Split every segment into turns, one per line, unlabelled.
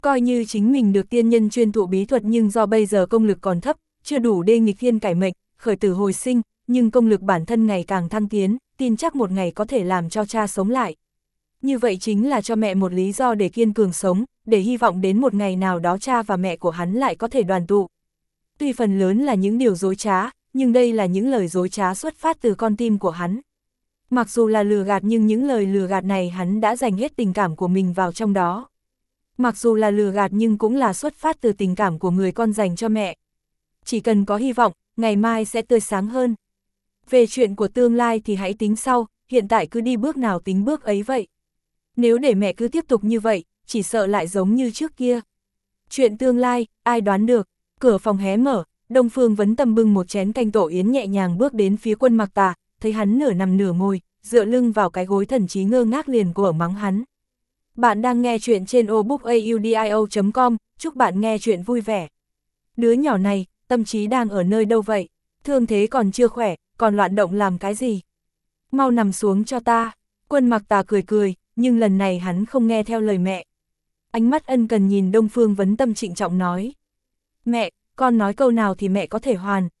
Coi như chính mình được tiên nhân chuyên thụ bí thuật nhưng do bây giờ công lực còn thấp, chưa đủ để nghịch thiên cải mệnh, khởi tử hồi sinh, nhưng công lực bản thân ngày càng thăng tiến, tin chắc một ngày có thể làm cho cha sống lại. Như vậy chính là cho mẹ một lý do để kiên cường sống, để hy vọng đến một ngày nào đó cha và mẹ của hắn lại có thể đoàn tụ. Tuy phần lớn là những điều dối trá, nhưng đây là những lời dối trá xuất phát từ con tim của hắn. Mặc dù là lừa gạt nhưng những lời lừa gạt này hắn đã dành hết tình cảm của mình vào trong đó. Mặc dù là lừa gạt nhưng cũng là xuất phát từ tình cảm của người con dành cho mẹ. Chỉ cần có hy vọng, ngày mai sẽ tươi sáng hơn. Về chuyện của tương lai thì hãy tính sau, hiện tại cứ đi bước nào tính bước ấy vậy. Nếu để mẹ cứ tiếp tục như vậy, chỉ sợ lại giống như trước kia. Chuyện tương lai, ai đoán được, cửa phòng hé mở, Đông Phương Vấn Tâm bưng một chén canh tổ yến nhẹ nhàng bước đến phía Quân Mặc Tà, thấy hắn nửa nằm nửa ngồi, dựa lưng vào cái gối thần trí ngơ ngác liền của mắng hắn. Bạn đang nghe chuyện trên obookaudio.com, chúc bạn nghe chuyện vui vẻ. Đứa nhỏ này, tâm trí đang ở nơi đâu vậy? Thương thế còn chưa khỏe, còn loạn động làm cái gì? Mau nằm xuống cho ta. Quân Mặc Tà cười cười, nhưng lần này hắn không nghe theo lời mẹ. Ánh mắt ân cần nhìn Đông Phương Vấn Tâm trịnh trọng nói. Mẹ, con nói câu nào thì mẹ có thể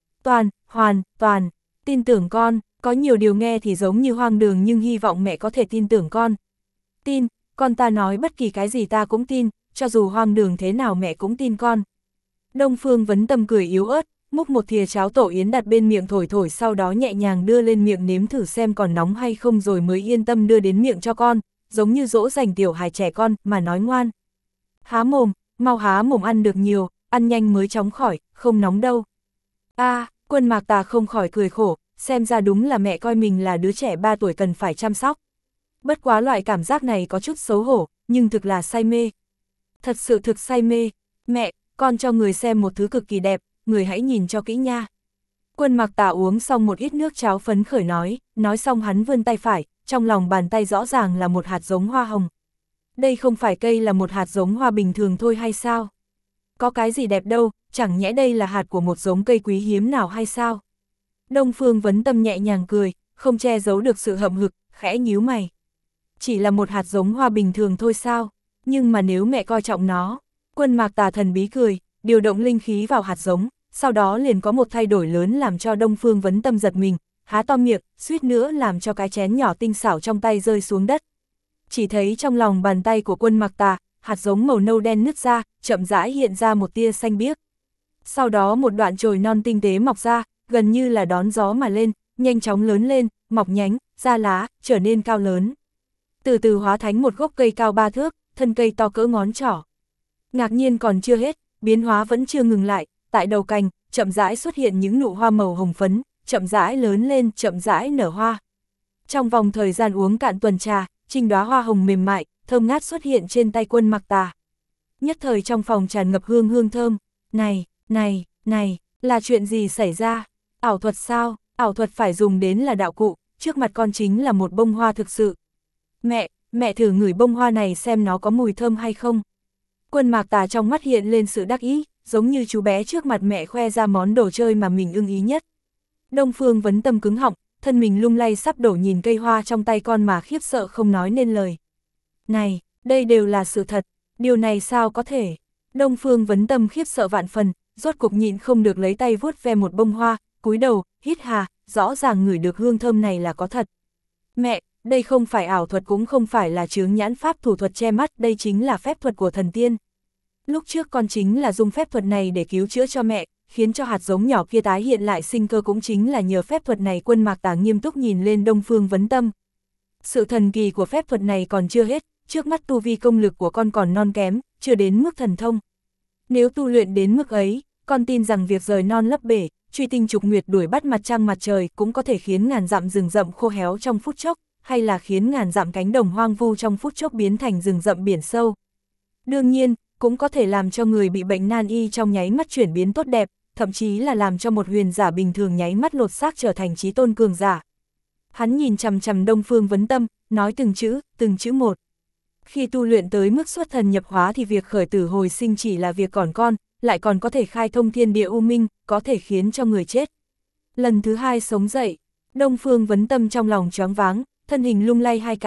hoàn toàn, tin tưởng con, có nhiều điều nghe thì giống như hoang đường nhưng hy vọng mẹ có thể tin tưởng con. Tin, con ta nói bất kỳ cái gì ta cũng tin, cho dù hoang đường thế nào mẹ cũng tin con. Đông Phương Vấn Tâm cười yếu ớt, múc một thìa cháo tổ yến đặt bên miệng thổi sau đó nhẹ nhàng đưa lên miệng nếm thử xem còn nóng hay không rồi mới yên tâm đưa đến miệng cho con, giống như dỗ dành tiểu hài trẻ con mà nói ngoan. Há mồm, mau há mồm ăn được nhiều, ăn nhanh mới chóng khỏi, không nóng đâu. Quân Mạc Tà không khỏi cười khổ, xem ra đúng là mẹ coi mình là đứa trẻ 3 tuổi cần phải chăm sóc. Bất quá loại cảm giác này có chút xấu hổ, nhưng thực là say mê. Thật sự thực say mê. Mẹ, con cho người xem một thứ cực kỳ đẹp, người hãy nhìn cho kỹ nha. Quân Mạc Tà uống xong một ít nước cháo phấn khởi nói xong hắn vươn tay phải, trong lòng bàn tay rõ ràng là một hạt giống hoa hồng. Đây không phải cây là một hạt giống hoa bình thường thôi hay sao? Có cái gì đẹp đâu, chẳng nhẽ đây là hạt của một giống cây quý hiếm nào hay sao? Đông Phương Vấn Tâm nhẹ nhàng cười, không che giấu được sự hậm hực, khẽ nhíu mày. Chỉ là một hạt giống hoa bình thường thôi sao? Nhưng mà nếu mẹ coi trọng nó, Quân Mạc Tà thần bí cười, điều động linh khí vào hạt giống, sau đó liền có một thay đổi lớn làm cho Đông Phương Vấn Tâm giật mình, há to miệng, suýt nữa làm cho cái chén nhỏ tinh xảo trong tay rơi xuống đất. Chỉ thấy trong lòng bàn tay của Quân Mạc Tà, hạt giống màu nâu đen nứt ra, chậm rãi hiện ra một tia xanh biếc. Sau đó một đoạn chồi non tinh tế mọc ra, gần như là đón gió mà lên, nhanh chóng lớn lên, mọc nhánh, ra lá, trở nên cao lớn. Từ từ hóa thành một gốc cây cao 3 thước, thân cây to cỡ ngón trỏ. Ngạc nhiên còn chưa hết, biến hóa vẫn chưa ngừng lại, tại đầu cành, chậm rãi xuất hiện những nụ hoa màu hồng phấn, chậm rãi lớn lên, chậm rãi nở hoa. Trong vòng thời gian uống cạn tuần trà, trình đóa hoa hồng mềm mại, thơm ngát xuất hiện trên tay Quân Mạc Tà. Nhất thời trong phòng tràn ngập hương thơm. Này, là chuyện gì xảy ra? Ảo thuật sao? Ảo thuật phải dùng đến là đạo cụ, trước mặt con chính là một bông hoa thực sự. Mẹ thử ngửi bông hoa này xem nó có mùi thơm hay không. Quân Mạc Tà trong mắt hiện lên sự đắc ý, giống như chú bé trước mặt mẹ khoe ra món đồ chơi mà mình ưng ý nhất. Đông Phương Vấn Tâm cứng họng, thân mình lung lay sắp đổ nhìn cây hoa trong tay con mà khiếp sợ không nói nên lời. Này, đây đều là sự thật, điều này sao có thể? Đông Phương Vấn Tâm khiếp sợ vạn phần, rốt cục nhịn không được lấy tay vuốt ve một bông hoa, cúi đầu, hít hà, rõ ràng ngửi được hương thơm này là có thật. Mẹ, đây không phải ảo thuật cũng không phải là chướng nhãn pháp thủ thuật che mắt, đây chính là phép thuật của thần tiên. Lúc trước con chính là dùng phép thuật này để cứu chữa cho mẹ, khiến cho hạt giống nhỏ kia tái hiện lại sinh cơ cũng chính là nhờ phép thuật này. Quân Mạc Tà nghiêm túc nhìn lên Đông Phương Vấn Tâm. Sự thần kỳ của phép thuật này còn chưa hết, trước mắt tu vi công lực của con còn non kém, chưa đến mức thần thông. Nếu tu luyện đến mức ấy, con tin rằng việc rời non lấp bể, truy tinh trục nguyệt đuổi bắt mặt trăng mặt trời cũng có thể khiến ngàn dặm rừng rậm khô héo trong phút chốc, hay là khiến ngàn dặm cánh đồng hoang vu trong phút chốc biến thành rừng rậm biển sâu. Đương nhiên, cũng có thể làm cho người bị bệnh nan y trong nháy mắt chuyển biến tốt đẹp, thậm chí là làm cho một huyền giả bình thường nháy mắt lột xác trở thành chí tôn cường giả. Hắn nhìn chằm chằm Đông Phương Vấn Tâm, nói từng chữ một. Khi tu luyện tới mức xuất thần nhập hóa thì việc khởi tử hồi sinh chỉ là việc còn con, lại còn có thể khai thông thiên địa u minh, có thể khiến cho người chết lần thứ hai sống dậy. Đông Phương Vấn Tâm trong lòng choáng váng, thân hình lung lay hai cái,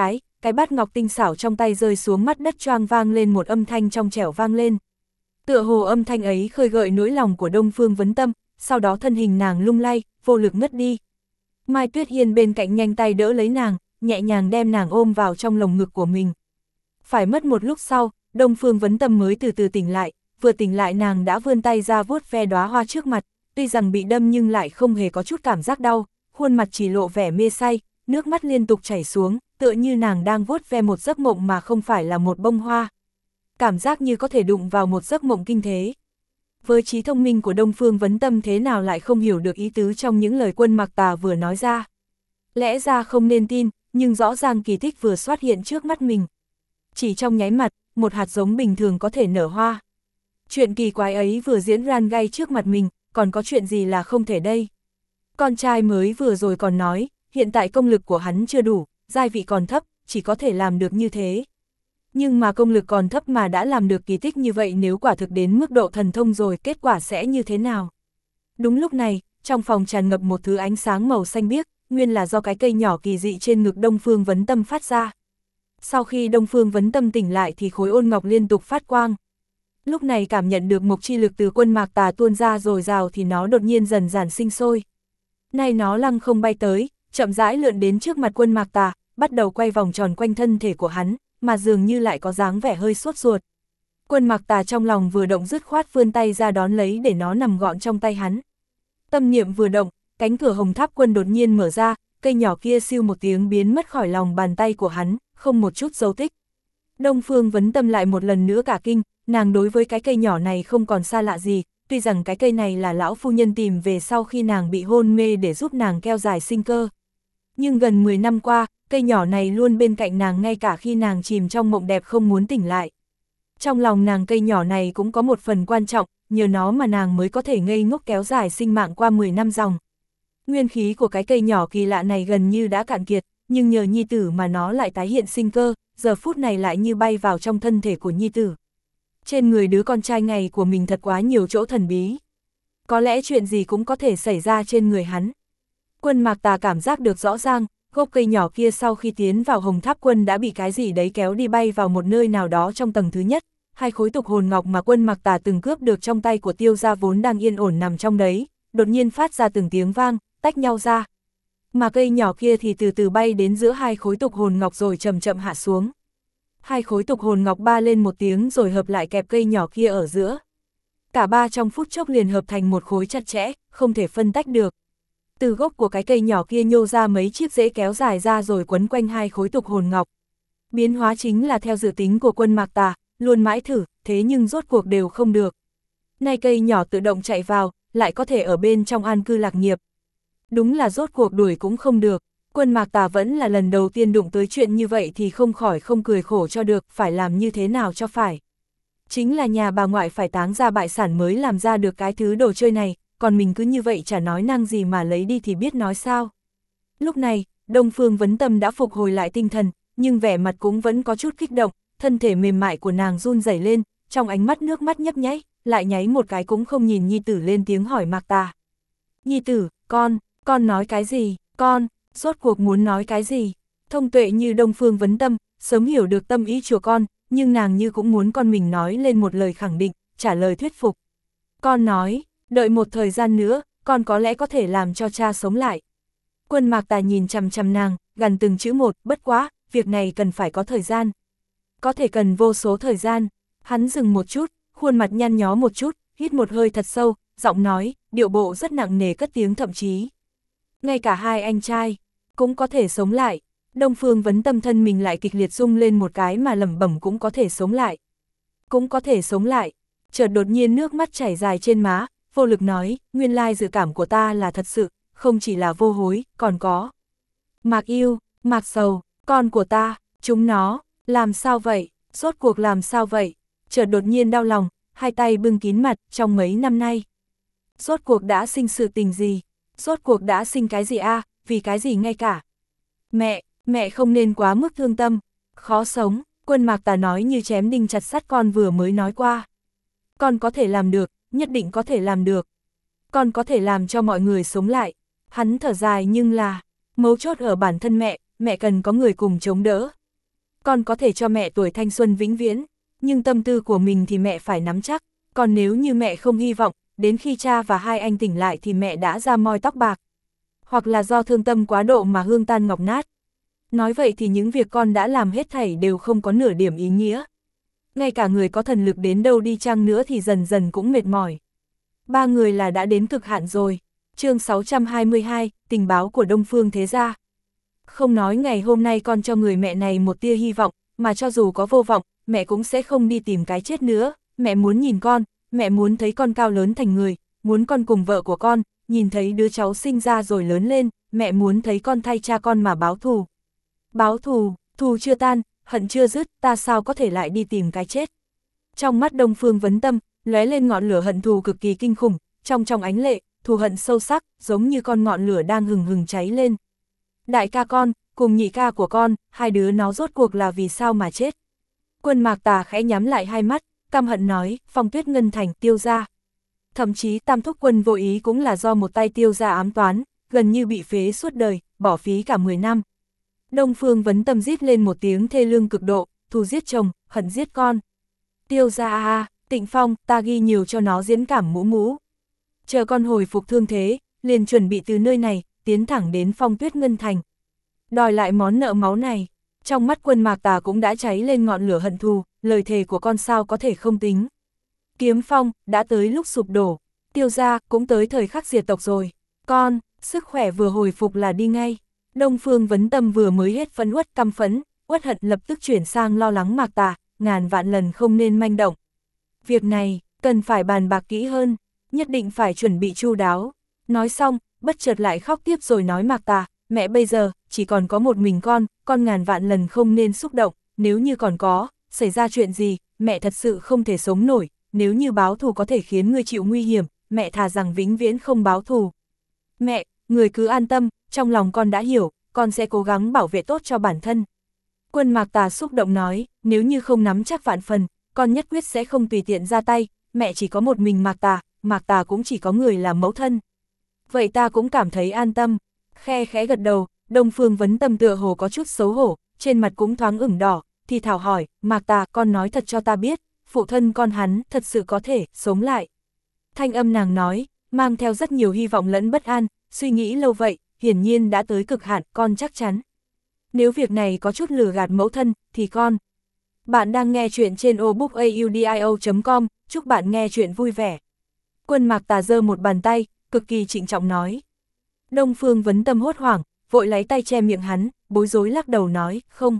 cái bát ngọc tinh xảo trong tay rơi xuống mắt đất, choang vang lên một âm thanh trong trẻo vang lên. Tựa hồ âm thanh ấy khơi gợi nỗi lòng của Đông Phương Vấn Tâm, sau đó thân hình nàng lung lay, vô lực ngất đi. Mai Tuyết Hiên bên cạnh nhanh tay đỡ lấy nàng, nhẹ nhàng đem nàng ôm vào trong lồng ngực của mình. Phải mất một lúc sau, Đông Phương Vấn Tâm mới từ từ tỉnh lại, vừa tỉnh lại nàng đã vươn tay ra vuốt ve đóa hoa trước mặt, tuy rằng bị đâm nhưng lại không hề có chút cảm giác đau, khuôn mặt chỉ lộ vẻ mê say, nước mắt liên tục chảy xuống, tựa như nàng đang vuốt ve một giấc mộng mà không phải là một bông hoa. Cảm giác như có thể đụng vào một giấc mộng kinh thế. Với trí thông minh của Đông Phương Vấn Tâm thế nào lại không hiểu được ý tứ trong những lời Quân Mạc Tà vừa nói ra. Lẽ ra không nên tin, nhưng rõ ràng kỳ tích vừa xuất hiện trước mắt mình. Chỉ trong nháy mặt, một hạt giống bình thường có thể nở hoa. Chuyện kỳ quái ấy vừa diễn ra ngay trước mặt mình, còn có chuyện gì là không thể đây. Con trai mới vừa rồi còn nói, hiện tại công lực của hắn chưa đủ, giai vị còn thấp, chỉ có thể làm được như thế. Nhưng mà công lực còn thấp mà đã làm được kỳ tích như vậy, nếu quả thực đến mức độ thần thông rồi kết quả sẽ như thế nào? Đúng lúc này, trong phòng tràn ngập một thứ ánh sáng màu xanh biếc, nguyên là do cái cây nhỏ kỳ dị trên ngực Đông Phương Vấn Tâm phát ra. Sau khi Đông Phương Vấn Tâm tỉnh lại thì khối ôn ngọc liên tục phát quang. Lúc này cảm nhận được mộc chi lực từ Quân Mạc Tà tuôn ra dồi dào thì nó đột nhiên dần dần sinh sôi. Nay nó lăng không bay tới, chậm rãi lượn đến trước mặt Quân Mạc Tà, bắt đầu quay vòng tròn quanh thân thể của hắn, mà dường như lại có dáng vẻ hơi sốt ruột. Quân Mạc Tà trong lòng vừa động dứt khoát vươn tay ra đón lấy để nó nằm gọn trong tay hắn. Tâm niệm vừa động, cánh cửa Hồng Tháp Quân đột nhiên mở ra, cây nhỏ kia siêu một tiếng biến mất khỏi lòng bàn tay của hắn, không một chút dấu tích. Đông Phương Vấn Tâm lại một lần nữa cả kinh, nàng đối với cái cây nhỏ này không còn xa lạ gì, tuy rằng cái cây này là lão phu nhân tìm về sau khi nàng bị hôn mê để giúp nàng kéo dài sinh cơ. Nhưng gần 10 năm qua, cây nhỏ này luôn bên cạnh nàng ngay cả khi nàng chìm trong mộng đẹp không muốn tỉnh lại. Trong lòng nàng cây nhỏ này cũng có một phần quan trọng, nhờ nó mà nàng mới có thể ngây ngốc kéo dài sinh mạng qua 10 năm dòng. Nguyên khí của cái cây nhỏ kỳ lạ này gần như đã cạn kiệt, nhưng nhờ nhi tử mà nó lại tái hiện sinh cơ, giờ phút này lại như bay vào trong thân thể của nhi tử. Trên người đứa con trai này của mình thật quá nhiều chỗ thần bí. Có lẽ chuyện gì cũng có thể xảy ra trên người hắn. Quân Mạc Tà cảm giác được rõ ràng, gốc cây nhỏ kia sau khi tiến vào Hồng Tháp Quân đã bị cái gì đấy kéo đi bay vào một nơi nào đó trong tầng thứ nhất. Hai khối tục hồn ngọc mà Quân Mạc Tà từng cướp được trong tay của Tiêu gia vốn đang yên ổn nằm trong đấy, đột nhiên phát ra từng tiếng vang, tách nhau ra. Mà cây nhỏ kia thì từ từ bay đến giữa hai khối tục hồn ngọc rồi chậm chậm hạ xuống. Hai khối tục hồn ngọc ba lên một tiếng rồi hợp lại kẹp cây nhỏ kia ở giữa. Cả ba trong phút chốc liền hợp thành một khối chặt chẽ, không thể phân tách được. Từ gốc của cái cây nhỏ kia nhô ra mấy chiếc rễ kéo dài ra rồi quấn quanh hai khối tục hồn ngọc. Biến hóa chính là theo dự tính của Quân Mạc Tà, luôn mãi thử, thế nhưng rốt cuộc đều không được. Nay cây nhỏ tự động chạy vào, lại có thể ở bên trong an cư lạc nghiệp. Đúng là rốt cuộc đuổi cũng không được. Quân Mạc Tà vẫn là lần đầu tiên đụng tới chuyện như vậy thì không khỏi không cười khổ cho được, phải làm như thế nào cho phải. Chính là nhà bà ngoại phải táng ra bại sản mới làm ra được cái thứ đồ chơi này, còn mình cứ như vậy chả nói năng gì mà lấy đi thì biết nói sao. Lúc này, Đông Phương Vấn Tâm đã phục hồi lại tinh thần, nhưng vẻ mặt cũng vẫn có chút kích động, thân thể mềm mại của nàng run rẩy lên, trong ánh mắt nước mắt nhấp nháy, lại nháy một cái cũng không nhìn nhi tử lên tiếng hỏi Mạc Tà. Nhi tử, con nói cái gì, con, rốt cuộc muốn nói cái gì? Thông tuệ như Đông Phương Vấn Tâm, sớm hiểu được tâm ý của con, nhưng nàng như cũng muốn con mình nói lên một lời khẳng định, trả lời thuyết phục. Con nói, đợi một thời gian nữa, con có lẽ có thể làm cho cha sống lại. Quân Mạc Tà nhìn chằm chằm nàng, gần từng chữ một, bất quá, việc này cần phải có thời gian. Có thể cần vô số thời gian. Hắn dừng một chút, khuôn mặt nhăn nhó một chút, hít một hơi thật sâu, giọng nói, điệu bộ rất nặng nề cất tiếng thậm chí. Ngay cả hai anh trai, cũng có thể sống lại. Đông Phương Vấn Tâm thân mình lại kịch liệt rung lên một cái mà lẩm bẩm cũng có thể sống lại. Cũng có thể sống lại. Chợt đột nhiên nước mắt chảy dài trên má, vô lực nói, nguyên lai dự cảm của ta là thật sự, không chỉ là vô hối, còn có. Mạc Yêu, Mạc Sầu, con của ta, chúng nó, làm sao vậy, rốt cuộc làm sao vậy? Chợt đột nhiên đau lòng, hai tay bưng kín mặt, trong mấy năm nay. Rốt cuộc đã sinh sự tình gì? Rốt cuộc đã sinh cái gì a? Vì cái gì ngay cả? Mẹ không nên quá mức thương tâm, khó sống, Quân Mạc Tà nói như chém đinh chặt sắt con vừa mới nói qua. Con có thể làm được, nhất định có thể làm được. Con có thể làm cho mọi người sống lại. Hắn thở dài nhưng là, mấu chốt ở bản thân mẹ cần có người cùng chống đỡ. con có thể cho mẹ tuổi thanh xuân vĩnh viễn, nhưng tâm tư của mình thì mẹ phải nắm chắc, còn nếu như mẹ không hy vọng, đến khi cha và hai anh tỉnh lại thì mẹ đã ra moi tóc bạc. Hoặc là do thương tâm quá độ mà hương tan ngọc nát. Nói vậy thì những việc con đã làm hết thảy đều không có nửa điểm ý nghĩa. Ngay cả người có thần lực đến đâu đi chăng nữa thì dần dần cũng mệt mỏi. Ba người là đã đến cực hạn rồi. Chương 622, tình báo của Đông Phương Thế Gia. Không nói ngày hôm nay con cho người mẹ này một tia hy vọng, mà cho dù có vô vọng, mẹ cũng sẽ không đi tìm cái chết nữa. Mẹ muốn nhìn con, mẹ muốn thấy con cao lớn thành người, muốn con cùng vợ của con, nhìn thấy đứa cháu sinh ra rồi lớn lên, mẹ muốn thấy con thay cha con mà báo thù. Báo thù, thù chưa tan, hận chưa dứt, ta sao có thể lại đi tìm cái chết. Trong mắt Đông Phương Vấn Tâm, lóe lên ngọn lửa hận thù cực kỳ kinh khủng, trong ánh lệ, thù hận sâu sắc, giống như con ngọn lửa đang hừng hừng cháy lên. Đại ca con, cùng nhị ca của con, hai đứa nó rốt cuộc là vì sao mà chết. Quân Mạc Tà khẽ nhắm lại hai mắt, căm hận nói, Phong Tuyết Ngân Thành, Tiêu gia. Thậm chí Tam Thúc Quân vô ý cũng là do một tay Tiêu gia ám toán, gần như bị phế suốt đời, bỏ phí cả 10 năm. Đông Phương Vấn Tâm rít lên một tiếng thê lương cực độ, thù giết chồng, hận giết con. Tiêu gia à, Tịnh Phong, ta ghi nhiều cho nó diễn cảm mũ mũ. Chờ con hồi phục thương thế, liền chuẩn bị từ nơi này, tiến thẳng đến Phong Tuyết Ngân Thành. Đòi lại món nợ máu này. Trong mắt Quân Mạc Tà cũng đã cháy lên ngọn lửa hận thù, lời thề của con sao có thể không tính. Kiếm Phong, đã tới lúc sụp đổ. Tiêu gia, cũng tới thời khắc diệt tộc rồi. Con, sức khỏe vừa hồi phục là đi ngay. Đông Phương Vấn Tâm vừa mới hết phẫn uất căm phẫn, uất hận lập tức chuyển sang lo lắng Mạc Tà, ngàn vạn lần không nên manh động. Việc này, cần phải bàn bạc kỹ hơn, nhất định phải chuẩn bị chu đáo. Nói xong, bất chợt lại khóc tiếp rồi nói Mạc Tà, mẹ bây giờ, chỉ còn có một mình con ngàn vạn lần không nên xúc động, nếu như còn có, xảy ra chuyện gì, mẹ thật sự không thể sống nổi, nếu như báo thù có thể khiến ngươi chịu nguy hiểm, mẹ thà rằng vĩnh viễn không báo thù. Mẹ, người cứ an tâm, trong lòng con đã hiểu, con sẽ cố gắng bảo vệ tốt cho bản thân. Quân Mạc Tà xúc động nói, nếu như không nắm chắc vạn phần, con nhất quyết sẽ không tùy tiện ra tay, mẹ chỉ có một mình Mạc Tà cũng chỉ có người là mẫu thân. Vậy ta cũng cảm thấy an tâm, khe khẽ gật đầu, Đông Phương Vấn Tâm tựa hồ có chút xấu hổ, trên mặt cũng thoáng ửng đỏ, thì thảo hỏi, Mạc Tà, con nói thật cho ta biết, phụ thân con hắn thật sự có thể sống lại. Thanh âm nàng nói, mang theo rất nhiều hy vọng lẫn bất an, suy nghĩ lâu vậy, hiển nhiên đã tới cực hạn, con chắc chắn. Nếu việc này có chút lừa gạt mẫu thân, thì con. Bạn đang nghe chuyện trên obookaudio.com, chúc bạn nghe chuyện vui vẻ. Quân Mạc Tà giơ một bàn tay, cực kỳ trịnh trọng nói. Đông Phương Vấn Tâm hốt hoảng, vội lấy tay che miệng hắn, bối rối lắc đầu nói,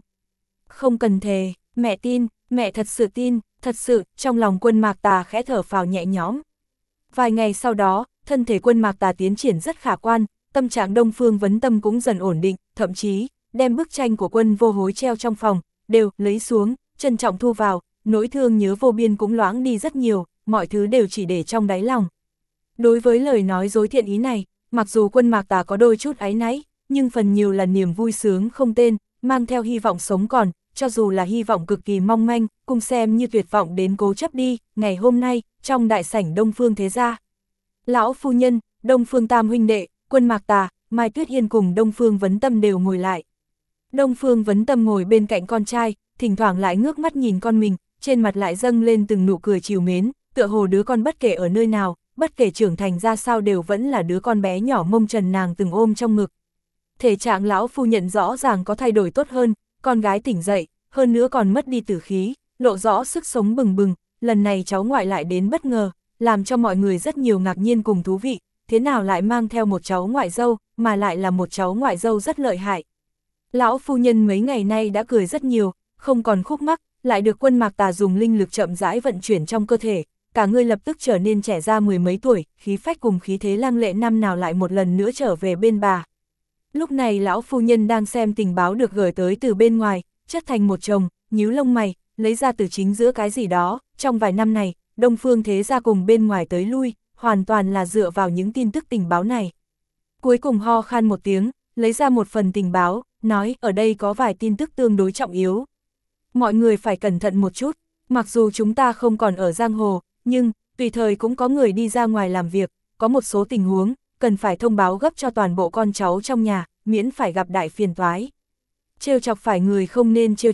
không cần thề, mẹ tin, mẹ thật sự tin, thật sự, trong lòng Quân Mạc Tà khẽ thở phào nhẹ nhõm. Vài ngày sau đó, thân thể Quân Mạc Tà tiến triển rất khả quan, tâm trạng Đông Phương Vấn Tâm cũng dần ổn định, thậm chí, đem bức tranh của Quân Vô Hối treo trong phòng, đều lấy xuống, trân trọng thu vào, nỗi thương nhớ vô biên cũng loãng đi rất nhiều, mọi thứ đều chỉ để trong đáy lòng. Đối với lời nói dối thiện ý này, mặc dù Quân Mạc Tà có đôi chút áy náy, nhưng phần nhiều là niềm vui sướng không tên, mang theo hy vọng sống còn, cho dù là hy vọng cực kỳ mong manh, cùng xem như tuyệt vọng đến cố chấp đi. Ngày hôm nay, trong đại sảnh Đông Phương Thế Gia, lão phu nhân, Đông Phương Tam huynh đệ, Quân Mạc Tà, Mai Tuyết Hiên cùng Đông Phương Vấn Tâm đều ngồi lại. Đông Phương Vấn Tâm ngồi bên cạnh con trai, thỉnh thoảng lại ngước mắt nhìn con mình, trên mặt lại dâng lên từng nụ cười trìu mến, tựa hồ đứa con bất kể ở nơi nào, bất kể trưởng thành ra sao đều vẫn là đứa con bé nhỏ mông trần nàng từng ôm trong ngực. Thể trạng lão phu nhận rõ ràng có thay đổi tốt hơn, con gái tỉnh dậy, hơn nữa còn mất đi tử khí, lộ rõ sức sống bừng bừng, lần này cháu ngoại lại đến bất ngờ, làm cho mọi người rất nhiều ngạc nhiên cùng thú vị, thế nào lại mang theo một cháu ngoại dâu, mà lại là một cháu ngoại dâu rất lợi hại. Lão phu nhân mấy ngày nay đã cười rất nhiều, không còn khúc mắc, lại được Quân Mạc Tà dùng linh lực chậm rãi vận chuyển trong cơ thể, cả người lập tức trở nên trẻ ra mười mấy tuổi, khí phách cùng khí thế lang lệ năm nào lại một lần nữa trở về bên bà. Lúc này lão phu nhân đang xem tình báo được gửi tới từ bên ngoài, chất thành một chồng, nhíu lông mày, lấy ra từ chính giữa cái gì đó, trong vài năm này, Đông Phương Thế Gia cùng bên ngoài tới lui, hoàn toàn là dựa vào những tin tức tình báo này. Cuối cùng ho khan một tiếng, lấy ra một phần tình báo, nói ở đây có vài tin tức tương đối trọng yếu. Mọi người phải cẩn thận một chút, mặc dù chúng ta không còn ở giang hồ, nhưng tùy thời cũng có người đi ra ngoài làm việc, có một số tình huống, cần phải thông báo gấp cho toàn bộ con cháu trong nhà, miễn phải gặp đại phiền toái. Trêu chọc phải người không nên trêu chọc,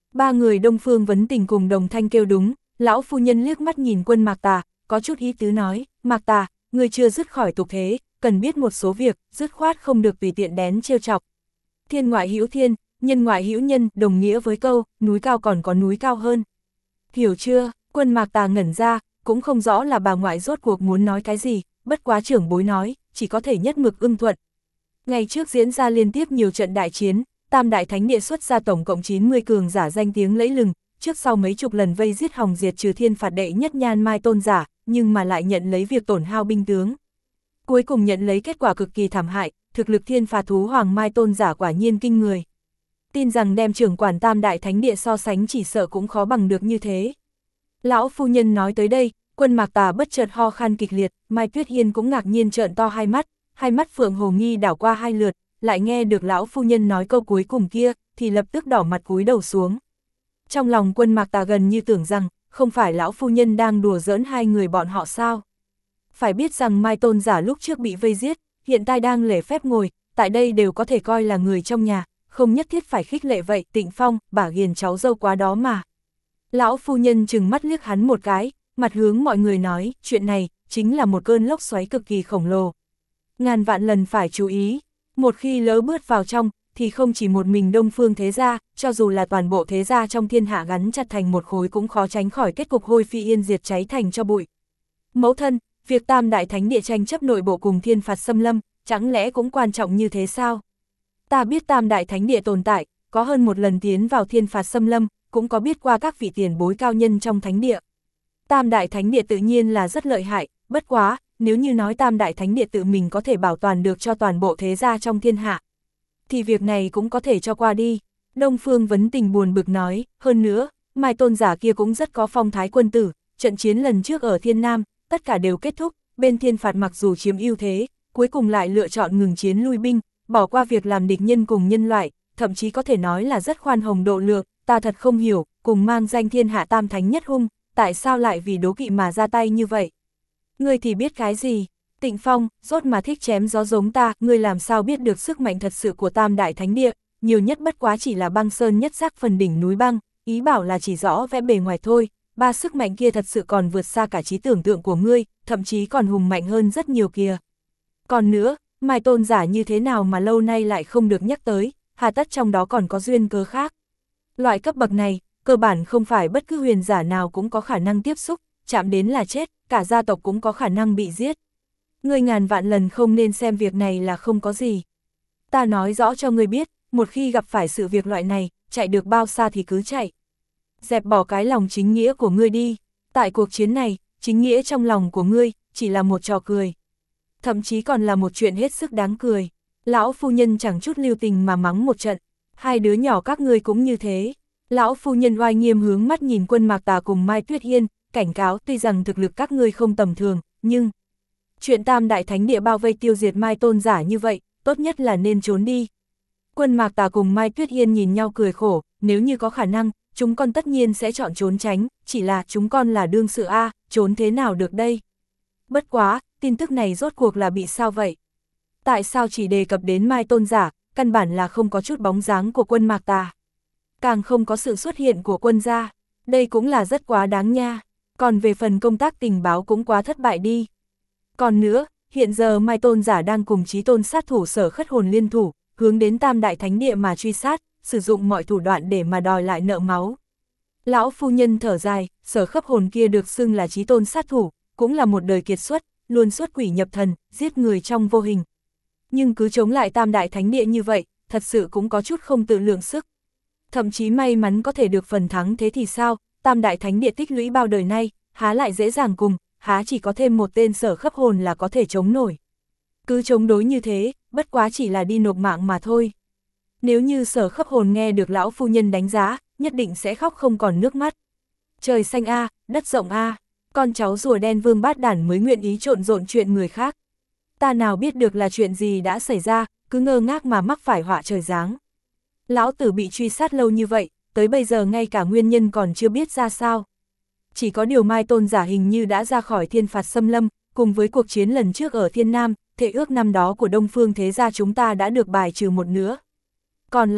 Ba người Đông Phương Vấn Tình cùng đồng thanh kêu đúng, lão phu nhân liếc mắt nhìn Quân Mạc Tà, có chút ý tứ nói, Mạc Tà, ngươi chưa dứt khỏi tục thế, cần biết một số việc, dứt khoát không được tùy tiện đén trêu chọc. Thiên ngoại hữu thiên, nhân ngoại hữu nhân, đồng nghĩa với câu, núi cao còn có núi cao hơn. Hiểu chưa? Quân Mạc Tà ngẩn ra, cũng không rõ là bà ngoại rốt cuộc muốn nói cái gì, bất quá trưởng bối nói, chỉ có thể nhất mực ưng thuận. Ngày trước diễn ra liên tiếp nhiều trận đại chiến, Tam Đại Thánh Địa xuất ra tổng cộng 90 cường giả danh tiếng lẫy lừng, trước sau mấy chục lần vây giết hòng diệt trừ thiên phạt đệ nhất Nhan Mai Tôn giả, nhưng mà lại nhận lấy việc tổn hao binh tướng. Cuối cùng nhận lấy kết quả cực kỳ thảm hại, thực lực thiên phạt thú Hoàng Mai Tôn giả quả nhiên kinh người. Tin rằng đem trưởng quản Tam Đại Thánh Địa so sánh chỉ sợ cũng khó bằng được như thế. Lão phu nhân nói tới đây, Quân Mạc Tà bất chợt ho khan kịch liệt, Mai Tuyết Hiên cũng ngạc nhiên trợn to hai mắt Phượng Hồ Nghi đảo qua hai lượt, lại nghe được lão phu nhân nói câu cuối cùng kia, thì lập tức đỏ mặt cúi đầu xuống. Trong lòng Quân Mạc Tà gần như tưởng rằng, không phải lão phu nhân đang đùa giỡn hai người bọn họ sao? Phải biết rằng Mai Tôn giả lúc trước bị vây giết, hiện tại đang lễ phép ngồi, tại đây đều có thể coi là người trong nhà, không nhất thiết phải khích lệ vậy, Tịnh Phong, bả ghiền cháu dâu quá đó mà. Lão phu nhân chừng mắt liếc hắn một cái, mặt hướng mọi người nói, chuyện này, chính là một cơn lốc xoáy cực kỳ khổng lồ. Ngàn vạn lần phải chú ý, một khi lỡ bước vào trong, thì không chỉ một mình Đông Phương thế gia, cho dù là toàn bộ thế gia trong thiên hạ gắn chặt thành một khối cũng khó tránh khỏi kết cục hôi phi yên diệt cháy thành cho bụi. Mẫu thân, việc Tam Đại Thánh Địa tranh chấp nội bộ cùng thiên phạt xâm lâm, chẳng lẽ cũng quan trọng như thế sao? Ta biết Tam Đại Thánh Địa tồn tại, có hơn một lần tiến vào thiên phạt xâm lâm, cũng có biết qua các vị tiền bối cao nhân trong Thánh Địa. Tam Đại Thánh Địa tự nhiên là rất lợi hại, bất quá, nếu như nói Tam Đại Thánh Địa tự mình có thể bảo toàn được cho toàn bộ thế gia trong thiên hạ, thì việc này cũng có thể cho qua đi. Đông Phương Vấn Tình buồn bực nói, hơn nữa, Mai Tôn giả kia cũng rất có phong thái quân tử, trận chiến lần trước ở Thiên Nam, tất cả đều kết thúc, bên thiên phạt mặc dù chiếm ưu thế, cuối cùng lại lựa chọn ngừng chiến lui binh, bỏ qua việc làm địch nhân cùng nhân loại, thậm chí có thể nói là rất khoan hồng độ lượng, ta thật không hiểu, cùng mang danh thiên hạ tam thánh nhất hung, tại sao lại vì đố kỵ mà ra tay như vậy? Ngươi thì biết cái gì? Tịnh Phong, rốt mà thích chém gió giống ta, ngươi làm sao biết được sức mạnh thật sự của Tam Đại Thánh Địa, nhiều nhất bất quá chỉ là băng sơn nhất giác phần đỉnh núi băng, ý bảo là chỉ rõ vẽ bề ngoài thôi, ba sức mạnh kia thật sự còn vượt xa cả trí tưởng tượng của ngươi, thậm chí còn hùng mạnh hơn rất nhiều kìa. Còn nữa, Mai Tôn giả như thế nào mà lâu nay lại không được nhắc tới, hà tất trong đó còn có duyên cớ khác. Loại cấp bậc này, cơ bản không phải bất cứ huyền giả nào cũng có khả năng tiếp xúc, chạm đến là chết, cả gia tộc cũng có khả năng bị giết. Ngươi ngàn vạn lần không nên xem việc này là không có gì. Ta nói rõ cho ngươi biết, một khi gặp phải sự việc loại này, chạy được bao xa thì cứ chạy. Dẹp bỏ cái lòng chính nghĩa của ngươi đi. Tại cuộc chiến này, chính nghĩa trong lòng của ngươi, chỉ là một trò cười. Thậm chí còn là một chuyện hết sức đáng cười. Lão phu nhân chẳng chút lưu tình mà mắng một trận. Hai đứa nhỏ các ngươi cũng như thế. Lão phu nhân oai nghiêm hướng mắt nhìn Quân Mạc Tà cùng Mai Tuyết Hiên, cảnh cáo tuy rằng thực lực các ngươi không tầm thường, nhưng chuyện Tam Đại Thánh Địa bao vây tiêu diệt Mai Tôn giả như vậy, tốt nhất là nên trốn đi. Quân Mạc Tà cùng Mai Tuyết Hiên nhìn nhau cười khổ, nếu như có khả năng, chúng con tất nhiên sẽ chọn trốn tránh, chỉ là chúng con là đương sự A, trốn thế nào được đây? Bất quá, tin tức này rốt cuộc là bị sao vậy? Tại sao chỉ đề cập đến Mai Tôn giả, căn bản là không có chút bóng dáng của Quân Mạc Tà? Càng không có sự xuất hiện của quân gia, đây cũng là rất quá đáng nha, còn về phần công tác tình báo cũng quá thất bại đi. Còn nữa, hiện giờ Mai Tôn giả đang cùng Chí Tôn sát thủ Sở Khất Hồn liên thủ, hướng đến Tam Đại Thánh Địa mà truy sát, sử dụng mọi thủ đoạn để mà đòi lại nợ máu. Lão phu nhân thở dài, Sở Khất Hồn kia được xưng là Chí Tôn sát thủ, cũng là một đời kiệt xuất, luôn xuất quỷ nhập thần, giết người trong vô hình. Nhưng cứ chống lại Tam Đại Thánh Địa như vậy, thật sự cũng có chút không tự lượng sức. Thậm chí may mắn có thể được phần thắng thế thì sao, Tam Đại Thánh Địa tích lũy bao đời nay, há lại dễ dàng cùng, há chỉ có thêm một tên Sở Khất Hồn là có thể chống nổi. Cứ chống đối như thế, bất quá chỉ là đi nộp mạng mà thôi. Nếu như Sở Khất Hồn nghe được lão phu nhân đánh giá, nhất định sẽ khóc không còn nước mắt. Trời xanh a, đất rộng a, con cháu rùa đen Vương Bát Đản mới nguyện ý trộn rộn chuyện người khác. Ta nào biết được là chuyện gì đã xảy ra, cứ ngơ ngác mà mắc phải họa trời giáng. Lão tử bị truy sát lâu như vậy, tới bây giờ ngay cả nguyên nhân còn chưa biết ra sao. Chỉ có điều Mai Tôn giả hình như đã ra khỏi thiên phạt xâm lâm, cùng với cuộc chiến lần trước ở Thiên Nam, thệ ước năm đó của Đông Phương thế gia chúng ta đã được bài trừ một nửa. Còn lại,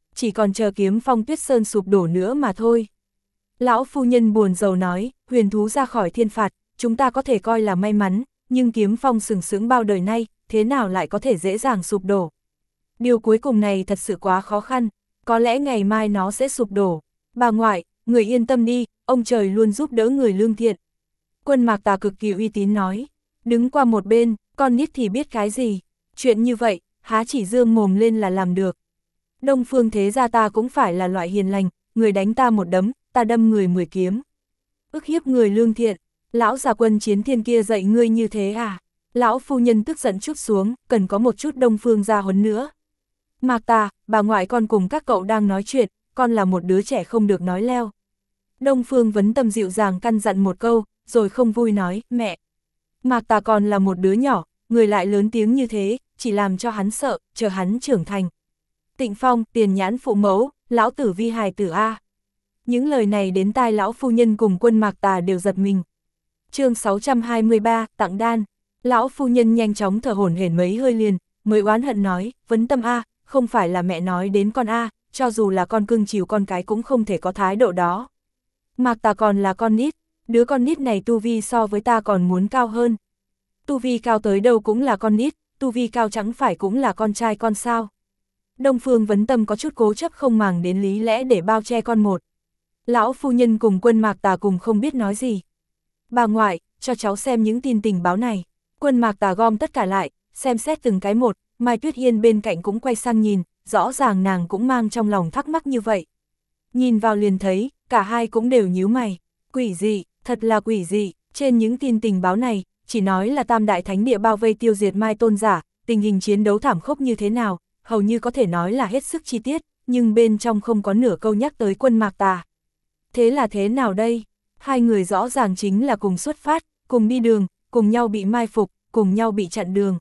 chỉ còn chờ Kiếm Phong Tuyết Sơn sụp đổ nữa mà thôi. Lão phu nhân buồn rầu nói, huyền thú ra khỏi thiên phạt, chúng ta có thể coi là may mắn, nhưng Kiếm Phong sừng sững bao đời nay, thế nào lại có thể dễ dàng sụp đổ. Điều cuối cùng này thật sự quá khó khăn, có lẽ ngày mai nó sẽ sụp đổ. Bà ngoại, người yên tâm đi, ông trời luôn giúp đỡ người lương thiện. Quân Mạc Tà cực kỳ uy tín nói, đứng qua một bên, con nít thì biết cái gì, chuyện như vậy, há chỉ dương mồm lên là làm được. Đông Phương thế gia ta cũng phải là loại hiền lành, người đánh ta một đấm, ta đâm người 10 kiếm. Ức hiếp người lương thiện, lão già Quân Chiến Thiên kia dạy ngươi như thế à? Lão phu nhân tức giận chút xuống, cần có một chút Đông Phương gia huấn nữa. Mạc Tà, bà ngoại con cùng các cậu đang nói chuyện, con là một đứa trẻ không được nói leo. Đông Phương Vấn Tâm dịu dàng căn dặn một câu, rồi không vui nói, mẹ. Mạc Tà còn là một đứa nhỏ, người lại lớn tiếng như thế, chỉ làm cho hắn sợ, chờ hắn trưởng thành. Tịnh Phong, Tiền Nhãn phụ mẫu, lão tử vi hài tử A. Những lời này đến tai lão phu nhân cùng Quân Mạc Tà đều giật mình. Chương 623, tặng đan. Lão phu nhân nhanh chóng thở hổn hển mấy hơi liền, mới oán hận nói, Vấn Tâm A, không phải là mẹ nói đến con A, cho dù là con cưng chiều con cái cũng không thể có thái độ đó. Mạc Tà còn là con nít, đứa con nít này tu vi so với ta còn muốn cao hơn. Tu vi cao tới đâu cũng là con nít, tu vi cao chẳng phải cũng là con trai con sao. Đông Phương Vấn Tâm có chút cố chấp không màng đến lý lẽ để bao che con một. Lão phu nhân cùng Quân Mạc Tà cùng không biết nói gì. Bà ngoại, cho cháu xem những tin tình báo này. Quân Mạc Tà gom tất cả lại, xem xét từng cái một, Mai Tuyết Hiên bên cạnh cũng quay sang nhìn, rõ ràng nàng cũng mang trong lòng thắc mắc như vậy. Nhìn vào liền thấy, cả hai cũng đều nhíu mày. Quỷ dị, thật là quỷ dị, trên những tin tình báo này, chỉ nói là Tam Đại Thánh Địa bao vây tiêu diệt Mai Tôn giả, tình hình chiến đấu thảm khốc như thế nào, hầu như có thể nói là hết sức chi tiết, nhưng bên trong không có nửa câu nhắc tới Quân Mạc Tà. Thế là thế nào đây? Hai người rõ ràng chính là cùng xuất phát, cùng đi đường, cùng nhau bị mai phục, cùng nhau bị chặn đường.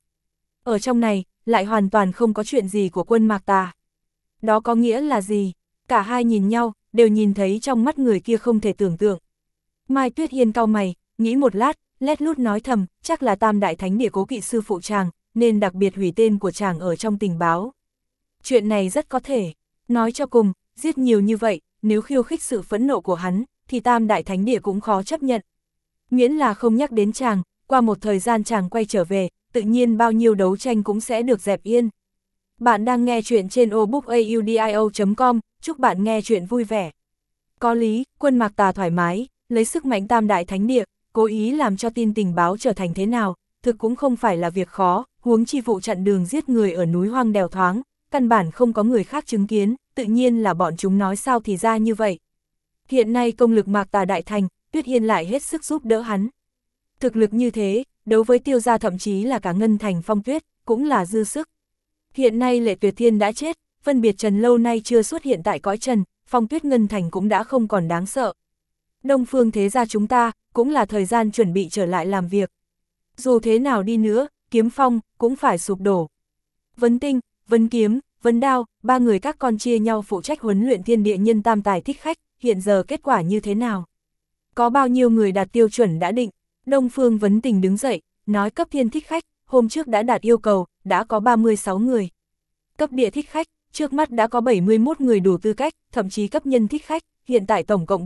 Ở trong này, lại hoàn toàn không có chuyện gì của Quân Mạc Tà. Đó có nghĩa là gì? Cả hai nhìn nhau, đều nhìn thấy trong mắt người kia không thể tưởng tượng. Mai Tuyết Hiên cau mày, nghĩ một lát, lét lút nói thầm, chắc là Tam Đại Thánh Địa cố kỵ sư phụ chàng, nên đặc biệt hủy tên của chàng ở trong tình báo. Chuyện này rất có thể. Nói cho cùng, giết nhiều như vậy, nếu khiêu khích sự phẫn nộ của hắn, thì Tam Đại Thánh Địa cũng khó chấp nhận. Miễn là không nhắc đến chàng, qua một thời gian chàng quay trở về, tự nhiên bao nhiêu đấu tranh cũng sẽ được dẹp yên. Bạn đang nghe chuyện trên obookaudio.com, chúc bạn nghe chuyện vui vẻ. Có lý, Quân Mạc Tà thoải mái, lấy sức mạnh Tam Đại Thánh Địa, cố ý làm cho tin tình báo trở thành thế nào, thực cũng không phải là việc khó, huống chi vụ chặn đường giết người ở núi hoang đèo thoáng, căn bản không có người khác chứng kiến, tự nhiên là bọn chúng nói sao thì ra như vậy. Hiện nay công lực Mạc Tà đại thành, Tuyết Hiên lại hết sức giúp đỡ hắn. Thực lực như thế, đối với Tiêu gia thậm chí là cả Ngân Thành Phong Tuyết, cũng là dư sức. Hiện nay Lệ Tuyệt Thiên đã chết, Vân Biệt Trần lâu nay chưa xuất hiện tại cõi trần, Phong Tuyết Ngân Thành cũng đã không còn đáng sợ. Đông Phương thế gia chúng ta, cũng là thời gian chuẩn bị trở lại làm việc. Dù thế nào đi nữa, Kiếm Phong, cũng phải sụp đổ. Vấn Tinh, Vấn Kiếm, Vấn Đao, ba người các con chia nhau phụ trách huấn luyện thiên địa nhân tam tài thích khách, hiện giờ kết quả như thế nào? Có bao nhiêu người đạt tiêu chuẩn đã định? Đông Phương Vấn Tình đứng dậy, nói cấp thiên thích khách, hôm trước đã đạt yêu cầu, đã có 36 người. Cấp địa thích khách, trước mắt đã có 71 người đủ tư cách, thậm chí cấp nhân thích khách, hiện tại tổng cộng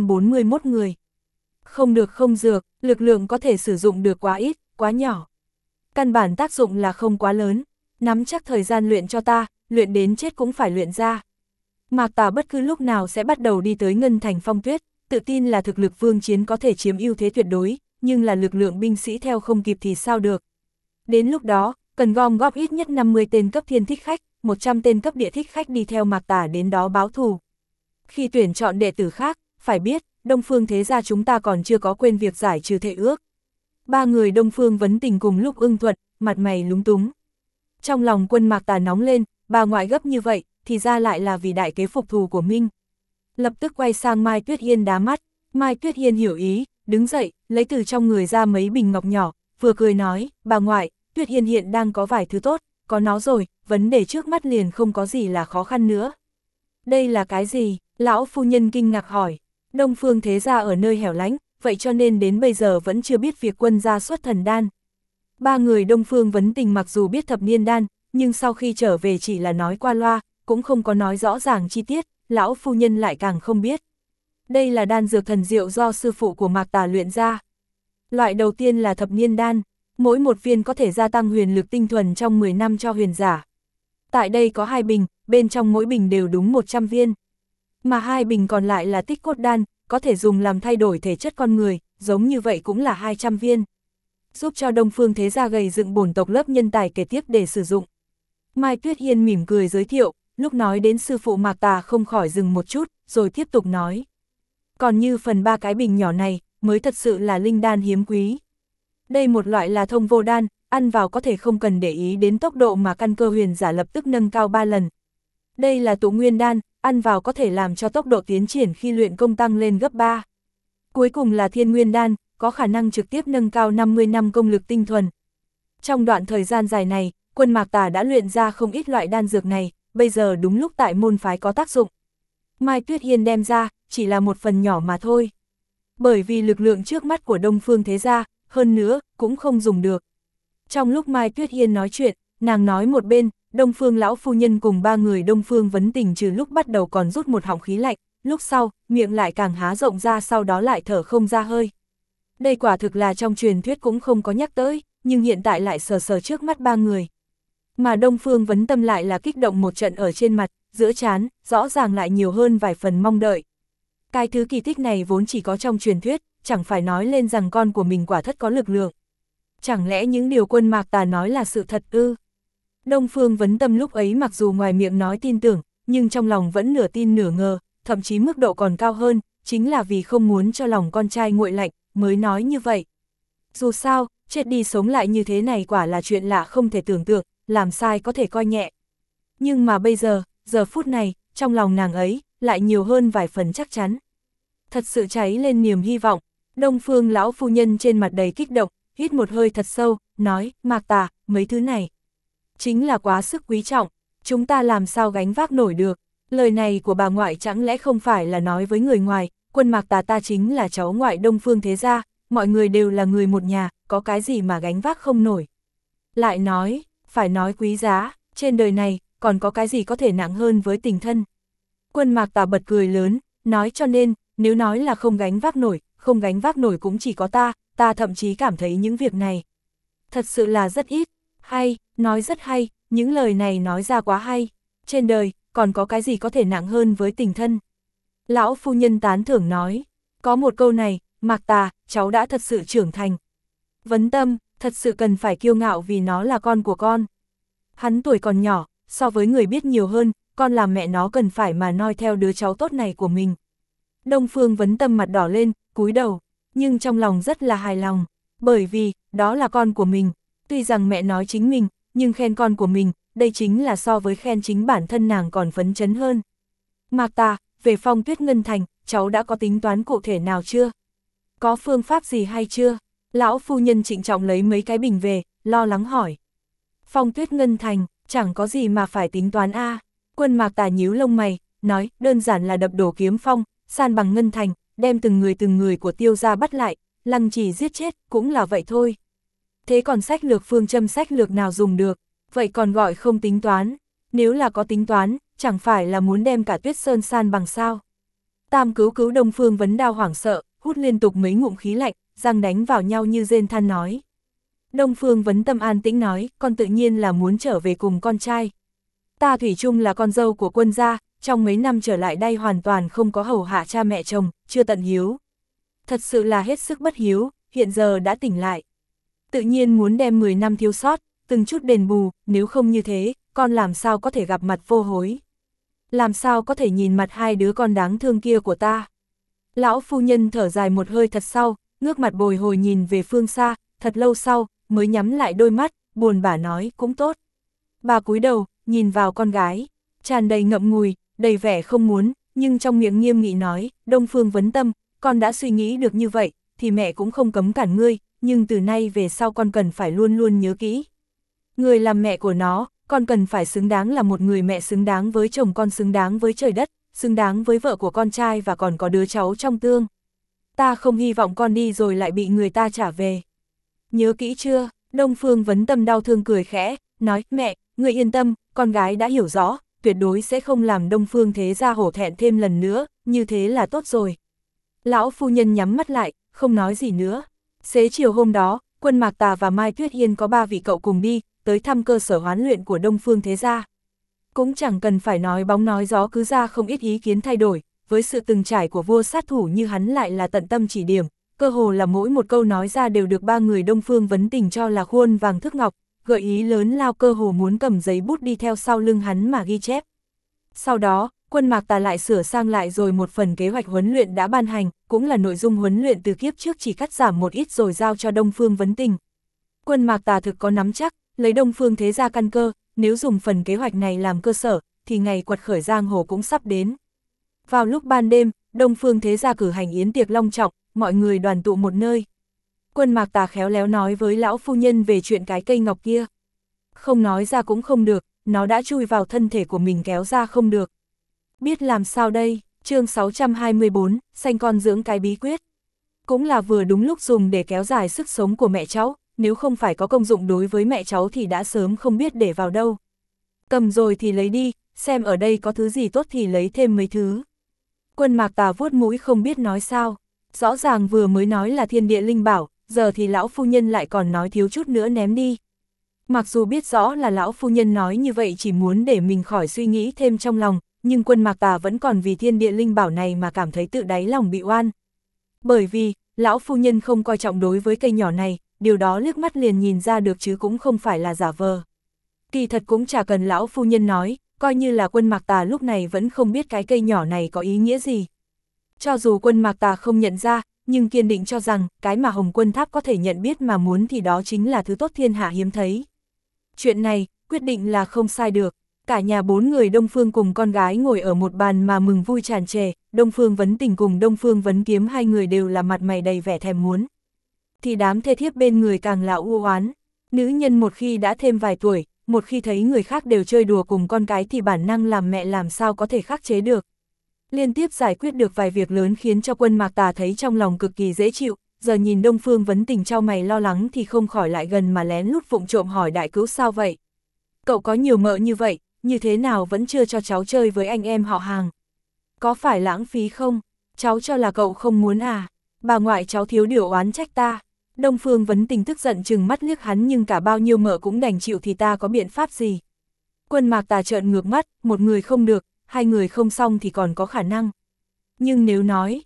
341 người. Không được không dược, lực lượng có thể sử dụng được quá ít, quá nhỏ. Căn bản tác dụng là không quá lớn, nắm chắc thời gian luyện cho ta, luyện đến chết cũng phải luyện ra. Mạc Tà bất cứ lúc nào sẽ bắt đầu đi tới Ngân Thành Phong Tuyết, tự tin là thực lực vương chiến có thể chiếm ưu thế tuyệt đối, nhưng là lực lượng binh sĩ theo không kịp thì sao được. Đến lúc đó, cần gom góp ít nhất 50 tên cấp thiên thích khách, 100 tên cấp địa thích khách đi theo Mạc Tà đến đó báo thù. Khi tuyển chọn đệ tử khác, phải biết, Đông Phương thế gia chúng ta còn chưa có quên việc giải trừ thệ ước. Ba người Đông Phương Vấn Tình cùng lúc ưng thuận, mặt mày lúng túng. Trong lòng Quân Mạc Tà nóng lên, bà ngoại gấp như vậy, thì ra lại là vì đại kế phục thù của Minh. Lập tức quay sang Mai Tuyết Hiên đá mắt, Mai Tuyết Hiên hiểu ý, đứng dậy, lấy từ trong người ra mấy bình ngọc nhỏ, vừa cười nói, bà ngoại, Tuyết Hiên hiện đang có vài thứ tốt, có nó rồi, vấn đề trước mắt liền không có gì là khó khăn nữa. Đây là cái gì? Lão phu nhân kinh ngạc hỏi. Đông Phương thế gia ở nơi hẻo lánh, vậy cho nên đến bây giờ vẫn chưa biết việc Quân gia xuất thần đan. Ba người Đông Phương Vấn Tình mặc dù biết thập niên đan, nhưng sau khi trở về chỉ là nói qua loa, cũng không có nói rõ ràng chi tiết, lão phu nhân lại càng không biết. Đây là đan dược thần diệu do sư phụ của Mạc Tà luyện ra. Loại đầu tiên là thập niên đan, mỗi một viên có thể gia tăng huyền lực tinh thuần trong 10 năm cho huyền giả. Tại đây có 2 bình, bên trong mỗi bình đều đúng 100 viên. Mà 2 bình còn lại là tích cốt đan, có thể dùng làm thay đổi thể chất con người, giống như vậy cũng là 200 viên. Giúp cho Đông Phương Thế Gia gầy dựng bổn tộc lớp nhân tài kế tiếp để sử dụng. Mai Tuyết Hiên mỉm cười giới thiệu, lúc nói đến sư phụ Mạc Tà không khỏi dừng một chút, rồi tiếp tục nói. Còn như phần 3 cái bình nhỏ này, mới thật sự là linh đan hiếm quý. Đây một loại là thông vô đan, ăn vào có thể không cần để ý đến tốc độ mà căn cơ huyền giả lập tức nâng cao 3 lần. Đây là tụ nguyên đan, ăn vào có thể làm cho tốc độ tiến triển khi luyện công tăng lên gấp 3. Cuối cùng là thiên nguyên đan, có khả năng trực tiếp nâng cao 50 năm công lực tinh thuần. Trong đoạn thời gian dài này, quân Mạc Tà đã luyện ra không ít loại đan dược này, bây giờ đúng lúc tại môn phái có tác dụng. Mai Tuyết Hiên đem ra, chỉ là một phần nhỏ mà thôi. Bởi vì lực lượng trước mắt của Đông Phương Thế Gia, hơn nữa, cũng không dùng được. Trong lúc Mai Tuyết Hiên nói chuyện, nàng nói một bên, Đông Phương lão phu nhân cùng 3 người Đông Phương Vấn Tình trừ lúc bắt đầu còn rút một họng khí lạnh, lúc sau, miệng lại càng há rộng ra, sau đó lại thở không ra hơi. Đây quả thực là trong truyền thuyết cũng không có nhắc tới, nhưng hiện tại lại sờ sờ trước mắt 3 người. Mà Đông Phương Vấn Tâm lại là kích động một trận ở trên mặt, giữa trán, rõ ràng lại nhiều hơn vài phần mong đợi. Cái thứ kỳ tích này vốn chỉ có trong truyền thuyết, chẳng phải nói lên rằng con của mình quả thật có lực lượng. Chẳng lẽ những điều quân Mạc Tà nói là sự thật ư? Đông Phương Vấn Tâm lúc ấy mặc dù ngoài miệng nói tin tưởng, nhưng trong lòng vẫn nửa tin nửa ngờ, thậm chí mức độ còn cao hơn, chính là vì không muốn cho lòng con trai nguội lạnh, mới nói như vậy. Dù sao, chết đi sống lại như thế này quả là chuyện lạ không thể tưởng tượng, làm sai có thể coi nhẹ. Nhưng mà bây giờ, giờ phút này, trong lòng nàng ấy, lại nhiều hơn vài phần chắc chắn. Thật sự cháy lên niềm hy vọng, Đông Phương lão phu nhân trên mặt đầy kích động, hít một hơi thật sâu, nói, Mạc Tà, mấy thứ này chính là quá sức quý trọng, chúng ta làm sao gánh vác nổi được. Lời này của bà ngoại chẳng lẽ không phải là nói với người ngoài, quân Mạc Tà ta chính là cháu ngoại Đông Phương Thế Gia, mọi người đều là người một nhà, có cái gì mà gánh vác không nổi. Lại nói, phải nói quý giá, trên đời này, còn có cái gì có thể nặng hơn với tình thân. Quân Mạc Tà bật cười lớn, nói cho nên, nếu nói là không gánh vác nổi, không gánh vác nổi cũng chỉ có ta thậm chí cảm thấy những việc này thật sự là rất ít, hay, nói rất hay, những lời này nói ra quá hay, trên đời, còn có cái gì có thể nặng hơn với tình thân. Lão phu nhân tán thưởng nói, có một câu này, Mạc Tà, cháu đã thật sự trưởng thành. Vấn Tâm, thật sự cần phải kiêu ngạo vì nó là con của con. Hắn tuổi còn nhỏ, so với người biết nhiều hơn, con làm mẹ nó cần phải mà noi theo đứa cháu tốt này của mình. Đông Phương Vấn Tâm mặt đỏ lên, cúi đầu, nhưng trong lòng rất là hài lòng, bởi vì, đó là con của mình, tuy rằng mẹ nói chính mình, nhưng khen con của mình, đây chính là so với khen chính bản thân nàng còn phấn chấn hơn. Mạc Tà, về Phong Tuyết Ngân Thành, cháu đã có tính toán cụ thể nào chưa? Có phương pháp gì hay chưa? Lão phu nhân trịnh trọng lấy mấy cái bình về, lo lắng hỏi. Phong Tuyết Ngân Thành, chẳng có gì mà phải tính toán a. Quân Mạc Tà nhíu lông mày, nói, đơn giản là đập đổ Kiếm Phong, san bằng Ngân Thành, đem từng người của Tiêu gia bắt lại, Lăng Trì giết chết, cũng là vậy thôi. Thế còn sách lược phương châm sách lược nào dùng được, vậy còn gọi không tính toán, nếu là có tính toán, chẳng phải là muốn đem cả Tuyết Sơn san bằng sao. Tam Cứu Đông Phương Vấn Đao hoảng sợ, hút liên tục mấy ngụm khí lạnh, răng đánh vào nhau như rên than nói. Đông Phương Vấn Tâm an tĩnh nói, con tự nhiên là muốn trở về cùng con trai. Ta thủy chung là con dâu của quân gia, trong mấy năm trở lại đây hoàn toàn không có hầu hạ cha mẹ chồng, chưa tận hiếu. Thật sự là hết sức bất hiếu, hiện giờ đã tỉnh lại. Tự nhiên muốn đem 10 năm thiếu sót, từng chút đền bù, nếu không như thế, con làm sao có thể gặp mặt vô hối. Làm sao có thể nhìn mặt hai đứa con đáng thương kia của ta. Lão phu nhân thở dài một hơi thật sau, ngước mặt bồi hồi nhìn về phương xa, thật lâu sau, mới nhắm lại đôi mắt, buồn bã nói, cũng tốt. Bà cúi đầu, nhìn vào con gái, tràn đầy ngậm ngùi, đầy vẻ không muốn, nhưng trong miệng nghiêm nghị nói, Đông Phương Vấn Tâm, con đã suy nghĩ được như vậy, thì mẹ cũng không cấm cản ngươi, nhưng từ nay về sau con cần phải luôn luôn nhớ kỹ. Người làm mẹ của nó, con cần phải xứng đáng là một người mẹ xứng đáng với chồng con, xứng đáng với trời đất, xứng đáng với vợ của con trai và còn có đứa cháu trong tương. Ta không hy vọng con đi rồi lại bị người ta trả về. Nhớ kỹ chưa? Đông Phương Vấn Tâm đau thương cười khẽ, nói, mẹ, người yên tâm, con gái đã hiểu rõ, tuyệt đối sẽ không làm Đông Phương Thế Gia hổ thẹn thêm lần nữa, như thế là tốt rồi. Lão phu nhân nhắm mắt lại, không nói gì nữa. Xế chiều hôm đó, Quân Mạc Tà và Mai Tuyết Yên có 3 vị cậu cùng đi, tới thăm cơ sở huấn luyện của Đông Phương Thế Gia. Cũng chẳng cần phải nói bóng nói gió cứ ra không ít ý kiến thay đổi, với sự từng trải của vua sát thủ như hắn lại là tận tâm chỉ điểm, cơ hồ là mỗi một câu nói ra đều được 3 người Đông Phương Vấn Tình cho là khuôn vàng thước ngọc, gợi ý lớn lao cơ hồ muốn cầm giấy bút đi theo sau lưng hắn mà ghi chép. Sau đó, Quân Mạc Tà lại sửa sang lại rồi một phần kế hoạch huấn luyện đã ban hành, cũng là nội dung huấn luyện từ kiếp trước chỉ cắt giảm một ít rồi giao cho Đông Phương Vấn Tình. Quân Mạc Tà thực có nắm chắc, lấy Đông Phương Thế Gia căn cơ, nếu dùng phần kế hoạch này làm cơ sở, thì ngày quật khởi giang hồ cũng sắp đến. Vào lúc ban đêm, Đông Phương Thế Gia cử hành yến tiệc long trọng, mọi người đoàn tụ một nơi. Quân Mạc Tà khéo léo nói với lão phu nhân về chuyện cái cây ngọc kia. Không nói ra cũng không được, nó đã chui vào thân thể của mình kéo ra không được. Biết làm sao đây, chương 624, sanh con dưỡng cái bí quyết. Cũng là vừa đúng lúc dùng để kéo dài sức sống của mẹ cháu, nếu không phải có công dụng đối với mẹ cháu thì đã sớm không biết để vào đâu. Cầm rồi thì lấy đi, xem ở đây có thứ gì tốt thì lấy thêm mấy thứ. Quân Mạc Tà vuốt mũi không biết nói sao, rõ ràng vừa mới nói là thiên địa linh bảo, giờ thì lão phu nhân lại còn nói thiếu chút nữa ném đi. Mặc dù biết rõ là lão phu nhân nói như vậy chỉ muốn để mình khỏi suy nghĩ thêm trong lòng, nhưng Quân Mạc Tà vẫn còn vì thiên địa linh bảo này mà cảm thấy tự đáy lòng bị oan. Bởi vì, lão phu nhân không coi trọng đối với cây nhỏ này, điều đó liếc mắt liền nhìn ra được chứ cũng không phải là giả vờ. Kỳ thật cũng chả cần lão phu nhân nói, coi như là Quân Mạc Tà lúc này vẫn không biết cái cây nhỏ này có ý nghĩa gì. Cho dù Quân Mạc Tà không nhận ra, nhưng kiên định cho rằng, cái mà Hồng Quân Tháp có thể nhận biết mà muốn thì đó chính là thứ tốt thiên hạ hiếm thấy. Chuyện này, quyết định là không sai được. Cả nhà 4 người Đông Phương cùng con gái ngồi ở một bàn mà mừng vui tràn trề, Đông Phương Vấn Tình cùng Đông Phương Vấn Kiếm hai người đều là mặt mày đầy vẻ thèm muốn. Thì đám thê thiếp bên người càng là u oán. Nữ nhân một khi đã thêm vài tuổi, một khi thấy người khác đều chơi đùa cùng con cái thì bản năng làm mẹ làm sao có thể khắc chế được. Liên tiếp giải quyết được vài việc lớn khiến cho Quân Mạc Tà thấy trong lòng cực kỳ dễ chịu, giờ nhìn Đông Phương Vấn Tình trao mày lo lắng thì không khỏi lại gần mà lén lút vụng trộm hỏi đại cứu sao vậy. Cậu có nhiều mợ như vậy, như thế nào vẫn chưa cho cháu chơi với anh em họ hàng? Có phải lãng phí không? Cháu cho là cậu không muốn à? Bà ngoại cháu thiếu điều oán trách ta. Đông Phương Vấn Tình tức giận chừng mắt liếc hắn nhưng cả bao nhiêu mợ cũng đành chịu thì ta có biện pháp gì? Quân Mạc Tà trợn ngược mắt, một người không được, hai người không xong thì còn có khả năng. Nhưng nếu nói,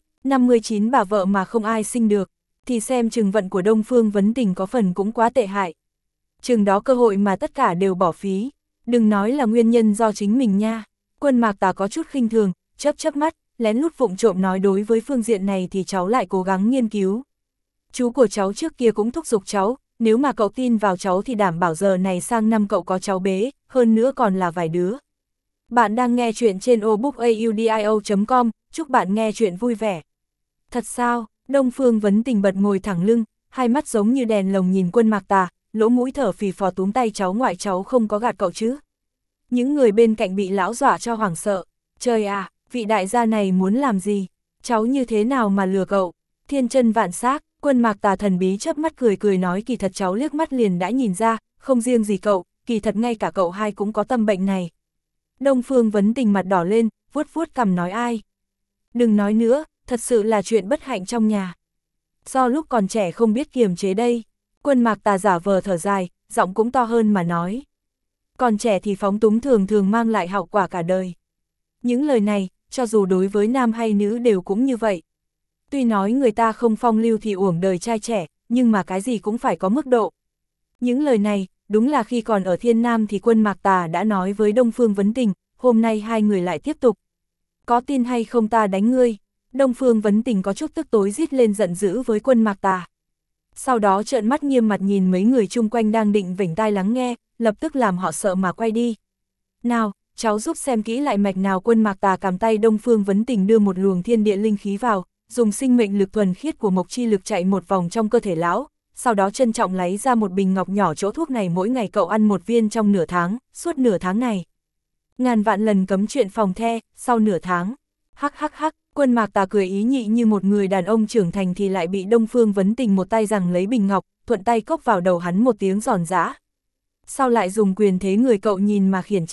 59 bà vợ mà không ai sinh được, thì xem chừng vận của Đông Phương Vấn Tình có phần cũng quá tệ hại. Chừng đó cơ hội mà tất cả đều bỏ phí, đừng nói là nguyên nhân do chính mình nha. Quân Mạc Tà có chút khinh thường, chớp mắt, lén lút vụng trộm nói đối với phương diện này thì cháu lại cố gắng nghiên cứu. Chú của cháu trước kia cũng thúc giục cháu, nếu mà cậu tin vào cháu thì đảm bảo giờ này sang năm cậu có cháu bế, hơn nữa còn là vài đứa. Bạn đang nghe chuyện trên obookaudio.com, chúc bạn nghe chuyện vui vẻ. Thật sao? Đông Phương Vấn Tình bật ngồi thẳng lưng, hai mắt giống như đèn lồng nhìn Quân Mạc Tà, lỗ mũi thở phì phò túm tay cháu ngoại cháu không có gạt cậu chứ. Những người bên cạnh bị lão dọa cho hoảng sợ. Trời à, vị đại gia này muốn làm gì? Cháu như thế nào mà lừa cậu? Thiên chân vạn xác. Quân Mạc Tà thần bí chớp mắt cười nói kỳ thật cháu liếc mắt liền đã nhìn ra, không riêng gì cậu, kỳ thật ngay cả cậu hai cũng có tâm bệnh này. Đông Phương Vấn Tình mặt đỏ lên, vuốt cằm nói ai? Đừng nói nữa, thật sự là chuyện bất hạnh trong nhà. Do lúc còn trẻ không biết kiềm chế đây. Quân Mạc Tà giả vờ thở dài, giọng cũng to hơn mà nói. Còn trẻ thì phóng túng thường mang lại hậu quả cả đời. Những lời này, cho dù đối với nam hay nữ đều cũng như vậy. Tuy nói người ta không phong lưu thì uổng đời trai trẻ, nhưng mà cái gì cũng phải có mức độ. Những lời này, đúng là khi còn ở Thiên Nam thì Quân Mạc Tà đã nói với Đông Phương Vấn Tình, hôm nay hai người lại tiếp tục. Có tin hay không ta đánh ngươi? Đông Phương Vấn Tình có chút tức tối rít lên giận dữ với Quân Mạc Tà. Sau đó trợn mắt nghiêm mặt nhìn mấy người chung quanh đang định vểnh tai lắng nghe, lập tức làm họ sợ mà quay đi. Nào, cháu giúp xem kỹ lại mạch nào. Quân Mạc Tà cầm tay Đông Phương Vấn Tình đưa một luồng thiên địa linh khí vào, dùng sinh mệnh lực thuần khiết của mộc chi lực chạy một vòng trong cơ thể lão, sau đó trân trọng lấy ra một bình ngọc nhỏ chỗ thuốc này mỗi ngày cậu ăn một viên trong nửa tháng, suốt nửa tháng này. Ngàn vạn lần cấm chuyện phòng the, sau nửa tháng. Hắc, Quân Mạc Tà cười ý nhị như một người đàn ông trưởng thành thì lại bị Đông Phương Vấn Tình một tay giằng lấy bình ngọc, thuận tay cốc vào đầu hắn một tiếng giòn giã. Sau lại dùng quyền thế người cậu nhìn mà khiển trách,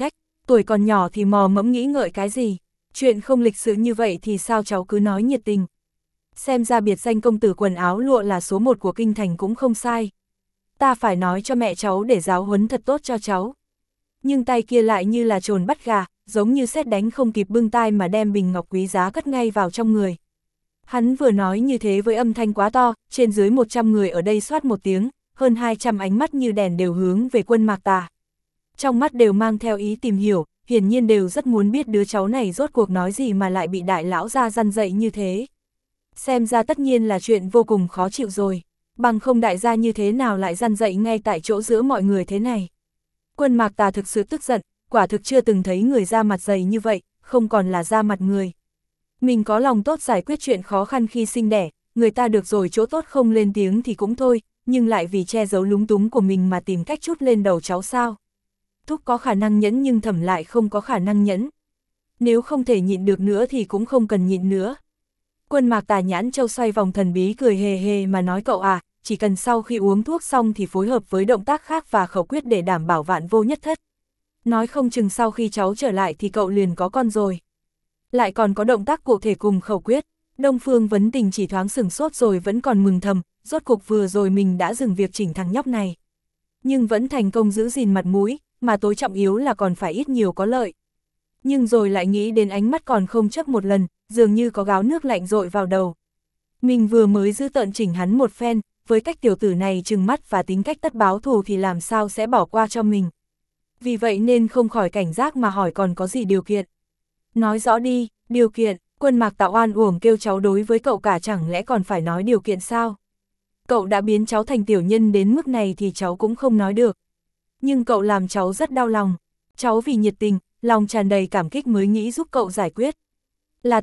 Tuổi còn nhỏ thì mò mẫm nghĩ ngợi cái gì, chuyện không lịch sự như vậy thì sao cháu cứ nói nhiệt tình. Xem ra biệt danh công tử quần áo lụa là số 1 của kinh thành cũng không sai. Ta phải nói cho mẹ cháu để giáo huấn thật tốt cho cháu. Nhưng tay kia lại như là trồn bắt gà, giống như sét đánh không kịp bưng tai mà đem bình ngọc quý giá cất ngay vào trong người. Hắn vừa nói như thế với âm thanh quá to, trên dưới 100 người ở đây xoát một tiếng, hơn 200 ánh mắt như đèn đều hướng về Quân Mạc Tà. Trong mắt đều mang theo ý tìm hiểu, hiển nhiên đều rất muốn biết đứa cháu này rốt cuộc nói gì mà lại bị đại lão ra răn dậy như thế. Xem ra tất nhiên là chuyện vô cùng khó chịu rồi, bằng không đại gia như thế nào lại răn dậy ngay tại chỗ giữa mọi người thế này. Quân Mạc Tà thực sự tức giận, quả thực chưa từng thấy người ra mặt dày như vậy, không còn là ra mặt người. Mình có lòng tốt giải quyết chuyện khó khăn khi sinh đẻ, người ta được rồi chỗ tốt không lên tiếng thì cũng thôi, nhưng lại vì che giấu lúng túng của mình mà tìm cách trút lên đầu cháu sao. Thúc có khả năng nhẫn nhưng Thẩm lại không có khả năng nhẫn. Nếu không thể nhịn được nữa thì cũng không cần nhịn nữa. Quân Mạc Tà nhãn châu xoay vòng thần bí cười hề hề mà nói cậu à, chỉ cần sau khi uống thuốc xong thì phối hợp với động tác khác và khẩu quyết để đảm bảo vạn vô nhất thất. Nói không chừng sau khi cháu trở lại thì cậu liền có con rồi. Lại còn có động tác cụ thể cùng khẩu quyết. Đông Phương Vấn Tình chỉ thoáng sửng sốt rồi vẫn còn mừng thầm, rốt cuộc vừa rồi mình đã dừng việc chỉnh thằng nhóc này. Nhưng vẫn thành công giữ gìn mặt mũi, mà tối trọng yếu là còn phải ít nhiều có lợi. Nhưng rồi lại nghĩ đến ánh mắt còn không chấp một lần, dường như có gáo nước lạnh dội vào đầu. Mình vừa mới giữ tợn chỉnh hắn một phen, với cách tiểu tử này trừng mắt và tính cách tất báo thù thì làm sao sẽ bỏ qua cho mình. Vì vậy nên không khỏi cảnh giác mà hỏi còn có gì điều kiện. Nói rõ đi, điều kiện. Quân Mạc Tà oan uổng kêu cháu đối với cậu cả chẳng lẽ còn phải nói điều kiện sao? Cậu đã biến cháu thành tiểu nhân đến mức này thì cháu cũng không nói được. Nhưng cậu làm cháu rất đau lòng. Cháu vì nhiệt tình, lòng tràn đầy cảm kích mới nghĩ giúp cậu giải quyết. Là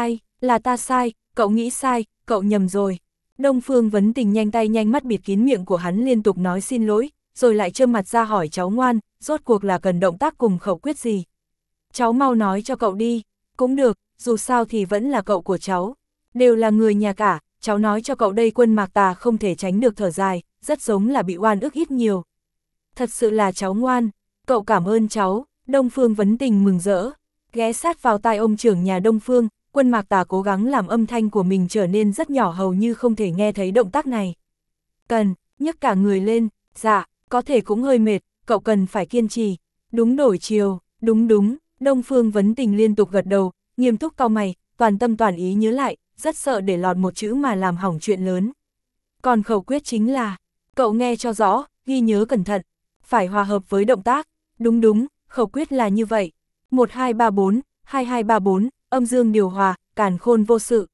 ta sai, cậu nghĩ sai, cậu nhầm rồi. Đông Phương Vấn Tình nhanh tay nhanh mắt bịt kín miệng của hắn liên tục nói xin lỗi, rồi lại trơ mặt ra hỏi cháu ngoan, rốt cuộc là cần động tác cùng khẩu quyết gì. Cháu mau nói cho cậu đi, cũng được, dù sao thì vẫn là cậu của cháu. Đều là người nhà cả, cháu nói cho cậu đây. Quân Mạc Tà không thể tránh được thở dài, rất giống là bị oan ức ít nhiều. Thật sự là cháu ngoan, cậu cảm ơn cháu. Đông Phương Vấn Tình mừng rỡ, ghé sát vào tai ông trưởng nhà Đông Phương. Quân Mạc Tà cố gắng làm âm thanh của mình trở nên rất nhỏ hầu như không thể nghe thấy động tác này. Cần, nhấc cả người lên, dạ, có thể cũng hơi mệt, cậu cần phải kiên trì. Đúng đổi chiều, đúng, Đông Phương Vấn Tình liên tục gật đầu, nghiêm túc cau mày, toàn tâm toàn ý nhớ lại, rất sợ để lọt một chữ mà làm hỏng chuyện lớn. Còn khẩu quyết chính là, cậu nghe cho rõ, ghi nhớ cẩn thận, phải hòa hợp với động tác. Đúng, khẩu quyết là như vậy. 1234, 2234, âm dương điều hòa, càn khôn vô sự.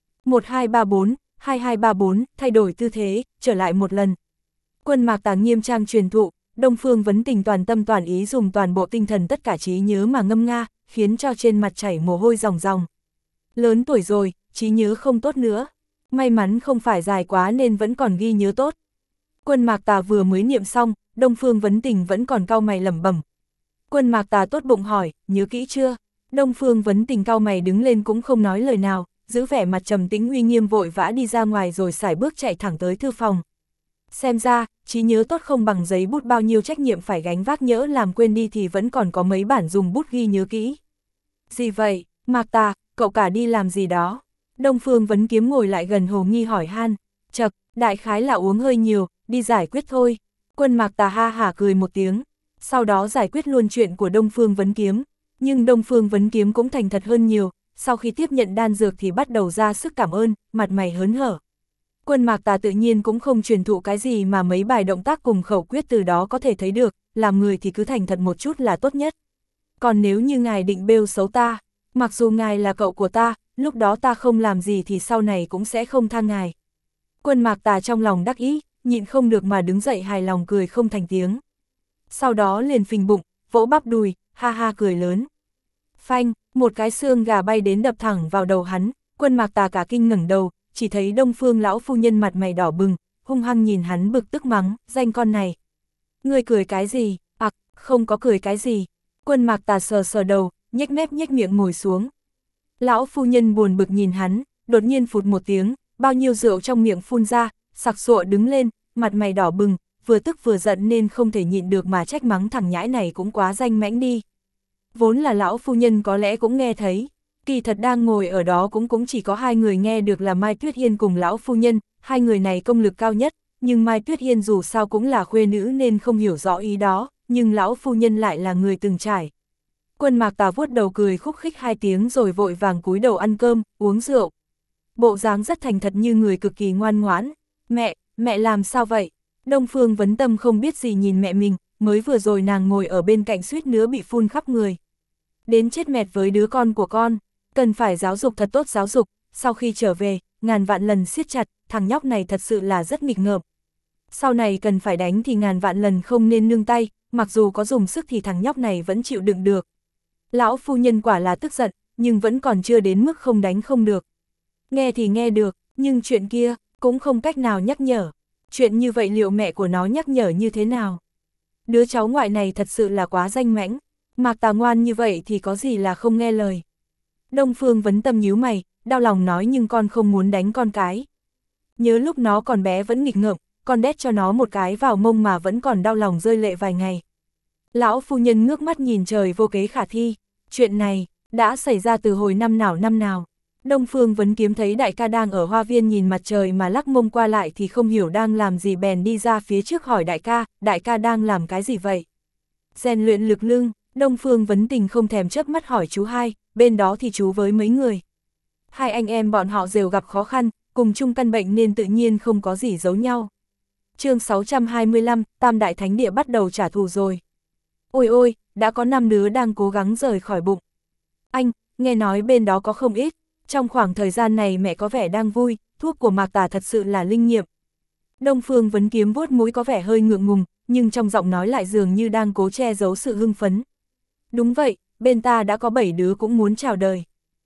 1234, 2234, thay đổi tư thế, trở lại một lần. Quân Mạc Tà nghiêm trang truyền thụ, Đông Phương Vấn Tình toàn tâm toàn ý dùng toàn bộ tinh thần tất cả trí nhớ mà ngâm nga, khiến cho trên mặt chảy mồ hôi ròng ròng. Lớn tuổi rồi, trí nhớ không tốt nữa. May mắn không phải dài quá nên vẫn còn ghi nhớ tốt. Quân Mạc Tà vừa mới niệm xong, Đông Phương Vấn Tình vẫn còn cau mày lẩm bẩm. Quân Mạc Tà tốt bụng hỏi, nhớ kỹ chưa? Đông Phương Vấn Tình cau mày đứng lên cũng không nói lời nào, giữ vẻ mặt trầm tĩnh uy nghiêm vội vã đi ra ngoài rồi sải bước chạy thẳng tới thư phòng. Xem ra, trí nhớ tốt không bằng giấy bút, bao nhiêu trách nhiệm phải gánh vác nhỡ làm quên đi thì vẫn còn có mấy bản dùng bút ghi nhớ kỹ. Gì vậy, Mạc Tà, cậu cả đi làm gì đó? Đông Phương Vấn Kiếm ngồi lại gần hồ nghi hỏi han. Chậc, đại khái là uống hơi nhiều, đi giải quyết thôi. Quân Mạc Tà ha hả cười một tiếng, sau đó giải quyết luôn chuyện của Đông Phương Vấn Kiếm. Nhưng Đông Phương Vấn Kiếm cũng thành thật hơn nhiều, sau khi tiếp nhận đan dược thì bắt đầu ra sức cảm ơn, mặt mày hớn hở. Quân Mạc Tà tự nhiên cũng không truyền thụ cái gì mà mấy bài động tác cùng khẩu quyết từ đó có thể thấy được, làm người thì cứ thành thật một chút là tốt nhất. Còn nếu như ngài định bêu xấu ta, mặc dù ngài là cậu của ta, lúc đó ta không làm gì thì sau này cũng sẽ không tha ngài. Quân Mạc Tà trong lòng đắc ý, nhịn không được mà đứng dậy hài lòng cười không thành tiếng. Sau đó liền phình bụng, vỗ bắp đùi, ha ha cười lớn. Phanh, một cái xương gà bay đến đập thẳng vào đầu hắn. Quân Mạc Tà cả kinh ngẩng đầu, chỉ thấy Đông Phương lão phu nhân mặt mày đỏ bừng, hung hăng nhìn hắn bực tức mắng, danh con này. Ngươi cười cái gì? Không có cười cái gì. Quân Mạc Tà sờ sờ đầu, nhếch mép nhếch miệng ngồi xuống. Lão phu nhân buồn bực nhìn hắn, đột nhiên phụt một tiếng, bao nhiêu rượu trong miệng phun ra, sặc sụa đứng lên, mặt mày đỏ bừng, vừa tức vừa giận nên không thể nhịn được mà trách mắng thằng nhãi này cũng quá danh mãnh đi. vốn là lão phu nhân có lẽ cũng nghe thấy. Kỳ thật đang ngồi ở đó cũng chỉ có hai người nghe được là Mai Tuyết Hiên cùng lão phu nhân, hai người này công lực cao nhất, nhưng Mai Tuyết Hiên dù sao cũng là khuê nữ nên không hiểu rõ ý đó, nhưng lão phu nhân lại là người từng trải. Quân Mạc Tà vuốt đầu cười khúc khích hai tiếng rồi vội vàng cúi đầu ăn cơm, uống rượu. Bộ dáng rất thành thật như người cực kỳ ngoan ngoãn. Mẹ làm sao vậy? Đông Phương Vấn Tâm không biết gì nhìn mẹ mình, mới vừa rồi nàng ngồi ở bên cạnh suýt nữa bị phun khắp người. Đến chết mệt với đứa con của con, cần phải giáo dục thật tốt giáo dục, sau khi trở về, ngàn vạn lần siết chặt, thằng nhóc này thật sự là rất nghịch ngợm. Sau này cần phải đánh thì ngàn vạn lần không nên nương tay, mặc dù có dùng sức thì thằng nhóc này vẫn chịu đựng được. Lão phu nhân quả là tức giận, nhưng vẫn còn chưa đến mức không đánh không được. Nghe thì nghe được, nhưng chuyện kia, cũng không cách nào nhắc nhở. Chuyện như vậy liệu mẹ của nó nhắc nhở như thế nào? Đứa cháu ngoại này thật sự là quá danh mãnh, Mạc Tà ngoan như vậy thì có gì là không nghe lời. Đông Phương Vấn Tâm nhíu mày, đau lòng nói nhưng con không muốn đánh con cái. Nhớ lúc nó còn bé vẫn nghịch ngợm, con đét cho nó một cái vào mông mà vẫn còn đau lòng rơi lệ vài ngày. Lão phu nhân ngước mắt nhìn trời vô kế khả thi, chuyện này đã xảy ra từ hồi năm nào. Đông Phương Vấn Kiếm thấy đại ca đang ở hoa viên nhìn mặt trời mà lắc mông qua lại thì không hiểu đang làm gì bèn đi ra phía trước hỏi đại ca đang làm cái gì vậy? Rèn luyện lực lưng, Đông Phương Vấn Tình không thèm chớp mắt hỏi chú hai, bên đó thì chú với mấy người. Hai anh em bọn họ đều gặp khó khăn, cùng chung căn bệnh nên tự nhiên không có gì giấu nhau. Chương 625, Tam Đại Thánh Địa bắt đầu trả thù rồi. Ôi, đã có 5 đứa đang cố gắng rời khỏi bụng. Anh, nghe nói bên đó có không ít, trong khoảng thời gian này mẹ có vẻ đang vui, thuốc của Mạc Tà thật sự là linh nghiệm. Đông Phương Vấn Kiếm vuốt mũi có vẻ hơi ngượng ngùng, nhưng trong giọng nói lại dường như đang cố che giấu sự hưng phấn. Đúng vậy, bên ta đã có 7 đứa cũng muốn chào đời.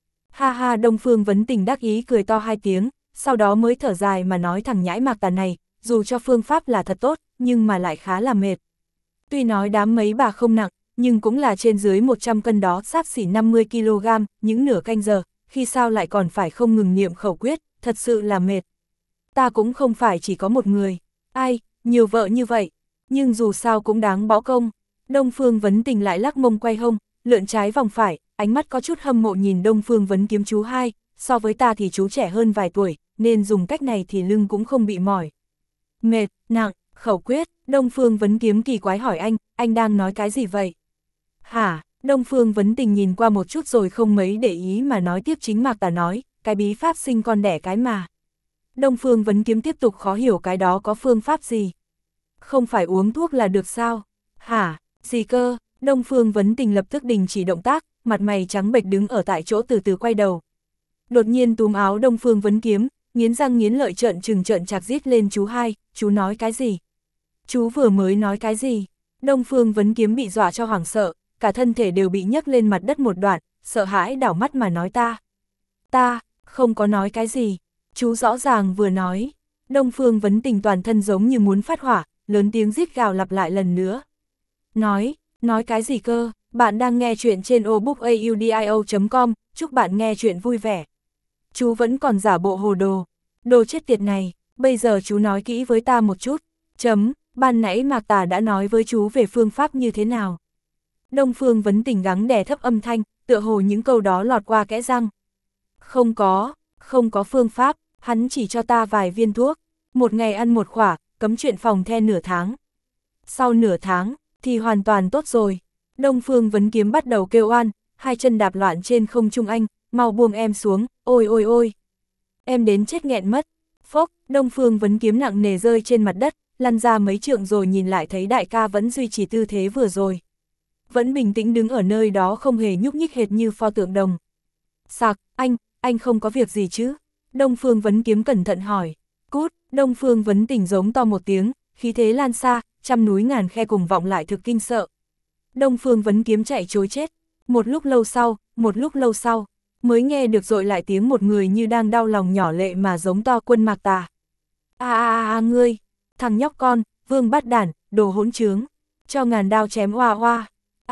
Ha ha, Đông Phương Vấn Tình đắc ý cười to hai tiếng, sau đó mới thở dài mà nói thằng nhãi Mạc Tà này, dù cho phương pháp là thật tốt, nhưng mà lại khá là mệt. Tuy nói đám mấy bà không nặng, nhưng cũng là trên dưới 100 cân đó, xáp xỉ 50 kg, những nửa canh giờ, khi sao lại còn phải không ngừng niệm khẩu quyết, thật sự là mệt. Ta cũng không phải chỉ có một người, ai, nhiều vợ như vậy, nhưng dù sao cũng đáng bỏ công. Đông Phương Vấn Tình lại lắc mông quay hông, lượn trái vòng phải, ánh mắt có chút hâm mộ nhìn Đông Phương Vấn Kiếm chú hai, so với ta thì chú trẻ hơn vài tuổi, nên dùng cách này thì lưng cũng không bị mỏi. Mệt, nặng, khẩu quyết, Đông Phương Vấn Kiếm kỳ quái hỏi anh đang nói cái gì vậy? Hả? Đông Phương Vấn Tình nhìn qua một chút rồi không mấy để ý mà nói tiếp, chính Mạc Tà nói, cái bí pháp sinh con đẻ cái mà. Đông Phương Vấn Kiếm tiếp tục khó hiểu cái đó có phương pháp gì? Không phải uống thuốc là được sao? Hả? Gì cơ? Đông Phương Vấn Tình lập tức đình chỉ động tác, mặt mày trắng bệch đứng ở tại chỗ từ từ quay đầu. Đột nhiên túm áo Đông Phương Vấn Kiếm, nghiến răng nghiến lợi trợn trạc rít lên chú hai, chú nói cái gì? Chú vừa mới nói cái gì? Đông Phương Vấn Kiếm bị dọa cho hoảng sợ, cả thân thể đều bị nhấc lên mặt đất một đoạn, sợ hãi đảo mắt mà nói ta không có nói cái gì, chú rõ ràng vừa nói. Đông Phương Vấn Tình toàn thân giống như muốn phát hỏa, lớn tiếng rít gào lặp lại lần nữa. Nói cái gì cơ? Bạn đang nghe chuyện trên audiobook.com, chúc bạn nghe chuyện vui vẻ. Chú vẫn còn giả bộ hồ đồ chết tiệt này, bây giờ chú nói kỹ với ta một chút. Ban nãy Mạc Tà đã nói với chú về phương pháp như thế nào? Đông Phương Vấn Tình gắng đè thấp âm thanh, tựa hồ những câu đó lọt qua kẽ răng. Không có phương pháp, hắn chỉ cho ta vài viên thuốc, một ngày ăn một khỏa, cấm chuyện phòng the nửa tháng. Sau nửa tháng, thì hoàn toàn tốt rồi. Đông Phương Vấn Kiếm bắt đầu kêu oan, hai chân đạp loạn trên không trung, anh, mau buông em xuống, ôi. Em đến chết nghẹn mất. Phốc, Đông Phương Vấn Kiếm nặng nề rơi trên mặt đất, lăn ra mấy trượng rồi nhìn lại thấy đại ca vẫn duy trì tư thế vừa rồi. Vẫn bình tĩnh đứng ở nơi đó không hề nhúc nhích hệt như pho tượng đồng. Sạc, anh không có việc gì chứ? Đông Phương Vấn Kiếm cẩn thận hỏi. Cút, Đông Phương Vấn Tình giống to một tiếng, khí thế lan xa, trăm núi ngàn khe cùng vọng lại thực kinh sợ. Đông Phương Vấn Kiếm chạy trối chết. Một lúc lâu sau, mới nghe được dội lại tiếng một người như đang đau lòng nhỏ lệ mà giống to, Quân Mạc Tà. Ngươi, thằng nhóc con, vương bát đản, đồ hỗn trướng, cho ngàn đao chém oa oa.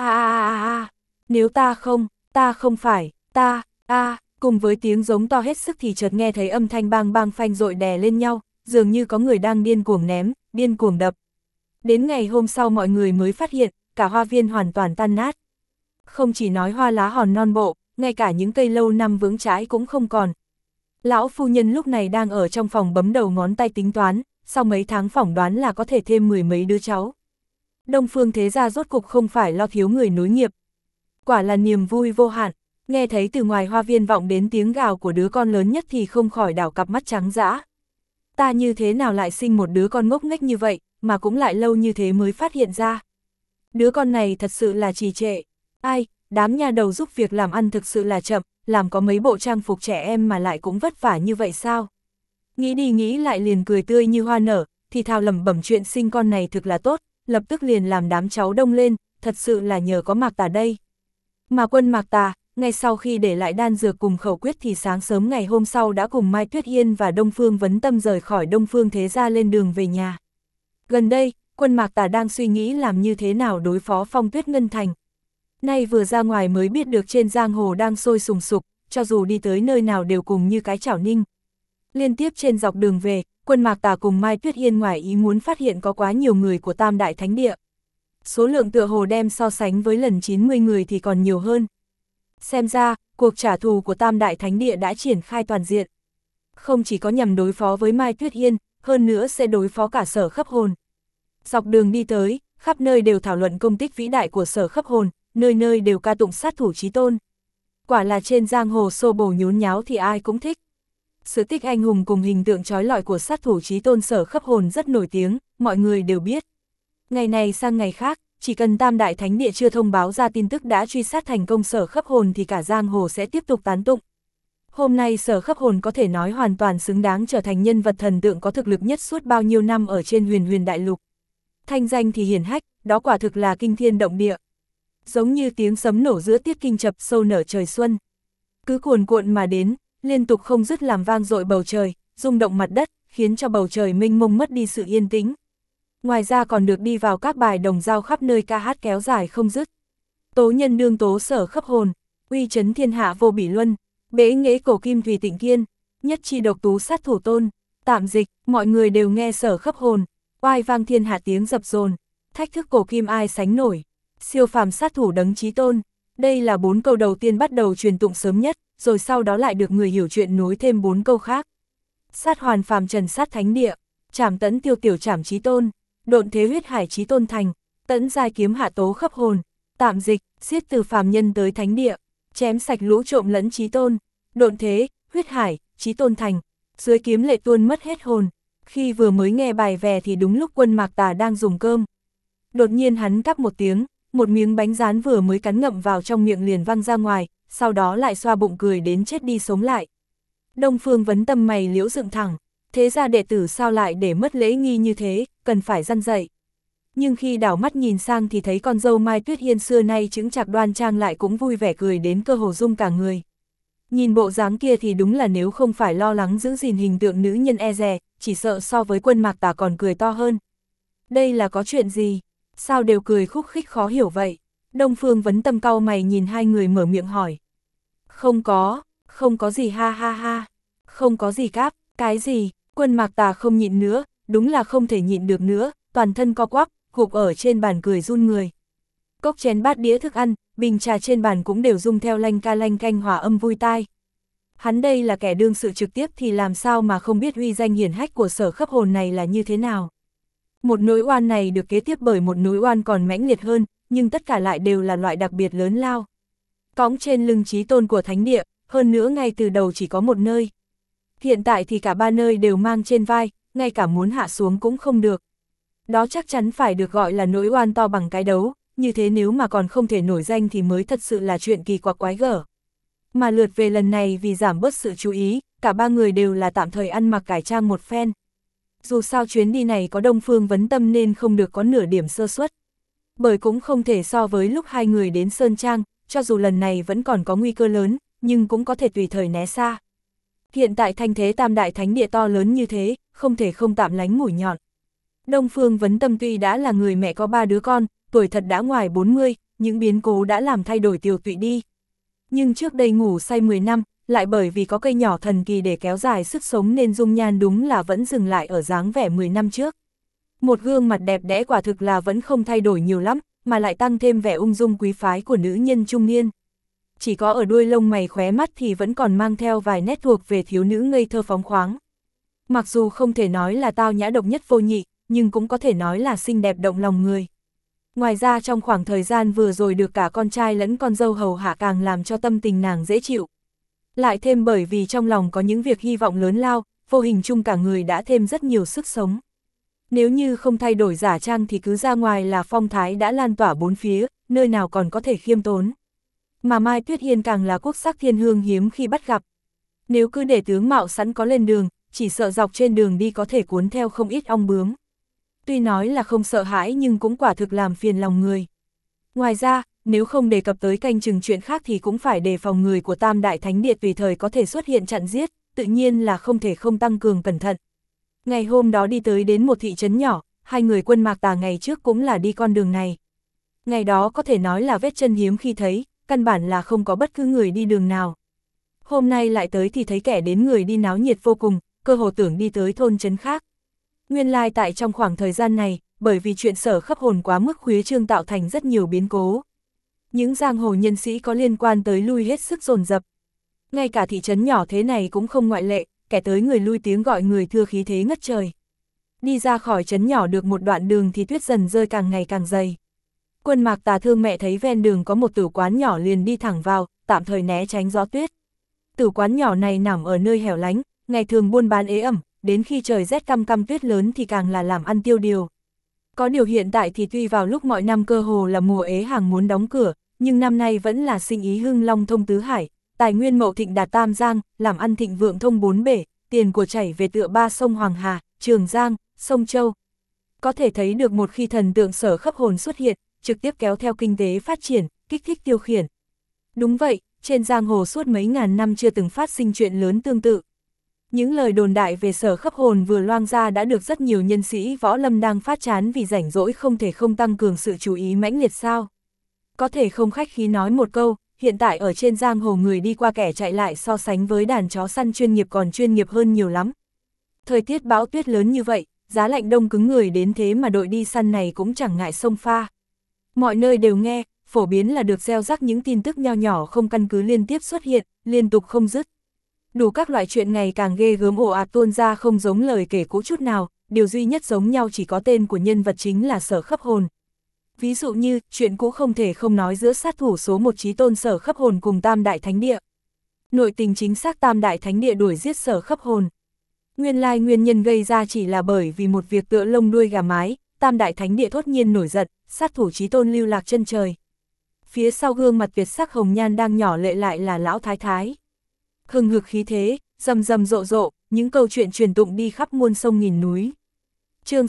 Nếu ta không phải, cùng với tiếng giống to hết sức thì chợt nghe thấy âm thanh bang bang phanh dội đè lên nhau, dường như có người đang điên cuồng ném, điên cuồng đập. Đến ngày hôm sau mọi người mới phát hiện, cả hoa viên hoàn toàn tan nát. Không chỉ nói hoa lá hòn non bộ, ngay cả những cây lâu năm vững chãi cũng không còn. Lão phu nhân lúc này đang ở trong phòng bấm đầu ngón tay tính toán, sau mấy tháng phỏng đoán là có thể thêm 10 mấy đứa cháu. Đông Phương thế gia rốt cục không phải lo thiếu người nối nghiệp. Quả là niềm vui vô hạn, nghe thấy từ ngoài hoa viên vọng đến tiếng gào của đứa con lớn nhất thì không khỏi đảo cặp mắt trắng dã. Ta như thế nào lại sinh một đứa con ngốc nghếch như vậy, mà cũng lại lâu như thế mới phát hiện ra. Đứa con này thật sự là trì trệ. Ai, đám nha đầu giúp việc làm ăn thực sự là chậm, làm có mấy bộ trang phục trẻ em mà lại cũng vất vả như vậy sao? Nghĩ đi nghĩ lại liền cười tươi như hoa nở, thì thào lẩm bẩm chuyện sinh con này thực là tốt, lập tức liền làm đám cháu đông lên, thật sự là nhờ có Mạc Tà đây. Mà Quân Mạc Tà, ngay sau khi để lại đan dược cùng khẩu quyết thì sáng sớm ngày hôm sau đã cùng Mai Tuyết Yên và Đông Phương Vấn Tâm rời khỏi Đông Phương thế gia lên đường về nhà. Gần đây, Quân Mạc Tà đang suy nghĩ làm như thế nào đối phó Phong Tuyết Ngân Thành. Nay vừa ra ngoài mới biết được trên giang hồ đang sôi sùng sục, cho dù đi tới nơi nào đều cùng như cái chảo ninh. Liên tiếp trên dọc đường về, Quân Mạc Tà cùng Mai Tuyết Yên ngoài ý muốn phát hiện có quá nhiều người của Tam Đại Thánh Địa. Số lượng tựa hồ đem so sánh với lần 90 người thì còn nhiều hơn. Xem ra, cuộc trả thù của Tam Đại Thánh Địa đã triển khai toàn diện. Không chỉ có nhằm đối phó với Mai Tuyết Yên, hơn nữa sẽ đối phó cả Sở Khấp Hồn. Dọc đường đi tới, khắp nơi đều thảo luận công tích vĩ đại của Sở Khấp Hồn, nơi nơi đều ca tụng sát thủ chí tôn. Quả là trên giang hồ xô bồ nhốn nháo thì ai cũng thích. Sự tích anh hùng cùng hình tượng trói lọi của sát thủ chí tôn Sở Khấp Hồn rất nổi tiếng, mọi người đều biết. Ngày này sang ngày khác, chỉ cần Tam Đại Thánh Địa chưa thông báo ra tin tức đã truy sát thành công Sở Khấp Hồn thì cả giang hồ sẽ tiếp tục tán tụng. Hôm nay Sở Khấp Hồn có thể nói hoàn toàn xứng đáng trở thành nhân vật thần tượng có thực lực nhất suốt bao nhiêu năm ở trên huyền huyền đại lục. Thanh danh thì hiển hách, đó quả thực là kinh thiên động địa. Giống như tiếng sấm nổ giữa tiết kinh chập sâu nở trời xuân. Cứ cuồn cuộn mà đến, liên tục không dứt làm vang dội bầu trời, rung động mặt đất, khiến cho bầu trời mênh mông mất đi sự yên tĩnh. Ngoài ra còn được đi vào các bài đồng dao khắp nơi ca hát kéo dài không dứt. Tố nhân đương tố Sở Khấp Hồn, uy chấn thiên hạ vô bỉ luân, bế nghễ cổ kim Thùy Tịnh Kiên, nhất chi độc tú sát thủ tôn. Tạm dịch, mọi người đều nghe Sở Khấp Hồn, oai vang thiên hạ tiếng dập dồn, thách thức cổ kim ai sánh nổi, siêu phàm sát thủ đấng chí tôn. Đây là 4 câu đầu tiên bắt đầu truyền tụng sớm nhất, rồi sau đó lại được người hiểu chuyện nối thêm 4 câu khác. Sát hoàn phàm trần sát thánh địa, trảm tẫn tiêu tiểu trảm chí tôn, độn thế huyết hải chí tôn thành, tẫn giai kiếm hạ tố khấp hồn. Tạm dịch, giết từ phàm nhân tới thánh địa, chém sạch lũ trộm lẫn chí tôn, độn thế, huyết hải, chí tôn thành, dưới kiếm lệ tuôn mất hết hồn. Khi vừa mới nghe bài về thì đúng lúc Quân Mạc Tà đang dùng cơm. Đột nhiên hắn cắp một tiếng, một miếng bánh rán vừa mới cắn ngậm vào trong miệng liền văng ra ngoài, sau đó lại xoa bụng cười đến chết đi sống lại. Đông Phương Vấn Tâm mày liễu dựng thẳng, thế ra đệ tử sao lại để mất lễ nghi như thế, cần phải răn dạy. Nhưng khi đảo mắt nhìn sang thì thấy con dâu Mai Tuyết Hiên xưa nay chững chạc đoan trang lại cũng vui vẻ cười đến cơ hồ rung cả người. Nhìn bộ dáng kia thì đúng là nếu không phải lo lắng giữ gìn hình tượng nữ nhân e dè, chỉ sợ so với Quân Mạc Tà còn cười to hơn. Đây là có chuyện gì? Sao đều cười khúc khích khó hiểu vậy? Đông Phương Vấn Tâm cau mày nhìn hai người mở miệng hỏi. Không có gì ha ha ha. Không có gì cáp, cái gì? Quân Mạc Tà không nhịn nữa, đúng là không thể nhịn được nữa, toàn thân co quắp, gục ở trên bàn cười run người. Cốc chén bát đĩa thức ăn, bình trà trên bàn cũng đều rung theo lanh ca lanh canh hòa âm vui tai. Hắn đây là kẻ đương sự trực tiếp thì làm sao mà không biết uy danh hiển hách của Sở Khấp Hồn này là như thế nào. Một nỗi oan này được kế tiếp bởi một nỗi oan còn mãnh liệt hơn, nhưng tất cả lại đều là loại đặc biệt lớn lao. Cõng trên lưng chí tôn của thánh địa, hơn nữa ngay từ đầu chỉ có một nơi. Hiện tại thì cả ba nơi đều mang trên vai, ngay cả muốn hạ xuống cũng không được. Đó chắc chắn phải được gọi là nỗi oan to bằng cái đấu, như thế nếu mà còn không thể nổi danh thì mới thật sự là chuyện kỳ quặc quái gở. Mà lượt về lần này vì giảm bớt sự chú ý, cả ba người đều là tạm thời ăn mặc cải trang một phen. Dù sao chuyến đi này có Đông Phương Vấn Tâm nên không được có nửa điểm sơ suất. Bởi cũng không thể so với lúc hai người đến Sơn Trang, cho dù lần này vẫn còn có nguy cơ lớn, nhưng cũng có thể tùy thời né xa. Hiện tại thanh thế Tam Đại Thánh Địa to lớn như thế, không thể không tạm lánh mũi nhọn. Đông Phương Vấn Tâm tuy đã là người mẹ có 3 đứa con, tuổi thật đã ngoài 40, những biến cố đã làm thay đổi tiều tụy đi. Nhưng trước đây ngủ say 10 năm, lại bởi vì có cây nhỏ thần kỳ để kéo dài sức sống nên dung nhan đúng là vẫn dừng lại ở dáng vẻ 10 năm trước. Một gương mặt đẹp đẽ quả thực là vẫn không thay đổi nhiều lắm, mà lại tăng thêm vẻ ung dung quý phái của nữ nhân trung niên. Chỉ có ở đuôi lông mày khóe mắt thì vẫn còn mang theo vài nét thuộc về thiếu nữ ngây thơ phóng khoáng. Mặc dù không thể nói là tao nhã độc nhất vô nhị, nhưng cũng có thể nói là xinh đẹp động lòng người. Ngoài ra trong khoảng thời gian vừa rồi được cả con trai lẫn con dâu hầu hạ càng làm cho tâm tình nàng dễ chịu. Lại thêm bởi vì trong lòng có những việc hy vọng lớn lao, vô hình chung cả người đã thêm rất nhiều sức sống. Nếu như không thay đổi giả trang thì cứ ra ngoài là phong thái đã lan tỏa bốn phía, nơi nào còn có thể khiêm tốn. Mà Mai Tuyết Hiên càng là quốc sắc thiên hương hiếm khi bắt gặp. Nếu cứ để tướng mạo sẵn có lên đường, chỉ sợ dọc trên đường đi có thể cuốn theo không ít ong bướm. Tuy nói là không sợ hãi nhưng cũng quả thực làm phiền lòng người. Ngoài ra, nếu không đề cập tới canh chừng chuyện khác thì cũng phải đề phòng người của Tam Đại Thánh Địa tùy thời có thể xuất hiện chặn giết, tự nhiên là không thể không tăng cường cẩn thận. Ngày hôm đó đi tới đến một thị trấn nhỏ, hai người Quân Mạc Tà ngày trước cũng là đi con đường này. Ngày đó có thể nói là vết chân hiếm khi thấy, căn bản là không có bất cứ người đi đường nào. Hôm nay lại tới thì thấy kẻ đến người đi náo nhiệt vô cùng, cơ hồ tưởng đi tới thôn trấn khác. Nguyên lai tại trong khoảng thời gian này, bởi vì chuyện Sở Khấp Hồn quá mức khuya trương tạo thành rất nhiều biến cố. Những giang hồ nhân sĩ có liên quan tới lui hết sức dồn dập. Ngay cả thị trấn nhỏ thế này cũng không ngoại lệ, kẻ tới người lui tiếng gọi người thưa khí thế ngất trời. Đi ra khỏi trấn nhỏ được một đoạn đường thì tuyết dần rơi càng ngày càng dày. Quân Mạc Tà thương mẹ thấy ven đường có một tử quán nhỏ liền đi thẳng vào, tạm thời né tránh gió tuyết. Tử quán nhỏ này nằm ở nơi hẻo lánh, ngày thường buôn bán ế ẩm, đến khi trời rét căm căm tuyết lớn thì càng là làm ăn tiêu điều. Có điều hiện tại thì tuy vào lúc mọi năm cơ hồ là mùa ế hàng muốn đóng cửa, nhưng năm nay vẫn là sinh ý hưng long thông tứ hải, tài nguyên mậu thịnh đạt tam giang, làm ăn thịnh vượng thông bốn bể, tiền của chảy về tựa ba sông Hoàng Hà, Trường Giang, sông Châu. Có thể thấy được một khi thần tượng Sở Khấp Hồn xuất hiện, trực tiếp kéo theo kinh tế phát triển, kích thích tiêu khiển. Đúng vậy, trên giang hồ suốt mấy ngàn năm chưa từng phát sinh chuyện lớn tương tự. Những lời đồn đại về Sở Khấp Hồn vừa loang ra đã được rất nhiều nhân sĩ võ lâm đang phát chán vì rảnh rỗi không thể không tăng cường sự chú ý mãnh liệt sao. Có thể không khách khí nói một câu, hiện tại ở trên giang hồ người đi qua kẻ chạy lại so sánh với đàn chó săn chuyên nghiệp còn chuyên nghiệp hơn nhiều lắm. Thời tiết bão tuyết lớn như vậy, giá lạnh đông cứng người đến thế mà đội đi săn này cũng chẳng ngại xông pha. Mọi nơi đều nghe, phổ biến là được gieo rắc những tin tức nho nhỏ không căn cứ liên tiếp xuất hiện, liên tục không dứt. Đủ các loại chuyện ngày càng ghê gớm ồ ạt tuôn ra không giống lời kể cũ chút nào, điều duy nhất giống nhau chỉ có tên của nhân vật chính là Sở Khấp Hồn. Ví dụ như, chuyện cũ không thể không nói giữa sát thủ số 1 chí tôn Sở Khấp Hồn cùng Tam Đại Thánh Địa. Nội tình chính xác Tam Đại Thánh Địa đuổi giết Sở Khấp Hồn. Nguyên lai nguyên nhân gây ra chỉ là bởi vì một việc tựa lông đuôi gà mái, Tam Đại Thánh Địa thốt nhiên nổi giận, sát thủ chí tôn lưu lạc chân trời. Phía sau gương mặt tuyệt sắc hồng nhan đang nhỏ lệ lại là lão thái thái. Hừng hực khí thế, rầm rầm rộ rộ, những câu chuyện truyền tụng đi khắp muôn sông nghìn núi. Chương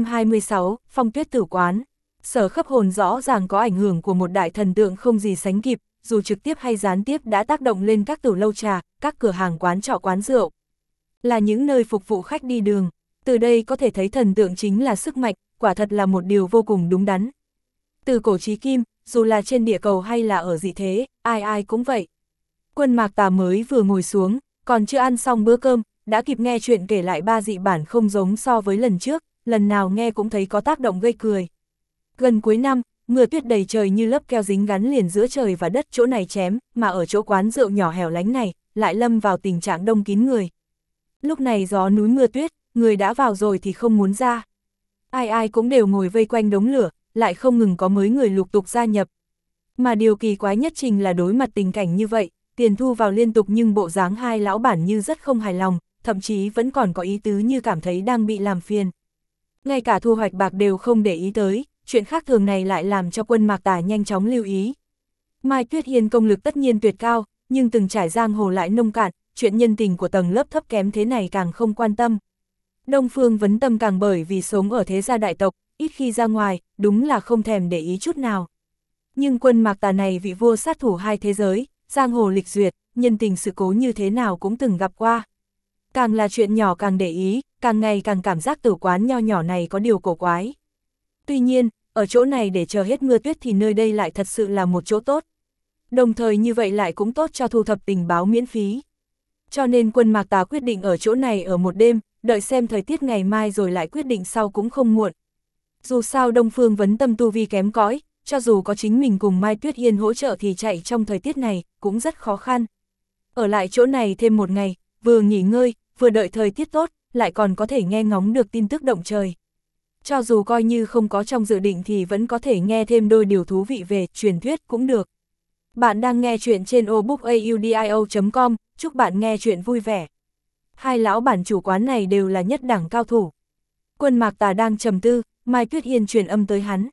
626, Phong Tuyết Tử Quán. Sở Khấp Hồn rõ ràng có ảnh hưởng của một đại thần tượng không gì sánh kịp, dù trực tiếp hay gián tiếp đã tác động lên các tử lâu trà, các cửa hàng quán trọ quán rượu. Là những nơi phục vụ khách đi đường, từ đây có thể thấy thần tượng chính là sức mạnh, quả thật là một điều vô cùng đúng đắn. Từ cổ chí kim, dù là trên địa cầu hay là ở dị thế, ai ai cũng vậy. Quân Mạc Tà mới vừa ngồi xuống, còn chưa ăn xong bữa cơm, đã kịp nghe chuyện kể lại ba dị bản không giống so với lần trước, lần nào nghe cũng thấy có tác động gây cười. Gần cuối năm, mưa tuyết đầy trời như lớp keo dính gắn liền giữa trời và đất chỗ này chém, mà ở chỗ quán rượu nhỏ hẻo lánh này, lại lâm vào tình trạng đông kín người. Lúc này gió núi mưa tuyết, người đã vào rồi thì không muốn ra. Ai ai cũng đều ngồi vây quanh đống lửa, lại không ngừng có mới người lục tục gia nhập. Mà điều kỳ quái nhất trình là đối mặt tình cảnh như vậy, tiền thu vào liên tục nhưng bộ dáng hai lão bản như rất không hài lòng, thậm chí vẫn còn có ý tứ như cảm thấy đang bị làm phiền. Ngay cả thu hoạch bạc đều không để ý tới, chuyện khác thường này lại làm cho Quân Mạc Tà nhanh chóng lưu ý. Mai Tuyết Hiên công lực tất nhiên tuyệt cao, nhưng từng trải giang hồ lại nông cạn, chuyện nhân tình của tầng lớp thấp kém thế này càng không quan tâm. Đông Phương Vấn Tâm càng bởi vì sống ở thế gia đại tộc, ít khi ra ngoài, đúng là không thèm để ý chút nào. Nhưng Quân Mạc Tà này vị vua sát thủ hai thế giới, giang hồ lịch duyệt, nhân tình sự cố như thế nào cũng từng gặp qua. Càng là chuyện nhỏ càng để ý, càng ngày càng cảm giác tử quán nho nhỏ này có điều cổ quái. Tuy nhiên, ở chỗ này để chờ hết mưa tuyết thì nơi đây lại thật sự là một chỗ tốt. Đồng thời như vậy lại cũng tốt cho thu thập tình báo miễn phí. Cho nên Quân Mạc Tà quyết định ở chỗ này ở một đêm, đợi xem thời tiết ngày mai rồi lại quyết định sau cũng không muộn. Dù sao Đông Phương Vấn Tâm tu vi kém cỏi, cho dù có chính mình cùng Mai Tuyết Yên hỗ trợ thì chạy trong thời tiết này cũng rất khó khăn. Ở lại chỗ này thêm một ngày, vừa nghỉ ngơi, vừa đợi thời tiết tốt, lại còn có thể nghe ngóng được tin tức động trời. Cho dù coi như không có trong dự định thì vẫn có thể nghe thêm đôi điều thú vị về truyền thuyết cũng được. Bạn đang nghe chuyện trên obookaudio.com, chúc bạn nghe chuyện vui vẻ. Hai lão bản chủ quán này đều là nhất đẳng cao thủ. Quân Mạc Tà đang trầm tư, Mai Tuyết Yên truyền âm tới hắn.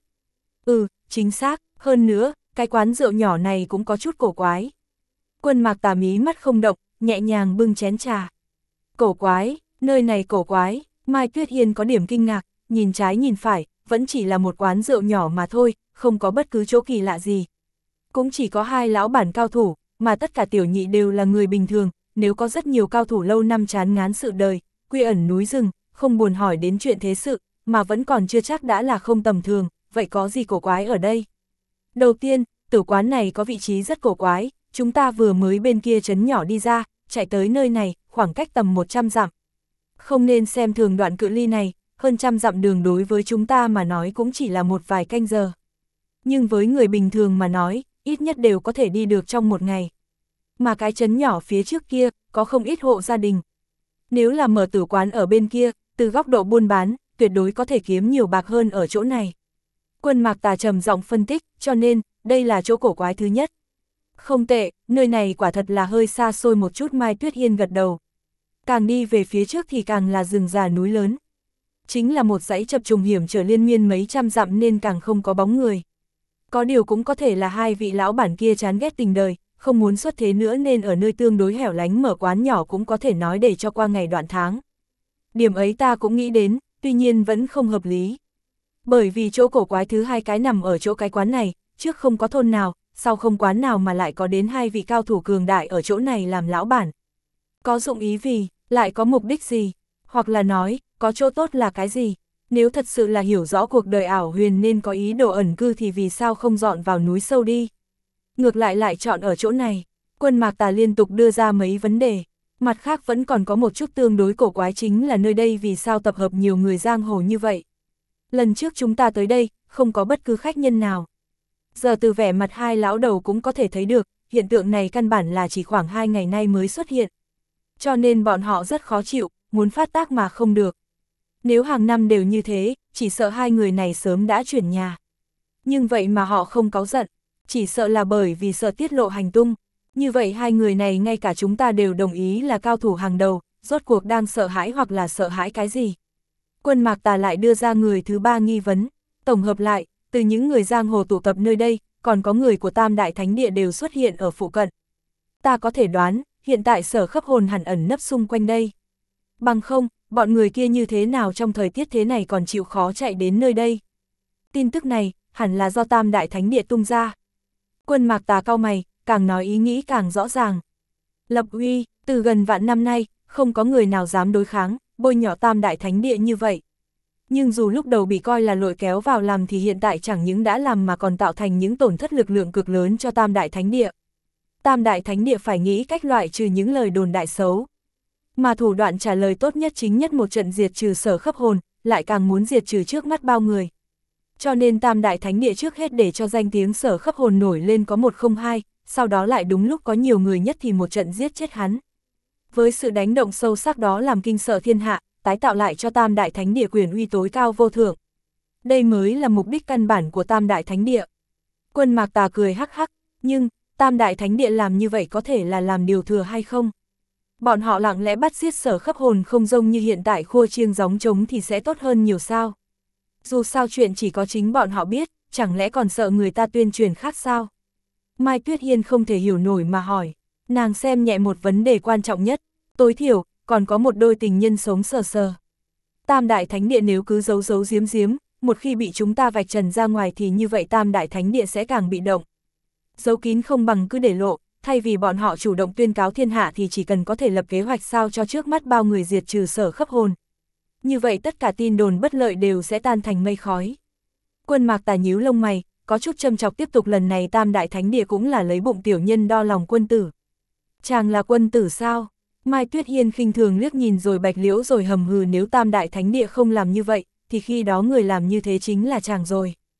Chính xác, hơn nữa, cái quán rượu nhỏ này cũng có chút cổ quái. Quân Mạc Tà mí mắt không động, nhẹ nhàng bưng chén trà. Cổ quái, nơi này cổ quái, Mai Tuyết Yên có điểm kinh ngạc, nhìn trái nhìn phải, vẫn chỉ là một quán rượu nhỏ mà thôi, không có bất cứ chỗ kỳ lạ gì. Cũng chỉ có hai lão bản cao thủ, mà tất cả tiểu nhị đều là người bình thường, nếu có rất nhiều cao thủ lâu năm chán ngán sự đời, quy ẩn núi rừng, không buồn hỏi đến chuyện thế sự, mà vẫn còn chưa chắc đã là không tầm thường, vậy có gì cổ quái ở đây? Đầu tiên, tử quán này có vị trí rất cổ quái, chúng ta vừa mới bên kia trấn nhỏ đi ra, chạy tới nơi này, khoảng cách tầm 100 dặm. Không nên xem thường đoạn cự ly này, hơn 100 dặm đường đối với chúng ta mà nói cũng chỉ là một vài canh giờ. Nhưng với người bình thường mà nói, ít nhất đều có thể đi được trong một ngày. Mà cái trấn nhỏ phía trước kia, có không ít hộ gia đình. Nếu là mở tử quán ở bên kia, từ góc độ buôn bán, tuyệt đối có thể kiếm nhiều bạc hơn ở chỗ này. Quân Mạc Tà trầm giọng phân tích, cho nên, đây là chỗ cổ quái thứ nhất. Không tệ, nơi này quả thật là hơi xa xôi một chút. Mai Tuyết Yên gật đầu. Càng đi về phía trước thì càng là rừng già núi lớn. Chính là một dãy chập trùng hiểm trở liên miên mấy trăm dặm nên càng không có bóng người. Có điều cũng có thể là hai vị lão bản kia chán ghét tình đời, không muốn xuất thế nữa nên ở nơi tương đối hẻo lánh mở quán nhỏ cũng có thể nói để cho qua ngày đoạn tháng. Điểm ấy ta cũng nghĩ đến, tuy nhiên vẫn không hợp lý. Bởi vì chỗ cổ quái thứ hai cái nằm ở chỗ cái quán này, trước không có thôn nào, sau không quán nào mà lại có đến hai vị cao thủ cường đại ở chỗ này làm lão bản. Có dụng ý gì, lại có mục đích gì, hoặc là nói, có chỗ tốt là cái gì? Nếu thật sự là hiểu rõ cuộc đời ảo huyền nên có ý đồ ẩn cư thì vì sao không dọn vào núi sâu đi? Ngược lại chọn ở chỗ này. Quân Mạc Tà liên tục đưa ra mấy vấn đề. Mặt khác vẫn còn có một chút tương đối cổ quái, chính là nơi đây vì sao tập hợp nhiều người giang hồ như vậy. Lần trước chúng ta tới đây, không có bất cứ khách nhân nào. Giờ từ vẻ mặt hai lão đầu cũng có thể thấy được, hiện tượng này căn bản là chỉ khoảng 2 ngày nay mới xuất hiện. Cho nên bọn họ rất khó chịu, muốn phát tác mà không được. Nếu hàng năm đều như thế, chỉ sợ hai người này sớm đã chuyển nhà. Nhưng vậy mà họ không cáu giận, chỉ sợ là bởi vì sợ tiết lộ hành tung. Như vậy hai người này ngay cả chúng ta đều đồng ý là cao thủ hàng đầu, rốt cuộc đang sợ hãi hoặc là sợ hãi cái gì? Quân Mạc Tà lại đưa ra người thứ ba nghi vấn. Tổng hợp lại, từ những người giang hồ tụ tập nơi đây, còn có người của Tam Đại Thánh Địa đều xuất hiện ở phụ cận. Ta có thể đoán, hiện tại Sở Khấp Hồn hẳn ẩn nấp xung quanh đây. Bằng không, bọn người kia như thế nào trong thời tiết thế này còn chịu khó chạy đến nơi đây? Tin tức này, hẳn là do Tam Đại Thánh Địa tung ra. Quân Mạc Tà cau mày, càng nói ý nghĩ càng rõ ràng. Lập uy, từ gần vạn năm nay, không có người nào dám đối kháng, bôi nhọ Tam Đại Thánh Địa như vậy. Nhưng dù lúc đầu bị coi là lội kéo vào làm thì hiện tại chẳng những đã làm mà còn tạo thành những tổn thất lực lượng cực lớn cho Tam Đại Thánh Địa. Tam Đại Thánh Địa phải nghĩ cách loại trừ những lời đồn đại xấu. Mà thủ đoạn trả lời tốt nhất chính nhất một trận diệt trừ Sở Khấp Hồn, lại càng muốn diệt trừ trước mắt bao người. Cho nên Tam Đại Thánh Địa trước hết để cho danh tiếng Sở Khấp Hồn nổi lên có 102, sau đó lại đúng lúc có nhiều người nhất thì một trận giết chết hắn. Với sự đánh động sâu sắc đó làm kinh sợ thiên hạ, tái tạo lại cho Tam Đại Thánh Địa quyền uy tối cao vô thượng. Đây mới là mục đích căn bản của Tam Đại Thánh Địa. Quân Mạc Tà cười hắc hắc, nhưng Tam Đại Thánh Địa làm như vậy có thể là làm điều thừa hay không? Bọn họ lặng lẽ bắt giết Sở Khấp Hồn không giống như hiện tại khua chiêng gióng trống thì sẽ tốt hơn nhiều sao? Dù sao chuyện chỉ có chính bọn họ biết, chẳng lẽ còn sợ người ta tuyên truyền khác sao? Mai Tuyết Yên không thể hiểu nổi mà hỏi. Nàng xem nhẹ một vấn đề quan trọng nhất, tối thiểu, còn có một đôi tình nhân sống sờ sờ. Tam Đại Thánh Địa nếu cứ giấu giấu giếm giếm, một khi bị chúng ta vạch trần ra ngoài thì như vậy Tam Đại Thánh Địa sẽ càng bị động. Giấu kín không bằng cứ để lộ, thay vì bọn họ chủ động tuyên cáo thiên hạ thì chỉ cần có thể lập kế hoạch sao cho trước mắt bao người diệt trừ Sở Khấp Hồn. Như vậy tất cả tin đồn bất lợi đều sẽ tan thành mây khói. Quân Mạc Tà nhíu lông mày, có chút châm chọc tiếp tục, lần này Tam Đại Thánh Địa cũng là lấy bụng tiểu nhân đo lòng quân tử. Chàng là quân tử sao? Mai Tuyết Yên khinh thường liếc nhìn rồi Bạch Liễu rồi hầm hừ, nếu Tam Đại Thánh Địa không làm như vậy, thì khi đó người làm như thế chính là chàng rồi.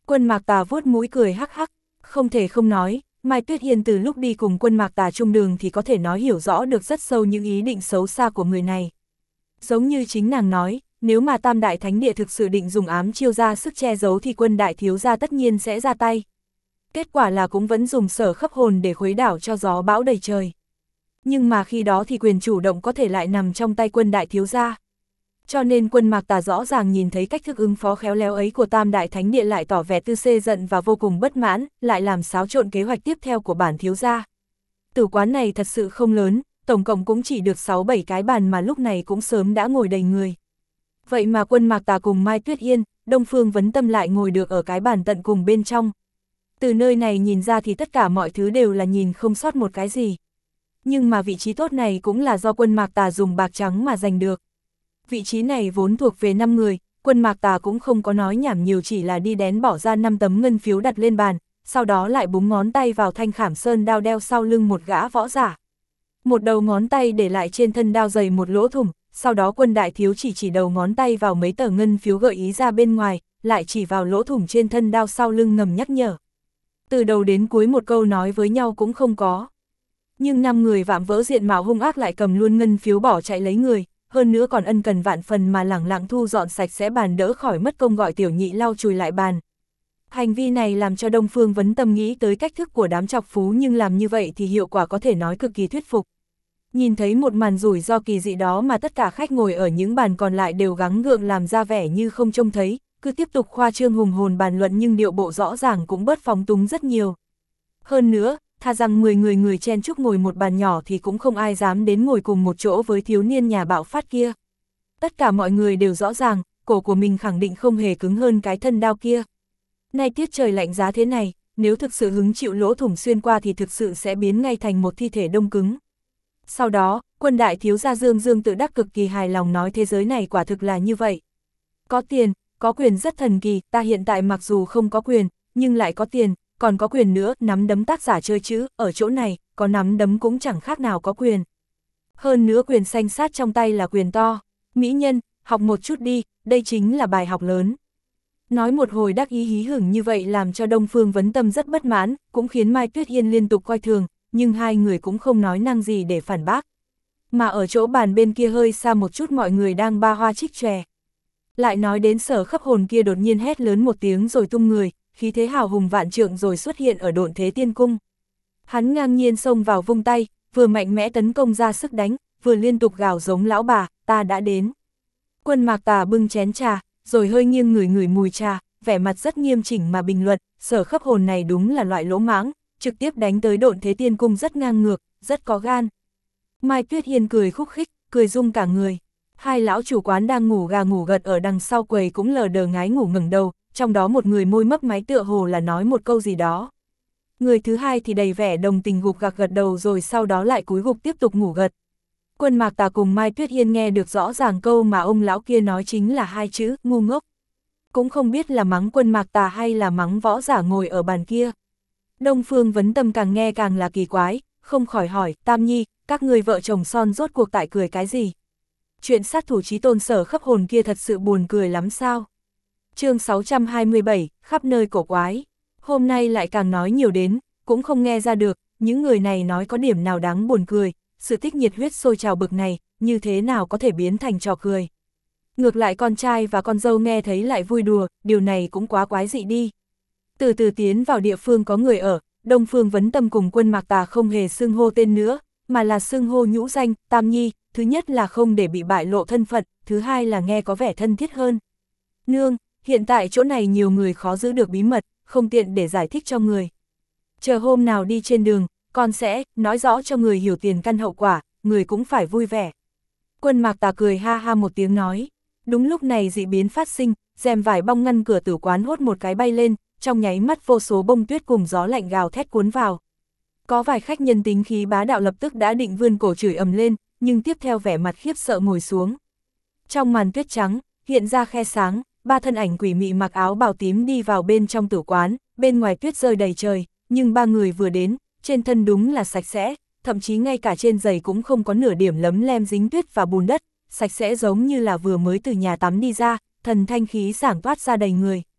Quân Mạc Tà vuốt mũi cười hắc hắc, không thể không nói, Mai Tuyết Hiên từ lúc đi cùng Quân Mạc Tà chung đường thì có thể nói hiểu rõ được rất sâu những ý định xấu xa của người này. Giống như chính nàng nói, nếu mà Tam Đại Thánh Địa thực sự định dùng ám chiêu ra sức che giấu thì Quân đại thiếu gia tất nhiên sẽ ra tay. Kết quả là cũng vẫn dùng Sở Khấp Hồn để khuấy đảo cho gió bão đầy trời. Nhưng mà khi đó thì quyền chủ động có thể lại nằm trong tay Quân đại thiếu gia. Cho nên Quân Mạc Tà rõ ràng nhìn thấy cách thức ứng phó khéo léo ấy của Tam Đại Thánh Địa lại tỏ vẻ tư xê giận và vô cùng bất mãn, lại làm xáo trộn kế hoạch tiếp theo của bản thiếu gia. Tử quán này thật sự không lớn, tổng cộng cũng chỉ được 6-7 cái bàn mà lúc này cũng sớm đã ngồi đầy người. Vậy mà Quân Mạc Tà cùng Mai Tuyết Yên, Đông Phương Vấn Tâm lại ngồi được ở cái bàn tận cùng bên trong. Từ nơi này nhìn ra thì tất cả mọi thứ đều là nhìn không sót một cái gì. Nhưng mà vị trí tốt này cũng là do Quân Mạc Tà dùng bạc trắng mà giành được. Vị trí này vốn thuộc về 5 người, Quân Mạc Tà cũng không có nói nhảm nhiều, chỉ là đi đến bỏ ra 5 tấm ngân phiếu đặt lên bàn, sau đó lại búng ngón tay vào thanh khảm sơn đao đeo sau lưng một gã võ giả. Một đầu ngón tay để lại trên thân đao dày một lỗ thủng, sau đó Quân đại thiếu chỉ đầu ngón tay vào mấy tờ ngân phiếu gợi ý ra bên ngoài, lại chỉ vào lỗ thủng trên thân đao sau lưng ngầm nhắc nhở. Từ đầu đến cuối một câu nói với nhau cũng không có. Nhưng 5 người vạm vỡ diện mạo hung ác lại cầm luôn ngân phiếu bỏ chạy lấy người, hơn nữa còn ân cần vạn phần mà lẳng lặng thu dọn sạch sẽ bàn, đỡ khỏi mất công gọi tiểu nhị lau chùi lại bàn. Hành vi này làm cho Đông Phương Vấn Tâm nghĩ tới cách thức của đám trọc phú, nhưng làm như vậy thì hiệu quả có thể nói cực kỳ thuyết phục. Nhìn thấy một màn rủi ro kỳ dị đó mà tất cả khách ngồi ở những bàn còn lại đều gắng gượng làm ra vẻ như không trông thấy, cứ tiếp tục khoa trương hùng hồn bàn luận, nhưng điệu bộ rõ ràng cũng bớt phóng túng rất nhiều. Hơn nữa, thà rằng 10 người chen chúc ngồi một bàn nhỏ thì cũng không ai dám đến ngồi cùng một chỗ với thiếu niên nhà bạo phát kia. Tất cả mọi người đều rõ ràng, cổ của mình khẳng định không hề cứng hơn cái thân đao kia. Nay tiết trời lạnh giá thế này, nếu thực sự hứng chịu lỗ thủng xuyên qua thì thực sự sẽ biến ngay thành một thi thể đông cứng. Sau đó, Quân đại thiếu gia Dương tự đắc cực kỳ hài lòng nói, thế giới này quả thực là như vậy. Có tiền, có quyền rất thần kỳ, ta hiện tại mặc dù không có quyền, nhưng lại có tiền, còn có quyền nữa. Nắm đấm tác giả chơi chữ, ở chỗ này, có nắm đấm cũng chẳng khác nào có quyền. Hơn nữa quyền xanh sát trong tay là quyền to. Mỹ nhân, học một chút đi, đây chính là bài học lớn. Nói một hồi đắc ý hí hửng như vậy làm cho Đông Phương Vấn Tâm rất bất mãn, cũng khiến Mai Tuyết Hiên liên tục coi thường, nhưng hai người cũng không nói năng gì để phản bác. Mà ở chỗ bàn bên kia hơi xa một chút mọi người đang ba hoa trích chòe. Lại nói đến Sở Khấp Hồn kia đột nhiên hét lớn một tiếng rồi tung người, khí thế hào hùng vạn trượng rồi xuất hiện ở Độn Thế Tiên Cung. Hắn ngang nhiên xông vào vung tay, vừa mạnh mẽ tấn công ra sức đánh, vừa liên tục gào giống lão bà, ta đã đến. Quân Mạc Tà bưng chén trà, rồi hơi nghiêng ngửi mùi trà, vẻ mặt rất nghiêm chỉnh mà bình luận, Sở Khấp Hồn này đúng là loại lỗ mãng, trực tiếp đánh tới Độn Thế Tiên Cung rất ngang ngược, rất có gan. Mai Tuyết Hiên cười khúc khích, cười rung cả người. Hai lão chủ quán đang ngủ gà ngủ gật ở đằng sau quầy cũng lờ đờ ngái ngủ ngẩng đầu, trong đó một người môi mấp máy tựa hồ là nói một câu gì đó. Người thứ hai thì đầy vẻ đồng tình gục gặc gật đầu rồi sau đó lại cúi gục tiếp tục ngủ gật. Quân Mạc Tà cùng Mai Tuyết Hiên nghe được rõ ràng câu mà ông lão kia nói chính là hai chữ ngu ngốc. Cũng không biết là mắng Quân Mạc Tà hay là mắng võ giả ngồi ở bàn kia. Đông Phương Vấn Tâm càng nghe càng là kỳ quái, không khỏi hỏi, Tam Nhi, các người vợ chồng son rốt cuộc tại cười cái gì? Chuyện sát thủ chí tôn Sở Khấp Hồn kia thật sự buồn cười lắm sao? Chương 627, khắp nơi cổ quái. Hôm nay lại càng nói nhiều đến, cũng không nghe ra được, những người này nói có điểm nào đáng buồn cười, sự tích nhiệt huyết sôi trào bực này, như thế nào có thể biến thành trò cười. Ngược lại con trai và con dâu nghe thấy lại vui đùa, điều này cũng quá quái dị đi. Từ từ tiến vào địa phương có người ở, Đông Phương Vấn Tâm cùng Quân Mạc Tà không hề xưng hô tên nữa, mà là xưng hô nhũ danh, Tam Nhi, thứ nhất là không để bị bại lộ thân phận, thứ hai là nghe có vẻ thân thiết hơn. Nương, hiện tại chỗ này nhiều người khó giữ được bí mật, không tiện để giải thích cho người. Chờ hôm nào đi trên đường, con sẽ nói rõ cho người hiểu tiền căn hậu quả, người cũng phải vui vẻ. Quân Mạc Tà cười ha ha một tiếng nói. Đúng lúc này dị biến phát sinh, rèm vải bong ngăn cửa tử quán hốt một cái bay lên, trong nháy mắt vô số bông tuyết cùng gió lạnh gào thét cuốn vào. Có vài khách nhân tính khí bá đạo lập tức đã định vươn cổ chửi ầm lên, nhưng tiếp theo vẻ mặt khiếp sợ ngồi xuống. Trong màn tuyết trắng, hiện ra khe sáng, ba thân ảnh quỷ mị mặc áo bào tím đi vào bên trong tử quán, bên ngoài tuyết rơi đầy trời, nhưng ba người vừa đến, trên thân đúng là sạch sẽ, thậm chí ngay cả trên giày cũng không có nửa điểm lấm lem dính tuyết và bùn đất, sạch sẽ giống như là vừa mới từ nhà tắm đi ra, thần thanh khí sảng toát ra đầy người.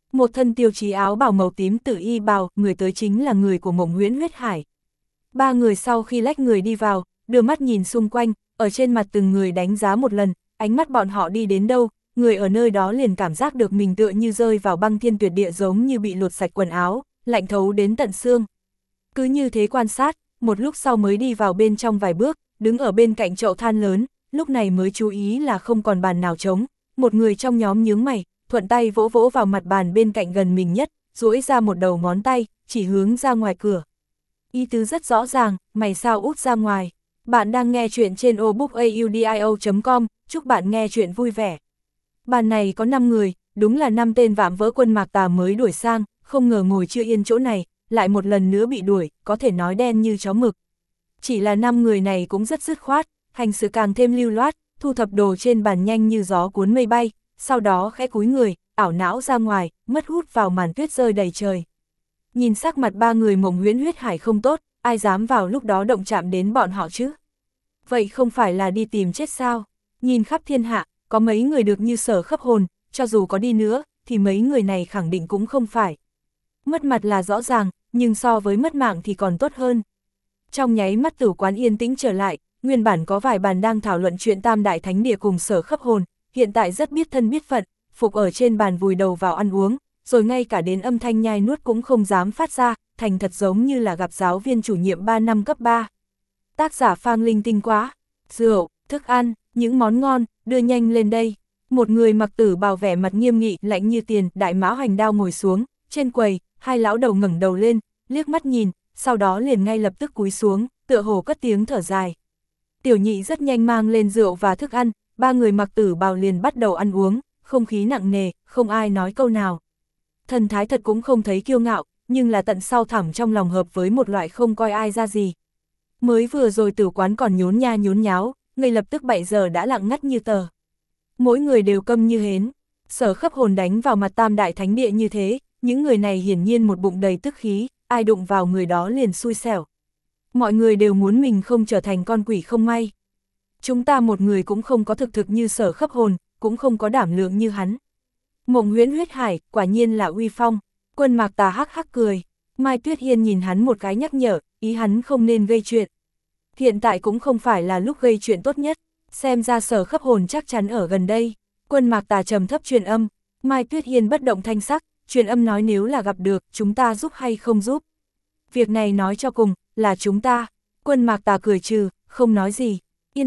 Một thân tiêu chí áo bào màu tím tự y bào, người tới chính là người của Mộng Huyễn Huyết Hải. Ba người sau khi lách người đi vào, đưa mắt nhìn xung quanh, ở trên mặt từng người đánh giá một lần, ánh mắt bọn họ đi đến đâu, người ở nơi đó liền cảm giác được mình tựa như rơi vào băng thiên tuyệt địa, giống như bị lột sạch quần áo, lạnh thấu đến tận xương. Cứ như thế quan sát, một lúc sau mới đi vào bên trong vài bước, đứng ở bên cạnh chậu than lớn, lúc này mới chú ý là không còn bàn nào trống, một người trong nhóm nhướng mày, thuận tay vỗ vỗ vào mặt bàn bên cạnh gần mình nhất, duỗi ra một đầu ngón tay, chỉ hướng ra ngoài cửa. Ý tứ rất rõ ràng, mày sao út ra ngoài. Bạn đang nghe chuyện trên obookaudio.com, chúc bạn nghe chuyện vui vẻ. Bàn này có 5 người, đúng là 5 tên vạm vỡ Quân Mạc Tà mới đuổi sang, không ngờ ngồi chưa yên chỗ này, lại một lần nữa bị đuổi, có thể nói đen như chó mực. Chỉ là 5 người này cũng rất dứt khoát, hành sự càng thêm lưu loát, thu thập đồ trên bàn nhanh như gió cuốn mây bay, sau đó khẽ cúi người, ảo não ra ngoài, mất hút vào màn tuyết rơi đầy trời. Nhìn sắc mặt ba người Mộng Huyễn Huyết Hải không tốt, ai dám vào lúc đó động chạm đến bọn họ chứ? Vậy không phải là đi tìm chết sao? Nhìn khắp thiên hạ, có mấy người được như Sở Khấp Hồn, cho dù có đi nữa, thì mấy người này khẳng định cũng không phải. Mất mặt là rõ ràng, nhưng so với mất mạng thì còn tốt hơn. Trong nháy mắt tử quán yên tĩnh trở lại, nguyên bản có vài bàn đang thảo luận chuyện Tam Đại Thánh Địa cùng Sở Khấp Hồn, hiện tại rất biết thân biết phận, phục ở trên bàn vùi đầu vào ăn uống, rồi ngay cả đến âm thanh nhai nuốt cũng không dám phát ra, thành thật giống như là gặp giáo viên chủ nhiệm 3 năm cấp 3. Tác giả Phang Linh tinh quá. Rượu, thức ăn, những món ngon, đưa nhanh lên đây. Một người mặc tử bào vẻ mặt nghiêm nghị, lạnh như tiền, đại mão hành đao ngồi xuống, trên quầy, hai lão đầu ngẩng đầu lên, liếc mắt nhìn, sau đó liền ngay lập tức cúi xuống, tựa hồ cất tiếng thở dài. Tiểu nhị rất nhanh mang lên rượu và thức ăn, ba người mặc tử bào liền bắt đầu ăn uống, không khí nặng nề, không ai nói câu nào. Thần thái thật cũng không thấy kiêu ngạo, nhưng là tận sau thẳm trong lòng hợp với một loại không coi ai ra gì. Mới vừa rồi tử quán còn nhốn nha nhốn nháo, ngay lập tức 7 giờ đã lặng ngắt như tờ. Mỗi người đều câm như hến, Sở Khấp Hồn đánh vào mặt Tam Đại Thánh Địa như thế, những người này hiển nhiên một bụng đầy tức khí, ai đụng vào người đó liền xui xẻo. Mọi người đều muốn mình không trở thành con quỷ không may. Chúng ta một người cũng không có thực như Sở Khấp Hồn, cũng không có đảm lượng như hắn. Mộng Huyễn Huyết Hải, quả nhiên là uy phong. Quân Mạc Tà hắc hắc cười. Mai Tuyết Hiên nhìn hắn một cái nhắc nhở, ý hắn không nên gây chuyện. Hiện tại cũng không phải là lúc gây chuyện tốt nhất, xem ra Sở Khấp Hồn chắc chắn ở gần đây. Quân Mạc Tà trầm thấp truyền âm, Mai Tuyết Hiên bất động thanh sắc, truyền âm nói nếu là gặp được, chúng ta giúp hay không giúp. Việc này nói cho cùng, là chúng ta. Quân Mạc Tà cười trừ, không nói gì.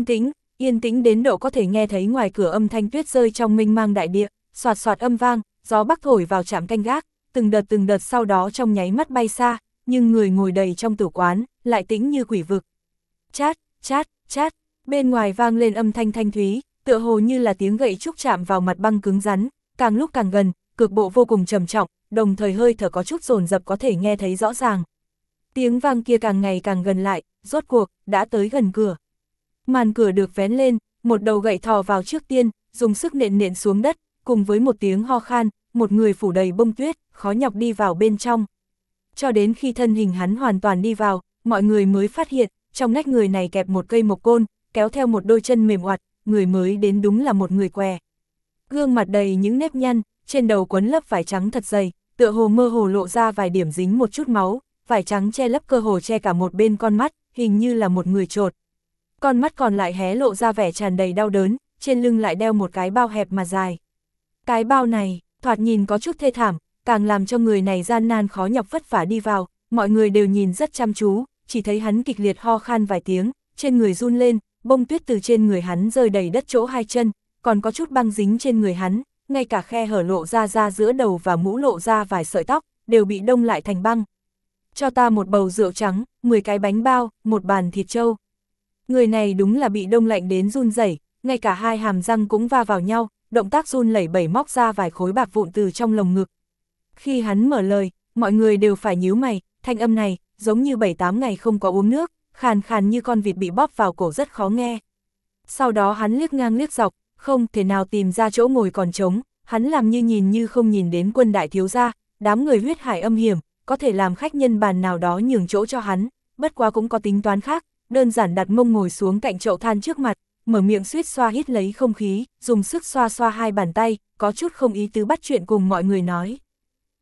Yên tĩnh đến độ có thể nghe thấy ngoài cửa âm thanh tuyết rơi trong mênh mang đại địa, xoạt xoạt âm vang, gió bắc thổi vào trạm canh gác, từng đợt sau đó trong nháy mắt bay xa, nhưng người ngồi đầy trong tử quán, lại tĩnh như quỷ vực. Chát, chát, chát, bên ngoài vang lên âm thanh thanh thúy, tựa hồ như là tiếng gậy trúc chạm vào mặt băng cứng rắn, càng lúc càng gần, cực bộ vô cùng trầm trọng, đồng thời hơi thở có chút dồn dập có thể nghe thấy rõ ràng. Tiếng vang kia càng ngày càng gần lại, rốt cuộc, đã tới gần cửa. Màn cửa được vén lên, một đầu gậy thò vào trước tiên, dùng sức nện xuống đất, cùng với một tiếng ho khan, một người phủ đầy bông tuyết, khó nhọc đi vào bên trong. Cho đến khi thân hình hắn hoàn toàn đi vào, mọi người mới phát hiện, trong nách người này kẹp một cây mộc côn, kéo theo một đôi chân mềm oặt, người mới đến đúng là một người què. Gương mặt đầy những nếp nhăn, trên đầu quấn lớp vải trắng thật dày, tựa hồ mơ hồ lộ ra vài điểm dính một chút máu, vải trắng che lấp cơ hồ che cả một bên con mắt, hình như là một người chột. Con mắt còn lại hé lộ ra vẻ tràn đầy đau đớn, trên lưng lại đeo một cái bao hẹp mà dài. Cái bao này, thoạt nhìn có chút thê thảm, càng làm cho người này gian nan khó nhọc vất vả đi vào, mọi người đều nhìn rất chăm chú, chỉ thấy hắn kịch liệt ho khan vài tiếng, trên người run lên, bông tuyết từ trên người hắn rơi đầy đất chỗ hai chân, còn có chút băng dính trên người hắn, ngay cả khe hở lộ ra giữa đầu và mũ lộ ra vài sợi tóc, đều bị đông lại thành băng. Cho ta một bầu rượu trắng, 10 cái bánh bao, một bàn thịt trâu. Người này đúng là bị đông lạnh đến run rẩy, ngay cả hai hàm răng cũng va vào nhau, động tác run lẩy bẩy móc ra vài khối bạc vụn từ trong lồng ngực. Khi hắn mở lời, mọi người đều phải nhíu mày, thanh âm này, giống như 7-8 ngày không có uống nước, khàn khàn như con vịt bị bóp vào cổ rất khó nghe. Sau đó hắn liếc ngang liếc dọc, không thể nào tìm ra chỗ ngồi còn trống, hắn làm như nhìn như không nhìn đến Quân đại thiếu gia, đám người huyết hải âm hiểm, có thể làm khách nhân bàn nào đó nhường chỗ cho hắn, bất quá cũng có tính toán khác, đơn giản đặt mông ngồi xuống cạnh chậu than trước mặt, mở miệng suýt xoa hít lấy không khí, dùng sức xoa xoa hai bàn tay, có chút không ý tứ bắt chuyện cùng mọi người nói.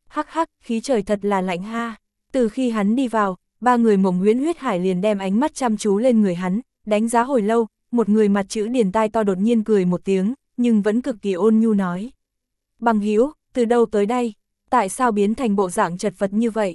Hắc hắc, khí trời thật là lạnh ha. Từ khi hắn đi vào, ba người Mộng Huyễn Huyết Hải liền đem ánh mắt chăm chú lên người hắn, đánh giá hồi lâu, một người mặt chữ điền tai to đột nhiên cười một tiếng, nhưng vẫn cực kỳ ôn nhu nói. Bằng hữu, từ đâu tới đây? Tại sao biến thành bộ dạng chật vật như vậy?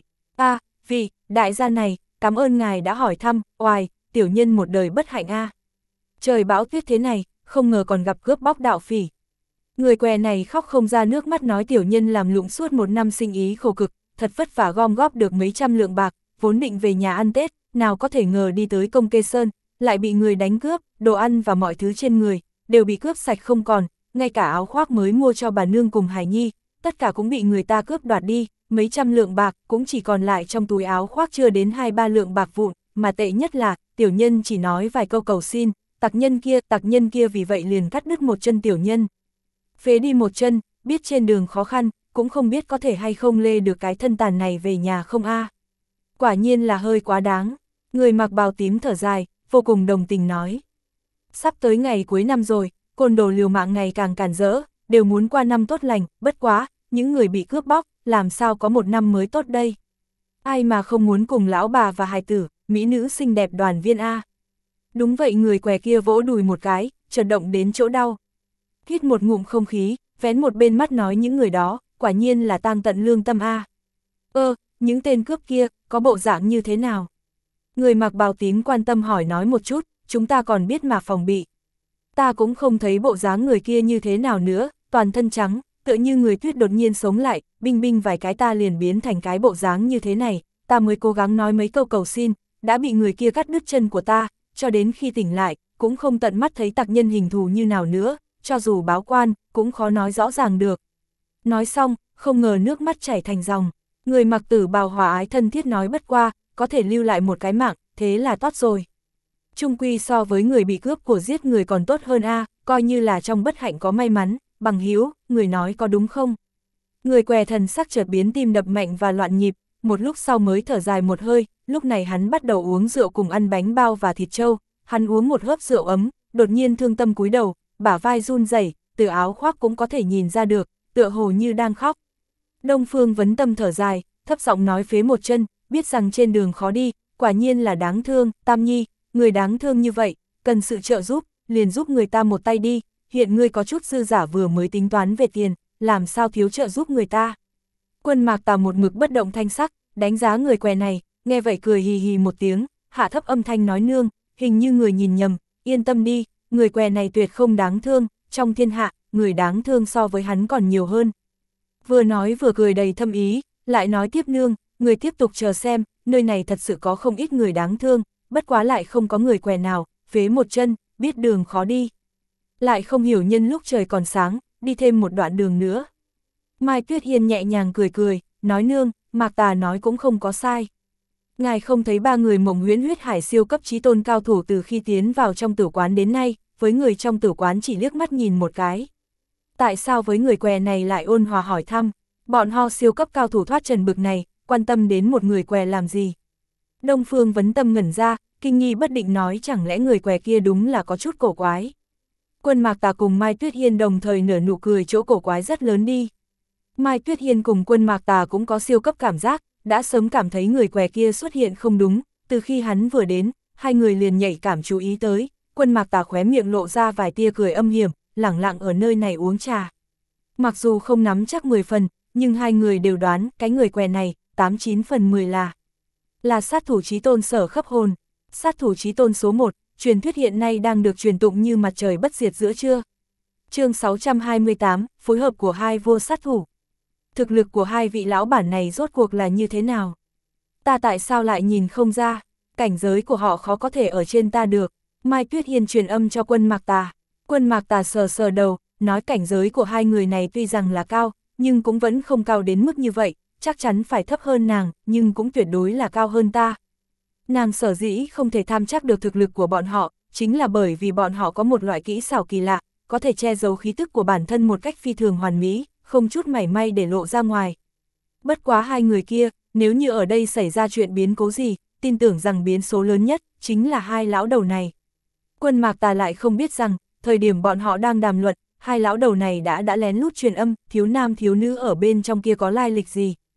Vì, đại gia này, cảm ơn ngài đã hỏi thăm, oài, tiểu nhân một đời bất hạnh a. Trời bão tuyết thế này, không ngờ còn gặp cướp bóc đạo phỉ. Người què này khóc không ra nước mắt nói tiểu nhân làm lụng suốt một năm sinh ý khổ cực, thật vất vả gom góp được mấy trăm lượng bạc, vốn định về nhà ăn Tết, nào có thể ngờ đi tới Công Kê Sơn, lại bị người đánh cướp, đồ ăn và mọi thứ trên người, đều bị cướp sạch không còn, ngay cả áo khoác mới mua cho bà nương cùng Hải Nhi, tất cả cũng bị người ta cướp đoạt đi, mấy trăm lượng bạc cũng chỉ còn lại trong túi áo khoác chưa đến 2-3 lượng bạc vụn, mà tệ nhất là, tiểu nhân chỉ nói vài câu cầu xin, tặc nhân kia vì vậy liền cắt đứt một chân tiểu nhân. Phế đi một chân, biết trên đường khó khăn, cũng không biết có thể hay không lê được cái thân tàn này về nhà không a. Quả nhiên là hơi quá đáng. Người mặc bào tím thở dài, vô cùng đồng tình nói. Sắp tới ngày cuối năm rồi, côn đồ liều mạng ngày càng càn rỡ, đều muốn qua năm tốt lành, bất quá, những người bị cướp bóc, làm sao có một năm mới tốt đây. Ai mà không muốn cùng lão bà và hài tử, mỹ nữ xinh đẹp đoàn viên a. Đúng vậy, người què kia vỗ đùi một cái, chợt động đến chỗ đau. Hít một ngụm không khí, vén một bên mắt nói những người đó, quả nhiên là tang tận lương tâm a. Những tên cướp kia, có bộ dạng như thế nào? Người mặc bào tím quan tâm hỏi nói một chút, chúng ta còn biết mà phòng bị. Ta cũng không thấy bộ dáng người kia như thế nào nữa, toàn thân trắng, tựa như người tuyết đột nhiên sống lại, binh binh vài cái ta liền biến thành cái bộ dáng như thế này, ta mới cố gắng nói mấy câu cầu xin, đã bị người kia cắt đứt chân của ta, cho đến khi tỉnh lại, cũng không tận mắt thấy tặc nhân hình thù như nào nữa, cho dù báo quan, cũng khó nói rõ ràng được. Nói xong, không ngờ nước mắt chảy thành dòng, người mặc tử bào hòa ái thân thiết nói bất qua, có thể lưu lại một cái mạng, thế là tốt rồi. Chung quy so với người bị cướp của giết người còn tốt hơn a, coi như là trong bất hạnh có may mắn, bằng hữu, người nói có đúng không? Người què thần sắc chợt biến tim đập mạnh và loạn nhịp, một lúc sau mới thở dài một hơi, lúc này hắn bắt đầu uống rượu cùng ăn bánh bao và thịt trâu, hắn uống một hớp rượu ấm, đột nhiên thương tâm cúi đầu, bả vai run rẩy, từ áo khoác cũng có thể nhìn ra được, tựa hồ như đang khóc. Đông Phương Vấn Tâm thở dài, thấp giọng nói phế một chân, biết rằng trên đường khó đi, quả nhiên là đáng thương, Tam Nhi, người đáng thương như vậy, cần sự trợ giúp, liền giúp người ta một tay đi, hiện ngươi có chút dư giả vừa mới tính toán về tiền, làm sao thiếu trợ giúp người ta. Quân Mạc Tà một mực bất động thanh sắc, đánh giá người què này, nghe vậy cười hì hì một tiếng, hạ thấp âm thanh nói nương, hình như người nhìn nhầm, yên tâm đi, người què này tuyệt không đáng thương, trong thiên hạ, người đáng thương so với hắn còn nhiều hơn. Vừa nói vừa cười đầy thâm ý, lại nói tiếp nương, người tiếp tục chờ xem, nơi này thật sự có không ít người đáng thương, bất quá lại không có người què nào, phế một chân, biết đường khó đi. Lại không hiểu nhân lúc trời còn sáng, đi thêm một đoạn đường nữa. Mai Tuyết Hiên nhẹ nhàng cười cười, nói nương, Mạc Tà nói cũng không có sai. Ngài không thấy ba người Mộng Huyễn Huyết Hải siêu cấp chí tôn cao thủ từ khi tiến vào trong tử quán đến nay, với người trong tử quán chỉ liếc mắt nhìn một cái. Tại sao với người què này lại ôn hòa hỏi thăm, bọn họ siêu cấp cao thủ thoát trần bực này, quan tâm đến một người què làm gì? Đông Phương Vấn Tâm ngẩn ra, kinh nghi bất định nói chẳng lẽ người què kia đúng là có chút cổ quái. Quân Mạc Tà cùng Mai Tuyết Hiên đồng thời nở nụ cười, chỗ cổ quái rất lớn đi. Mai Tuyết Hiên cùng Quân Mạc Tà cũng có siêu cấp cảm giác, đã sớm cảm thấy người què kia xuất hiện không đúng, từ khi hắn vừa đến, hai người liền nhạy cảm chú ý tới, Quân Mạc Tà khóe miệng lộ ra vài tia cười âm hiểm, lẳng lặng ở nơi này uống trà. Mặc dù không nắm chắc 10 phần, nhưng hai người đều đoán cái người què này, 89 phần 10 là sát thủ chí tôn Sở Khấp Hồn. Sát thủ chí tôn số 1, truyền thuyết hiện nay đang được truyền tụng như mặt trời bất diệt giữa trưa. Chương 628, phối hợp của hai vua sát thủ. Thực lực của hai vị lão bản này rốt cuộc là như thế nào? Ta tại sao lại nhìn không ra? Cảnh giới của họ khó có thể ở trên ta được. Mai Tuyết Hiên truyền âm cho Quân Mạc Tà. Quân Mạc Tà sờ sờ đầu, nói cảnh giới của hai người này tuy rằng là cao, nhưng cũng vẫn không cao đến mức như vậy, chắc chắn phải thấp hơn nàng, nhưng cũng tuyệt đối là cao hơn ta. Nàng sở dĩ không thể tham chắc được thực lực của bọn họ, chính là bởi vì bọn họ có một loại kỹ xảo kỳ lạ, có thể che giấu khí tức của bản thân một cách phi thường hoàn mỹ, không chút mảy may để lộ ra ngoài. Bất quá hai người kia, nếu như ở đây xảy ra chuyện biến cố gì, tin tưởng rằng biến số lớn nhất, chính là hai lão đầu này. Quân Mạc Tà lại không biết rằng, thời điểm bọn họ đang đàm luận, hai lão đầu này đã lén lút truyền âm, thiếu nam thiếu nữ ở bên trong kia có lai lịch gì,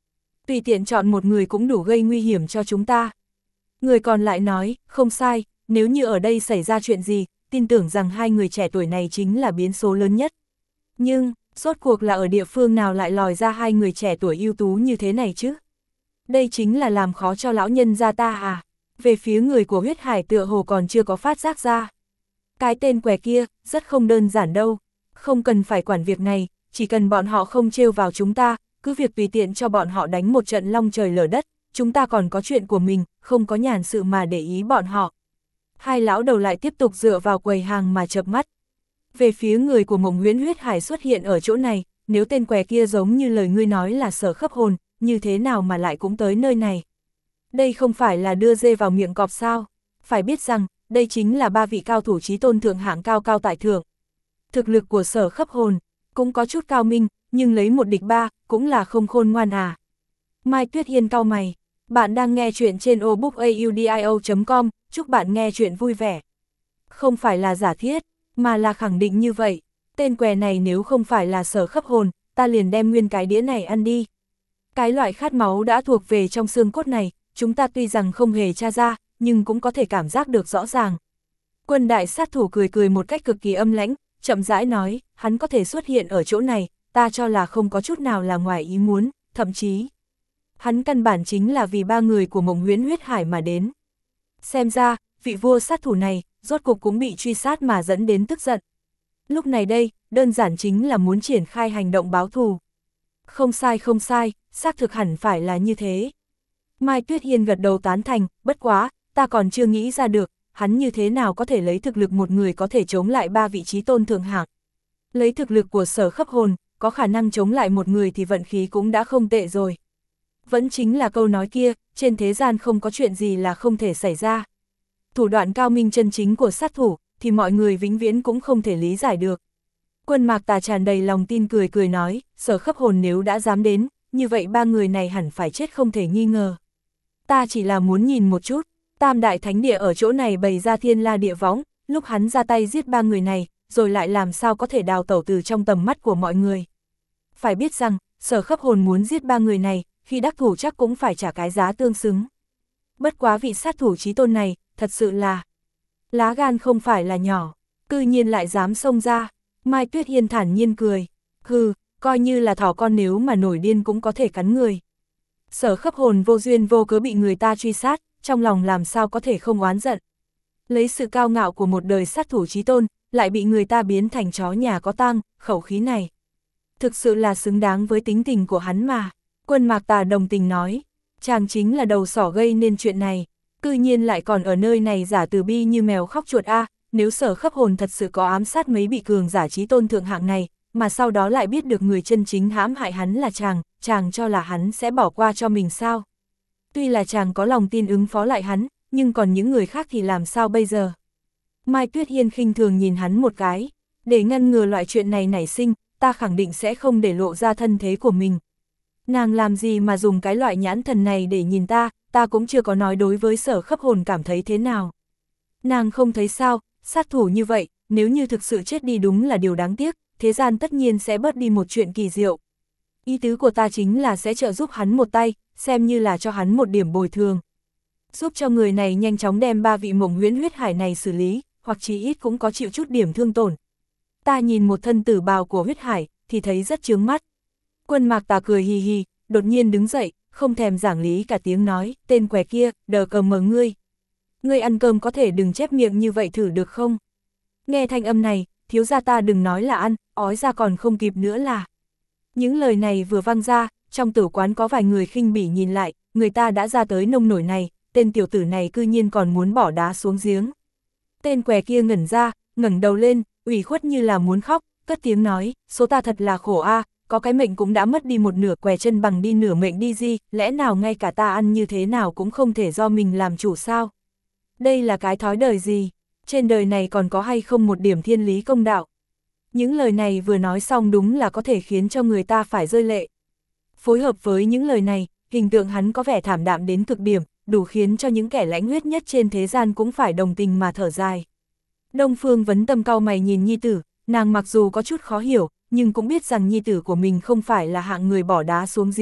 Tùy tiện chọn một người cũng đủ gây nguy hiểm cho chúng ta. Người còn lại nói, không sai, nếu như ở đây xảy ra chuyện gì, tin tưởng rằng hai người trẻ tuổi này chính là biến số lớn nhất. Nhưng, rốt cuộc là ở địa phương nào lại lòi ra hai người trẻ tuổi ưu tú như thế này chứ? Đây chính là làm khó cho lão nhân gia ta à? Về phía người của huyết hải tựa hồ còn chưa có phát giác ra. Cái tên què kia, rất không đơn giản đâu. Không cần phải quản việc này, chỉ cần bọn họ không trêu vào chúng ta, cứ việc tùy tiện cho bọn họ đánh một trận long trời lở đất, chúng ta còn có chuyện của mình, không có nhàn sự mà để ý bọn họ. Hai lão đầu lại tiếp tục dựa vào quầy hàng mà chợp mắt. Về phía người của Mộng Huyễn huyết hải xuất hiện ở chỗ này, nếu tên què kia giống như lời ngươi nói là Sở Khấp Hồn, như thế nào mà lại cũng tới nơi này? Đây không phải là đưa dê vào miệng cọp sao? Phải biết rằng, đây chính là ba vị cao thủ chí tôn thượng hạng cao cao tại thượng. Thực lực của Sở Khấp Hồn cũng có chút cao minh, nhưng lấy một địch ba, cũng là không khôn ngoan à. Mai Tuyết Hiên cau mày, bạn đang nghe chuyện trên obookaudio.com, chúc bạn nghe chuyện vui vẻ. Không phải là giả thiết, mà là khẳng định như vậy, tên què này nếu không phải là Sở Khấp Hồn, ta liền đem nguyên cái đĩa này ăn đi. Cái loại khát máu đã thuộc về trong xương cốt này, chúng ta tuy rằng không hề tra ra, nhưng cũng có thể cảm giác được rõ ràng. Quân đại sát thủ cười cười một cách cực kỳ âm lãnh, chậm rãi nói, hắn có thể xuất hiện ở chỗ này, ta cho là không có chút nào là ngoài ý muốn, thậm chí hắn căn bản chính là vì ba người của Mộng Huyễn huyết hải mà đến. Xem ra, vị vua sát thủ này, rốt cuộc cũng bị truy sát mà dẫn đến tức giận. Lúc này đây, đơn giản chính là muốn triển khai hành động báo thù. Không sai, xác thực hẳn phải là như thế. Mai Tuyết Hiên gật đầu tán thành, bất quá, ta còn chưa nghĩ ra được, hắn như thế nào có thể lấy thực lực một người có thể chống lại ba vị trí tôn thượng hạng. Lấy thực lực của Sở Khấp Hồn, có khả năng chống lại một người thì vận khí cũng đã không tệ rồi. Vẫn chính là câu nói kia, trên thế gian không có chuyện gì là không thể xảy ra. Thủ đoạn cao minh chân chính của sát thủ, thì mọi người vĩnh viễn cũng không thể lý giải được. Quân Mạc Tà tràn đầy lòng tin cười cười nói, Sở Khấp Hồn nếu đã dám đến, như vậy ba người này hẳn phải chết không thể nghi ngờ. Ta chỉ là muốn nhìn một chút, Tam Đại Thánh Địa ở chỗ này bày ra thiên la địa võng, lúc hắn ra tay giết ba người này, rồi lại làm sao có thể đào tẩu từ trong tầm mắt của mọi người. Phải biết rằng, Sở Khấp Hồn muốn giết ba người này, khi đắc thủ chắc cũng phải trả cái giá tương xứng. Bất quá vị sát thủ chí tôn này, thật sự là lá gan không phải là nhỏ, cư nhiên lại dám xông ra. Mai Tuyết Hiên thản nhiên cười, hừ, coi như là thỏ con nếu mà nổi điên cũng có thể cắn người. Sở Khấp Hồn vô duyên vô cớ bị người ta truy sát, trong lòng làm sao có thể không oán giận. Lấy sự cao ngạo của một đời sát thủ chí tôn, lại bị người ta biến thành chó nhà có tang, khẩu khí này. Thực sự là xứng đáng với tính tình của hắn mà. Quân Mạc Tà đồng tình nói, chàng chính là đầu sỏ gây nên chuyện này, cư nhiên lại còn ở nơi này giả từ bi như mèo khóc chuột a. Nếu Sở Khấp Hồn thật sự có ám sát mấy bị cường giả chí tôn thượng hạng này, mà sau đó lại biết được người chân chính hãm hại hắn là chàng cho là hắn sẽ bỏ qua cho mình sao? Tuy là chàng có lòng tin ứng phó lại hắn, nhưng còn những người khác thì làm sao bây giờ? Mai Tuyết Hiên khinh thường nhìn hắn một cái, để ngăn ngừa loại chuyện này nảy sinh, ta khẳng định sẽ không để lộ ra thân thế của mình. Nàng làm gì mà dùng cái loại nhãn thần này để nhìn ta cũng chưa có nói đối với Sở Khấp Hồn cảm thấy thế nào. Nàng không thấy sao, sát thủ như vậy, nếu như thực sự chết đi đúng là điều đáng tiếc, thế gian tất nhiên sẽ bớt đi một chuyện kỳ diệu. Ý tứ của ta chính là sẽ trợ giúp hắn một tay, xem như là cho hắn một điểm bồi thường. Giúp cho người này nhanh chóng đem ba vị Mộng Huyễn huyết hải này xử lý, hoặc chí ít cũng có chịu chút điểm thương tổn. Ta nhìn một thân tử bào của huyết hải, thì thấy rất chướng mắt. Quân Mạc Tà cười hì hì, đột nhiên đứng dậy, không thèm giảng lý cả tiếng nói, tên què kia, đờ cờ mờ ngươi. Ngươi ăn cơm có thể đừng chép miệng như vậy thử được không? Nghe thanh âm này, thiếu gia ta đừng nói là ăn, ói ra còn không kịp nữa là. Những lời này vừa vang ra, trong tử quán có vài người khinh bỉ nhìn lại, người ta đã ra tới nông nổi này, tên tiểu tử này cư nhiên còn muốn bỏ đá xuống giếng. Tên què kia ngẩn ra, ngẩng đầu lên, ủy khuất như là muốn khóc, cất tiếng nói, số ta thật là khổ a, có cái mệnh cũng đã mất đi một nửa, què chân bằng đi nửa mệnh đi gì, lẽ nào ngay cả ta ăn như thế nào cũng không thể do mình làm chủ sao? Đây là cái thói đời gì? Trên đời này còn có hay không một điểm thiên lý công đạo? Những lời này vừa nói xong đúng là có thể khiến cho người ta phải rơi lệ. Phối hợp với những lời này, hình tượng hắn có vẻ thảm đạm đến cực điểm, đủ khiến cho những kẻ lãnh huyết nhất trên thế gian cũng phải đồng tình mà thở dài. Đông Phương Vấn Tâm cau mày nhìn nhi tử, nàng mặc dù có chút khó hiểu, nhưng cũng biết rằng nhi tử của mình không phải là hạng người bỏ đá xuống giếng,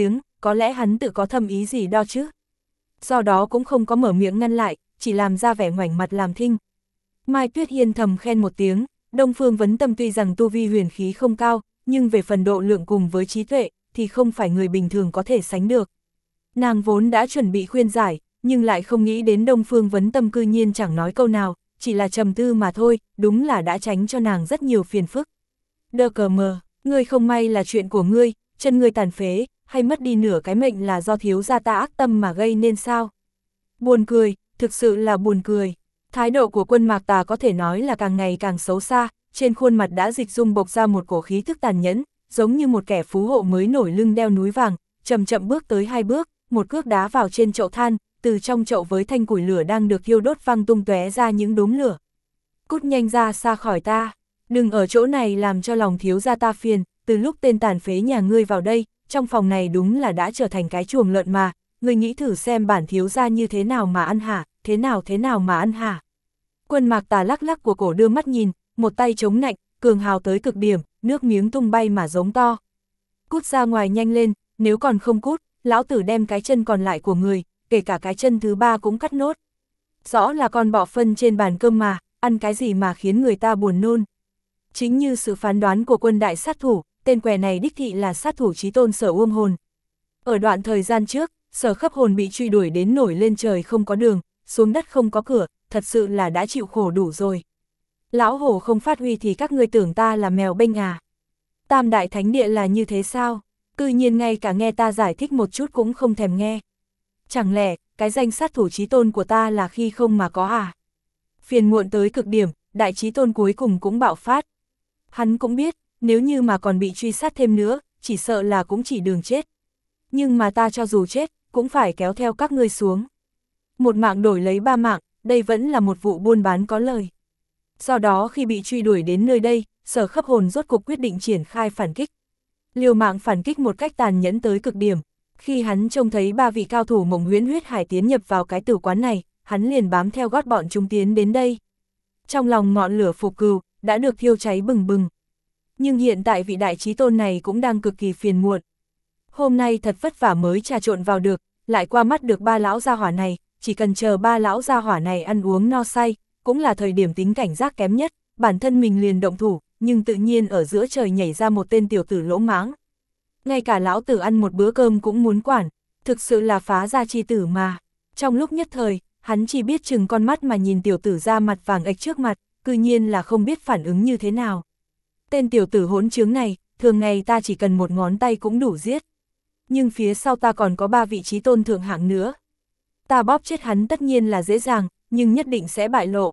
có lẽ hắn tự có thâm ý gì đó chứ. Do đó cũng không có mở miệng ngăn lại, chỉ làm ra vẻ ngoảnh mặt làm thinh. Mai Tuyết Hiên thầm khen một tiếng, Đông Phương Vấn Tâm tuy rằng tu vi huyền khí không cao, nhưng về phần độ lượng cùng với trí tuệ, thì không phải người bình thường có thể sánh được. Nàng vốn đã chuẩn bị khuyên giải, nhưng lại không nghĩ đến Đông Phương Vấn Tâm cư nhiên chẳng nói câu nào, chỉ là trầm tư mà thôi, đúng là đã tránh cho nàng rất nhiều phiền phức. Đơ cờ mờ, ngươi không may là chuyện của ngươi, chân ngươi tàn phế, hay mất đi nửa cái mệnh là do thiếu gia ta ác tâm mà gây nên sao? Buồn cười, thực sự là buồn cười. Thái độ của Quân Mạc Tà có thể nói là càng ngày càng xấu xa, trên khuôn mặt đã dịch dung bộc ra một cổ khí thức tàn nhẫn, giống như một kẻ phú hộ mới nổi lưng đeo núi vàng, chậm chậm bước tới 2 bước, một cước đá vào trên chậu than, từ trong chậu với thanh củi lửa đang được thiêu đốt văng tung tóe ra những đốm lửa. Cút nhanh ra xa khỏi ta, đừng ở chỗ này làm cho lòng thiếu gia ta phiền, từ lúc tên tàn phế nhà ngươi vào đây, trong phòng này đúng là đã trở thành cái chuồng lợn mà, ngươi nghĩ thử xem bản thiếu gia như thế nào mà ăn hả, thế nào mà ăn hả. Quân Mạc Tà lắc lắc của cổ đưa mắt nhìn, một tay chống nạnh, cường hào tới cực điểm, nước miếng tung bay mà giống to. Cút ra ngoài nhanh lên, nếu còn không cút, lão tử đem cái chân còn lại của người, kể cả cái chân thứ 3 cũng cắt nốt. Rõ là con bọ phân trên bàn cơm mà, ăn cái gì mà khiến người ta buồn nôn. Chính như sự phán đoán của Quân đại sát thủ, tên què này đích thị là sát thủ chí tôn Sở Uông Hồn. Ở đoạn thời gian trước, Sở Khấp Hồn bị truy đuổi đến nổi lên trời không có đường, xuống đất không có cửa, thật sự là đã chịu khổ đủ rồi. Lão hổ không phát huy thì các ngươi tưởng ta là mèo bênh à? Tam đại thánh địa là như thế sao? Cư nhiên ngay cả nghe ta giải thích một chút cũng không thèm nghe. Chẳng lẽ, cái danh sát thủ chí tôn của ta là khi không mà có à? Phiền muộn tới cực điểm, đại chí tôn cuối cùng cũng bạo phát. Hắn cũng biết, nếu như mà còn bị truy sát thêm nữa, chỉ sợ là cũng chỉ đường chết. Nhưng mà ta cho dù chết, cũng phải kéo theo các ngươi xuống. Một mạng đổi lấy 3 mạng, đây vẫn là một vụ buôn bán có lời. Do đó khi bị truy đuổi đến nơi đây, Sở Khấp Hồn rốt cuộc quyết định triển khai phản kích. Liều mạng phản kích một cách tàn nhẫn tới cực điểm. Khi hắn trông thấy 3 vị cao thủ Mộng Huyễn Huyết Hải tiến nhập vào cái tử quán này, hắn liền bám theo gót bọn chúng tiến đến đây. Trong lòng ngọn lửa phục cừu đã được thiêu cháy bừng bừng. Nhưng hiện tại vị đại chí tôn này cũng đang cực kỳ phiền muộn. Hôm nay thật vất vả mới trà trộn vào được, lại qua mắt được 3 lão gia hỏa này, chỉ cần chờ 3 lão gia hỏa này ăn uống no say, cũng là thời điểm tính cảnh giác kém nhất, bản thân mình liền động thủ, nhưng tự nhiên ở giữa trời nhảy ra một tên tiểu tử lỗ mãng. Ngay cả lão tử ăn một bữa cơm cũng muốn quản, thực sự là phá gia chi tử mà. Trong lúc nhất thời, hắn chỉ biết chừng con mắt mà nhìn tiểu tử ra mặt vàng ếch trước mặt, cư nhiên là không biết phản ứng như thế nào. Tên tiểu tử hỗn trướng này, thường ngày ta chỉ cần một ngón tay cũng đủ giết. Nhưng phía sau ta còn có 3 vị chí tôn thượng hạng nữa. Ta bóp chết hắn tất nhiên là dễ dàng, nhưng nhất định sẽ bại lộ.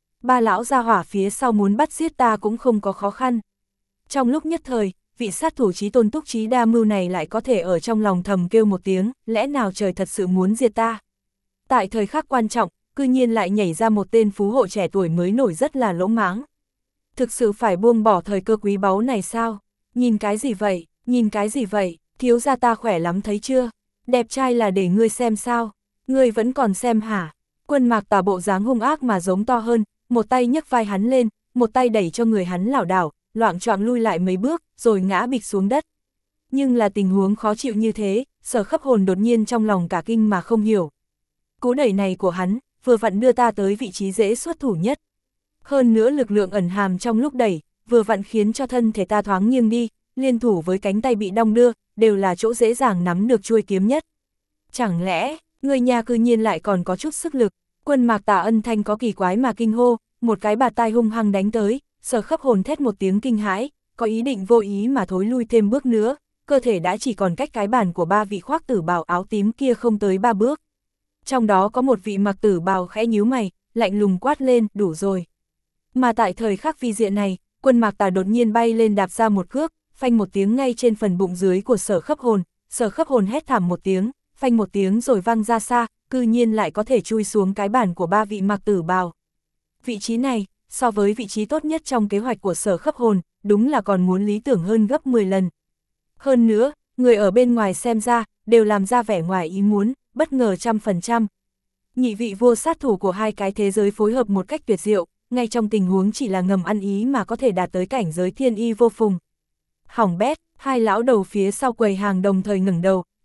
3 lão gia hỏa phía sau muốn bắt giết ta cũng không có khó khăn. Trong lúc nhất thời, vị sát thủ chí tôn Túc Trí Đa Mưu này lại có thể ở trong lòng thầm kêu một tiếng, lẽ nào trời thật sự muốn diệt ta. Tại thời khắc quan trọng, cư nhiên lại nhảy ra một tên phú hộ trẻ tuổi mới nổi rất là lỗ mãng. Thực sự phải buông bỏ thời cơ quý báu này sao? Nhìn cái gì vậy? Nhìn cái gì vậy? Thiếu gia ta khỏe lắm thấy chưa? Đẹp trai là để ngươi xem sao? Ngươi vẫn còn xem hả? Quân Mạc Tà bộ dáng hung ác mà giống to hơn, một tay nhấc vai hắn lên, một tay đẩy cho người hắn lảo đảo, loạng choạng lui lại mấy bước, rồi ngã bịch xuống đất. Nhưng là tình huống khó chịu như thế, Sở Khấp Hồn đột nhiên trong lòng cả kinh mà không hiểu. Cú đẩy này của hắn, vừa vặn đưa ta tới vị trí dễ xuất thủ nhất. Hơn nữa lực lượng ẩn hàm trong lúc đẩy, vừa vặn khiến cho thân thể ta thoáng nghiêng đi, liên thủ với cánh tay bị đong đưa, đều là chỗ dễ dàng nắm được chuôi kiếm nhất. Chẳng lẽ, người nhà cư nhiên lại còn có chút sức lực? Quân Mạc Tà ân thanh có kỳ quái mà kinh hô, một cái bạt tai hung hăng đánh tới, Sở Khấp Hồn thét một tiếng kinh hãi, có ý định vô ý mà thối lui thêm bước nữa, cơ thể đã chỉ còn cách cái bàn của 3 vị khoác tử bào áo tím kia không tới 3 bước. Trong đó có một vị mặc tử bào khẽ nhíu mày, lạnh lùng quát lên, đủ rồi. Mà tại thời khắc vi diện này, Quân Mạc Tà đột nhiên bay lên đạp ra một cước, phanh một tiếng ngay trên phần bụng dưới của Sở Khấp Hồn, Sở Khấp Hồn hét thảm một tiếng, phanh một tiếng rồi văng ra xa, cư nhiên lại có thể chui xuống cái bàn của 3 vị mặc tử bào. Vị trí này, so với vị trí tốt nhất trong kế hoạch của Sở Khấp Hồn, đúng là còn muốn lý tưởng hơn gấp 10 lần. Hơn nữa, người ở bên ngoài xem ra, đều làm ra vẻ ngoài ý muốn, bất ngờ 100%. Nhị vị vua sát thủ của 2 cái thế giới phối hợp một cách tuyệt diệu, ngay trong tình huống chỉ là ngầm ăn ý mà có thể đạt tới cảnh giới thiên y vô phùng. Hỏng bét, 2 lão đầu phía sau quầy hàng đồng thời ngẩng đầu,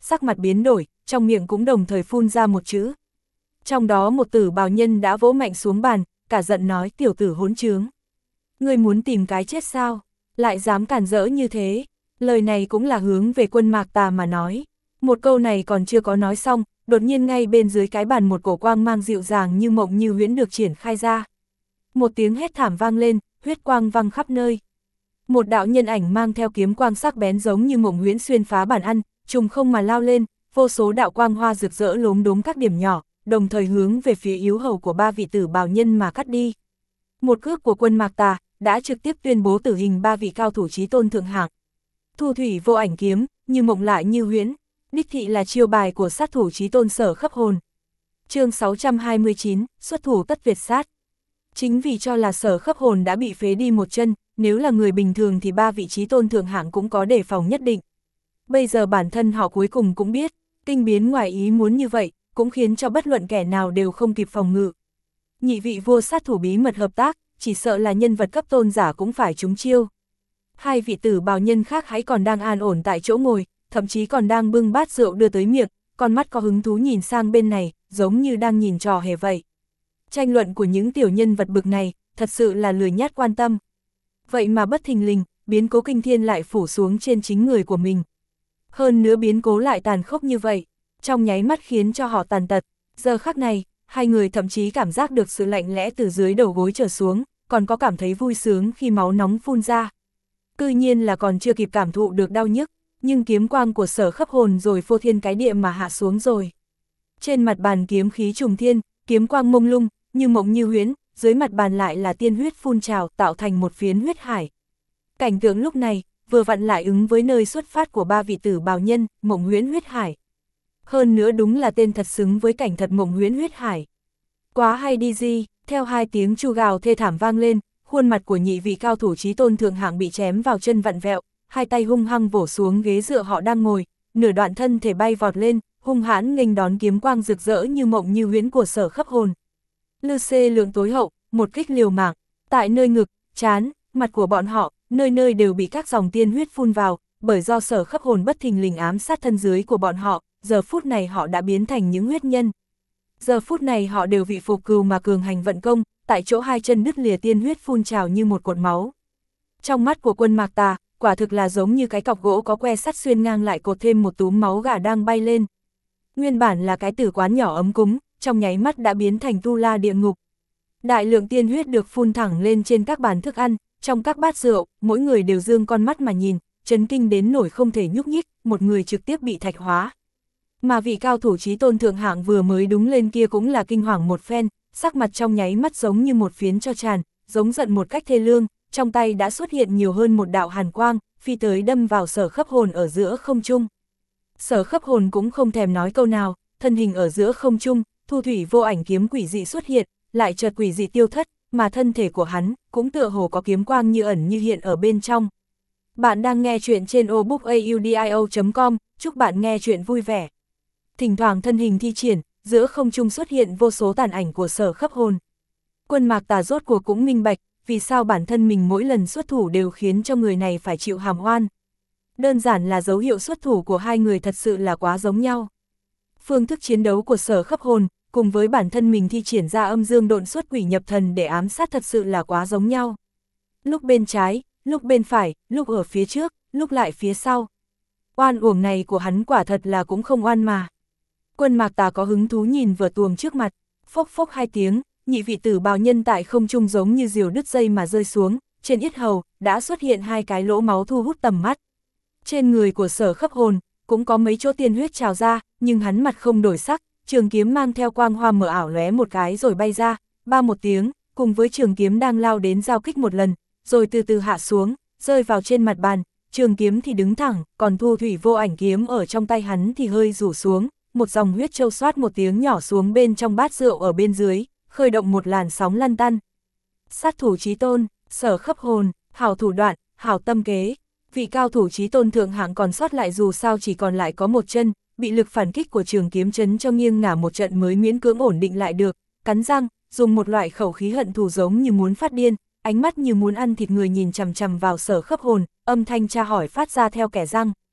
sắc mặt biến đổi, trong miệng cũng đồng thời phun ra một chữ. Trong đó một tử bào nhân đã vỗ mạnh xuống bàn, cả giận nói tiểu tử hỗn trướng. Ngươi muốn tìm cái chết sao? Lại dám cản rỡ như thế? Lời này cũng là hướng về Quân Mạc Tà mà nói. Một câu này còn chưa có nói xong, đột nhiên ngay bên dưới cái bàn một cổ quang mang dịu dàng như mộng như huyễn được triển khai ra. Một tiếng hét thảm vang lên, huyết quang văng khắp nơi. Một đạo nhân ảnh mang theo kiếm quang sắc bén giống như mộng huyễn xuyên phá bàn ăn, trùng không mà lao lên, vô số đạo quang hoa rực rỡ lốm đốm các điểm nhỏ, đồng thời hướng về phía yếu hầu của ba vị tử bào nhân mà cắt đi. Một cước của Quân Mạc Tà đã trực tiếp tuyên bố tử hình ba vị cao thủ chí tôn thượng hạng. Thu thủy vô ảnh kiếm, như mộng lại như huyễn, đích thị là chiêu bài của sát thủ chí tôn Sở Khấp Hồn. Chương 629, xuất thủ tất Việt sát. Chính vì cho là Sở Khấp Hồn đã bị phế đi một chân, nếu là người bình thường thì ba vị chí tôn thượng hạng cũng có đề phòng nhất định. Bây giờ bản thân họ cuối cùng cũng biết, kinh biến ngoài ý muốn như vậy, cũng khiến cho bất luận kẻ nào đều không kịp phòng ngự. Nhị vị vua sát thủ bí mật hợp tác, chỉ sợ là nhân vật cấp tôn giả cũng phải trúng chiêu. Hai vị tử bào nhân khác hãy còn đang an ổn tại chỗ ngồi, thậm chí còn đang bưng bát rượu đưa tới miệng, con mắt có hứng thú nhìn sang bên này, giống như đang nhìn trò hề vậy. Tranh luận của những tiểu nhân vật bực này, thật sự là lười nhát quan tâm. Vậy mà bất thình lình, biến cố kinh thiên lại phủ xuống trên chính người của mình. Hơn nữa biến cố lại tàn khốc như vậy, trong nháy mắt khiến cho họ tàn tật. Giờ khắc này, hai người thậm chí cảm giác được sự lạnh lẽ từ dưới đầu gối trở xuống, còn có cảm thấy vui sướng khi máu nóng phun ra. Cư nhiên là còn chưa kịp cảm thụ được đau nhức, nhưng kiếm quang của Sở Khấp Hồn rồi phô thiên cái địa mà hạ xuống rồi. Trên mặt bàn kiếm khí trùng thiên, kiếm quang mông lung, như mộng như huyễn, dưới mặt bàn lại là tiên huyết phun trào tạo thành một phiến huyết hải. Cảnh tượng lúc này, vừa vặn lại ứng với nơi xuất phát của ba vị tử bào nhân, mộng huyễn huyết hải. Hơn nữa đúng là tên thật xứng với cảnh thật mộng huyễn huyết hải. Quá hay đi gì, theo hai tiếng chu gào thê thảm vang lên, khuôn mặt của nhị vị cao thủ chí tôn thượng hạng bị chém vào chân vặn vẹo, hai tay hung hăng vỗ xuống ghế dựa họ đang ngồi, nửa đoạn thân thể bay vọt lên, hung hãn nghênh đón kiếm quang rực rỡ như mộng như huyễn của Sở Khấp Hồn. Lư xê lượng tối hậu, một kích liều mạng, tại nơi ngực, trán, mặt của bọn họ, nơi nơi đều bị các dòng tiên huyết phun vào, bởi do Sở Khấp Hồn bất thình lình ám sát thân dưới của bọn họ, giờ phút này họ đã biến thành những huyết nhân. Giờ phút này họ đều vị phục cừu mà cường hành vận công, tại chỗ hai chân đứt lìa tiên huyết phun trào như một cột máu. Trong mắt của Quân Mạc Tà, quả thực là giống như cái cọc gỗ có que sắt xuyên ngang lại cột thêm một túm máu gà đang bay lên. Nguyên bản là cái tử quán nhỏ ấm cúng, trong nháy mắt đã biến thành tu la địa ngục. Đại lượng tiên huyết được phun thẳng lên trên các bàn thức ăn, trong các bát rượu, mỗi người đều dương con mắt mà nhìn, chấn kinh đến nổi không thể nhúc nhích, một người trực tiếp bị thạch hóa. Mà vị cao thủ chí tôn thượng hạng vừa mới đúng lên kia cũng là kinh hoàng một phen, sắc mặt trong nháy mắt giống như một phiến cho tràn, giống giận một cách thê lương, trong tay đã xuất hiện nhiều hơn một đạo hàn quang, phi tới đâm vào Sở Khấp Hồn ở giữa không trung. Sở Khấp Hồn cũng không thèm nói câu nào, thân hình ở giữa không trung, thu thủy vô ảnh kiếm quỷ dị xuất hiện, lại chợt quỷ dị tiêu thất, mà thân thể của hắn cũng tựa hồ có kiếm quang như ẩn như hiện ở bên trong. Bạn đang nghe chuyện trên obookaudio.com, chúc bạn nghe chuyện vui vẻ. Thỉnh thoảng thân hình thi triển, giữa không trung xuất hiện vô số tàn ảnh của Sở Khấp Hồn. Quân Mạc Tà rốt cuộc cũng minh bạch, vì sao bản thân mình mỗi lần xuất thủ đều khiến cho người này phải chịu hàm oan. Đơn giản là dấu hiệu xuất thủ của hai người thật sự là quá giống nhau. Phương thức chiến đấu của Sở Khấp Hồn, cùng với bản thân mình thi triển ra âm dương độn xuất quỷ nhập thần để ám sát thật sự là quá giống nhau. Lúc bên trái, lúc bên phải, lúc ở phía trước, lúc lại phía sau. Oan uổng này của hắn quả thật là cũng không oan mà. Quân Mạc Tà có hứng thú nhìn vừa tuồng trước mặt, phốc phốc hai tiếng, nhị vị tử bào nhân tại không trung giống như diều đứt dây mà rơi xuống, trên yết hầu đã xuất hiện hai cái lỗ máu thu hút tầm mắt. Trên người của Sở Khấp Hồn cũng có mấy chỗ tiên huyết trào ra, nhưng hắn mặt không đổi sắc, trường kiếm mang theo quang hoa mờ ảo lóe một cái rồi bay ra, ba một tiếng, cùng với trường kiếm đang lao đến giao kích một lần, rồi từ từ hạ xuống, rơi vào trên mặt bàn, trường kiếm thì đứng thẳng, còn thu thủy vô ảnh kiếm ở trong tay hắn thì hơi rủ xuống, một dòng huyết trâu xoát một tiếng nhỏ xuống bên trong bát rượu ở bên dưới, khơi động một làn sóng lăn tăn. Sát thủ chí tôn, Sở Khấp Hồn, hảo thủ đoạn, hảo tâm kế. Vị cao thủ chí tôn thượng hạng còn sót lại dù sao chỉ còn lại có một chân, bị lực phản kích của trường kiếm chấn cho nghiêng ngả một trận mới miễn cưỡng ổn định lại được, cắn răng, dùng một loại khẩu khí hận thù giống như muốn phát điên, ánh mắt như muốn ăn thịt người nhìn chằm chằm vào Sở Khấp Hồn, âm thanh tra hỏi phát ra theo kẻ răng.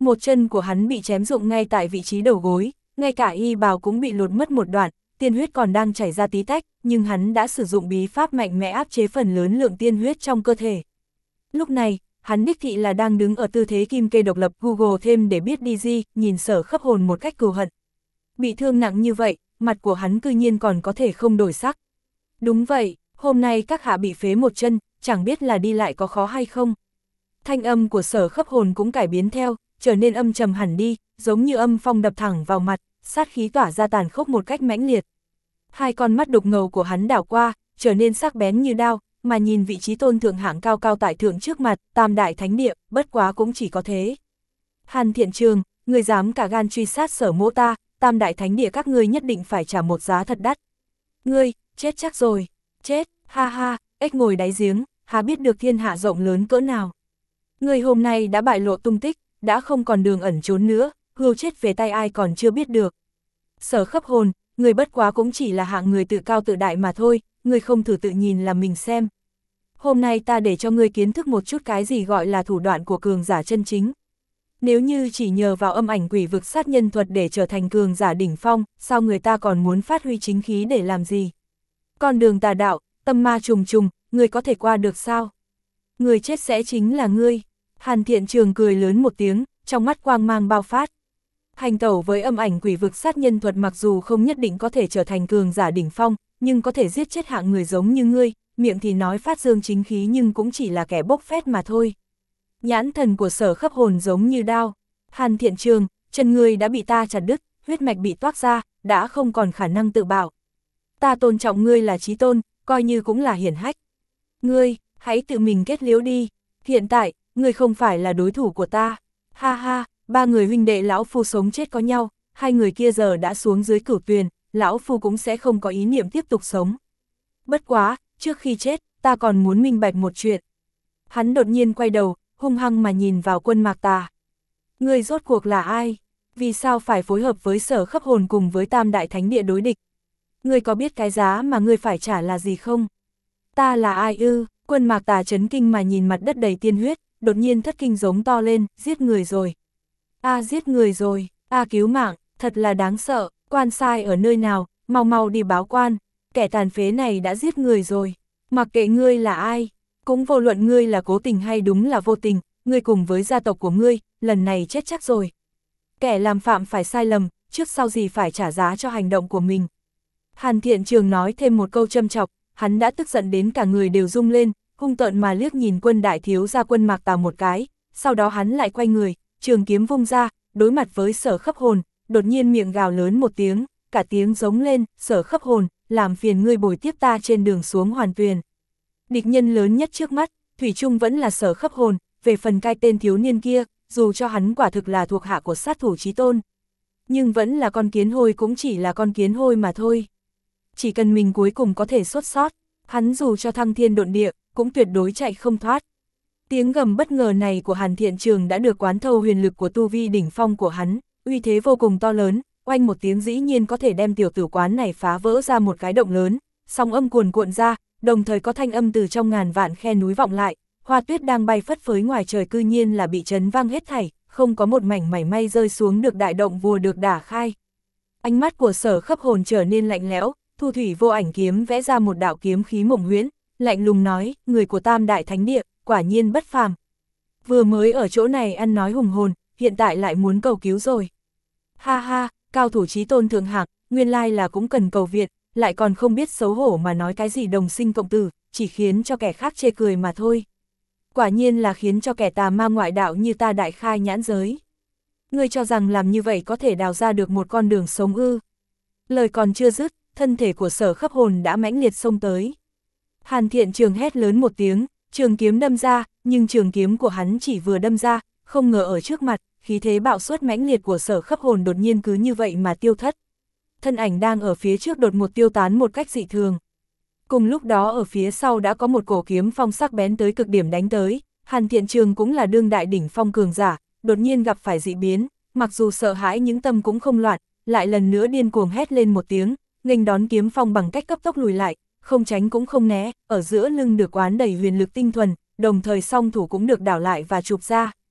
Một chân của hắn bị chém rụng ngay tại vị trí đầu gối, ngay cả y bào cũng bị lột mất một đoạn, tiên huyết còn đang chảy ra tí tách, nhưng hắn đã sử dụng bí pháp mạnh mẽ áp chế phần lớn lượng tiên huyết trong cơ thể. Lúc này, hắn đích thị là đang đứng ở tư thế kim kê độc lập, Google thêm để biết đi gì, nhìn Sở Khấp Hồn một cách cừu hận. Bị thương nặng như vậy, mặt của hắn cư nhiên còn có thể không đổi sắc. Đúng vậy, hôm nay các hạ bị phế một chân, chẳng biết là đi lại có khó hay không. Thanh âm của Sở Khấp Hồn cũng cải biến theo, trở nên âm trầm hẳn đi, giống như âm phong đập thẳng vào mặt, sát khí tỏa ra tàn khốc một cách mãnh liệt. Hai con mắt đục ngầu của hắn đảo qua, trở nên sắc bén như đao, mà nhìn vị trí tôn thượng hạng cao cao tại thượng trước mặt, Tam Đại Thánh Địa, bất quá cũng chỉ có thế. Hàn Thiện Trường, ngươi dám cả gan truy sát Sở mỗ ta, Tam Đại Thánh Địa các ngươi nhất định phải trả một giá thật đắt. Ngươi, chết chắc rồi, chết, ha ha, ếch ngồi đáy giếng, há biết được thiên hạ rộng lớn cỡ nào. Ngươi hôm nay đã bại lộ tung tích, đã không còn đường ẩn trốn nữa, hưu chết về tay ai còn chưa biết được. Sở Khấp Hồn, người bất quá cũng chỉ là hạng người tự cao tự đại mà thôi, người không thử tự nhìn là mình xem. Hôm nay ta để cho ngươi kiến thức một chút cái gì gọi là thủ đoạn của cường giả chân chính. Nếu như chỉ nhờ vào âm ảnh quỷ vực sát nhân thuật để trở thành cường giả đỉnh phong, sao người ta còn muốn phát huy chính khí để làm gì? Con đường tà đạo, tâm ma trùng trùng, người có thể qua được sao? Người chết sẽ chính là ngươi. Hàn Thiện Trường cười lớn một tiếng, trong mắt quang mang bao phát. Hành tẩu với âm ảnh quỷ vực sát nhân thuật mặc dù không nhất định có thể trở thành cường giả đỉnh phong, nhưng có thể giết chết hạng người giống như ngươi, miệng thì nói phát dương chính khí nhưng cũng chỉ là kẻ bốc phét mà thôi. Nhãn thần của Sở Khấp Hồn giống như đao. Hàn Thiện Trường, chân ngươi đã bị ta chặt đứt, huyết mạch bị toác ra, đã không còn khả năng tự bảo. Ta tôn trọng ngươi là chí tôn, coi như cũng là hiển hách. Ngươi, hãy tự mình kết liễu đi. Hiện tại, ngươi không phải là đối thủ của ta. Ha ha, ba người huynh đệ lão phu sống chết có nhau, hai người kia giờ đã xuống dưới cửu tuyền, lão phu cũng sẽ không có ý niệm tiếp tục sống. Bất quá, trước khi chết, ta còn muốn minh bạch một chuyện. Hắn đột nhiên quay đầu, hung hăng mà nhìn vào Quân Mạc Tà. Ngươi rốt cuộc là ai? Vì sao phải phối hợp với Sở Khấp Hồn cùng với Tam Đại Thánh Địa đối địch? Ngươi có biết cái giá mà ngươi phải trả là gì không? Ta là ai ư? Quân Mạc Tà chấn kinh mà nhìn mặt đất đầy tiên huyết, đột nhiên thất kinh giống to lên, giết người rồi. Giết người rồi, cứu mạng, thật là đáng sợ, quan sai ở nơi nào, mau mau đi báo quan, kẻ tàn phế này đã giết người rồi. Mặc kệ ngươi là ai, cũng vô luận ngươi là cố tình hay đúng là vô tình, ngươi cùng với gia tộc của ngươi, lần này chết chắc rồi. Kẻ làm phạm phải sai lầm, trước sau gì phải trả giá cho hành động của mình. Hàn Thiện Trường nói thêm một câu châm chọc, hắn đã tức giận đến cả người đều rung lên, hung tợn mà liếc nhìn Quân đại thiếu gia Quân Mạc Tà một cái, sau đó hắn lại quay người, trường kiếm vung ra, đối mặt với Sở Khấp Hồn, đột nhiên miệng gào lớn một tiếng, cả tiếng giống lên, Sở Khấp Hồn, làm phiền ngươi bồi tiếp ta trên đường xuống Hoàn Tuyền. Địch nhân lớn nhất trước mắt, thủy chung vẫn là Sở Khấp Hồn, về phần cái tên thiếu niên kia, dù cho hắn quả thực là thuộc hạ của sát thủ chí tôn, nhưng vẫn là con kiến hôi, cũng chỉ là con kiến hôi mà thôi. Chỉ cần mình cuối cùng có thể xuất sót, hắn dù cho thăng thiên độn địa, cũng tuyệt đối chạy không thoát. Tiếng gầm bất ngờ này của Hàn Thiện Trường đã được quán thâu huyền lực của tu vi đỉnh phong của hắn, uy thế vô cùng to lớn, oanh một tiếng dĩ nhiên có thể đem tiểu tử quán này phá vỡ ra một cái động lớn, sóng âm cuồn cuộn ra, đồng thời có thanh âm từ trong ngàn vạn khe núi vọng lại, hoa tuyết đang bay phất phới ngoài trời cư nhiên là bị chấn vang hết thảy, không có một mảnh mảy may rơi xuống được, đại động vùa được đả khai. Ánh mắt của Sở Khấp Hồn trở nên lạnh lẽo, thu thủy vô ảnh kiếm vẽ ra một đạo kiếm khí mộng huyễn, lạnh lùng nói, người của Tam Đại Thánh Địa, quả nhiên bất phàm. Vừa mới ở chỗ này ăn nói hùng hồn, hiện tại lại muốn cầu cứu rồi. Ha ha, cao thủ chí tôn thượng hạng, nguyên lai là cũng cần cầu viện, lại còn không biết xấu hổ mà nói cái gì đồng sinh cộng tử, chỉ khiến cho kẻ khác chê cười mà thôi. Quả nhiên là khiến cho kẻ tà ma ngoại đạo như ta đại khai nhãn giới. Ngươi cho rằng làm như vậy có thể đào ra được một con đường sống ư? Lời còn chưa dứt, thân thể của Sở Khấp Hồn đã mãnh liệt xông tới. Hàn Thiện Trường hét lớn một tiếng, trường kiếm đâm ra, nhưng trường kiếm của hắn chỉ vừa đâm ra, không ngờ ở trước mặt, khí thế bạo suất mãnh liệt của Sở Khấp Hồn đột nhiên cứ như vậy mà tiêu thất. Thân ảnh đang ở phía trước đột ngột tiêu tán một cách dị thường. Cùng lúc đó ở phía sau đã có một cổ kiếm phong sắc bén tới cực điểm đánh tới, Hàn Thiện Trường cũng là đương đại đỉnh phong cường giả, đột nhiên gặp phải dị biến, mặc dù sợ hãi những tâm cũng không loạn, lại lần nữa điên cuồng hét lên một tiếng, nghênh đón kiếm phong bằng cách cấp tốc lùi lại, không tránh cũng không né, ở giữa lưng được quán đầy huyền lực tinh thuần, đồng thời song thủ cũng được đảo lại và chụp ra.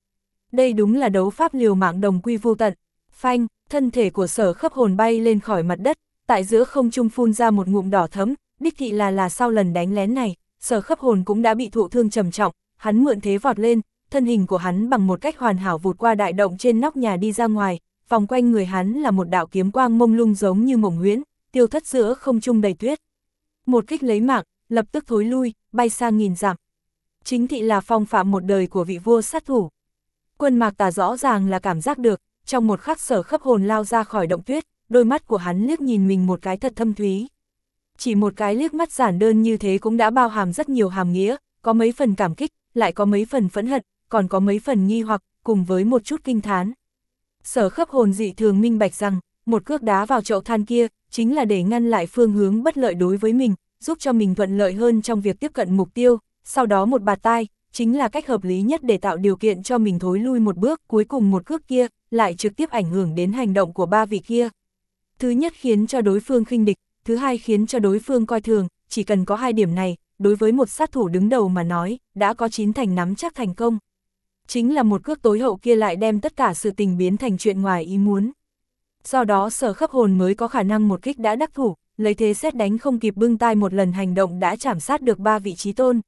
Đây đúng là đấu pháp liều mạng đồng quy vô tận. Phanh, thân thể của Sở Khấp Hồn bay lên khỏi mặt đất, tại giữa không trung phun ra một ngụm đỏ thẫm, đích thị là sau lần đánh lén này, Sở Khấp Hồn cũng đã bị thụ thương trầm trọng, hắn mượn thế vọt lên, thân hình của hắn bằng một cách hoàn hảo vụt qua đại động trên nóc nhà đi ra ngoài, vòng quanh người hắn là một đạo kiếm quang mông lung giống như mộng huyễn, tiêu thất giữa không trung đầy tuyết. Một kích lấy mạng, lập tức thối lui, bay sang nghìn dặm. Chính thị là phong phạm một đời của vị vua sát thủ. Quân Mạc Tà rõ ràng là cảm giác được, trong một khắc Sở Khấp Hồn lao ra khỏi động tuyết, đôi mắt của hắn liếc nhìn mình một cái thật thâm thúy. Chỉ một cái liếc mắt giản đơn như thế cũng đã bao hàm rất nhiều hàm nghĩa, có mấy phần cảm kích, lại có mấy phần phẫn hận, còn có mấy phần nghi hoặc, cùng với một chút kinh thán. Sở Khấp Hồn dị thường minh bạch rằng, một cước đá vào chậu than kia, chính là để ngăn lại phương hướng bất lợi đối với mình, giúp cho mình thuận lợi hơn trong việc tiếp cận mục tiêu, sau đó một bạt tai, chính là cách hợp lý nhất để tạo điều kiện cho mình thối lui một bước, cuối cùng một cước kia, lại trực tiếp ảnh hưởng đến hành động của ba vị kia. Thứ nhất khiến cho đối phương khinh địch, thứ hai khiến cho đối phương coi thường, chỉ cần có hai điểm này, đối với một sát thủ đứng đầu mà nói, đã có 9 thành nắm chắc thành công. Chính là một cước tối hậu kia lại đem tất cả sự tình biến thành chuyện ngoài ý muốn. Do đó Sở Khấp Hồn mới có khả năng một kích đã đắc thủ, lấy thế xét đánh không kịp bưng tai một lần hành động đã chảm sát được 3 vị trí tôn.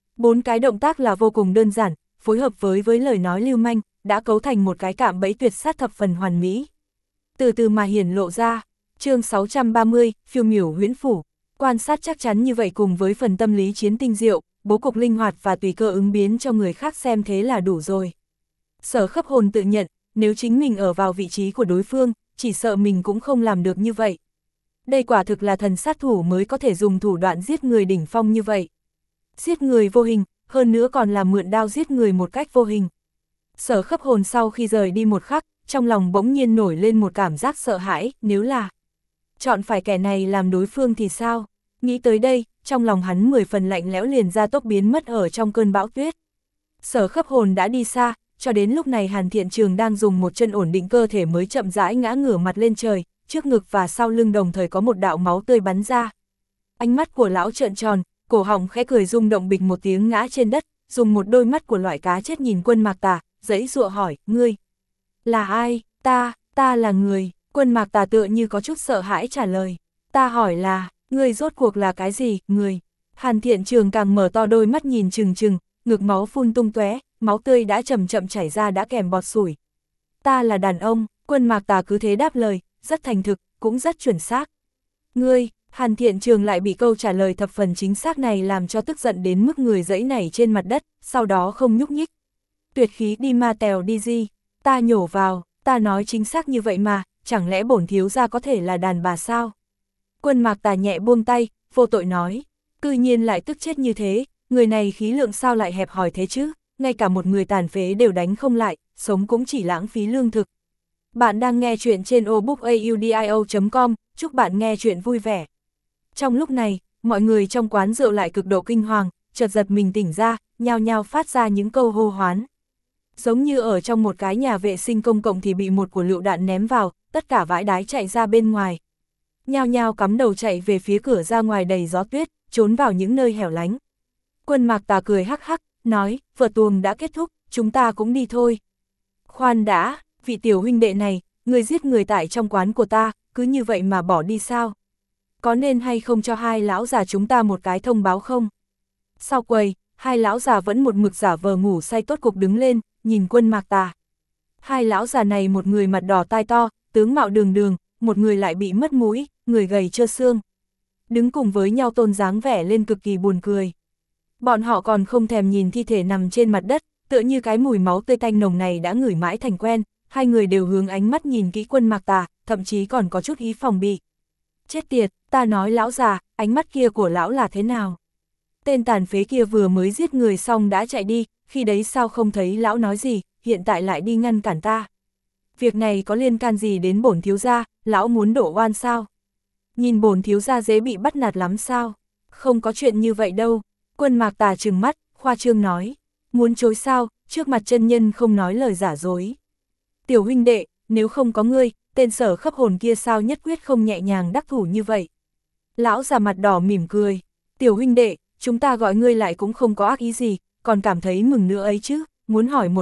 4 cái động tác là vô cùng đơn giản, phối hợp với lời nói lưu manh, đã cấu thành một cái cạm bẫy tuyệt sát thập phần hoàn mỹ. Từ từ mà hiển lộ ra, chương 630, phiêu miểu huyễn phủ, quan sát chắc chắn như vậy cùng với phần tâm lý chiến tinh diệu, bố cục linh hoạt và tùy cơ ứng biến cho người khác xem thế là đủ rồi. Sở Khấp Hồn tự nhận, nếu chính mình ở vào vị trí của đối phương, chỉ sợ mình cũng không làm được như vậy. Đây quả thực là thần sát thủ mới có thể dùng thủ đoạn giết người đỉnh phong như vậy. Giết người vô hình, hơn nữa còn là mượn đao giết người một cách vô hình. Sở Khấp Hồn sau khi rời đi một khắc, trong lòng bỗng nhiên nổi lên một cảm giác sợ hãi, nếu là chọn phải kẻ này làm đối phương thì sao? Nghĩ tới đây, trong lòng hắn 10 phần lạnh lẽo liền ra tốc biến mất ở trong cơn bão tuyết. Sở Khấp Hồn đã đi xa, cho đến lúc này Hàn Thiện Trường đang dùng một chân ổn định cơ thể mới chậm rãi ngã ngửa mặt lên trời, trước ngực và sau lưng đồng thời có một đạo máu tươi bắn ra. Ánh mắt của lão trợn tròn, cổ họng khẽ cười rung động bịch một tiếng ngã trên đất, dùng một đôi mắt của loại cá chết nhìn Quân Mạc Tà, giãy giụa hỏi, ngươi là ai? Ta là người. Quân Mạc Tà tựa như có chút sợ hãi trả lời, ta hỏi là, ngươi rốt cuộc là cái gì, người? Hàn Thiện Trường càng mở to đôi mắt nhìn trừng trừng, ngực máu phun tung tóe, máu tươi đã chậm chậm chảy ra đã kèm bọt sủi. Ta là đàn ông. Quân Mạc Tà cứ thế đáp lời, rất thành thực, cũng rất chuẩn xác. Ngươi, Hàn Thiện Trường lại bị câu trả lời thập phần chính xác này làm cho tức giận đến mức người giãy nảy trên mặt đất, sau đó không nhúc nhích. Tuyệt khí đi ma tèo đi gì? Ta nhổ vào, ta nói chính xác như vậy mà, chẳng lẽ bổn thiếu gia có thể là đàn bà sao? Quân Mạc Tà nhẹ buông tay, vô tội nói, cư nhiên lại tức chết như thế, người này khí lượng sao lại hẹp hòi thế chứ, ngay cả một người tàn phế đều đánh không lại, sống cũng chỉ lãng phí lương thực. Bạn đang nghe chuyện trên obookaudio.com, chúc bạn nghe chuyện vui vẻ. Trong lúc này, mọi người trong quán rượu lại cực độ kinh hoàng, chợt giật mình tỉnh ra, nhao nhao phát ra những câu hô hoán. Giống như ở trong một cái nhà vệ sinh công cộng thì bị một quả lựu đạn ném vào, tất cả vãi đái chạy ra bên ngoài. Nhao nhao cắm đầu chạy về phía cửa ra ngoài đầy gió tuyết, trốn vào những nơi hẻo lánh. Quân Mạc Tà cười hắc hắc, nói, vở tuồng đã kết thúc, chúng ta cũng đi thôi. Khoan đã, vị tiểu huynh đệ này, người giết người tại trong quán của ta, cứ như vậy mà bỏ đi sao? Có nên hay không cho hai lão già chúng ta một cái thông báo không? Sau quầy, hai lão già vẫn một mực giả vờ ngủ say tốt cục đứng lên, nhìn Quân Mạc Tà. Hai lão già này một người mặt đỏ tai to, tướng mạo đường đường, một người lại bị mất mũi, người gầy trơ xương. Đứng cùng với nhau tôn dáng vẻ lên cực kỳ buồn cười. Bọn họ còn không thèm nhìn thi thể nằm trên mặt đất, tựa như cái mùi máu tươi tanh nồng này đã ngửi mãi thành quen, hai người đều hướng ánh mắt nhìn kỹ Quân Mạc Tà, thậm chí còn có chút ý phòng bị. Chết tiệt, ta nói lão già, ánh mắt kia của lão là thế nào? Tên tàn phế kia vừa mới giết người xong đã chạy đi, khi đấy sao không thấy lão nói gì, hiện tại lại đi ngăn cản ta. Việc này có liên can gì đến bổn thiếu gia, lão muốn đổ oan sao? Nhìn bổn thiếu gia dễ bị bắt nạt lắm sao? Không có chuyện như vậy đâu. Quân Mạc Tà trừng mắt, khoa trương nói. Muốn chối sao, trước mặt chân nhân không nói lời giả dối. Tiểu huynh đệ, nếu không có ngươi, tên Sở Khấp Hồn kia sao nhất quyết không nhẹ nhàng đắc thủ như vậy? Lão già mặt đỏ mỉm cười. Tiểu huynh đệ, chúng ta gọi ngươi lại cũng không có ác ý gì, còn cảm thấy mừng nữa ấy chứ. Muốn hỏi một câu,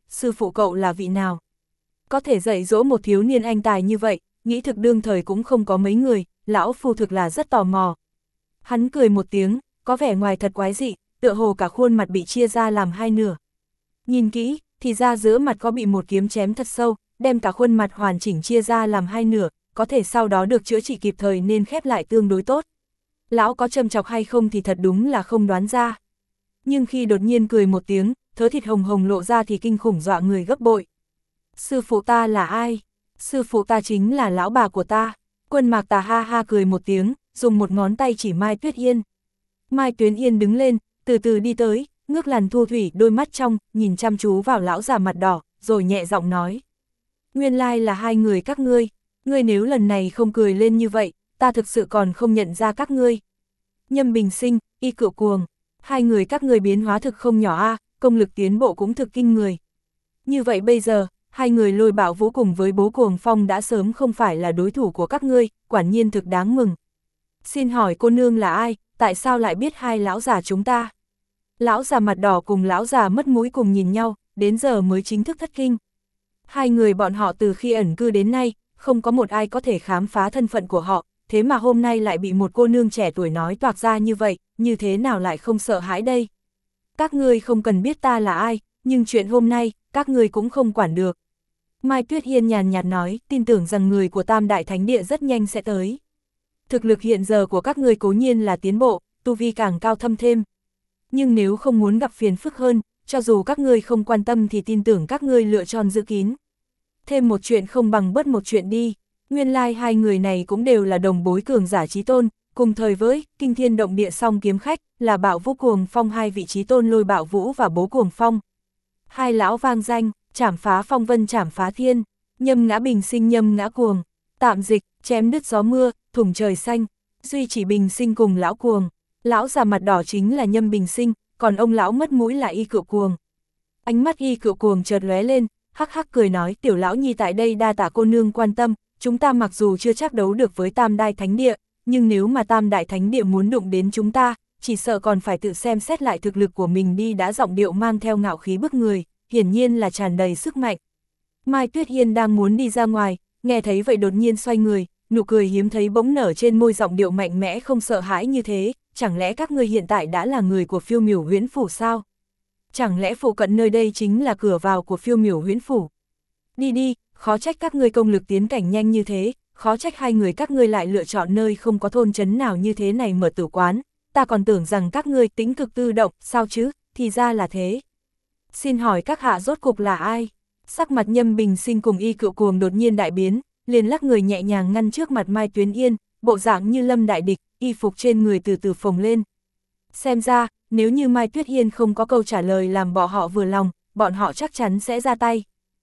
sư phụ cậu là vị nào? Có thể dạy dỗ một thiếu niên anh tài như vậy, nghĩ thực đương thời cũng không có mấy người, lão phu thực là rất tò mò. Hắn cười một tiếng, có vẻ ngoài thật quái dị, tựa hồ cả khuôn mặt bị chia ra làm hai nửa. Nhìn kỹ, thì ra giữa mặt có bị một kiếm chém thật sâu, đem cả khuôn mặt hoàn chỉnh chia ra làm hai nửa, có thể sau đó được chữa trị kịp thời nên khép lại tương đối tốt. Lão có châm chọc hay không thì thật đúng là không đoán ra. Nhưng khi đột nhiên cười một tiếng, thớ thịt hồng hồng lộ ra thì kinh khủng dọa người gấp bội. Sư phụ ta là ai? Sư phụ ta chính là lão bà của ta. Quân Mạc Tà ha ha cười một tiếng, dùng một ngón tay chỉ Mai Tuyết Yên. Mai Tuyến Yên đứng lên, từ từ đi tới, ngước làn thu thủy đôi mắt trong, nhìn chăm chú vào lão già mặt đỏ, rồi nhẹ giọng nói. Nguyên lai là hai người các ngươi, ngươi nếu lần này không cười lên như vậy, ta thực sự còn không nhận ra các ngươi. Nhâm Bình Sinh, Y Cựu Cuồng, hai người các ngươi biến hóa thực không nhỏ a, công lực tiến bộ cũng thực kinh người. Như vậy bây giờ, hai người Lôi Bảo Vũ cùng với bố Cuồng Phong đã sớm không phải là đối thủ của các ngươi, quả nhiên thực đáng mừng. Xin hỏi cô nương là ai, tại sao lại biết hai lão già chúng ta? Lão già mặt đỏ cùng lão già mất mũi cùng nhìn nhau, đến giờ mới chính thức thất kinh. Hai người bọn họ từ khi ẩn cư đến nay, không có một ai có thể khám phá thân phận của họ, thế mà hôm nay lại bị một cô nương trẻ tuổi nói toạc ra như vậy, như thế nào lại không sợ hãi đây? Các ngươi không cần biết ta là ai, nhưng chuyện hôm nay, các ngươi cũng không quản được. Mai Tuyết Hiên nhàn nhạt nói, tin tưởng rằng người của Tam Đại Thánh Địa rất nhanh sẽ tới. Thực lực hiện giờ của các ngươi cố nhiên là tiến bộ, tu vi càng cao thâm thêm. Nhưng nếu không muốn gặp phiền phức hơn, cho dù các ngươi không quan tâm thì tin tưởng các ngươi lựa chọn giữ kín. Thêm một chuyện không bằng bớt một chuyện đi, nguyên lai hai người này cũng đều là đồng bối cường giả chí tôn, cùng thời với kinh thiên động địa song kiếm khách, là Bạo Vũ Cuồng Phong hai vị chí tôn Lôi Bạo Vũ và bố Cuồng Phong. Hai lão vang danh, chảm phá phong vân chảm phá thiên, nhâm ngã bình sinh nhâm ngã cuồng, tạm dịch, chém đứt gió mưa, thủng trời xanh, duy chỉ bình sinh cùng lão cuồng. Lão già mặt đỏ chính là Nhâm Bình Sinh, còn ông lão mất mũi là Y Cựu Cuồng. Ánh mắt Y Cựu Cuồng chợt lóe lên, hắc hắc cười nói, tiểu lão nhi tại đây đa tạ cô nương quan tâm, chúng ta mặc dù chưa chắc đấu được với Tam Đại Thánh Địa, nhưng nếu mà Tam Đại Thánh Địa muốn đụng đến chúng ta, chỉ sợ còn phải tự xem xét lại thực lực của mình đi, đã giọng điệu mang theo ngạo khí bức người, hiển nhiên là tràn đầy sức mạnh. Mai Tuyết Hiên đang muốn đi ra ngoài, nghe thấy vậy đột nhiên xoay người, nụ cười hiếm thấy bỗng nở trên môi, giọng điệu mạnh mẽ không sợ hãi như thế. Chẳng lẽ các ngươi hiện tại đã là người của Phiêu Miểu Huyễn Phủ sao? Chẳng lẽ phụ cận nơi đây chính là cửa vào của Phiêu Miểu Huyễn Phủ? Đi đi, khó trách các ngươi công lực tiến cảnh nhanh như thế, khó trách hai người các ngươi lại lựa chọn nơi không có thôn trấn nào như thế này mở tử quán, ta còn tưởng rằng các ngươi tính cực tự động, sao chứ, thì ra là thế. Xin hỏi các hạ rốt cục là ai? Sắc mặt Nhâm Bình Sinh cùng Y Cựu Cuồng đột nhiên đại biến, liền lắc người nhẹ nhàng ngăn trước mặt Mai Tuyến Yên, bộ dạng như lâm đại địch, y phục trên người từ từ phồng lên. Xem ra, nếu như Mai Tuyết Hiên không có câu trả lời làm bọn họ vừa lòng, bọn họ chắc chắn sẽ ra tay.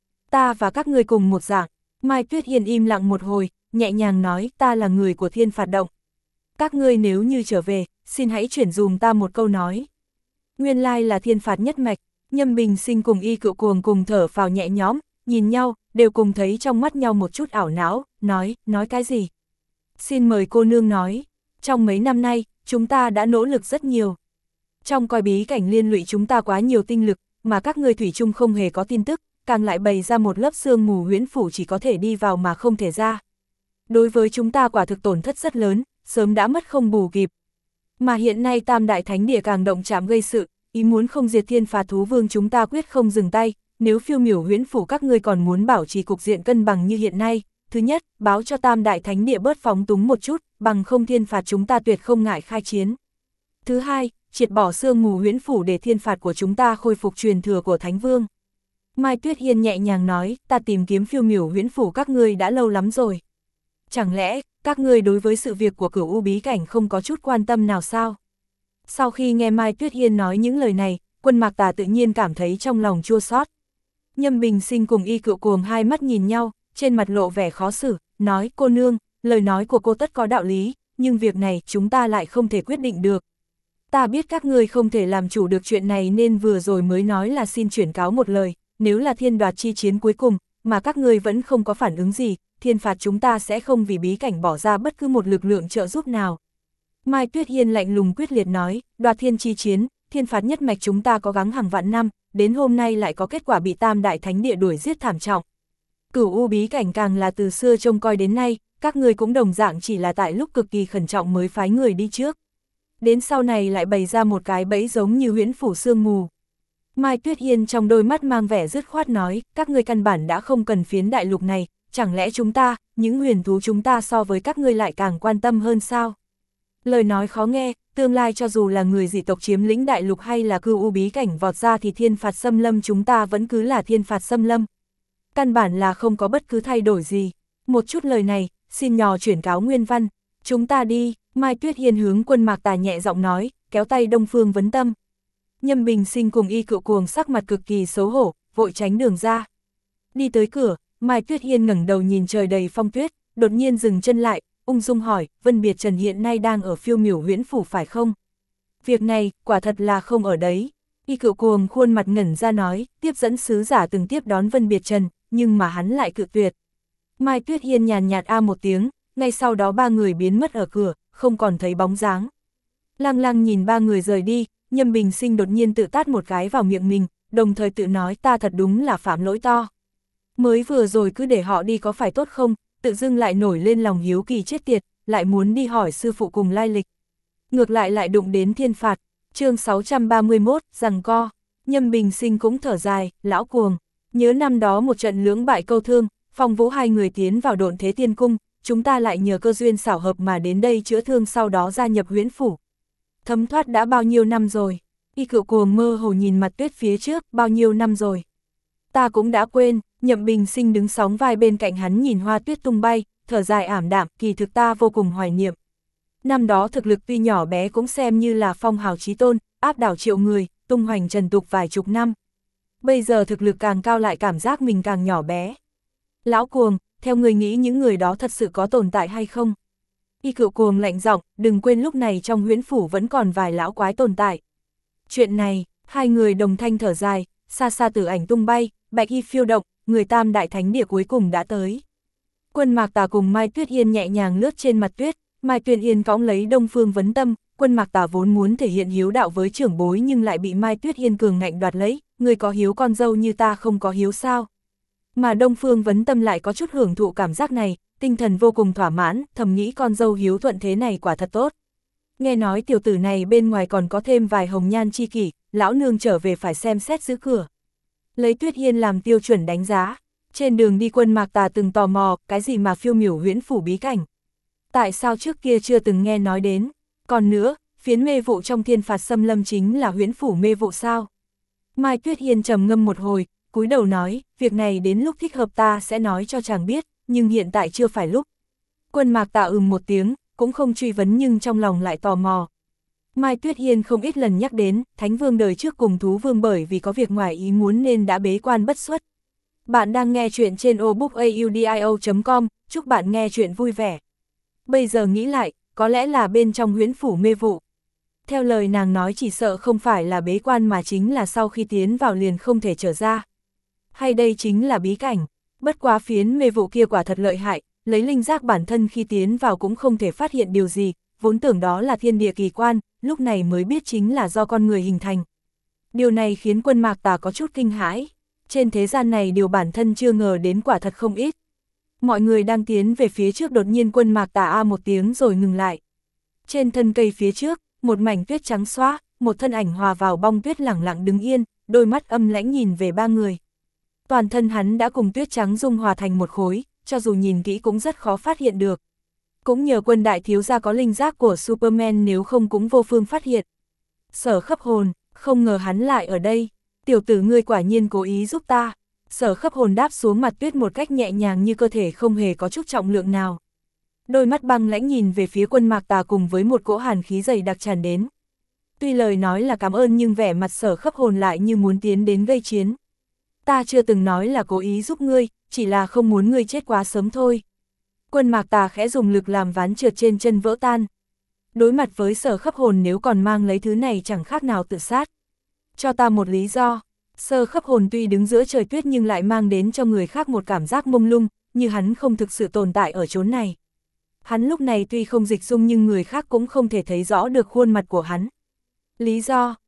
Ta và các ngươi cùng một dạng. Mai Tuyết Hiên im lặng một hồi, nhẹ nhàng nói, ta là người của Thiên Phạt Động. Các ngươi nếu như trở về, xin hãy chuyển dùm ta một câu nói. Nguyên lai là Thiên Phạt nhất mạch. Nhâm Bình Sinh cùng Y Cựu Cuồng cùng thở phào nhẹ nhõm, nhìn nhau, đều cùng thấy trong mắt nhau một chút ảo não, nói cái gì? Xin mời cô nương nói, trong mấy năm nay, chúng ta đã nỗ lực rất nhiều. Trong coi bí cảnh liên lụy chúng ta quá nhiều tinh lực, mà các ngươi thủy chung không hề có tin tức, càng lại bày ra một lớp sương mù huyễn phủ chỉ có thể đi vào mà không thể ra. Đối với chúng ta quả thực tổn thất rất lớn, sớm đã mất không bù kịp. Mà hiện nay Tam Đại Thánh Địa càng động chạm gây sự, ý muốn không diệt Thiên Phạt Thú Vương chúng ta quyết không dừng tay, nếu Phiêu Miểu Huyễn Phủ các ngươi còn muốn bảo trì cục diện cân bằng như hiện nay. Thứ nhất, báo cho Tam Đại Thánh Địa bớt phóng túng một chút, bằng không Thiên Phạt chúng ta tuyệt không ngại khai chiến. Thứ hai, triệt bỏ sương mù huyễn phủ để Thiên Phạt của chúng ta khôi phục truyền thừa của Thánh Vương. Mai Tuyết Hiên nhẹ nhàng nói, ta tìm kiếm Phiêu Miểu Huyễn Phủ các ngươi đã lâu lắm rồi. Chẳng lẽ, các ngươi đối với sự việc của Cửu U bí cảnh không có chút quan tâm nào sao? Sau khi nghe Mai Tuyết Hiên nói những lời này, Quân Mạc Tà tự nhiên cảm thấy trong lòng chua xót. Nhâm Bình Sinh cùng Y Cựu Cuồng hai mắt nhìn nhau, trên mặt lộ vẻ khó xử, nói, cô nương, lời nói của cô tất có đạo lý, nhưng việc này chúng ta lại không thể quyết định được. Ta biết các ngươi không thể làm chủ được chuyện này nên vừa rồi mới nói là xin chuyển cáo một lời, nếu là thiên đoạt chi chiến cuối cùng, mà các ngươi vẫn không có phản ứng gì, Thiên Phạt chúng ta sẽ không vì bí cảnh bỏ ra bất cứ một lực lượng trợ giúp nào. Mai Tuyết Hiên lạnh lùng quyết liệt nói, đoạt thiên chi chiến, thiên phạt nhất mạch chúng ta có gắng hàng vạn năm, đến hôm nay lại có kết quả bị Tam Đại Thánh Địa đuổi giết thảm trọng. Cửu U bí cảnh càng là từ xưa trông coi đến nay, các người cũng đồng dạng chỉ là tại lúc cực kỳ khẩn trọng mới phái người đi trước. Đến sau này lại bày ra một cái bẫy giống như huyễn phủ sương mù. Mai Tuyết Yên trong đôi mắt mang vẻ dứt khoát nói, các ngươi căn bản đã không cần phiến đại lục này, chẳng lẽ chúng ta, những huyền thú chúng ta so với các ngươi lại càng quan tâm hơn sao? Lời nói khó nghe, tương lai cho dù là người dị tộc chiếm lĩnh đại lục hay là Cửu U bí cảnh vọt ra thì thiên phạt xâm lâm chúng ta vẫn cứ là thiên phạt xâm lâm. Căn bản là không có bất cứ thay đổi gì. Một chút lời này, xin nhò chuyển cáo nguyên văn. Chúng ta đi, Mai Tuyết Hiên hướng Quân Mạc Tà nhẹ giọng nói, kéo tay Đông Phương Vấn Tâm. Nhâm Bình Sinh cùng Y Cựu Cuồng sắc mặt cực kỳ xấu hổ, vội tránh đường ra. Đi tới cửa, Mai Tuyết Hiên ngẩng đầu nhìn trời đầy phong tuyết, đột nhiên dừng chân lại, ung dung hỏi, Vân Biệt Trần hiện nay đang ở Phiêu Miểu Huyễn Phủ phải không? Việc này, quả thật là không ở đấy. Y Cựu Cuồng khuôn mặt ngẩn ra nói, tiếp dẫn sứ giả từng tiếp đón Vân Biệt Trần, nhưng mà hắn lại cự tuyệt. Mai Tuyết Hiên nhàn nhạt a một tiếng, ngay sau đó ba người biến mất ở cửa, không còn thấy bóng dáng. Lăng Lăng nhìn ba người rời đi, Nhâm Bình Sinh đột nhiên tự tát một cái vào miệng mình, đồng thời tự nói ta thật đúng là phạm lỗi to. Mới vừa rồi cứ để họ đi có phải tốt không, tự dưng lại nổi lên lòng hiếu kỳ chết tiệt, lại muốn đi hỏi sư phụ cùng lai lịch. Ngược lại đụng đến thiên phạt, chương 631, giằng co. Nhâm Bình Sinh cũng thở dài, lão cuồng, nhớ năm đó một trận lưỡng bại câu thương, Phong Vũ hai người tiến vào Độn Thế Tiên Cung, chúng ta lại nhờ cơ duyên xảo hợp mà đến đây chữa thương, sau đó gia nhập huyễn phủ. Thấm thoát đã bao nhiêu năm rồi? Y Cựu Cuồng mơ hồ nhìn mặt tuyết phía trước, bao nhiêu năm rồi? Ta cũng đã quên. Nhậm Bình Sinh đứng sóng vai bên cạnh hắn nhìn hoa tuyết tung bay, thở dài ảm đạm, kỳ thực ta vô cùng hoài niệm. Năm đó thực lực tuy nhỏ bé cũng xem như là phong hào chí tôn, áp đảo triệu người, tung hoành trần tục vài chục năm. Bây giờ thực lực càng cao lại cảm giác mình càng nhỏ bé. Lão Cuồng, theo người nghĩ những người đó thật sự có tồn tại hay không? Y Cựu Cuồng lạnh giọng, đừng quên lúc này trong huyễn phủ vẫn còn vài lão quái tồn tại. Chuyện này, hai người đồng thanh thở dài, xa xa tử ảnh tung bay, bạch y phiêu động, người Tam Đại Thánh Địa cuối cùng đã tới. Quân Mạc Tà cùng Mai Tuyết Yên nhẹ nhàng lướt trên mặt tuyết, Mai Tuyết Yên cõng lấy Đông Phương Vấn Tâm, Quân Mạc Tà vốn muốn thể hiện hiếu đạo với trưởng bối nhưng lại bị Mai Tuyết Yên cường ngạnh đoạt lấy, người có hiếu con dâu như ta không có hiếu sao? Mà Đông Phương Vấn Tâm lại có chút hưởng thụ cảm giác này, tinh thần vô cùng thỏa mãn, thầm nghĩ con dâu hiếu thuận thế này quả thật tốt. Nghe nói tiểu tử này bên ngoài còn có thêm vài hồng nhan chi kỷ, lão nương trở về phải xem xét giữ cửa. Lấy Tuyết Hiên làm tiêu chuẩn đánh giá. Trên đường đi Quân Mạc Tà từng tò mò, cái gì mà Phiêu Miểu Huyễn Phủ bí cảnh? Tại sao trước kia chưa từng nghe nói đến? Còn nữa, phiến mê vụ trong thiên phạt xâm lâm chính là huyễn phủ mê vụ sao? Mai Tuyết Hiên trầm ngâm một hồi, cúi đầu nói, việc này đến lúc thích hợp ta sẽ nói cho chàng biết, nhưng hiện tại chưa phải lúc. Quân Mạc Tà một tiếng, cũng không truy vấn nhưng trong lòng lại tò mò. Mai Tuyết Hiên không ít lần nhắc đến, Thánh Vương đời trước cùng Thú Vương bởi vì có việc ngoài ý muốn nên đã bế quan bất xuất. Bạn đang nghe chuyện trên obookaudio.com, chúc bạn nghe chuyện vui vẻ. Bây giờ nghĩ lại, có lẽ là bên trong huyễn phủ mê vụ. Theo lời nàng nói chỉ sợ không phải là bế quan mà chính là sau khi tiến vào liền không thể trở ra. Hay đây chính là bí cảnh, bất quá phiến mê vụ kia quả thật lợi hại, lấy linh giác bản thân khi tiến vào cũng không thể phát hiện điều gì, vốn tưởng đó là thiên địa kỳ quan, lúc này mới biết chính là do con người hình thành. Điều này khiến Quân Mạc Tà có chút kinh hãi, trên thế gian này điều bản thân chưa ngờ đến quả thật không ít. Mọi người đang tiến về phía trước đột nhiên Quân Mạc Tà một tiếng rồi ngừng lại. Trên thân cây phía trước, một mảnh tuyết trắng xóa, một thân ảnh hòa vào bong tuyết lẳng lặng đứng yên, đôi mắt âm lãnh nhìn về ba người. Toàn thân hắn đã cùng tuyết trắng dung hòa thành một khối, cho dù nhìn kỹ cũng rất khó phát hiện được. Cũng nhờ Quân đại thiếu gia có linh giác của Superman nếu không cũng vô phương phát hiện. Sở Khấp Hồn, không ngờ hắn lại ở đây, tiểu tử ngươi quả nhiên cố ý giúp ta. Sở Khấp Hồn đáp xuống mặt tuyết một cách nhẹ nhàng như cơ thể không hề có chút trọng lượng nào. Đôi mắt băng lãnh nhìn về phía Quân Mạc Tà cùng với một cỗ hàn khí dày đặc tràn đến. Tuy lời nói là cảm ơn nhưng vẻ mặt Sở Khấp Hồn lại như muốn tiến đến gây chiến. Ta chưa từng nói là cố ý giúp ngươi, chỉ là không muốn ngươi chết quá sớm thôi. Quân Mạc Tà khẽ dùng lực làm ván trượt trên chân vỡ tan. Đối mặt với Sở Khấp Hồn nếu còn mang lấy thứ này chẳng khác nào tự sát. Cho ta một lý do. Sở Khấp Hồn tuy đứng giữa trời tuyết nhưng lại mang đến cho người khác một cảm giác mông lung, như hắn không thực sự tồn tại ở chốn này. Hắn lúc này tuy không dịch dung nhưng người khác cũng không thể thấy rõ được khuôn mặt của hắn. Lý do,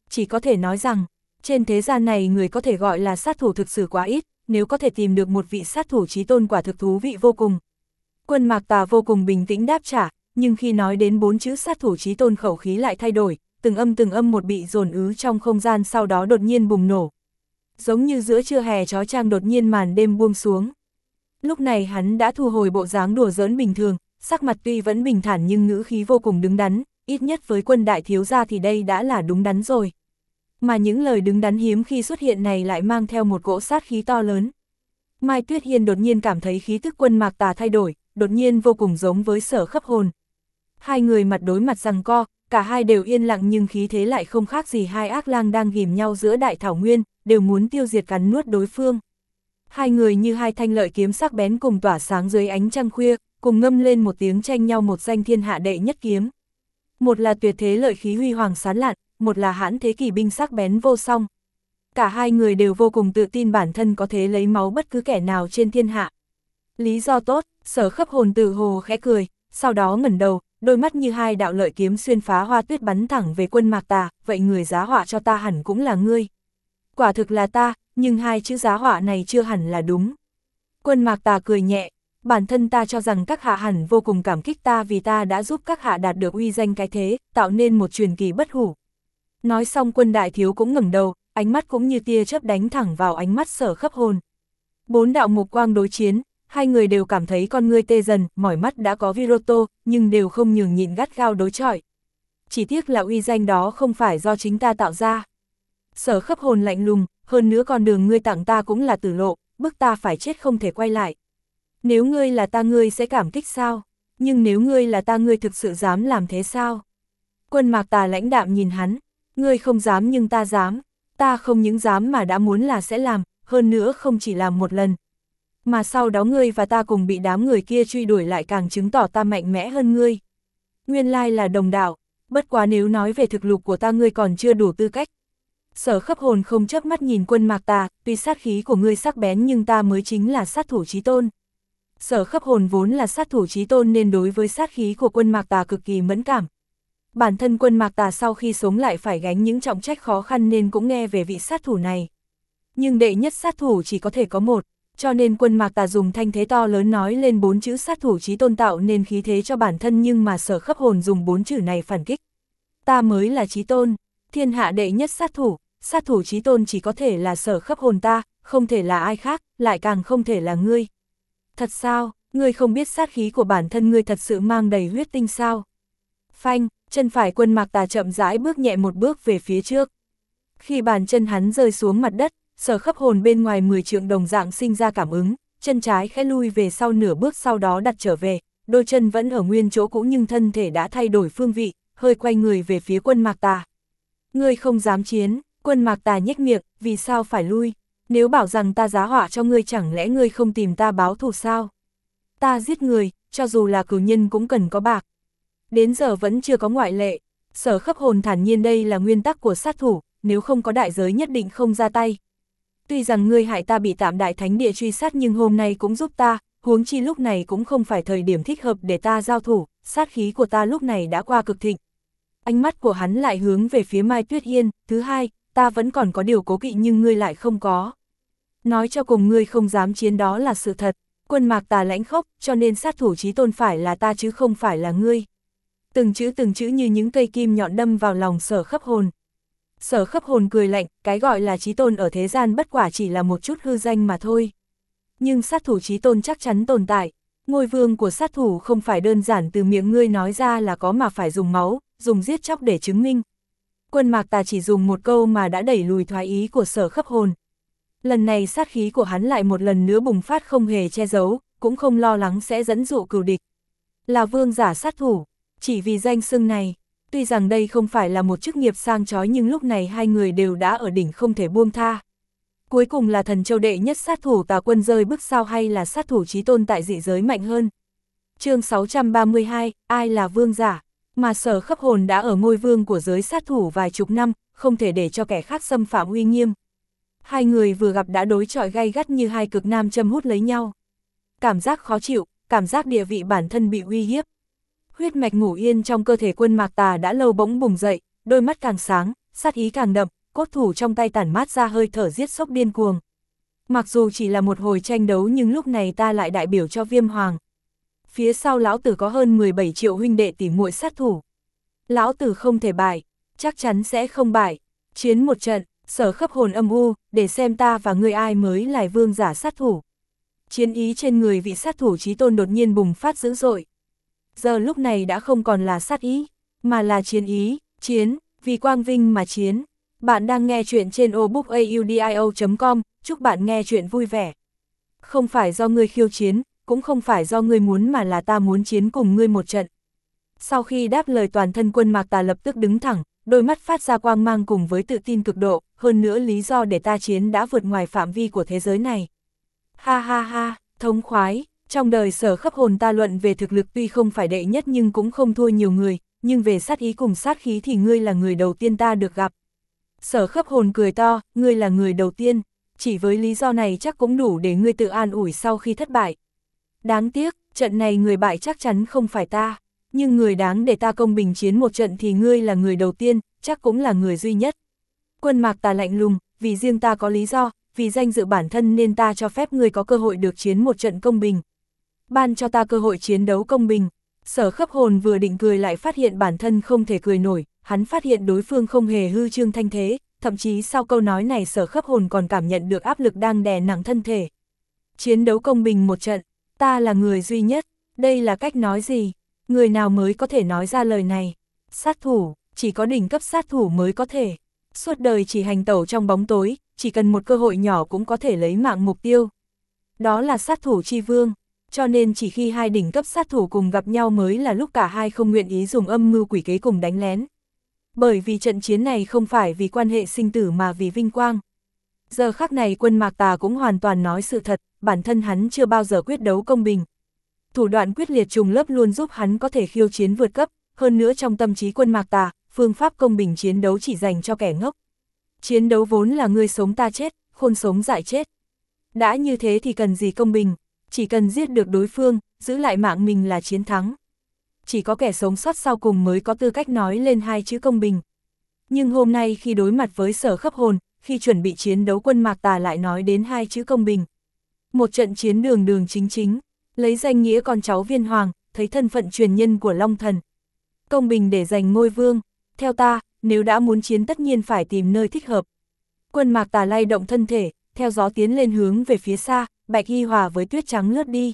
Chỉ có thể nói rằng, trên thế gian này người có thể gọi là sát thủ thực sự quá ít, nếu có thể tìm được một vị sát thủ chí tôn quả thực thú vị vô cùng. Quân Mạc Tà vô cùng bình tĩnh đáp trả, nhưng khi nói đến 4 chữ sát thủ chí tôn khẩu khí lại thay đổi, từng âm một bị dồn ứ trong không gian sau đó đột nhiên bùng nổ. Giống như giữa trưa hè chói chang đột nhiên màn đêm buông xuống. Lúc này hắn đã thu hồi bộ dáng đùa giỡn bình thường, sắc mặt tuy vẫn bình thản nhưng ngữ khí vô cùng đứng đắn, ít nhất với Quân đại thiếu gia thì đây đã là đúng đắn rồi. Mà những lời đứng đắn hiếm khi xuất hiện này lại mang theo một cỗ sát khí to lớn. Mai Tuyết Hiên đột nhiên cảm thấy khí tức Quân Mạc Tà thay đổi, đột nhiên vô cùng giống với Sở Khấp Hồn. Hai người mặt đối mặt giằng co, cả hai đều yên lặng nhưng khí thế lại không khác gì hai ác lang đang ghìm nhau giữa đại thảo nguyên, đều muốn tiêu diệt cắn nuốt đối phương. Hai người như hai thanh lợi kiếm sắc bén cùng tỏa sáng dưới ánh trăng khuya, cùng ngâm lên một tiếng tranh nhau một danh thiên hạ đệ nhất kiếm. Một là tuyệt thế lợi khí huy hoàng sáng lạn, một là hãn thế kỷ binh sắc bén vô song. Cả hai người đều vô cùng tự tin bản thân có thể lấy máu bất cứ kẻ nào trên thiên hạ. Lý do tốt, Sở Khấp Hồn tự hồ khẽ cười, sau đó ngẩng đầu, đôi mắt như hai đạo lợi kiếm xuyên phá hoa tuyết bắn thẳng về Quân Mạc Tà, vậy người giá họa cho ta hẳn cũng là ngươi. Quả thực là ta, nhưng hai chữ giá họa này chưa hẳn là đúng. Quân Mạc Tà cười nhẹ, bản thân ta cho rằng các hạ hẳn vô cùng cảm kích ta vì ta đã giúp các hạ đạt được uy danh cái thế, tạo nên một truyền kỳ bất hủ. Nói xong Quân đại thiếu cũng ngẩng đầu, ánh mắt cũng như tia chớp đánh thẳng vào ánh mắt Sở Khấp Hồn. 4 đạo mục quang đối chiến, hai người đều cảm thấy con ngươi tê dần, mỏi mắt đã có Viroto, nhưng đều không nhường nhịn gắt gao đối chọi. Chỉ tiếc là uy danh đó không phải do chính ta tạo ra. Sở Khấp Hồn lạnh lùng, hơn nữa con đường ngươi tặng ta cũng là tử lộ, bức ta phải chết không thể quay lại. Nếu ngươi là ta ngươi sẽ cảm kích sao? Nhưng nếu ngươi là ta ngươi thực sự dám làm thế sao? Quân Mạc Tà lãnh đạm nhìn hắn, ngươi không dám nhưng ta dám. Ta không những dám mà đã muốn là sẽ làm, hơn nữa không chỉ làm một lần. Mà sau đó ngươi và ta cùng bị đám người kia truy đuổi lại càng chứng tỏ ta mạnh mẽ hơn ngươi. Nguyên lai là đồng đạo, bất quá nếu nói về thực lực của ta ngươi còn chưa đủ tư cách. Sở Khấp Hồn không chớp mắt nhìn Quân Mạc Tà, tuy sát khí của ngươi sắc bén nhưng ta mới chính là sát thủ chí tôn. Sở Khấp Hồn vốn là sát thủ chí tôn nên đối với sát khí của Quân Mạc Tà cực kỳ mẫn cảm. Bản thân Quân Mạc Tà sau khi sống lại phải gánh những trọng trách khó khăn nên cũng nghe về vị sát thủ này. Nhưng đệ nhất sát thủ chỉ có thể có một, cho nên Quân Mạc Tà dùng thanh thế to lớn nói lên 4 chữ sát thủ chí tôn tạo nên khí thế cho bản thân, nhưng mà Sở Khấp Hồn dùng 4 chữ này phản kích. Ta mới là chí tôn, thiên hạ đệ nhất sát thủ chí tôn chỉ có thể là Sở Khấp Hồn ta, không thể là ai khác, lại càng không thể là ngươi. Thật sao, ngươi không biết sát khí của bản thân ngươi thật sự mang đầy huyết tinh sao? Phanh, chân phải Quân Mạc Tà chậm rãi bước nhẹ một bước về phía trước. Khi bàn chân hắn rơi xuống mặt đất, Sở Khấp Hồn bên ngoài 10 trượng đồng dạng sinh ra cảm ứng, chân trái khẽ lui về sau nửa bước sau đó đặt trở về, đôi chân vẫn ở nguyên chỗ cũ nhưng thân thể đã thay đổi phương vị, hơi quay người về phía Quân Mạc Tà. Ngươi không dám chiến, Quân Mạc Tà nhếch miệng, vì sao phải lui? Nếu bảo rằng ta giá họa cho ngươi chẳng lẽ ngươi không tìm ta báo thù sao? Ta giết người, cho dù là cửu nhân cũng cần có bạc. Đến giờ vẫn chưa có ngoại lệ. Sở Khấp Hồn thản nhiên đây là nguyên tắc của sát thủ, nếu không có đại giới nhất định không ra tay. Tuy rằng ngươi hại ta bị Tạm Đại Thánh Địa truy sát nhưng hôm nay cũng giúp ta, huống chi lúc này cũng không phải thời điểm thích hợp để ta giao thủ, sát khí của ta lúc này đã qua cực thịnh. Ánh mắt của hắn lại hướng về phía Mai Tuyết Hiên, thứ hai, ta vẫn còn có điều cố kỵ nhưng ngươi lại không có. Nói cho cùng ngươi không dám chiến đó là sự thật, Quân Mạc Tà lãnh khốc, cho nên sát thủ chí tôn phải là ta chứ không phải là ngươi. Từng chữ như những cây kim nhọn đâm vào lòng Sở Khấp Hồn. Sở Khấp Hồn cười lạnh, cái gọi là chí tôn ở thế gian bất quả chỉ là một chút hư danh mà thôi. Nhưng sát thủ chí tôn chắc chắn tồn tại, ngôi vương của sát thủ không phải đơn giản từ miệng ngươi nói ra là có mà phải dùng máu, dùng giết chóc để chứng minh. Quân Mạc Tà chỉ dùng một câu mà đã đẩy lùi thoái ý của Sở Khấp Hồn. Lần này sát khí của hắn lại một lần nữa bùng phát không hề che giấu, cũng không lo lắng sẽ dẫn dụ cừu địch. Là vương giả sát thủ, chỉ vì danh xưng này, tuy rằng đây không phải là một chức nghiệp sang chói nhưng lúc này hai người đều đã ở đỉnh không thể buông tha. Cuối cùng là Thần Châu đệ nhất sát thủ Tà Quân rơi bước sao hay là sát thủ chí tôn tại dị giới mạnh hơn. Chương 632, ai là vương giả? Mà Sở Khấp Hồn đã ở ngôi vương của giới sát thủ vài chục năm, không thể để cho kẻ khác xâm phạm uy nghiêm. Hai người vừa gặp đã đối chọi gay gắt như hai cực nam châm hút lấy nhau. Cảm giác khó chịu, cảm giác địa vị bản thân bị uy hiếp. Huyết mạch ngủ yên trong cơ thể Quân Mạc Tà đã lâu bỗng bùng dậy, đôi mắt càng sáng, sát ý càng đậm, cốt thủ trong tay tản mát ra hơi thở giết sốc điên cuồng. Mặc dù chỉ là một hồi tranh đấu nhưng lúc này ta lại đại biểu cho Viêm Hoàng. Phía sau lão tử có hơn 17 triệu huynh đệ tỉ muội sát thủ. Lão tử không thể bại, chắc chắn sẽ không bại. Chiến một trận, Sở Khấp hồn âm u, để xem ta và ngươi ai mới là vương giả sát thủ. Chiến ý trên người vị sát thủ chí tôn đột nhiên bùng phát dữ dội. Giờ lúc này đã không còn là sát ý, mà là chiến ý, chiến, vì quang vinh mà chiến. Bạn đang nghe chuyện trên obookaudio.com, chúc bạn nghe chuyện vui vẻ. Không phải do ngươi khiêu chiến, cũng không phải do ngươi muốn mà là ta muốn chiến cùng ngươi một trận. Sau khi đáp lời toàn thân Quân Mạc Tà lập tức đứng thẳng, đôi mắt phát ra quang mang cùng với tự tin cực độ, hơn nữa lý do để ta chiến đã vượt ngoài phạm vi của thế giới này. Ha ha ha, thống khoái, trong đời Sở Khấp hồn ta luận về thực lực tuy không phải đệ nhất nhưng cũng không thua nhiều người, nhưng về sát ý cùng sát khí thì ngươi là người đầu tiên ta được gặp. Sở Khấp hồn cười to, ngươi là người đầu tiên, chỉ với lý do này chắc cũng đủ để ngươi tự an ủi sau khi thất bại. Đáng tiếc, trận này người bại chắc chắn không phải ta, nhưng người đáng để ta công bình chiến một trận thì ngươi là người đầu tiên, chắc cũng là người duy nhất. Quân Mạc Tà lạnh lùng, vì riêng ta có lý do, vì danh dự bản thân nên ta cho phép ngươi có cơ hội được chiến một trận công bình. Ban cho ta cơ hội chiến đấu công bình. Sở Khấp hồn vừa định cười lại phát hiện bản thân không thể cười nổi, hắn phát hiện đối phương không hề hư trương thanh thế, thậm chí sau câu nói này Sở Khấp hồn còn cảm nhận được áp lực đang đè nặng thân thể. Chiến đấu công bình một trận, ta là người duy nhất, đây là cách nói gì? Người nào mới có thể nói ra lời này? Sát thủ, chỉ có đỉnh cấp sát thủ mới có thể. Suốt đời chỉ hành tẩu trong bóng tối, chỉ cần một cơ hội nhỏ cũng có thể lấy mạng mục tiêu. Đó là sát thủ chi vương, cho nên chỉ khi hai đỉnh cấp sát thủ cùng gặp nhau mới là lúc cả hai không nguyện ý dùng âm mưu quỷ kế cùng đánh lén. Bởi vì trận chiến này không phải vì quan hệ sinh tử mà vì vinh quang. Giờ khắc này Quân Mạc Tà cũng hoàn toàn nói sự thật, bản thân hắn chưa bao giờ quyết đấu công bình. Thủ đoạn quyết liệt trùng lớp luôn giúp hắn có thể khiêu chiến vượt cấp, hơn nữa trong tâm trí Quân Mạc Tà, phương pháp công bình chiến đấu chỉ dành cho kẻ ngốc. Chiến đấu vốn là ngươi sống ta chết, khôn sống dại chết. Đã như thế thì cần gì công bình, chỉ cần giết được đối phương, giữ lại mạng mình là chiến thắng. Chỉ có kẻ sống sót sau cùng mới có tư cách nói lên hai chữ công bình. Nhưng hôm nay khi đối mặt với Sở Khấp hồn, khi chuẩn bị chiến đấu Quân Mạc Tà lại nói đến hai chữ công bình. Một trận chiến đường đường chính chính, lấy danh nghĩa con cháu Viên Hoàng, thấy thân phận truyền nhân của Long Thần. Công bình để giành ngôi vương, theo ta, nếu đã muốn chiến tất nhiên phải tìm nơi thích hợp. Quân Mạc Tà lay động thân thể, theo gió tiến lên hướng về phía xa, bạch y hòa với tuyết trắng lướt đi.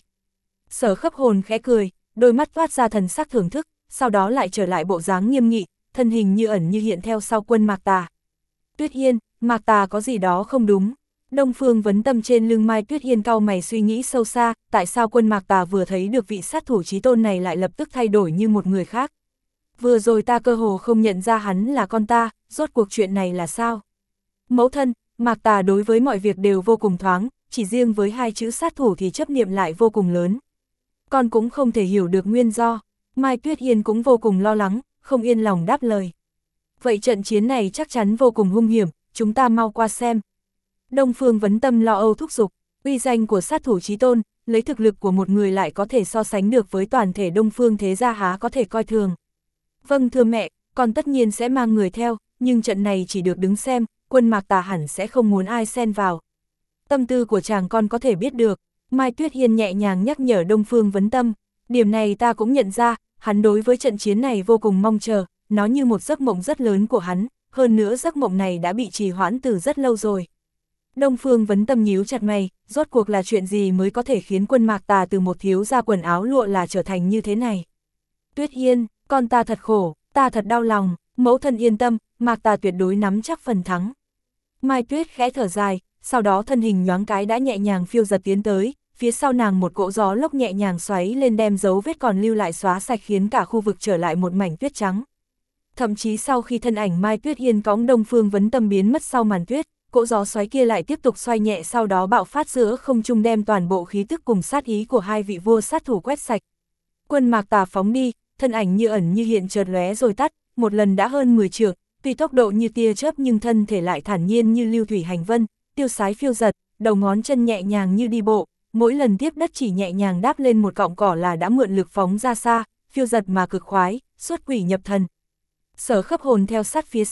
Sở Khấp hồn khẽ cười, đôi mắt toát ra thần sắc thưởng thức, sau đó lại trở lại bộ dáng nghiêm nghị, thân hình như ẩn như hiện theo sau Quân Mạc Tà. Tuyết Hiên, Mạc Tà có gì đó không đúng. Đông Phương Vấn Tâm trên lưng Mai Tuyết Hiên cau mày suy nghĩ sâu xa, tại sao Quân Mạc Tà vừa thấy được vị sát thủ chí tôn này lại lập tức thay đổi như một người khác. Vừa rồi ta cơ hồ không nhận ra hắn là con ta, rốt cuộc chuyện này là sao? Mẫu thân, Mạc Tà đối với mọi việc đều vô cùng thoáng, chỉ riêng với hai chữ sát thủ thì chấp niệm lại vô cùng lớn. Con cũng không thể hiểu được nguyên do, Mai Tuyết Hiên cũng vô cùng lo lắng, không yên lòng đáp lời. Vậy trận chiến này chắc chắn vô cùng hung hiểm, chúng ta mau qua xem. Đông Phương Vấn Tâm lo âu thúc giục, uy danh của sát thủ chí tôn, lấy thực lực của một người lại có thể so sánh được với toàn thể Đông Phương thế gia há có thể coi thường. Vâng thưa mẹ, con tất nhiên sẽ mang người theo, nhưng trận này chỉ được đứng xem, Quân Mạc Tà hẳn sẽ không muốn ai xen vào. Tâm tư của chàng con có thể biết được, Mai Tuyết Hiên nhẹ nhàng nhắc nhở Đông Phương Vấn Tâm, điểm này ta cũng nhận ra, hắn đối với trận chiến này vô cùng mong chờ, nó như một giấc mộng rất lớn của hắn, hơn nữa giấc mộng này đã bị trì hoãn từ rất lâu rồi. Đông Phương Vấn Tâm nhíu chặt mày, rốt cuộc là chuyện gì mới có thể khiến Quân Mạc Tà từ một thiếu gia quần áo lụa là trở thành như thế này. Tuyết Hiên, con ta thật khổ, ta thật đau lòng, mẫu thân yên tâm, Mạc Tà tuyệt đối nắm chắc phần thắng. Mai Tuyết khẽ thở dài, sau đó thân hình nhoáng cái đã nhẹ nhàng phiêu giật tiến tới, phía sau nàng một cỗ gió lốc nhẹ nhàng xoáy lên đem dấu vết còn lưu lại xóa sạch khiến cả khu vực trở lại một mảnh tuyết trắng. Thậm chí sau khi thân ảnh Mai Tuyết Hiên cõng Đông Phương Vấn Tâm biến mất sau màn tuyết, cỗ gió xoáy kia lại tiếp tục xoay nhẹ sau đó bạo phát giữa không trung đem toàn bộ khí tức cùng sát ý của hai vị vua sát thủ quét sạch. Quân Mạc Tà phóng đi, thân ảnh như ẩn như hiện chợt lóe rồi tắt, một lần đã hơn 10 trượng, tuy tốc độ như tia chớp nhưng thân thể lại thản nhiên như lưu thủy hành vân, tiêu sái phiêu giật, đầu ngón chân nhẹ nhàng như đi bộ, mỗi lần tiếp đất chỉ nhẹ nhàng đáp lên một cọng cỏ là đã mượn lực phóng ra xa, phiêu giật mà cực khoái, xuất quỷ nhập thần. Sở Khấp hồn theo sát phía sau,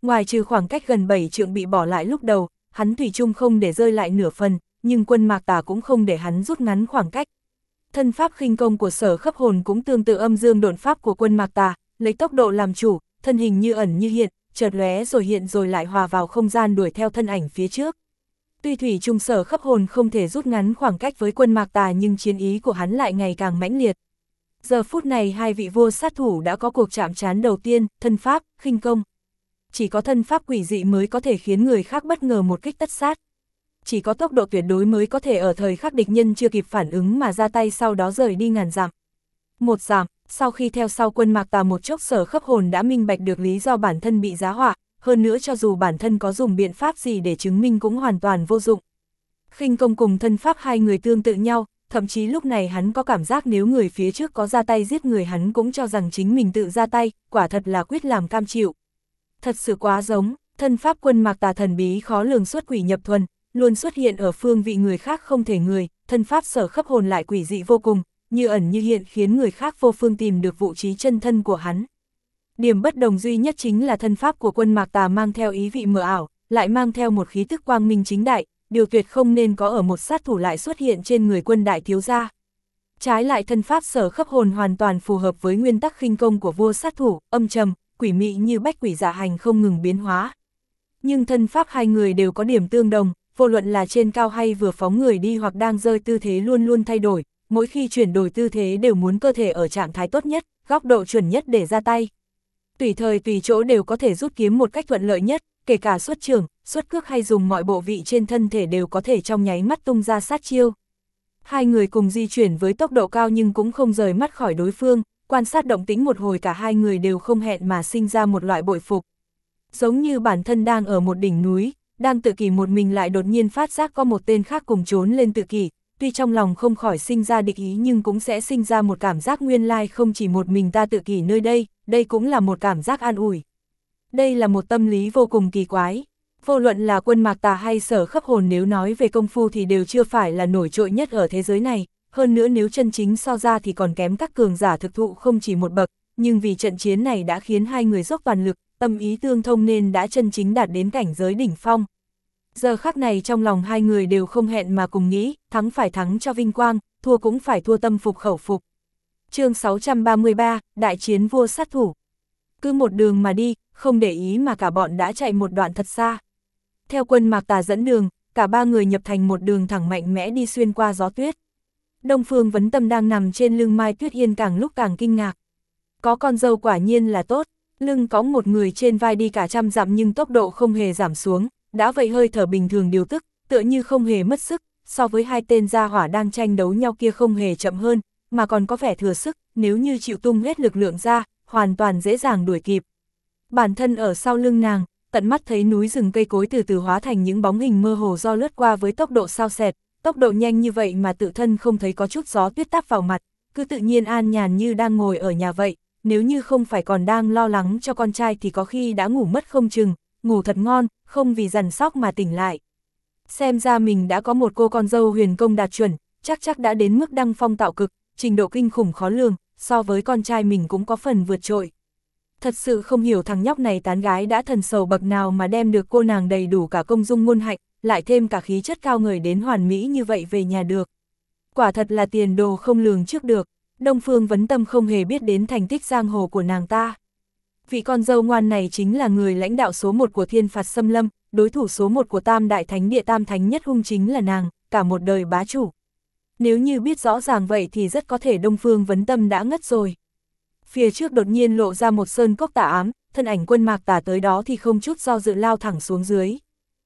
Ngoài trừ khoảng cách gần 7 trượng bị bỏ lại lúc đầu, hắn thủy chung không để rơi lại nửa phần, nhưng quân Mạc Tà cũng không để hắn rút ngắn khoảng cách. Thân pháp khinh công của Sở Khấp Hồn cũng tương tự âm dương độn pháp của quân Mạc Tà, lấy tốc độ làm chủ, thân hình như ẩn như hiện, chợt lóe rồi hiện rồi lại hòa vào không gian đuổi theo thân ảnh phía trước. Tuy thủy chung Sở Khấp Hồn không thể rút ngắn khoảng cách với quân Mạc Tà nhưng chiến ý của hắn lại ngày càng mãnh liệt. Giờ phút này hai vị vua sát thủ đã có cuộc chạm trán đầu tiên, thân pháp, khinh công. Chỉ có thân pháp quỷ dị mới có thể khiến người khác bất ngờ một kích tất sát. Chỉ có tốc độ tuyệt đối mới có thể ở thời khắc địch nhân chưa kịp phản ứng mà ra tay sau đó rời đi ngàn dặm. Một dặm, sau khi theo sau quân Mạc Tà một chốc Sở Khấp Hồn đã minh bạch được lý do bản thân bị giá họa, hơn nữa cho dù bản thân có dùng biện pháp gì để chứng minh cũng hoàn toàn vô dụng. Khinh công cùng thân pháp hai người tương tự nhau, thậm chí lúc này hắn có cảm giác nếu người phía trước có ra tay giết người hắn cũng cho rằng chính mình tự ra tay, quả thật là quyết làm cam chịu. Thật sự quá giống, thân pháp quân Mạc Tà thần bí khó lường xuất quỷ nhập thuần, luôn xuất hiện ở phương vị người khác không thể người, thân pháp Sở Khấp Hồn lại quỷ dị vô cùng, như ẩn như hiện khiến người khác vô phương tìm được vị trí chân thân của hắn. Điểm bất đồng duy nhất chính là thân pháp của quân Mạc Tà mang theo ý vị mờ ảo, lại mang theo một khí tức quang minh chính đại, điều tuyệt không nên có ở một sát thủ lại xuất hiện trên người quân đại thiếu gia. Trái lại thân pháp Sở Khấp Hồn hoàn toàn phù hợp với nguyên tắc khinh công của vua sát thủ, âm trầm, quỷ mị như bách quỷ dạ hành không ngừng biến hóa. Nhưng thân pháp hai người đều có điểm tương đồng, vô luận là trên cao hay vừa phóng người đi hoặc đang rơi tư thế luôn luôn thay đổi, mỗi khi chuyển đổi tư thế đều muốn cơ thể ở trạng thái tốt nhất, góc độ chuẩn nhất để ra tay. Tùy thời tùy chỗ đều có thể rút kiếm một cách thuận lợi nhất, kể cả xuất trường, xuất cước hay dùng mọi bộ vị trên thân thể đều có thể trong nháy mắt tung ra sát chiêu. Hai người cùng di chuyển với tốc độ cao nhưng cũng không rời mắt khỏi đối phương, quan sát động tĩnh một hồi cả hai người đều không hẹn mà sinh ra một loại bội phục. Giống như bản thân đang ở một đỉnh núi, đang tự kỷ một mình lại đột nhiên phát giác có một tên khác cùng trốn lên tự kỷ, tuy trong lòng không khỏi sinh ra địch ý nhưng cũng sẽ sinh ra một cảm giác nguyên lai không chỉ một mình ta tự kỷ nơi đây, đây cũng là một cảm giác an ủi. Đây là một tâm lý vô cùng kỳ quái. Vô luận là quân Mạc Tà hay Sở Khấp Hồn nếu nói về công phu thì đều chưa phải là nổi trội nhất ở thế giới này, hơn nữa nếu chân chính so ra thì còn kém các cường giả thực thụ không chỉ một bậc, nhưng vì trận chiến này đã khiến hai người dốc toàn lực, tâm ý tương thông nên đã chân chính đạt đến cảnh giới đỉnh phong. Giờ khắc này trong lòng hai người đều không hẹn mà cùng nghĩ, thắng phải thắng cho vinh quang, thua cũng phải thua tâm phục khẩu phục. Chương 633, Đại chiến vua sát thủ. Cứ một đường mà đi, không để ý mà cả bọn đã chạy một đoạn thật xa. Theo quân Mạc Tà dẫn đường, cả ba người nhập thành một đường thẳng mạnh mẽ đi xuyên qua gió tuyết. Đông Phương Vấn Tâm đang nằm trên lưng Mai Tuyết Yên càng lúc càng kinh ngạc. Có con dâu quả nhiên là tốt, lưng cõng một người trên vai đi cả trăm dặm nhưng tốc độ không hề giảm xuống, đã vậy hơi thở bình thường điều tức, tựa như không hề mất sức, so với hai tên gia hỏa đang tranh đấu nhau kia không hề chậm hơn, mà còn có vẻ thừa sức, nếu như chịu tung hết lực lượng ra, hoàn toàn dễ dàng đuổi kịp. Bản thân ở sau lưng nàng, tận mắt thấy núi rừng cây cối từ từ hóa thành những bóng hình mơ hồ do lướt qua với tốc độ sao xẹt, tốc độ nhanh như vậy mà tự thân không thấy có chút gió tuyết táp vào mặt, cứ tự nhiên an nhàn như đang ngồi ở nhà vậy, nếu như không phải còn đang lo lắng cho con trai thì có khi đã ngủ mất không chừng, ngủ thật ngon, không vì dằn sóc mà tỉnh lại. Xem ra mình đã có một cô con dâu huyền công đạt chuẩn, chắc đã đến mức đăng phong tạo cực, trình độ kinh khủng khó lường, so với con trai mình cũng có phần vượt trội. Thật sự không hiểu thằng nhóc này tán gái đã thần sầu bậc nào mà đem được cô nàng đầy đủ cả công dung ngôn hạnh, lại thêm cả khí chất cao ngời đến hoàn mỹ như vậy về nhà được. Quả thật là tiền đồ không lường trước được, Đông Phương Vấn Tâm không hề biết đến thành tích giang hồ của nàng ta. Vị con dâu ngoan này chính là người lãnh đạo số 1 của Thiên Phạt Xâm Lâm, đối thủ số 1 của Tam Đại Thánh Địa Tam Thánh Nhất Hung chính là nàng, cả một đời bá chủ. Nếu như biết rõ ràng vậy thì rất có thể Đông Phương Vấn Tâm đã ngất rồi. Phía trước đột nhiên lộ ra một sơn cốc tà ám, thân ảnh quân Mạc Tà tới đó thì không chút do dự lao thẳng xuống dưới.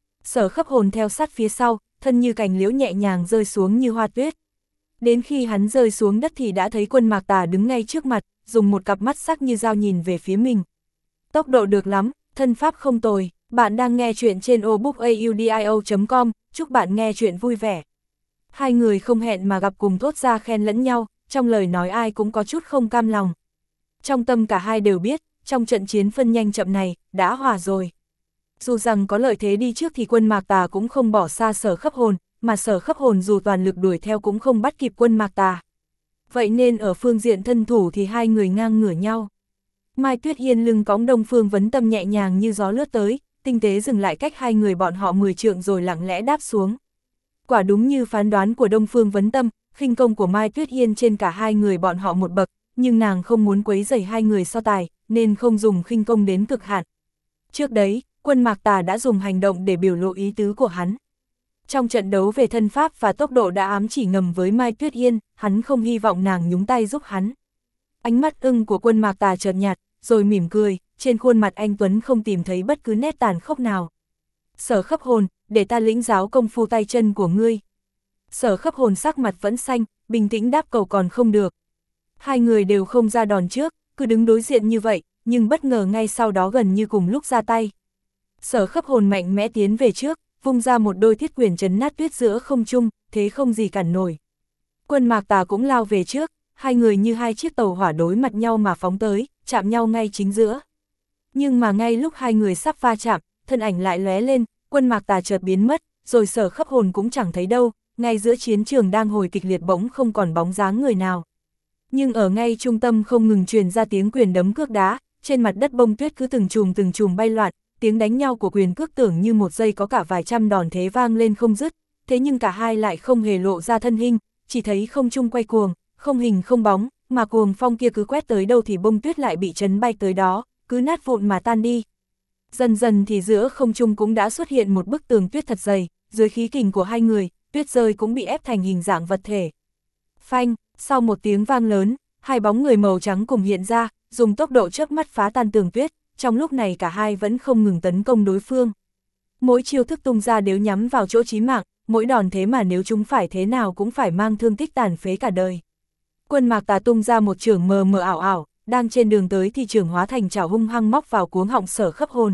Sở Khấp Hồn theo sát phía sau, thân như cành liễu nhẹ nhàng rơi xuống như hoa tuyết. Đến khi hắn rơi xuống đất thì đã thấy quân Mạc Tà đứng ngay trước mặt, dùng một cặp mắt sắc như dao nhìn về phía mình. Tốc độ được lắm, thân pháp không tồi, bạn đang nghe chuyện trên obookaudio.com, chúc bạn nghe chuyện vui vẻ. Hai người không hẹn mà gặp cùng thốt ra khen lẫn nhau, trong lời nói ai cũng có chút không cam lòng. Trong tâm cả hai đều biết, trong trận chiến phân nhanh chậm này, đã hòa rồi. Dù rằng có lợi thế đi trước thì quân Mạc Tà cũng không bỏ xa Sở Khấp Hồn, mà Sở Khấp Hồn dù toàn lực đuổi theo cũng không bắt kịp quân Mạc Tà. Vậy nên ở phương diện thân thủ thì hai người ngang ngửa nhau. Mai Tuyết Hiên lưng cõng Đông Phương Vấn Tâm nhẹ nhàng như gió lướt tới, tinh tế dừng lại cách hai người bọn họ 10 trượng rồi lặng lẽ đáp xuống. Quả đúng như phán đoán của Đông Phương Vấn Tâm, khinh công của Mai Tuyết Hiên trên cả hai người bọn họ một bậc, nhưng nàng không muốn quấy rầy hai người so tài, nên không dùng khinh công đến cực hạn. Trước đấy, Quân Mạc Tà đã dùng hành động để biểu lộ ý tứ của hắn. Trong trận đấu về thân pháp và tốc độ đã ám chỉ ngầm với Mai Tuyết Hiên, hắn không hy vọng nàng nhúng tay giúp hắn. Ánh mắt ưng của Quân Mạc Tà chợt nhạt, rồi mỉm cười, trên khuôn mặt anh Tuấn không tìm thấy bất cứ nét tàn khốc nào. Sở Khấp Hồn, để ta lĩnh giáo công phu tay chân của ngươi. Sở Khấp Hồn sắc mặt vẫn xanh, bình tĩnh đáp cầu còn không được. Hai người đều không ra đòn trước, cứ đứng đối diện như vậy, nhưng bất ngờ ngay sau đó gần như cùng lúc ra tay. Sở Khấp Hồn mạnh mẽ tiến về trước, vung ra một đôi thiết quyền trấn nát tuyết giữa không trung, thế không gì cản nổi. Quân Mạc Tà cũng lao về trước, hai người như hai chiếc tàu hỏa đối mặt nhau mà phóng tới, chạm nhau ngay chính giữa. Nhưng mà ngay lúc hai người sắp va chạm, thân ảnh lại lóe lên, Quân Mạc Tà chợt biến mất, rồi Sở Khấp Hồn cũng chẳng thấy đâu, ngay giữa chiến trường đang hồi kịch liệt bỗng không còn bóng dáng người nào. Nhưng ở ngay trung tâm không ngừng truyền ra tiếng quyền đấm cước đá, trên mặt đất bông tuyết cứ từng chùm bay loạn, tiếng đánh nhau của quyền cước tưởng như một giây có cả vài trăm đòn thế vang lên không dứt, thế nhưng cả hai lại không hề lộ ra thân hình, chỉ thấy không trung quay cuồng, không hình không bóng, mà cuồng phong kia cứ quét tới đâu thì bông tuyết lại bị chấn bay tới đó, cứ nát vụn mà tan đi. Dần dần thì giữa không trung cũng đã xuất hiện một bức tường tuyết thật dày, dưới khí kình của hai người, tuyết rơi cũng bị ép thành hình dạng vật thể. Phanh, sau một tiếng vang lớn, hai bóng người màu trắng cùng hiện ra, dùng tốc độ chớp mắt phá tan tường tuyết, trong lúc này cả hai vẫn không ngừng tấn công đối phương. Mỗi chiêu thức tung ra đều nhắm vào chỗ chí mạng, mỗi đòn thế mà nếu chúng phải thế nào cũng phải mang thương tích tàn phế cả đời. Quân Mạc Tà tung ra một chưởng mờ mờ ảo ảo, đang trên đường tới thì chưởng hóa thành chảo hung hăng móc vào cuống họng Sở Khấp Hồn.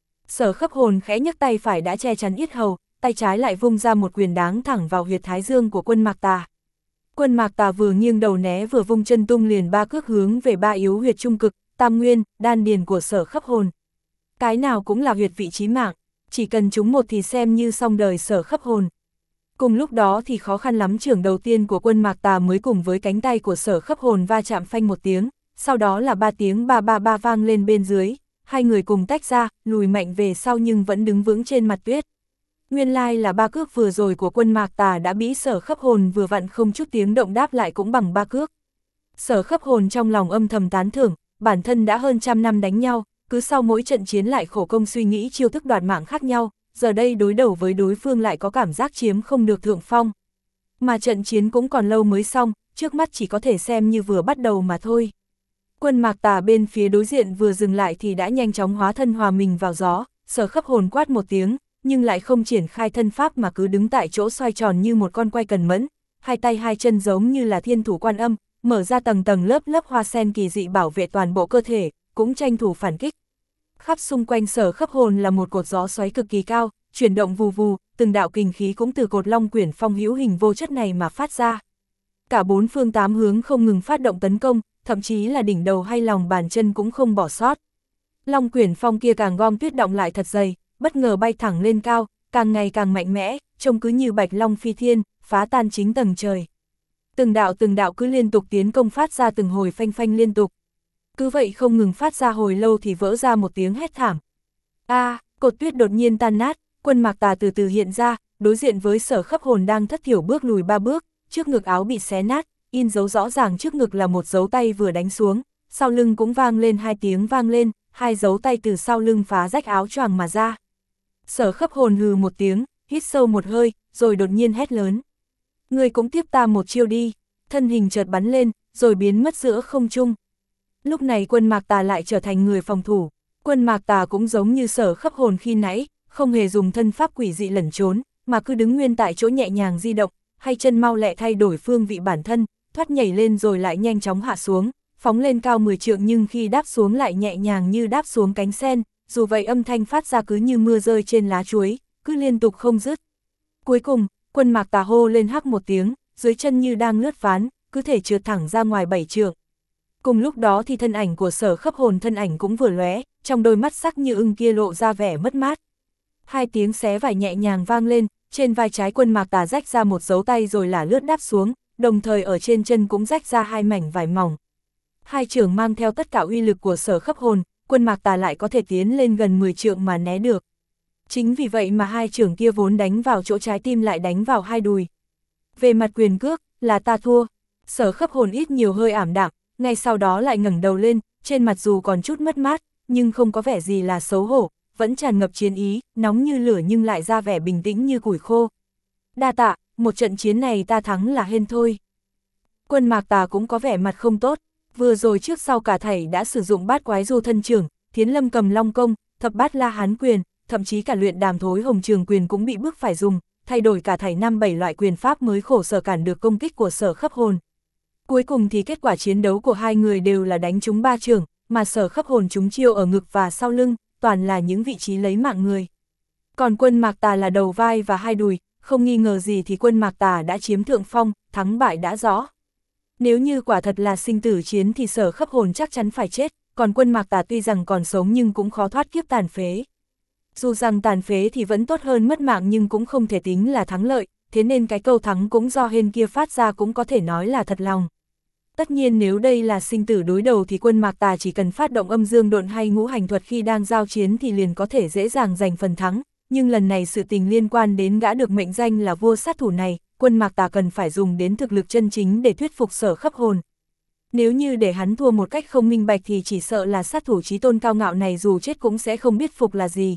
Sở Khấp Hồn khẽ nhấc tay phải đã che chắn yết hầu, tay trái lại vung ra một quyền đáng thẳng vào huyệt thái dương của Quân Mạc Tà. Quân Mạc Tà vừa nghiêng đầu né vừa vung chân tung liền ba cước hướng về ba yếu huyệt trung cực, tam nguyên, đan điền của Sở Khấp Hồn. Cái nào cũng là huyệt vị chí mạng, chỉ cần trúng một thì xem như xong đời Sở Khấp Hồn. Cùng lúc đó thì khó khăn lắm chưởng đầu tiên của Quân Mạc Tà mới cùng với cánh tay của Sở Khấp Hồn va chạm phanh một tiếng, sau đó là ba tiếng ba ba ba vang lên bên dưới, hai người cùng tách ra, lùi mạnh về sau nhưng vẫn đứng vững trên mặt tuyết. Nguyên lai là ba cước vừa rồi của Quân Mạc Tà đã bị Sở Khấp Hồn vừa vặn không chút tiếng động đáp lại cũng bằng ba cước. Sở Khấp Hồn trong lòng âm thầm tán thưởng, bản thân đã hơn trăm năm đánh nhau, cứ sau mỗi trận chiến lại khổ công suy nghĩ chiêu thức đoạt mạng khác nhau, giờ đây đối đầu với đối phương lại có cảm giác chiếm không được thượng phong. Mà trận chiến cũng còn lâu mới xong, trước mắt chỉ có thể xem như vừa bắt đầu mà thôi. Quân Mạc Tà bên phía đối diện vừa dừng lại thì đã nhanh chóng hóa thân hòa mình vào gió, Sở Khấp Hồn quát một tiếng, nhưng lại không triển khai thân pháp mà cứ đứng tại chỗ xoay tròn như một con quay cần mẫn, hai tay hai chân giống như là thiên thủ Quan Âm, mở ra tầng tầng lớp lớp hoa sen kỳ dị bảo vệ toàn bộ cơ thể, cũng tranh thủ phản kích. Khắp xung quanh Sở Khấp Hồn là một cột gió xoáy cực kỳ cao, chuyển động vù vù, từng đạo kình khí cũng từ cột Long Quyển Phong hữu hình vô chất này mà phát ra. Cả bốn phương tám hướng không ngừng phát động tấn công, thậm chí là đỉnh đầu hay lòng bàn chân cũng không bỏ sót. Long Quyển Phong kia càng gom tuyết động lại thật dày, bất ngờ bay thẳng lên cao, càng ngày càng mạnh mẽ, trông cứ như bạch long phi thiên, phá tan chính tầng trời. Từng đạo cứ liên tục tiến công phát ra từng hồi phanh phanh liên tục. Cứ vậy không ngừng phát ra hồi lâu thì vỡ ra một tiếng hét thảm. Cột tuyết đột nhiên tan nát, Quân Mạc Tà từ từ hiện ra, đối diện với Sở Khấp Hồn đang thất thiểu bước lùi ba bước, trước ngực áo bị xé nát, in dấu rõ ràng trước ngực là một dấu tay vừa đánh xuống, sau lưng cũng vang lên hai tiếng vang lên, hai dấu tay từ sau lưng phá rách áo choàng mà ra. Sở Khấp Hồn hừ một tiếng, hít sâu một hơi, rồi đột nhiên hét lớn. Người cũng tiếp ta một chiêu đi, thân hình chợt bắn lên, rồi biến mất giữa không trung. Lúc này Quân Mạc Tà lại trở thành người phòng thủ. Quân Mạc Tà cũng giống như Sở Khấp Hồn khi nãy, không hề dùng thân pháp quỷ dị lẩn trốn, mà cứ đứng nguyên tại chỗ nhẹ nhàng di động, hay chân mau lẹ thay đổi phương vị bản thân, thoát nhảy lên rồi lại nhanh chóng hạ xuống, phóng lên cao 10 trượng nhưng khi đáp xuống lại nhẹ nhàng như đáp xuống cánh sen, dù vậy âm thanh phát ra cứ như mưa rơi trên lá chuối, cứ liên tục không dứt. Cuối cùng, Quân Mạc Tà hô lên hắc một tiếng, dưới chân như đang lướt ván, cứ thể trượt thẳng ra ngoài 7 trượng. Cùng lúc đó thì thân ảnh của Sở Khấp Hồn thân ảnh cũng vừa lóe, trong đôi mắt sắc như ưng kia lộ ra vẻ mất mát. Hai tiếng xé vải nhẹ nhàng vang lên, trên vai trái Quân Mạc Tà rách ra một dấu tay rồi là lướt đáp xuống, đồng thời ở trên chân cũng rách ra hai mảnh vải mỏng. Hai chưởng mang theo tất cả uy lực của Sở Khấp Hồn, Quân Mạc Tà lại có thể tiến lên gần 10 trượng mà né được. Chính vì vậy mà hai chưởng kia vốn đánh vào chỗ trái tim lại đánh vào hai đùi. Về mặt quyền cước, là ta thua. Sở Khấp Hồn ít nhiều hơi ảm đạm, ngay sau đó lại ngẩng đầu lên, trên mặt dù còn chút mất mát, nhưng không có vẻ gì là xấu hổ, vẫn tràn ngập chiến ý, nóng như lửa nhưng lại ra vẻ bình tĩnh như củi khô. Đa tạ, một trận chiến này ta thắng là hên thôi. Quân Mạc Tà cũng có vẻ mặt không tốt, vừa rồi trước sau cả thảy đã sử dụng bát quái du thân trưởng, Thiến Lâm cầm long công, thập bát la hán quyền, thậm chí cả luyện đàm thối hồng trường quyền cũng bị bức phải dùng, thay đổi cả thảy 5-7 loại quyền pháp mới khổ sở cản được công kích của Sở Khấp Hồn. Cuối cùng thì kết quả chiến đấu của hai người đều là đánh trúng 3 chưởng, mà Sở Khấp Hồn trúng chiêu ở ngực và sau lưng, toàn là những vị trí lấy mạng người. Còn Quân Mạc Tà là đầu vai và hai đùi, không nghi ngờ gì thì Quân Mạc Tà đã chiếm thượng phong, thắng bại đã rõ. Nếu như quả thật là sinh tử chiến thì Sở Khấp Hồn chắc chắn phải chết, còn Quân Mạc Tà tuy rằng còn sống nhưng cũng khó thoát kiếp tàn phế. Dù rằng tàn phế thì vẫn tốt hơn mất mạng nhưng cũng không thể tính là thắng lợi, thế nên cái câu thắng cũng do hên kia phát ra cũng có thể nói là thật lòng. Tất nhiên nếu đây là sinh tử đối đầu thì Quân Mạc Tà chỉ cần phát động âm dương độn hay ngũ hành thuật khi đang giao chiến thì liền có thể dễ dàng giành phần thắng, nhưng lần này sự tình liên quan đến gã được mệnh danh là vua sát thủ này, Quân Mạc Tà cần phải dùng đến thực lực chân chính để thuyết phục Sở Khấp Hồn. Nếu như để hắn thua một cách không minh bạch thì chỉ sợ là sát thủ chí tôn cao ngạo này dù chết cũng sẽ không biết phục là gì.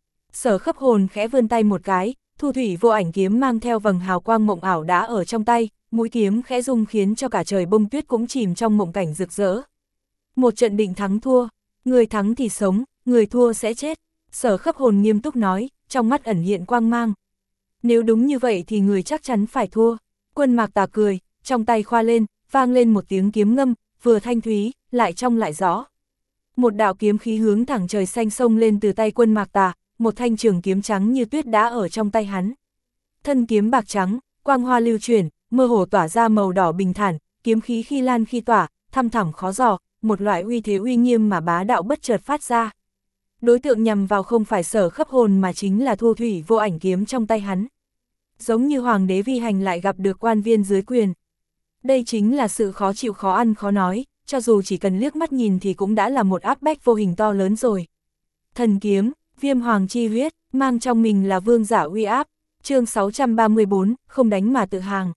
Sở Khấp Hồn khẽ vươn tay một cái, thu thủy vô ảnh kiếm mang theo vầng hào quang mộng ảo đã ở trong tay, mũi kiếm khẽ rung khiến cho cả trời bông tuyết cũng chìm trong mộng cảnh rực rỡ. Một trận định thắng thua, người thắng thì sống, người thua sẽ chết, Sở Khấp Hồn nghiêm túc nói, trong mắt ẩn hiện quang mang. Nếu đúng như vậy thì người chắc chắn phải thua. Quân Mạc Tà cười, trong tay khoa lên, vang lên một tiếng kiếm ngâm, vừa thanh thúy, lại trong lại rõ. Một đạo kiếm khí hướng thẳng trời xanh xông lên từ tay Quân Mạc Tà, một thanh trường kiếm trắng như tuyết đã ở trong tay hắn. Thân kiếm bạc trắng, quang hoa lưu chuyển, mơ hồ tỏa ra màu đỏ bình thản, kiếm khí khi lan khi tỏa, thăm thẳm khó dò, một loại uy thế uy nghiêm mà bá đạo bất chợt phát ra. Đối tượng nhằm vào không phải Sở Khấp Hồn mà chính là thu thủy vô ảnh kiếm trong tay hắn. Giống như hoàng đế vi hành lại gặp được quan viên dưới quyền. Đây chính là sự khó chịu khó ăn khó nói, cho dù chỉ cần liếc mắt nhìn thì cũng đã là một áp bách vô hình to lớn rồi. Thần kiếm, viêm hoàng chi huyết, mang trong mình là vương giả uy áp. Chương 634, không đánh mà tự hàng.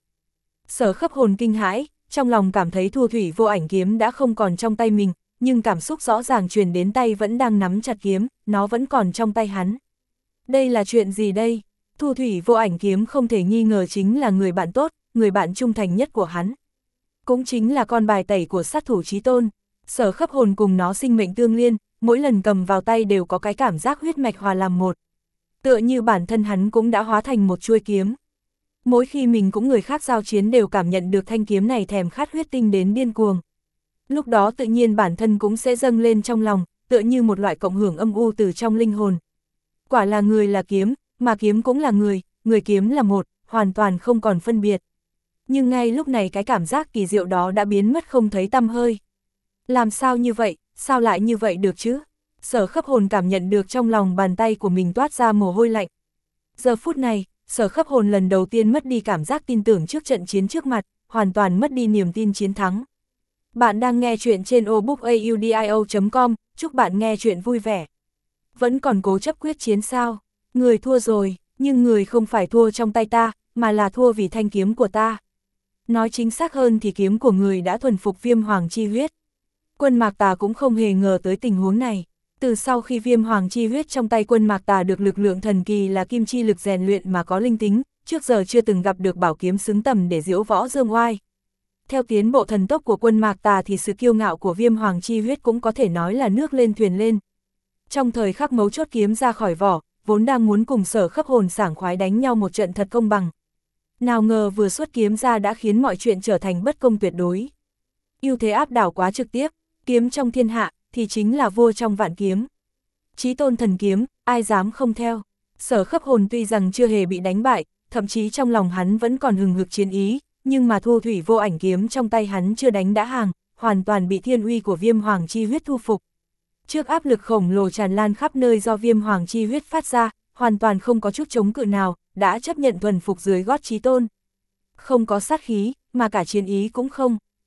Sở Khấp Hồn kinh hãi, trong lòng cảm thấy thu thủy vô ảnh kiếm đã không còn trong tay mình, nhưng cảm xúc rõ ràng truyền đến tay vẫn đang nắm chặt kiếm, nó vẫn còn trong tay hắn. Đây là chuyện gì đây? Thu thủy vô ảnh kiếm không thể nghi ngờ chính là người bạn tốt, người bạn trung thành nhất của hắn. Cũng chính là con bài tẩy của sát thủ chí tôn. Sở Khấp Hồn cùng nó sinh mệnh tương liên, mỗi lần cầm vào tay đều có cái cảm giác huyết mạch hòa làm một. Tựa như bản thân hắn cũng đã hóa thành một chuôi kiếm. Mỗi khi mình cũng người khác giao chiến đều cảm nhận được thanh kiếm này thèm khát huyết tinh đến điên cuồng. Lúc đó tự nhiên bản thân cũng sẽ dâng lên trong lòng, tựa như một loại cộng hưởng âm u từ trong linh hồn. Quả là người là kiếm, mà kiếm cũng là người kiếm là một, hoàn toàn không còn phân biệt. Nhưng ngay lúc này cái cảm giác kỳ diệu đó đã biến mất không thấy tăm hơi. Làm sao như vậy, sao lại như vậy được chứ? Sở Khấp Hồn cảm nhận được trong lòng bàn tay của mình toát ra mồ hôi lạnh. Giờ phút này, Sở Khấp Hồn lần đầu tiên mất đi cảm giác tin tưởng trước trận chiến trước mặt, hoàn toàn mất đi niềm tin chiến thắng. Bạn đang nghe chuyện trên obookaudio.com, chúc bạn nghe chuyện vui vẻ. Vẫn còn cố chấp quyết chiến sao? Người thua rồi, nhưng người không phải thua trong tay ta, mà là thua vì thanh kiếm của ta. Nói chính xác hơn thì kiếm của người đã thuần phục viêm hoàng chi huyết. Quân Mạc Tà cũng không hề ngờ tới tình huống này. Từ sau khi viêm hoàng chi huyết trong tay Quân Mạc Tà được lực lượng thần kỳ là kim chi lực rèn luyện mà có linh tính, trước giờ chưa từng gặp được bảo kiếm xứng tầm để diễu võ dương oai. Theo tiến bộ thần tốc của Quân Mạc Tà thì sự kiêu ngạo của viêm hoàng chi huyết cũng có thể nói là nước lên thuyền lên. Trong thời khắc mấu chốt kiếm ra khỏi vỏ, vốn đang muốn cùng Sở Khấp Hồn sảng khoái đánh nhau một trận thật công bằng. Nào ngờ vừa xuất kiếm ra đã khiến mọi chuyện trở thành bất công tuyệt đối. Ưu thế áp đảo quá trực tiếp, kiếm trong thiên hạ thì chính là vua trong vạn kiếm. Chí tôn thần kiếm, ai dám không theo. Sở Khấp Hồn tuy rằng chưa hề bị đánh bại, thậm chí trong lòng hắn vẫn còn hừng hực chiến ý, nhưng mà thu thủy vô ảnh kiếm trong tay hắn chưa đánh đã hàng, hoàn toàn bị thiên uy của viêm hoàng chi huyết thu phục. Trước áp lực khổng lồ tràn lan khắp nơi do viêm hoàng chi huyết phát ra, hoàn toàn không có chút chống cự nào, đã chấp nhận thuần phục dưới gót chí tôn. Không có sát khí, mà cả chiến ý cũng không.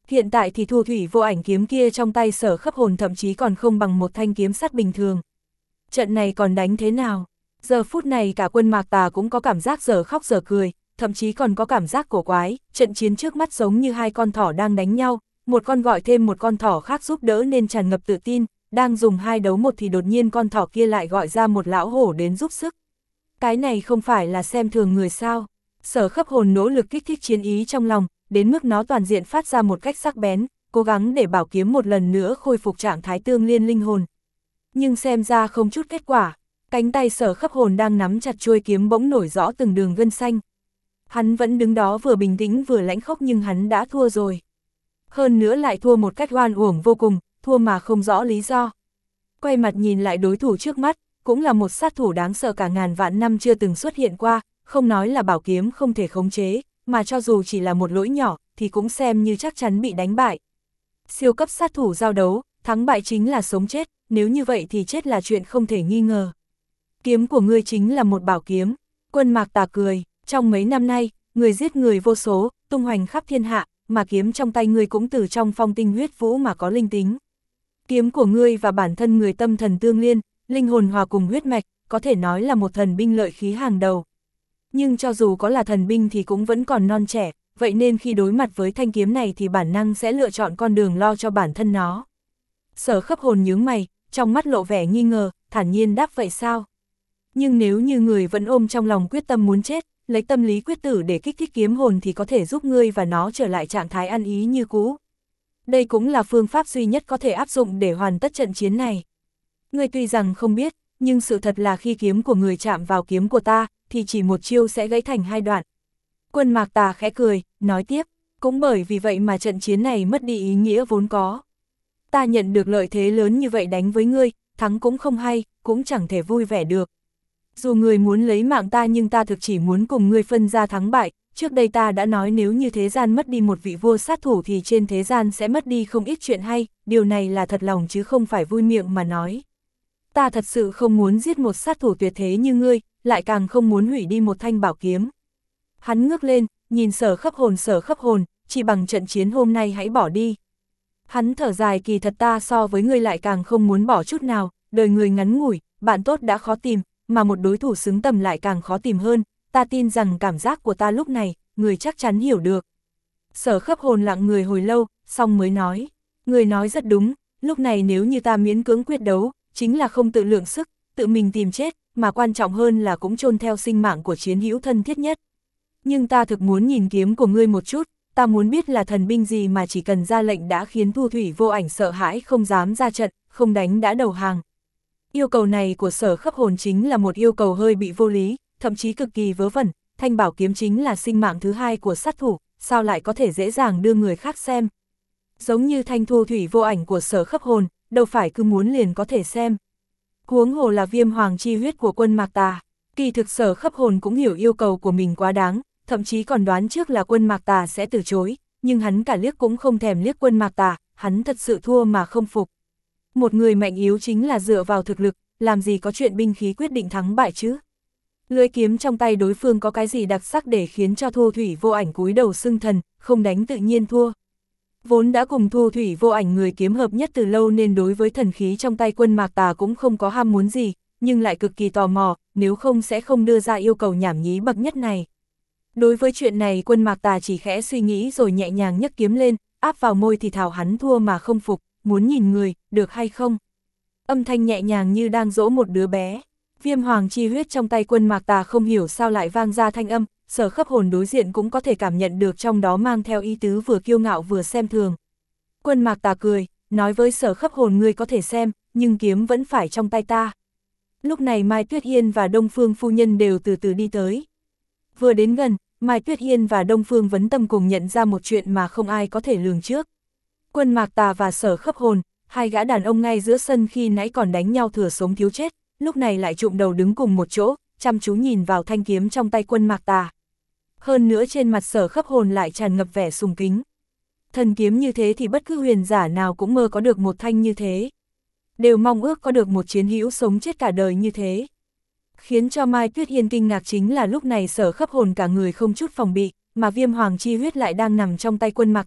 Hiện tại thì Thu Thủy Vô Ảnh kiếm kia trong tay Sở Khấp Hồn thậm chí còn không bằng một thanh kiếm sắt bình thường. Trận này còn đánh thế nào? Giờ phút này cả quân Mạc Tà cũng có cảm giác dở khóc dở cười, thậm chí còn có cảm giác cổ quái, trận chiến trước mắt giống như hai con thỏ đang đánh nhau, một con gọi thêm một con thỏ khác giúp đỡ nên tràn ngập tự tin, đang dùng hai đấu một thì đột nhiên con thỏ kia lại gọi ra một lão hổ đến giúp sức. Cái này không phải là xem thường người sao? Sở Khấp Hồn nỗ lực kích thích chiến ý trong lòng, đến mức nó toàn diện phát ra một cách sắc bén, cố gắng để bảo kiếm một lần nữa khôi phục trạng thái tương liên linh hồn. Nhưng xem ra không chút kết quả, cánh tay Sở Khấp Hồn đang nắm chặt chuôi kiếm bỗng nổi rõ từng đường gân xanh. Hắn vẫn đứng đó vừa bình tĩnh vừa lãnh khốc nhưng hắn đã thua rồi. Hơn nữa lại thua một cách oan uổng vô cùng, thua mà không rõ lý do. Quay mặt nhìn lại đối thủ trước mắt, cũng là một sát thủ đáng sợ cả ngàn vạn năm chưa từng xuất hiện qua, không nói là bảo kiếm không thể khống chế, mà cho dù chỉ là một lỗi nhỏ, thì cũng xem như chắc chắn bị đánh bại. Siêu cấp sát thủ giao đấu, thắng bại chính là sống chết, nếu như vậy thì chết là chuyện không thể nghi ngờ. Kiếm của ngươi chính là một bảo kiếm. Quân Mạc Tà cười, trong mấy năm nay, người giết người vô số, tung hoành khắp thiên hạ, mà kiếm trong tay ngươi cũng từ trong phong tinh huyết vũ mà có linh tính. Kiếm của ngươi và bản thân người tâm thần tương liên, linh hồn hòa cùng huyết mạch, có thể nói là một thần binh lợi khí hàng đầu. Nhưng cho dù có là thần binh thì cũng vẫn còn non trẻ, vậy nên khi đối mặt với thanh kiếm này thì bản năng sẽ lựa chọn con đường lo cho bản thân nó. Sở Khấp Hồn nhướng mày, trong mắt lộ vẻ nghi ngờ, thản nhiên đáp vậy sao? Nhưng nếu như người vẫn ôm trong lòng quyết tâm muốn chết, lấy tâm lý quyết tử để kích thích kiếm hồn thì có thể giúp ngươi và nó trở lại trạng thái ăn ý như cũ. Đây cũng là phương pháp duy nhất có thể áp dụng để hoàn tất trận chiến này. Ngươi tuy rằng không biết, nhưng sự thật là khi kiếm của người chạm vào kiếm của ta, thì chỉ một chiêu sẽ gãy thành hai đoạn. Quân Mạc Tà khẽ cười, nói tiếp, cũng bởi vì vậy mà trận chiến này mất đi ý nghĩa vốn có. Ta nhận được lợi thế lớn như vậy đánh với ngươi, thắng cũng không hay, cũng chẳng thể vui vẻ được. Dù người muốn lấy mạng ta nhưng ta thực chỉ muốn cùng ngươi phân ra thắng bại, trước đây ta đã nói nếu như thế gian mất đi một vị vua sát thủ thì trên thế gian sẽ mất đi không ít chuyện hay, điều này là thật lòng chứ không phải vui miệng mà nói. Ta thật sự không muốn giết một sát thủ tuyệt thế như ngươi, lại càng không muốn hủy đi một thanh bảo kiếm. Hắn ngước lên, nhìn Sở Khấp Hồn, chỉ bằng trận chiến hôm nay hãy bỏ đi. Hắn thở dài, kỳ thật ta so với ngươi lại càng không muốn bỏ chút nào, đời người ngắn ngủi, bạn tốt đã khó tìm, mà một đối thủ xứng tầm lại càng khó tìm hơn, ta tin rằng cảm giác của ta lúc này, người chắc chắn hiểu được. Sở Khấp Hồn lặng người hồi lâu, xong mới nói, người nói rất đúng, lúc này nếu như ta miễn cưỡng quyết đấu, chính là không tự lượng sức, tự mình tìm chết, mà quan trọng hơn là cũng chôn theo sinh mạng của chiến hữu thân thiết nhất. Nhưng ta thực muốn nhìn kiếm của ngươi một chút, ta muốn biết là thần binh gì mà chỉ cần ra lệnh đã khiến Thu Thủy Vô Ảnh sợ hãi không dám ra trận, không đánh đã đầu hàng. Yêu cầu này của Sở Khấp Hồn chính là một yêu cầu hơi bị vô lý, thậm chí cực kỳ vớ vẩn, thanh bảo kiếm chính là sinh mạng thứ hai của sát thủ, sao lại có thể dễ dàng đưa người khác xem. Giống như thanh Thu Thủy Vô Ảnh của Sở Khấp Hồn, đâu phải cứ muốn liền có thể xem. Huống hồ là viêm hoàng chi huyết của quân Mạc Tà, kỳ thực Sở Khấp Hồn cũng hiểu yêu cầu của mình quá đáng, thậm chí còn đoán trước là quân Mạc Tà sẽ từ chối, nhưng hắn cả liếc cũng không thèm liếc quân Mạc Tà, hắn thật sự thua mà không phục. Một người mạnh yếu chính là dựa vào thực lực, làm gì có chuyện binh khí quyết định thắng bại chứ. Lưỡi kiếm trong tay đối phương có cái gì đặc sắc để khiến cho Thu Thủy Vô Ảnh cúi đầu xưng thần, không đánh tự nhiên thua. Vốn đã cùng Thu Thủy Vô Ảnh người kiếm hợp nhất từ lâu nên đối với thần khí trong tay quân Mạc Tà cũng không có ham muốn gì, nhưng lại cực kỳ tò mò, nếu không sẽ không đưa ra yêu cầu nhảm nhí bậc nhất này. Đối với chuyện này quân Mạc Tà chỉ khẽ suy nghĩ rồi nhẹ nhàng nhấc kiếm lên, áp vào môi thì thào hắn thua mà không phục, muốn nhìn người, được hay không? Âm thanh nhẹ nhàng như đang dỗ một đứa bé. Viêm hoàng chi huyết trong tay quân Mạc Tà không hiểu sao lại vang ra thanh âm, Sở Khấp Hồn đối diện cũng có thể cảm nhận được trong đó mang theo ý tứ vừa kiêu ngạo vừa xem thường. Quân Mạc Tà cười, nói với Sở Khấp Hồn ngươi có thể xem, nhưng kiếm vẫn phải trong tay ta. Lúc này Mai Tuyết Hiên và Đông Phương phu nhân đều từ từ đi tới. Vừa đến gần, Mai Tuyết Hiên và Đông Phương Vấn Tâm cùng nhận ra một chuyện mà không ai có thể lường trước. Quân Mạc Tà và Sở Khấp Hồn, hai gã đàn ông ngay giữa sân khi nãy còn đánh nhau thừa sống thiếu chết, lúc này lại chụm đầu đứng cùng một chỗ, chăm chú nhìn vào thanh kiếm trong tay quân Mạc Tà. Hơn nữa trên mặt Sở Khấp Hồn lại tràn ngập vẻ sùng kính. Thần kiếm như thế thì bất cứ huyền giả nào cũng mơ có được một thanh như thế. Đều mong ước có được một chiến hữu sống chết cả đời như thế. Khiến cho Mai Tuyết Hiên kinh ngạc chính là lúc này Sở Khấp Hồn cả người không chút phòng bị, mà viêm hoàng chi huyết lại đang nằm trong tay quân Mạc Tà,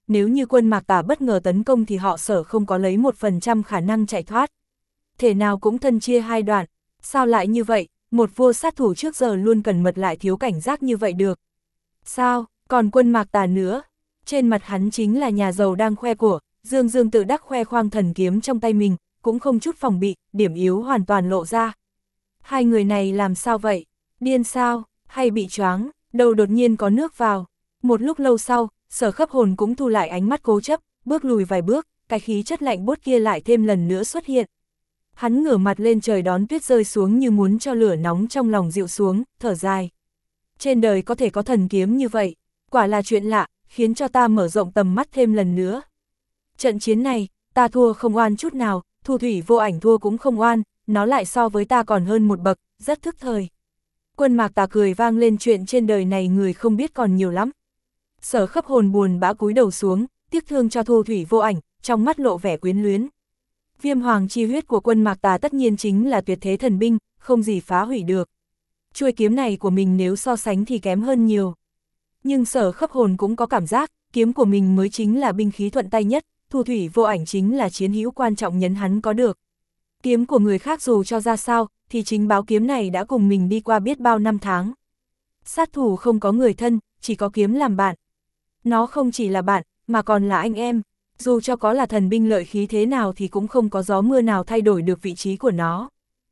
nếu như quân Mạc Tà bất ngờ tấn công thì họ Sở không có lấy 1% khả năng chạy thoát. Thể nào cũng thân chia hai đoạn, sao lại như vậy, một vua sát thủ trước giờ luôn cẩn mật lại thiếu cảnh giác như vậy được. Sao, còn quân Mạc Tà nữa, trên mặt hắn chính là nhà giàu đang khoe của, dương dương tự đắc khoe khoang thần kiếm trong tay mình, cũng không chút phòng bị, điểm yếu hoàn toàn lộ ra. Hai người này làm sao vậy, điên sao, hay bị choáng, đầu đột nhiên có nước vào. Một lúc lâu sau, Sở Khấp Hồn cũng thu lại ánh mắt cố chấp, bước lùi vài bước, cái khí chất lạnh buốt kia lại thêm lần nữa xuất hiện. Hắn ngửa mặt lên trời đón tuyết rơi xuống như muốn cho lửa nóng trong lòng dịu xuống, thở dài. Trên đời có thể có thần kiếm như vậy, quả là chuyện lạ, khiến cho ta mở rộng tầm mắt thêm lần nữa. Trận chiến này, ta thua không oan chút nào, Thu Thủy Vô Ảnh thua cũng không oan, nó lại so với ta còn hơn một bậc, rất thức thời. Quân Mạc Tà cười vang lên, chuyện trên đời này người không biết còn nhiều lắm. Sở Khấp Hồn buồn bã cúi đầu xuống, tiếc thương cho Thu Thủy Vô Ảnh, trong mắt lộ vẻ quyến luyến. Viêm hoàng chi huyết của quân Mạc Tà tất nhiên chính là tuyệt thế thần binh, không gì phá hủy được. Chuôi kiếm này của mình nếu so sánh thì kém hơn nhiều. Nhưng Sở Khấp Hồn cũng có cảm giác, kiếm của mình mới chính là binh khí thuận tay nhất, Thu Thủy Vô Ảnh chính là chiến hữu quan trọng nhấn hắn có được. Kiếm của người khác dù cho ra sao, thì chính báo kiếm này đã cùng mình đi qua biết bao năm tháng. Sát thủ không có người thân, chỉ có kiếm làm bạn. Nó không chỉ là bạn, mà còn là anh em. Dù cho có là thần binh lợi khí thế nào thì cũng không có gió mưa nào thay đổi được vị trí của nó.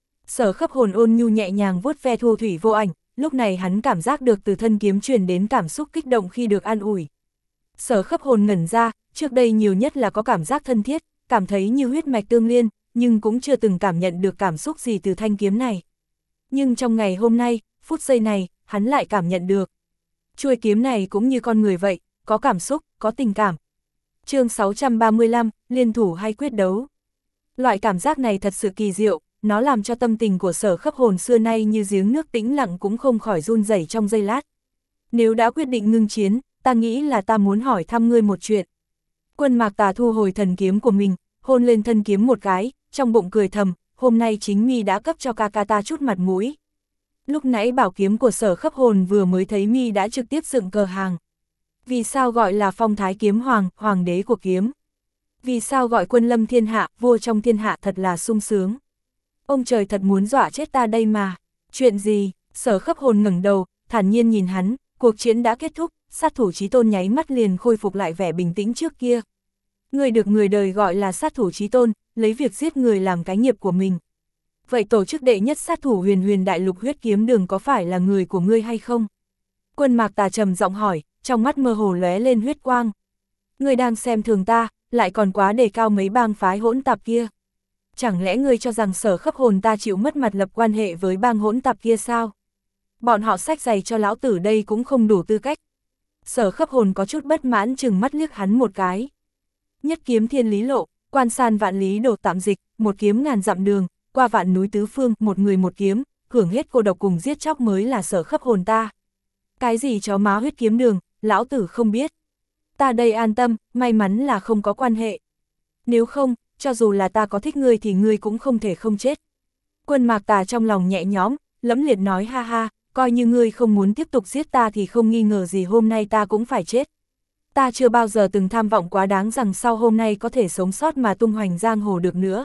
Sở Khấp Hồn ôn nhu nhẹ nhàng vuốt ve Thu Thủy Vô Ảnh, lúc này hắn cảm giác được từ thân kiếm truyền đến cảm xúc kích động khi được an ủi. Sở Khấp Hồn ngẩn ra, trước đây nhiều nhất là có cảm giác thân thiết, cảm thấy như huyết mạch tương liên, nhưng cũng chưa từng cảm nhận được cảm xúc gì từ thanh kiếm này. Nhưng trong ngày hôm nay, phút giây này, hắn lại cảm nhận được. Chuôi kiếm này cũng như con người vậy, có cảm xúc, có tình cảm. Chương 635, liên thủ hay quyết đấu. Loại cảm giác này thật sự kỳ diệu, nó làm cho tâm tình của Sở Khấp Hồn xưa nay như giếng nước tĩnh lặng cũng không khỏi run rẩy trong giây lát. Nếu đã quyết định ngưng chiến, ta nghĩ là ta muốn hỏi thăm ngươi một chuyện. Quân Mạc Tà thu hồi thần kiếm của mình, hôn lên thân kiếm một cái, trong bụng cười thầm, hôm nay chính mi đã cấp cho ca ca ta chút mặt mũi. Lúc nãy bảo kiếm của Sở Khấp Hồn vừa mới thấy mi đã trực tiếp dựng cờ hàng. Vì sao gọi là phong thái kiếm hoàng, hoàng đế của kiếm? Vì sao gọi quân lâm thiên hạ, vua trong thiên hạ, thật là sung sướng? Ông trời thật muốn dọa chết ta đây mà. Chuyện gì? Sở Khấp Hồn ngẩng đầu, thản nhiên nhìn hắn, cuộc chiến đã kết thúc, sát thủ Chí Tôn nháy mắt liền khôi phục lại vẻ bình tĩnh trước kia. Người được người đời gọi là sát thủ Chí Tôn, lấy việc giết người làm cái nghiệp của mình. Vậy tổ chức đệ nhất sát thủ huyền huyền đại lục huyết kiếm đường có phải là người của ngươi hay không? Quân Mạc Tà trầm giọng hỏi, trong mắt mơ hồ lóe lên huyết quang. Ngươi đang xem thường ta, lại còn quá đề cao mấy bang phái hỗn tạp kia. Chẳng lẽ ngươi cho rằng Sở Khấp Hồn ta chịu mất mặt lập quan hệ với bang hỗn tạp kia sao? Bọn họ xách giày cho lão tử đây cũng không đủ tư cách. Sở Khấp Hồn có chút bất mãn chừng mắt liếc hắn một cái. Nhất kiếm thiên lý lộ, quan san vạn lý đồ tạm dịch, một kiếm ngàn dặm đường, qua vạn núi tứ phương, một người một kiếm, hưởng hết cô độc cùng giết chóc mới là Sở Khấp Hồn ta. Cái gì chó má huyết kiếm đường, lão tử không biết. Ta đây an tâm, may mắn là không có quan hệ. Nếu không, cho dù là ta có thích ngươi thì ngươi cũng không thể không chết. Quân Mạc Tà trong lòng nhẹ nhõm, lẫm liệt nói ha ha, coi như ngươi không muốn tiếp tục giết ta thì không nghi ngờ gì hôm nay ta cũng phải chết. Ta chưa bao giờ từng tham vọng quá đáng rằng sau hôm nay có thể sống sót mà tung hoành giang hồ được nữa.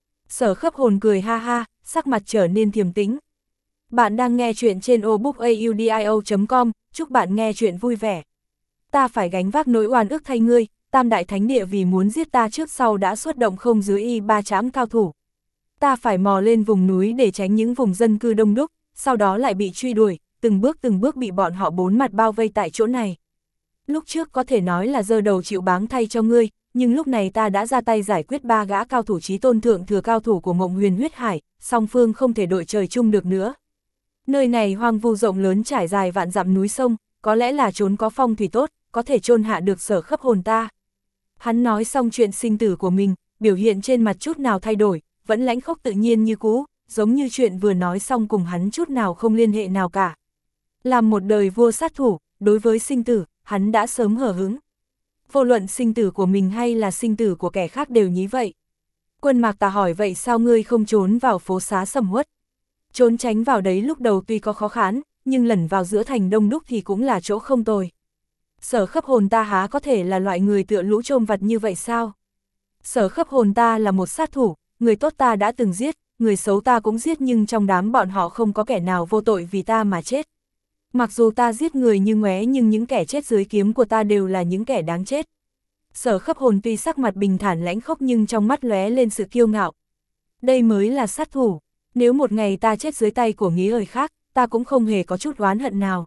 Sở Khấp Hồn cười ha ha, sắc mặt trở nên điềm tĩnh. Bạn đang nghe chuyện trên obookaudio.com, chúc bạn nghe chuyện vui vẻ. Ta phải gánh vác nỗi oan ức thay ngươi, Tam Đại Thánh Địa vì muốn giết ta trước sau đã xuất động không dưới 3 trảm cao thủ. Ta phải mò lên vùng núi để tránh những vùng dân cư đông đúc, sau đó lại bị truy đuổi, từng bước bị bọn họ bốn mặt bao vây tại chỗ này. Lúc trước có thể nói là giơ đầu chịu báng thay cho ngươi, nhưng lúc này ta đã ra tay giải quyết 3 gã cao thủ Chí Tôn thượng thừa cao thủ của Mộng Huyền Huyết Hải, song phương không thể đội trời chung được nữa. Nơi này hoang vu rộng lớn trải dài vạn dặm núi sông, có lẽ là trốn có phong thủy tốt, có thể chôn hạ được Sở Khấp Hồn ta. Hắn nói xong chuyện sinh tử của mình, biểu hiện trên mặt chút nào thay đổi, vẫn lãnh khốc tự nhiên như cũ, giống như chuyện vừa nói xong cùng hắn chút nào không liên hệ nào cả. Làm một đời vua sát thủ, đối với sinh tử, hắn đã sớm hờ hững. Vô luận sinh tử của mình hay là sinh tử của kẻ khác đều như vậy. Quân Mạc Tà hỏi vậy sao ngươi không trốn vào phố xá sầm uất? Trốn tránh vào đấy lúc đầu tuy có khó khăn, nhưng lẩn vào giữa thành đông đúc thì cũng là chỗ không tồi. Sở Khấp Hồn ta há có thể là loại người tựa lũ trôm vặt như vậy sao? Sở Khấp Hồn ta là một sát thủ, người tốt ta đã từng giết, người xấu ta cũng giết, nhưng trong đám bọn họ không có kẻ nào vô tội vì ta mà chết. Mặc dù ta giết người như ngoé, nhưng những kẻ chết dưới kiếm của ta đều là những kẻ đáng chết. Sở Khấp Hồn tuy sắc mặt bình thản lãnh khốc nhưng trong mắt lóe lên sự kiêu ngạo. Đây mới là sát thủ, nếu một ngày ta chết dưới tay của nghĩa ơi khác, ta cũng không hề có chút oán hận nào.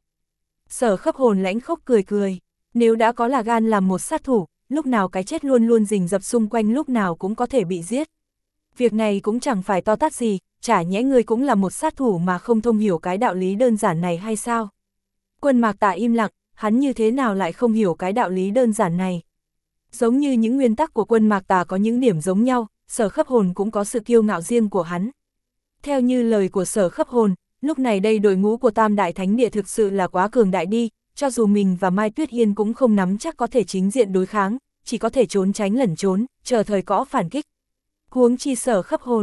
Sở Khấp Hồn lãnh khốc cười cười, nếu đã có là gan làm một sát thủ, lúc nào cái chết luôn luôn rình rập xung quanh, lúc nào cũng có thể bị giết. Việc này cũng chẳng phải to tát gì, chả nhẽ ngươi cũng là một sát thủ mà không thông hiểu cái đạo lý đơn giản này hay sao? Quân Mạc Tà im lặng, hắn như thế nào lại không hiểu cái đạo lý đơn giản này? Giống như những nguyên tắc của Quân Mạc Tà có những điểm giống nhau, Sở Khấp Hồn cũng có sự kiêu ngạo riêng của hắn. Theo như lời của Sở Khấp Hồn, lúc này đây đội ngũ của Tam Đại Thánh Địa thực sự là quá cường đại đi, cho dù mình và Mai Tuyết Yên cũng không nắm chắc có thể chính diện đối kháng, chỉ có thể trốn tránh lẩn trốn, chờ thời có phản kích. Huống chi Sở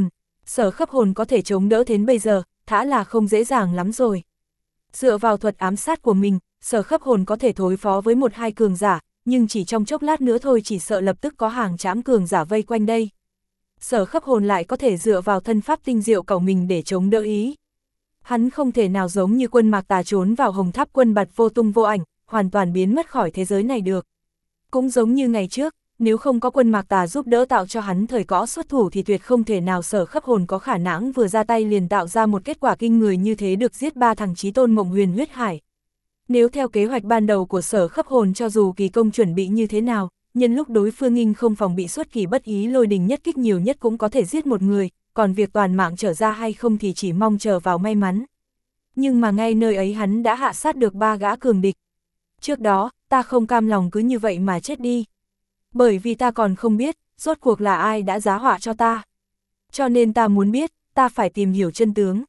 Khấp Hồn có thể chống đỡ đến bây giờ, thả là không dễ dàng lắm rồi. Dựa vào thuật ám sát của mình, Sở Khấp Hồn có thể đối phó với 1-2 cường giả, nhưng chỉ trong chốc lát nữa thôi chỉ sợ lập tức có hàng trám cường giả vây quanh đây. Sở Khấp Hồn lại có thể dựa vào thân pháp tinh diệu của mình để chống đỡ ý. Hắn không thể nào giống như Quân Mạc Tà trốn vào Hồng Tháp Quân bạt vô tung vô ảnh, hoàn toàn biến mất khỏi thế giới này được. Cũng giống như ngày trước, nếu không có Quân Mạc Tà giúp đỡ tạo cho hắn thời cõ xuất thủ thì tuyệt không thể nào Sở Khấp Hồn có khả năng vừa ra tay liền tạo ra một kết quả kinh người như thế, được giết 3 thằng chí tôn Mộng Huyền huyết hải. Nếu theo kế hoạch ban đầu của Sở Khấp Hồn, cho dù kỳ công chuẩn bị như thế nào, nhân lúc đối phương nghinh không phòng bị xuất kỳ bất ý lôi đình nhất kích nhiều nhất cũng có thể giết một người, còn việc toàn mạng trở ra hay không thì chỉ mong chờ vào may mắn. Nhưng mà ngay nơi ấy hắn đã hạ sát được 3 gã cường địch. Trước đó, ta không cam lòng cứ như vậy mà chết đi. Bởi vì ta còn không biết, rốt cuộc là ai đã giá họa cho ta. Cho nên ta muốn biết, ta phải tìm hiểu chân tướng.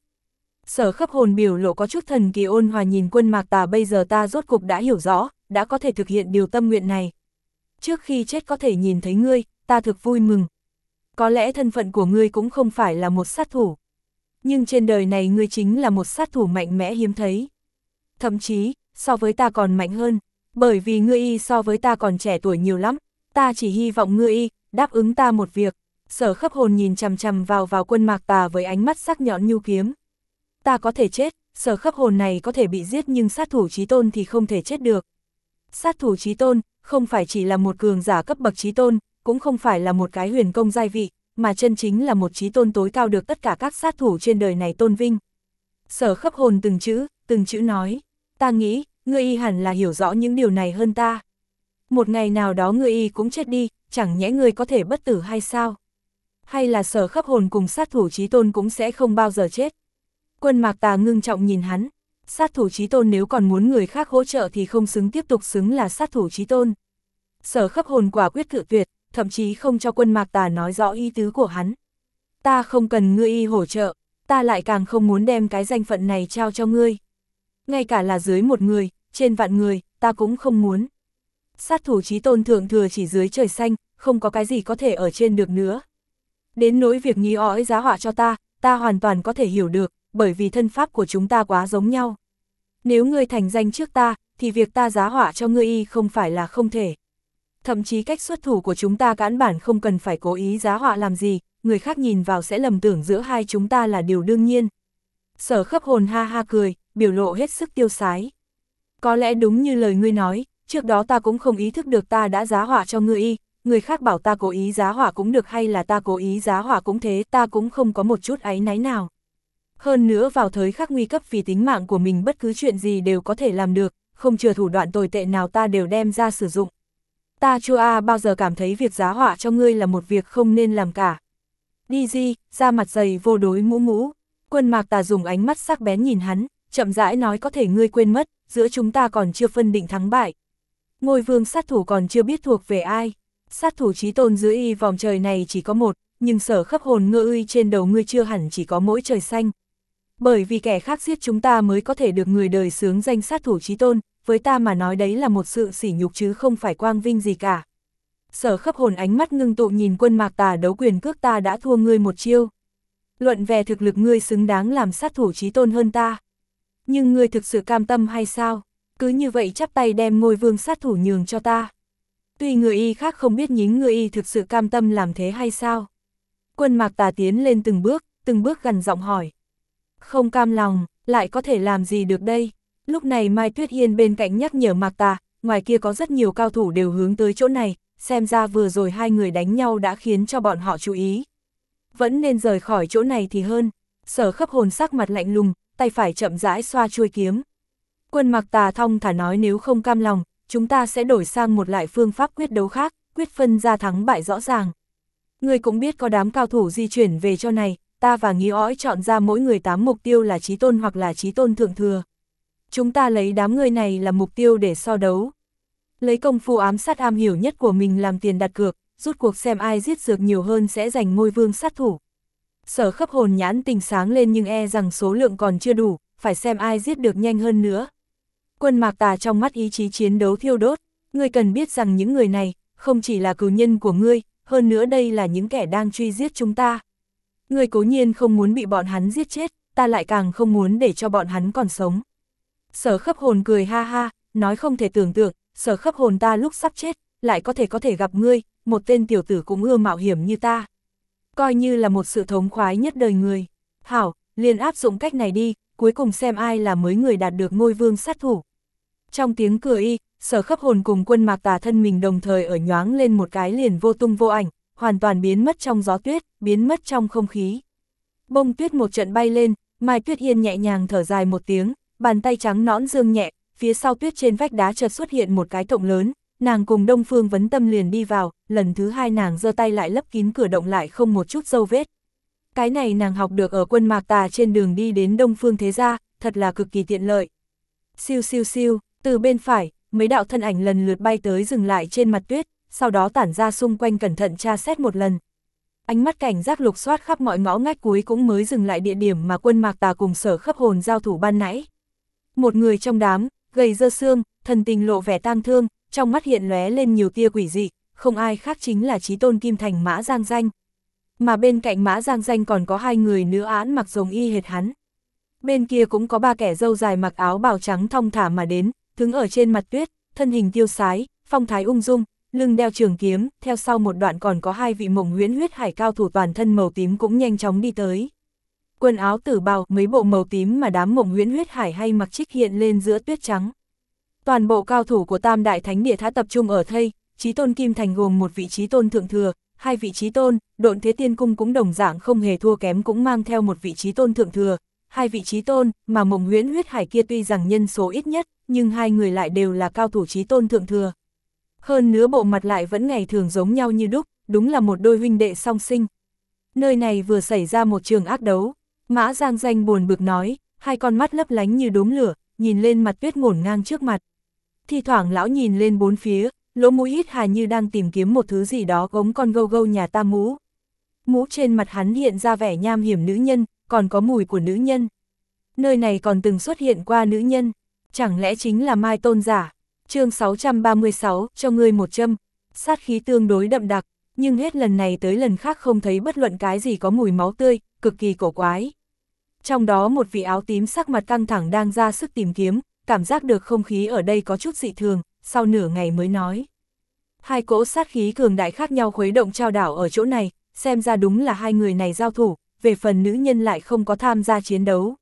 Sở Khấp Hồn biểu lộ có chút thần kỳ ôn hòa nhìn Quân Mạc Tà, bây giờ ta rốt cuộc đã hiểu rõ, đã có thể thực hiện điều tâm nguyện này. Trước khi chết có thể nhìn thấy ngươi, ta thực vui mừng. Có lẽ thân phận của ngươi cũng không phải là một sát thủ. Nhưng trên đời này ngươi chính là một sát thủ mạnh mẽ hiếm thấy. Thậm chí, so với ta còn mạnh hơn, bởi vì ngươi y so với ta còn trẻ tuổi nhiều lắm. Ta chỉ hy vọng ngươi y đáp ứng ta một việc. Sở Khấp Hồn nhìn chằm chằm vào Quân Mạc Tà với ánh mắt sắc nhọn nhu kiếm. Ta có thể chết, Sở Khấp Hồn này có thể bị giết, nhưng sát thủ chí tôn thì không thể chết được. Sát thủ chí tôn không phải chỉ là một cường giả cấp bậc chí tôn, cũng không phải là một cái huyền công giai vị, mà chân chính là một chí tôn tối cao được tất cả các sát thủ trên đời này tôn vinh. Sở Khấp Hồn từng chữ nói, ta nghĩ, ngươi y hẳn là hiểu rõ những điều này hơn ta. Một ngày nào đó ngươi y cũng chết đi, chẳng nhẽ ngươi có thể bất tử hay sao? Hay là Sở Khấp Hồn cùng sát thủ chí tôn cũng sẽ không bao giờ chết? Quân Mạc Tà ngưng trọng nhìn hắn, sát thủ chí tôn nếu còn muốn người khác hỗ trợ thì không xứng tiếp tục xứng là sát thủ chí tôn. Sở Khấp Hồn quả quyết cự tuyệt, thậm chí không cho Quân Mạc Tà nói rõ ý tứ của hắn. Ta không cần ngươi y hỗ trợ, ta lại càng không muốn đem cái danh phận này trao cho ngươi. Ngay cả là dưới 1 người, trên vạn người, ta cũng không muốn. Sát thủ chí tôn thượng thừa chỉ dưới trời xanh, không có cái gì có thể ở trên được nữa. Đến nỗi việc nghi ói giá họa cho ta hoàn toàn có thể hiểu được, bởi vì thân pháp của chúng ta quá giống nhau. Nếu ngươi thành danh trước ta, thì việc ta giá họa cho ngươi y không phải là không thể. Thậm chí cách xuất thủ của chúng ta căn bản không cần phải cố ý giá họa làm gì, người khác nhìn vào sẽ lầm tưởng giữa hai chúng ta là điều đương nhiên. Sở Khấp Hồn ha ha cười, biểu lộ hết sức tiêu sái. Có lẽ đúng như lời ngươi nói, trước đó ta cũng không ý thức được ta đã giá họa cho ngươi y, người khác bảo ta cố ý giá họa cũng được hay là ta cố ý giá họa cũng thế, ta cũng không có một chút áy náy nào. Hơn nữa vào thời khắc nguy cấp vì tính mạng của mình bất cứ chuyện gì đều có thể làm được, không chừa thủ đoạn tồi tệ nào ta đều đem ra sử dụng. Ta chưa bao giờ cảm thấy việc giá họa cho ngươi là một việc không nên làm cả. Đi di, ra mặt dày vô đối mũ. Quân Mạc Tà dùng ánh mắt sắc bén nhìn hắn, chậm rãi nói, có thể ngươi quên mất, giữa chúng ta còn chưa phân định thắng bại. Ngôi vương sát thủ còn chưa biết thuộc về ai. Sát thủ chí tôn dưới y vòng trời này chỉ có một, nhưng Sở Khấp Hồn ngựa y trên đầu ngươi chưa hẳn chỉ có mỗi trời xanh. Bởi vì kẻ khác giết chúng ta mới có thể được người đời xướng danh sát thủ chí tôn, với ta mà nói đấy là một sự sỉ nhục chứ không phải quang vinh gì cả. Sở Khấp Hồn ánh mắt ngưng tụ nhìn Quân Mạc Tà, đấu quyền cước ta đã thua ngươi một chiêu. Luận về thực lực ngươi xứng đáng làm sát thủ chí tôn hơn ta. Nhưng ngươi thực sự cam tâm hay sao? cứ như vậy chắp tay đem ngôi vương sát thủ nhường cho ta. Tuy người y khác không biết nhính người y thực sự cam tâm làm thế hay sao? Quân Mạc Tà tiến lên từng bước gằn giọng hỏi. Không cam lòng, lại có thể làm gì được đây? Lúc này Mai Tuyết Hiên bên cạnh nhắc nhở Mạc Tà, ngoài kia có rất nhiều cao thủ đều hướng tới chỗ này, xem ra vừa rồi hai người đánh nhau đã khiến cho bọn họ chú ý. Vẫn nên rời khỏi chỗ này thì hơn. Sở Khấp Hồn sắc mặt lạnh lùng, tay phải chậm rãi xoa chuôi kiếm. Quân Mạc Tà thong thả nói nếu không cam lòng, chúng ta sẽ đổi sang một lại phương pháp quyết đấu khác, quyết phân ra thắng bại rõ ràng. Người cũng biết có đám cao thủ di chuyển về cho này, ta và Nghĩ Ói chọn ra mỗi người 8 mục tiêu là chí tôn hoặc là chí tôn thượng thừa. Chúng ta lấy đám người này là mục tiêu để so đấu. Lấy công phu ám sát am hiểu nhất của mình làm tiền đặt cược, rút cuộc xem ai giết dược nhiều hơn sẽ giành ngôi vương sát thủ. Sở Khấp Hồn nhãn tình sáng lên nhưng e rằng số lượng còn chưa đủ, phải xem ai giết được nhanh hơn nữa. Quân Mạc Tà trong mắt ý chí chiến đấu thiêu đốt, ngươi cần biết rằng những người này không chỉ là cừu nhân của ngươi, hơn nữa đây là những kẻ đang truy giết chúng ta. Ngươi cố nhiên không muốn bị bọn hắn giết chết, ta lại càng không muốn để cho bọn hắn còn sống. Sở Khấp Hồn cười ha ha, nói không thể tưởng tượng, Sở Khấp Hồn ta lúc sắp chết, lại có thể gặp ngươi, một tên tiểu tử cũng ưa mạo hiểm như ta. Coi như là một sự thống khoái nhất đời người. Hảo, liền áp dụng cách này đi, cuối cùng xem ai là mới người đạt được ngôi vương sát thủ. Trong tiếng cười Sở Khấp Hồn cùng Quân Mạc Tà thân mình đồng thời ở nhoáng lên một cái liền vô tung vô ảnh, hoàn toàn biến mất trong gió tuyết, biến mất trong không khí. Bông tuyết một trận bay lên, Mai Tuyết Hiên nhẹ nhàng thở dài một tiếng, bàn tay trắng nõn dương nhẹ, phía sau tuyết trên vách đá chợt xuất hiện một cái động lớn, nàng cùng Đông Phương Vấn Tâm liền đi vào, lần thứ hai nàng giơ tay lại lấp kín cửa động lại không một chút dấu vết. Cái này nàng học được ở Quân Mạc Tà trên đường đi đến Đông Phương Thế Gia, thật là cực kỳ tiện lợi. Siêu siêu siêu, từ bên phải, mấy đạo thân ảnh lần lượt bay tới dừng lại trên mặt tuyết, sau đó tản ra xung quanh cẩn thận tra xét một lần. Ánh mắt cảnh giác lục soát khắp mọi ngõ ngách cuối cũng mới dừng lại địa điểm mà Quân Mạc Tà cùng Sở Khấp Hồn giao thủ ban nãy. Một người trong đám, gầy dơ xương, thần tình lộ vẻ tang thương, trong mắt hiện lóe lên nhiều tia quỷ dị, không ai khác chính là chí tôn Kim Thành Mã Giang Danh. Mà bên cạnh Mã Giang Danh còn có hai người nữ án mặc giống y hệt hắn. Bên kia cũng có ba kẻ râu dài mặc áo bào trắng thong thả mà đến, đứng ở trên mặt tuyết, thân hình tiêu sái, phong thái ung dung, lưng đeo trường kiếm, theo sau một đoạn còn có hai vị Mộng Huyễn Huyết Hải cao thủ toàn thân màu tím cũng nhanh chóng đi tới. Quần áo tử bào, mấy bộ màu tím mà đám Mộng Huyễn Huyết Hải hay mặc trích hiện lên giữa tuyết trắng. Toàn bộ cao thủ của Tam Đại Thánh Địa Thá tập trung ở thây, chí tôn Kim Thành gồm một vị chí tôn thượng thừa, hai vị chí tôn, Độn Thế Tiên Cung cũng đồng dạng không hề thua kém cũng mang theo một vị chí tôn thượng thừa, hai vị chí tôn, mà Mộng Huyễn Huyết Hải kia tuy rằng nhân số ít nhất, nhưng hai người lại đều là cao thủ chí tôn thượng thừa. Hơn nữa bộ mặt lại vẫn ngày thường giống nhau như đúc, đúng là một đôi huynh đệ song sinh. Nơi này vừa xảy ra một trường ác đấu, Mã Giang Danh buồn bực nói, hai con mắt lấp lánh như đốm lửa, nhìn lên mặt tuyết ngổn ngang trước mặt. Thi thoảng lão nhìn lên bốn phía, lỗ mũi hít hà như đang tìm kiếm một thứ gì đó gống con gâu gâu nhà ta mũ. Mũ trên mặt hắn hiện ra vẻ nham hiểm nữ nhân, còn có mùi của nữ nhân. Nơi này còn từng xuất hiện qua nữ nhân, chẳng lẽ chính là Mai Tôn giả? Chương 636, cho ngươi một châm, sát khí tương đối đậm đặc, nhưng hết lần này tới lần khác không thấy bất luận cái gì có mùi máu tươi, cực kỳ cổ quái. Trong đó một vị áo tím sắc mặt căng thẳng đang ra sức tìm kiếm, cảm giác được không khí ở đây có chút dị thường, sau nửa ngày mới nói. Hai cỗ sát khí cường đại khác nhau khuấy động trao đảo ở chỗ này, xem ra đúng là hai người này giao thủ, về phần nữ nhân lại không có tham gia chiến đấu.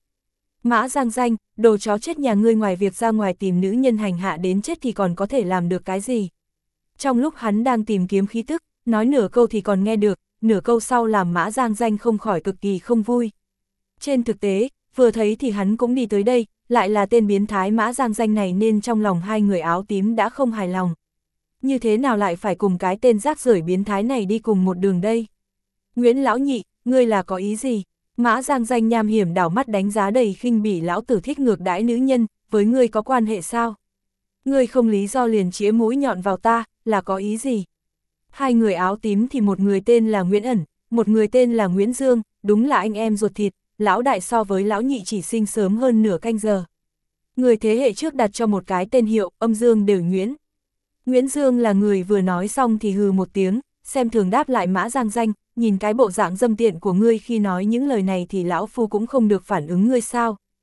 Mã Giang Danh, đồ chó chết nhà ngươi ngoài việc ra ngoài tìm nữ nhân hành hạ đến chết thì còn có thể làm được cái gì? Trong lúc hắn đang tìm kiếm khí tức, nói nửa câu thì còn nghe được, nửa câu sau làm Mã Giang Danh không khỏi cực kỳ không vui. Trên thực tế, vừa thấy thì hắn cũng đi tới đây, lại là tên biến thái Mã Giang Danh này nên trong lòng hai người áo tím đã không hài lòng. Như thế nào lại phải cùng cái tên rác rưởi biến thái này đi cùng một đường đây? Nguyễn Lão Nhị, ngươi là có ý gì? Mã Giang Danh nham hiểm đảo mắt đánh giá đầy khinh bỉ lão tử thích ngược đãi nữ nhân, với ngươi có quan hệ sao? Ngươi không lý do liền chĩa mũi nhọn vào ta, là có ý gì? Hai người áo tím thì một người tên là Nguyễn Ẩn, một người tên là Nguyễn Dương, đúng là anh em ruột thịt, lão đại so với lão nhị chỉ sinh sớm hơn nửa canh giờ. Người thế hệ trước đặt cho một cái tên hiệu, âm dương đều Nguyễn. Nguyễn Dương là người vừa nói xong thì hừ một tiếng, xem thường đáp lại Mã Giang Danh, nhìn cái bộ dạng dâm tiện của ngươi khi nói những lời này thì lão phu cũng không được phản ứng ngươi sao.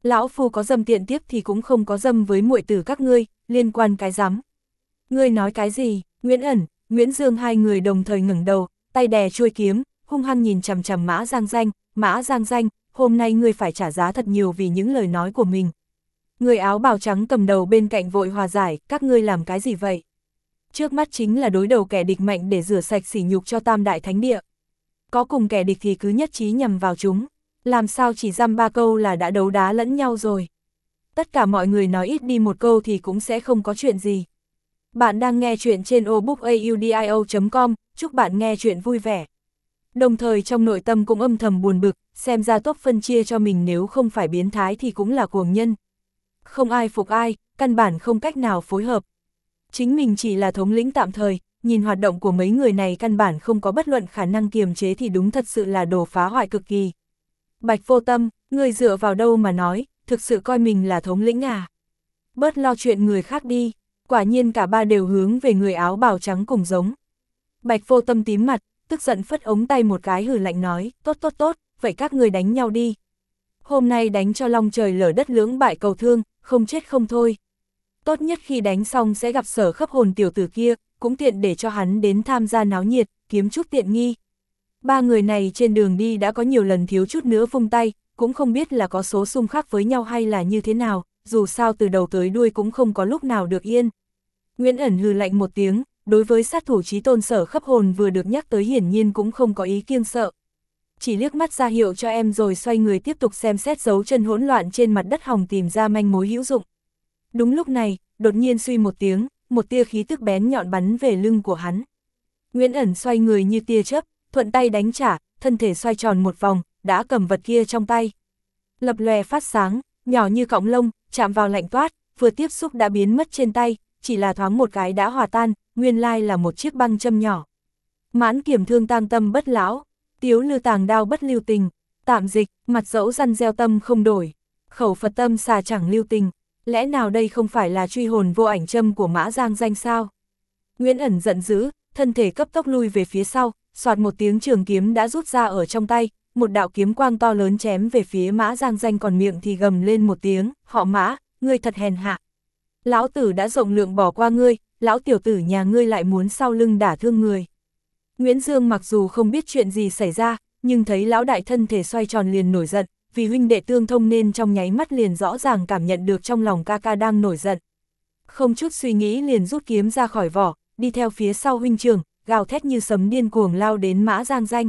Lão phu có dâm tiện tiếp thì cũng không có dâm với muội tử các ngươi, liên quan cái rắm. Ngươi nói cái gì? Nguyễn Ẩn, Nguyễn Dương hai người đồng thời ngẩng đầu, tay đè chuôi kiếm, hung hăng nhìn chằm chằm Mã Giang Danh. Mã Giang Danh, hôm nay ngươi phải trả giá thật nhiều vì những lời nói của mình. Người áo bào trắng cầm đầu bên cạnh vội hòa giải, các ngươi làm cái gì vậy? Trước mắt chính là đối đầu kẻ địch mạnh để rửa sạch sỉ nhục cho Tam Đại Thánh Địa. Có cùng kẻ địch thì cứ nhất trí nhằm vào chúng, làm sao chỉ dăm ba câu là đã đấu đá lẫn nhau rồi. Tất cả mọi người nói ít đi một câu thì cũng sẽ không có chuyện gì. Bạn đang nghe chuyện trên obookaudio.com, chúc bạn nghe chuyện vui vẻ. Đồng thời trong nội tâm cũng âm thầm buồn bực, xem ra tốt phân chia cho mình nếu không phải biến thái thì cũng là cuồng nhân. Không ai phục ai, căn bản không cách nào phối hợp. Chính mình chỉ là thống lĩnh tạm thời, nhìn hoạt động của mấy người này căn bản không có bất luận khả năng kiềm chế thì đúng thật sự là đồ phá hoại cực kỳ. Bạch Vô Tâm, người dựa vào đâu mà nói, thực sự coi mình là thống lĩnh à? Bớt lo chuyện người khác đi, quả nhiên cả ba đều hướng về người áo bào trắng cùng giống. Bạch Vô Tâm tím mặt, tức giận phất ống tay một cái hừ lạnh nói, tốt tốt tốt, vậy các người đánh nhau đi. Hôm nay đánh cho long trời lở đất lưỡng bại cầu thương, không chết không thôi. Tốt nhất khi đánh xong sẽ gặp Sở Khấp Hồn tiểu tử kia, cũng tiện để cho hắn đến tham gia náo nhiệt, kiếm chút tiện nghi. Ba người này trên đường đi đã có nhiều lần thiếu chút nữa vung tay, cũng không biết là có số xung khắc với nhau hay là như thế nào, dù sao từ đầu tới đuôi cũng không có lúc nào được yên. Nguyễn Ẩn hừ lạnh một tiếng, đối với sát thủ chí tôn Sở Khấp Hồn vừa được nhắc tới hiển nhiên cũng không có ý kiêng sợ. Chỉ liếc mắt ra hiệu cho em rồi xoay người tiếp tục xem xét dấu chân hỗn loạn trên mặt đất hòng tìm ra manh mối hữu dụng. Đúng lúc này, đột nhiên suy một tiếng, một tia khí tức bén nhọn bắn về lưng của hắn. Nguyễn Ẩn xoay người như tia chớp, thuận tay đánh trả, thân thể xoay tròn một vòng, đã cầm vật kia trong tay. Lập lòe phát sáng, nhỏ như cọng lông, chạm vào lạnh toát, vừa tiếp xúc đã biến mất trên tay, chỉ là thoáng một cái đã hòa tan, nguyên lai là một chiếc băng châm nhỏ. Mãn kiểm thương tang tâm bất lão, tiếu lư tàng đao bất lưu tình, tạm dịch, mặt dẫu răn gieo tâm không đổi, khẩu Phật tâm xà chẳng lưu tình. Lẽ nào đây không phải là truy hồn vô ảnh châm của Mã Giang Danh sao? Nguyễn Ẩn giận dữ, thân thể cấp tốc lui về phía sau, soạt một tiếng trường kiếm đã rút ra ở trong tay, một đạo kiếm quang to lớn chém về phía Mã Giang Danh, còn miệng thì gầm lên một tiếng, họ Mã, ngươi thật hèn hạ. Lão tử đã rộng lượng bỏ qua ngươi, lão tiểu tử nhà ngươi lại muốn sau lưng đả thương người. Nguyễn Dương mặc dù không biết chuyện gì xảy ra, nhưng thấy lão đại thân thể xoay tròn liền nổi giận, vì huynh đệ tương thông nên trong nháy mắt liền rõ ràng cảm nhận được trong lòng ca ca đang nổi giận. Không chút suy nghĩ liền rút kiếm ra khỏi vỏ, đi theo phía sau huynh trưởng, gào thét như sấm điên cuồng lao đến Mã Giang Danh.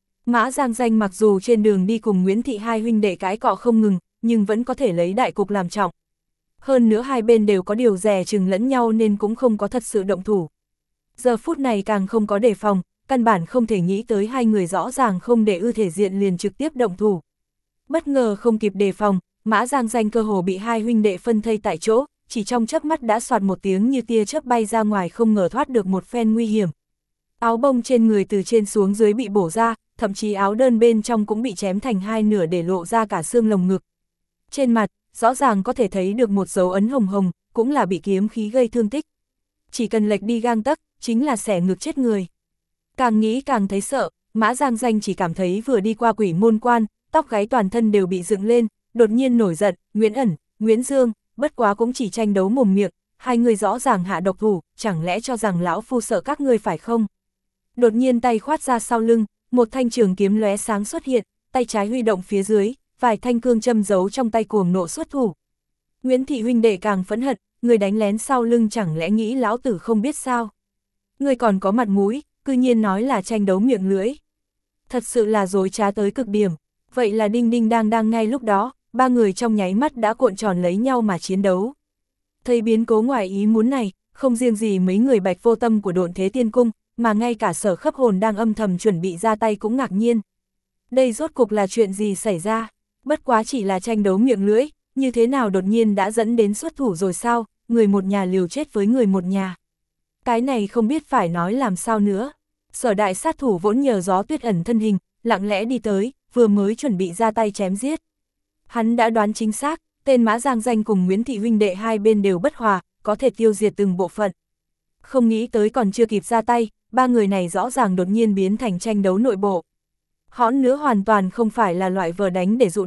Mã Giang Danh mặc dù trên đường đi cùng Nguyễn Thị hai huynh đệ cãi cọ không ngừng, nhưng vẫn có thể lấy đại cục làm trọng. Hơn nữa hai bên đều có điều dè chừng lẫn nhau nên cũng không có thật sự động thủ. Giờ phút này càng không có đề phòng, căn bản không thể nghĩ tới hai người rõ ràng không để ư thể diện liền trực tiếp động thủ. Bất ngờ không kịp đề phòng, Mã Giang Danh cơ hồ bị hai huynh đệ phân thây tại chỗ, chỉ trong chớp mắt đã soạt một tiếng như tia chớp bay ra ngoài, không ngờ thoát được một phen nguy hiểm. Áo bông trên người từ trên xuống dưới bị bổ ra, thậm chí áo đơn bên trong cũng bị chém thành hai nửa để lộ ra cả xương lồng ngực. Trên mặt, rõ ràng có thể thấy được một dấu ấn hồng hồng, cũng là bị kiếm khí gây thương tích. Chỉ cần lệch đi gang tấc, chính là xẻ ngực chết người. Càng nghĩ càng thấy sợ, Mã Giang Danh chỉ cảm thấy vừa đi qua quỷ môn quan, tóc gáy toàn thân đều bị dựng lên, đột nhiên nổi giận, Nguyễn Ẩn, Nguyễn Dương, bất quá cũng chỉ tranh đấu mồm miệng, hai người rõ ràng hạ độc thủ, chẳng lẽ cho rằng lão phu sợ các ngươi phải không? Đột nhiên tay khoát ra sau lưng, một thanh trường kiếm lóe sáng xuất hiện, tay trái huy động phía dưới, vài thanh cương châm giấu trong tay cuồng nộ xuất thủ. Nguyễn Thị huynh đệ càng phẫn hận, người đánh lén sau lưng chẳng lẽ nghĩ lão tử không biết sao? Người còn có mặt mũi, cư nhiên nói là tranh đấu miệng lưỡi. Thật sự là dối trá tới cực điểm. Vậy là đinh đinh đang ngay lúc đó, ba người trong nháy mắt đã cuộn tròn lấy nhau mà chiến đấu. Thấy biến cố ngoài ý muốn này, không riêng gì mấy người Bạch Vô Tâm của Độn Thế Tiên Cung, mà ngay cả Sở Khấp Hồn đang âm thầm chuẩn bị ra tay cũng ngạc nhiên. Đây rốt cục là chuyện gì xảy ra? Bất quá chỉ là tranh đấu miệng lưỡi, như thế nào đột nhiên đã dẫn đến xuất thủ rồi sao? Người một nhà liều chết với người một nhà. Cái này không biết phải nói làm sao nữa. Sở đại sát thủ vốn nhờ Gió Tuyết ẩn thân hình, lặng lẽ đi tới, vừa mới chuẩn bị ra tay chém giết. Hắn đã đoán chính xác, tên Mã Giang Danh cùng Nguyễn Thị huynh đệ hai bên đều bất hòa, có thể tiêu diệt từng bộ phận. Không nghĩ tới còn chưa kịp ra tay, ba người này rõ ràng đột nhiên biến thành tranh đấu nội bộ. Hõn nữa hoàn toàn không phải là loại vờ đánh để dụ địch,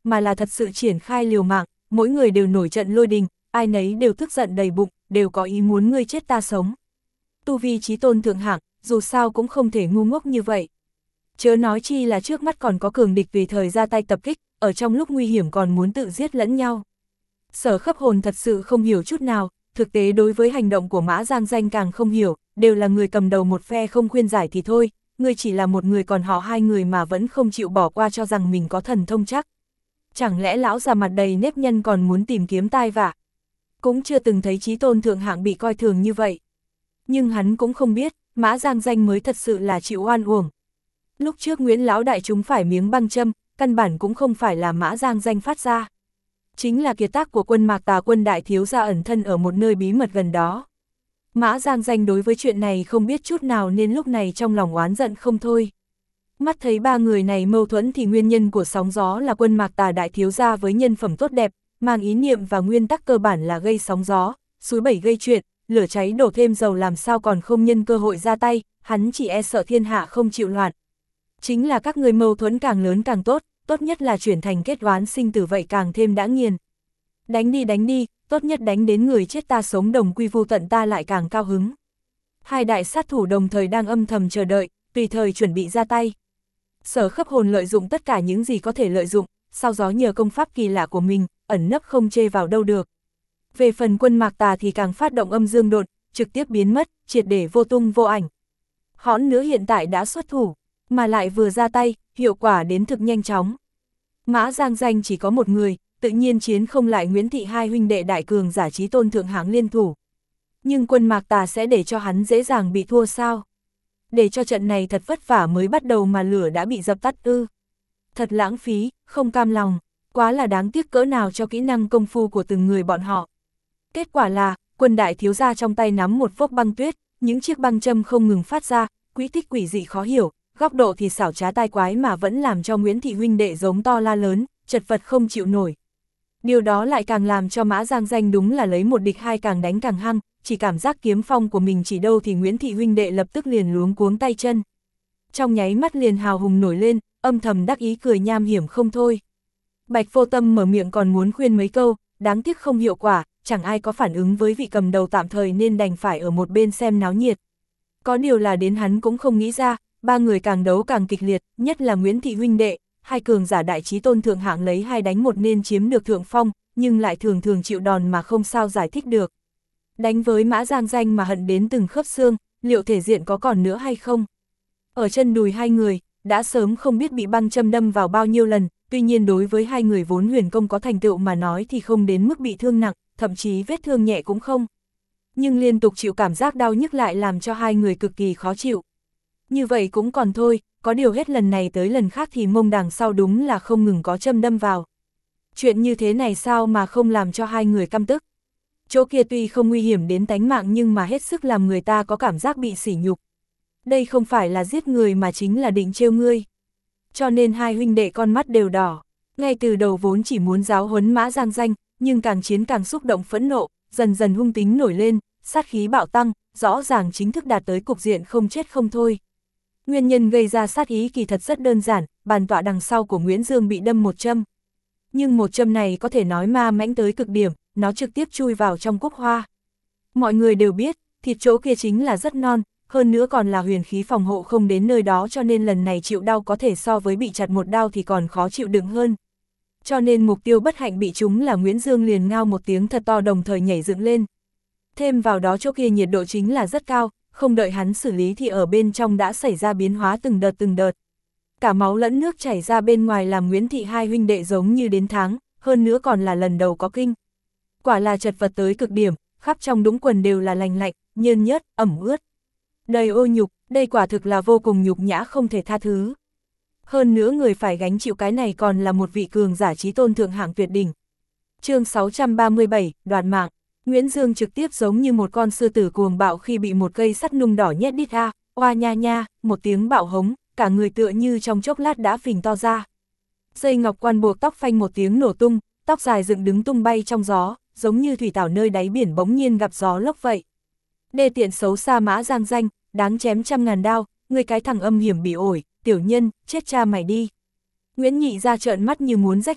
mà là thật sự triển khai liều mạng, mỗi người đều nổi trận lôi đình, ai nấy đều tức giận đầy bụng, đều có ý muốn ngươi chết ta sống. Tu vi chí tôn thượng hạng, dù sao cũng không thể ngu ngốc như vậy. Chớ nói chi là trước mắt còn có cường địch tùy thời ra tay tập kích, ở trong lúc nguy hiểm còn muốn tự giết lẫn nhau. Sở Khấp Hồn thật sự không hiểu chút nào, thực tế đối với hành động của Mã Giang Danh càng không hiểu, đều là người cầm đầu một phe không khuyên giải thì thôi, người chỉ là một người còn họ hai người mà vẫn không chịu bỏ qua cho rằng mình có thần thông chắc. Chẳng lẽ lão già mặt đầy nếp nhăn còn muốn tìm kiếm tai vạ? Cũng chưa từng thấy chí tôn thượng hạng bị coi thường như vậy. Nhưng hắn cũng không biết, Mã Giang Danh mới thật sự là chịu oan uổng. Lúc trước Nguyễn lão đại chúng phải miếng băng châm, căn bản cũng không phải là Mã Giang Danh phát ra. Chính là kiệt tác của quân Mạc Tà quân đại thiếu gia ẩn thân ở một nơi bí mật gần đó. Mã Giang Danh đối với chuyện này không biết chút nào nên lúc này trong lòng oán giận không thôi. Mắt thấy ba người này mâu thuẫn thì nguyên nhân của sóng gió là quân Mạc Tà đại thiếu gia với nhân phẩm tốt đẹp, mang ý niệm và nguyên tắc cơ bản là gây sóng gió, xúi bẩy gây chuyện, lửa cháy đổ thêm dầu làm sao còn không nhân cơ hội ra tay, hắn chỉ e sợ thiên hạ không chịu loạn. Chính là các người mâu thuẫn càng lớn càng tốt, tốt nhất là chuyển thành kết oán sinh tử vậy càng thêm đã nghiền. Đánh đi, tốt nhất đánh đến người chết ta sống đồng quy vu tận ta lại càng cao hứng. Hai đại sát thủ đồng thời đang âm thầm chờ đợi, tùy thời chuẩn bị ra tay. Sở Khấp Hồn lợi dụng tất cả những gì có thể lợi dụng, sau đó nhờ công pháp kỳ lạ của mình, ẩn nấp không chê vào đâu được. Về phần quân Mạc Tà thì càng phát động âm dương độn, trực tiếp biến mất, triệt để vô tung vô ảnh. Hõn Nữ hiện tại đã xuất thủ, mà lại vừa ra tay, hiệu quả đến thực nhanh chóng. Mã Giang Danh chỉ có một người, tự nhiên chiến không lại Nguyễn Thị hai huynh đệ đại cường giả chí tôn thượng hạng liên thủ. Nhưng quân Mạc Tà sẽ để cho hắn dễ dàng bị thua sao? Để cho trận này thật vất vả mới bắt đầu mà lửa đã bị dập tắt ư? Thật lãng phí, không cam lòng, quá là đáng tiếc cỡ nào cho kỹ năng công phu của từng người bọn họ. Kết quả là, quân đại thiếu gia trong tay nắm một vốc băng tuyết, những chiếc băng châm không ngừng phát ra, quỹ tích quỷ dị khó hiểu, góc độ thì xảo trá tai quái mà vẫn làm cho Nguyễn Thị huynh đệ giống to la lớn, chật vật không chịu nổi. Điều đó lại càng làm cho Mã Giang Danh đúng là lấy một địch hai càng đánh càng hăng, chỉ cảm giác kiếm phong của mình chỉ đâu thì Nguyễn Thị huynh đệ lập tức liền luống cuống tay chân. Trong nháy mắt liền hào hùng nổi lên, âm thầm đắc ý cười nham hiểm không thôi. Bạch Vô Tâm mở miệng còn muốn khuyên mấy câu, đáng tiếc không hiệu quả, chẳng ai có phản ứng với vị cầm đầu tạm thời nên đành phải ở một bên xem náo nhiệt. Có điều là đến hắn cũng không nghĩ ra, ba người càng đấu càng kịch liệt, nhất là Nguyễn Thị huynh đệ, hai cường giả đại chí tôn thượng hạng lấy hai đánh một nên chiếm được thượng phong, nhưng lại thường thường chịu đòn mà không sao giải thích được. Đánh với Mã Giang Danh mà hận đến từng khớp xương, liệu thể diện có còn nữa hay không? Ở chân đùi hai người, đã sớm không biết bị băng châm đâm vào bao nhiêu lần, tuy nhiên đối với hai người vốn huyền công có thành tựu mà nói thì không đến mức bị thương nặng, thậm chí vết thương nhẹ cũng không. Nhưng liên tục chịu cảm giác đau nhức lại làm cho hai người cực kỳ khó chịu. Như vậy cũng còn thôi, có điều hết lần này tới lần khác thì mông đằng sau đúng là không ngừng có châm đâm vào. Chuyện như thế này sao mà không làm cho hai người căm tức. Chỗ kia tuy không nguy hiểm đến tánh mạng nhưng mà hết sức làm người ta có cảm giác bị sỉ nhục. Đây không phải là giết người mà chính là định trêu ngươi. Cho nên hai huynh đệ con mắt đều đỏ. Ngay từ đầu vốn chỉ muốn giáo huấn Mã Giang Danh, nhưng càng chiến càng xúc động phẫn nộ, dần dần hung tính nổi lên, sát khí bạo tăng, rõ ràng chính thức đạt tới cục diện không chết không thôi. Nguyên nhân gây ra sát ý kỳ thật rất đơn giản, bàn tọa đằng sau của Nguyễn Dương bị đâm một châm. Nhưng một châm này có thể nói ma mãnh tới cực điểm, nó trực tiếp chui vào trong cúc hoa. Mọi người đều biết, thịt chỗ kia chính là rất non, hơn nữa còn là huyền khí phòng hộ không đến nơi đó cho nên lần này chịu đau có thể so với bị chặt một đao thì còn khó chịu đựng hơn. Cho nên mục tiêu bất hạnh bị trúng là Nguyễn Dương liền ngao một tiếng thật to đồng thời nhảy dựng lên. Thêm vào đó chỗ kia nhiệt độ chính là rất cao, không đợi hắn xử lý thì ở bên trong đã xảy ra biến hóa từng đợt. Cả máu lẫn nước chảy ra bên ngoài làm Nguyễn Thị hai huynh đệ giống như đến tháng, hơn nữa còn là lần đầu có kinh. Quả là chật vật tới cực điểm, khắp trong đũng quần đều là lành lạnh, nhơn nhớt, ẩm ướt. Đầy ô nhục, đây quả thực là vô cùng nhục nhã không thể tha thứ. Hơn nữa người phải gánh chịu cái này còn là một vị cường giả chí tôn thượng hạng tuyệt đỉnh. Chương 637, đoạt mạng. Nguyễn Dương trực tiếp giống như một con sư tử cuồng bạo khi bị một cây sắt nung đỏ nhét đít a, oa nha nha, một tiếng bạo hống, cả người tựa như trong chốc lát đã phình to ra. Dây ngọc quan buộc tóc phanh một tiếng nổ tung, tóc dài dựng đứng tung bay trong gió, giống như thủy tảo nơi đáy biển bỗng nhiên gặp gió lốc vậy. Đê tiện xấu xa Mã Giang Danh, đáng chém trăm ngàn đao, người cái thằng âm hiểm bị ổi, tiểu nhân, chết cha mày đi. Nguyễn Nhị ra trợn mắt như muốn rách ra,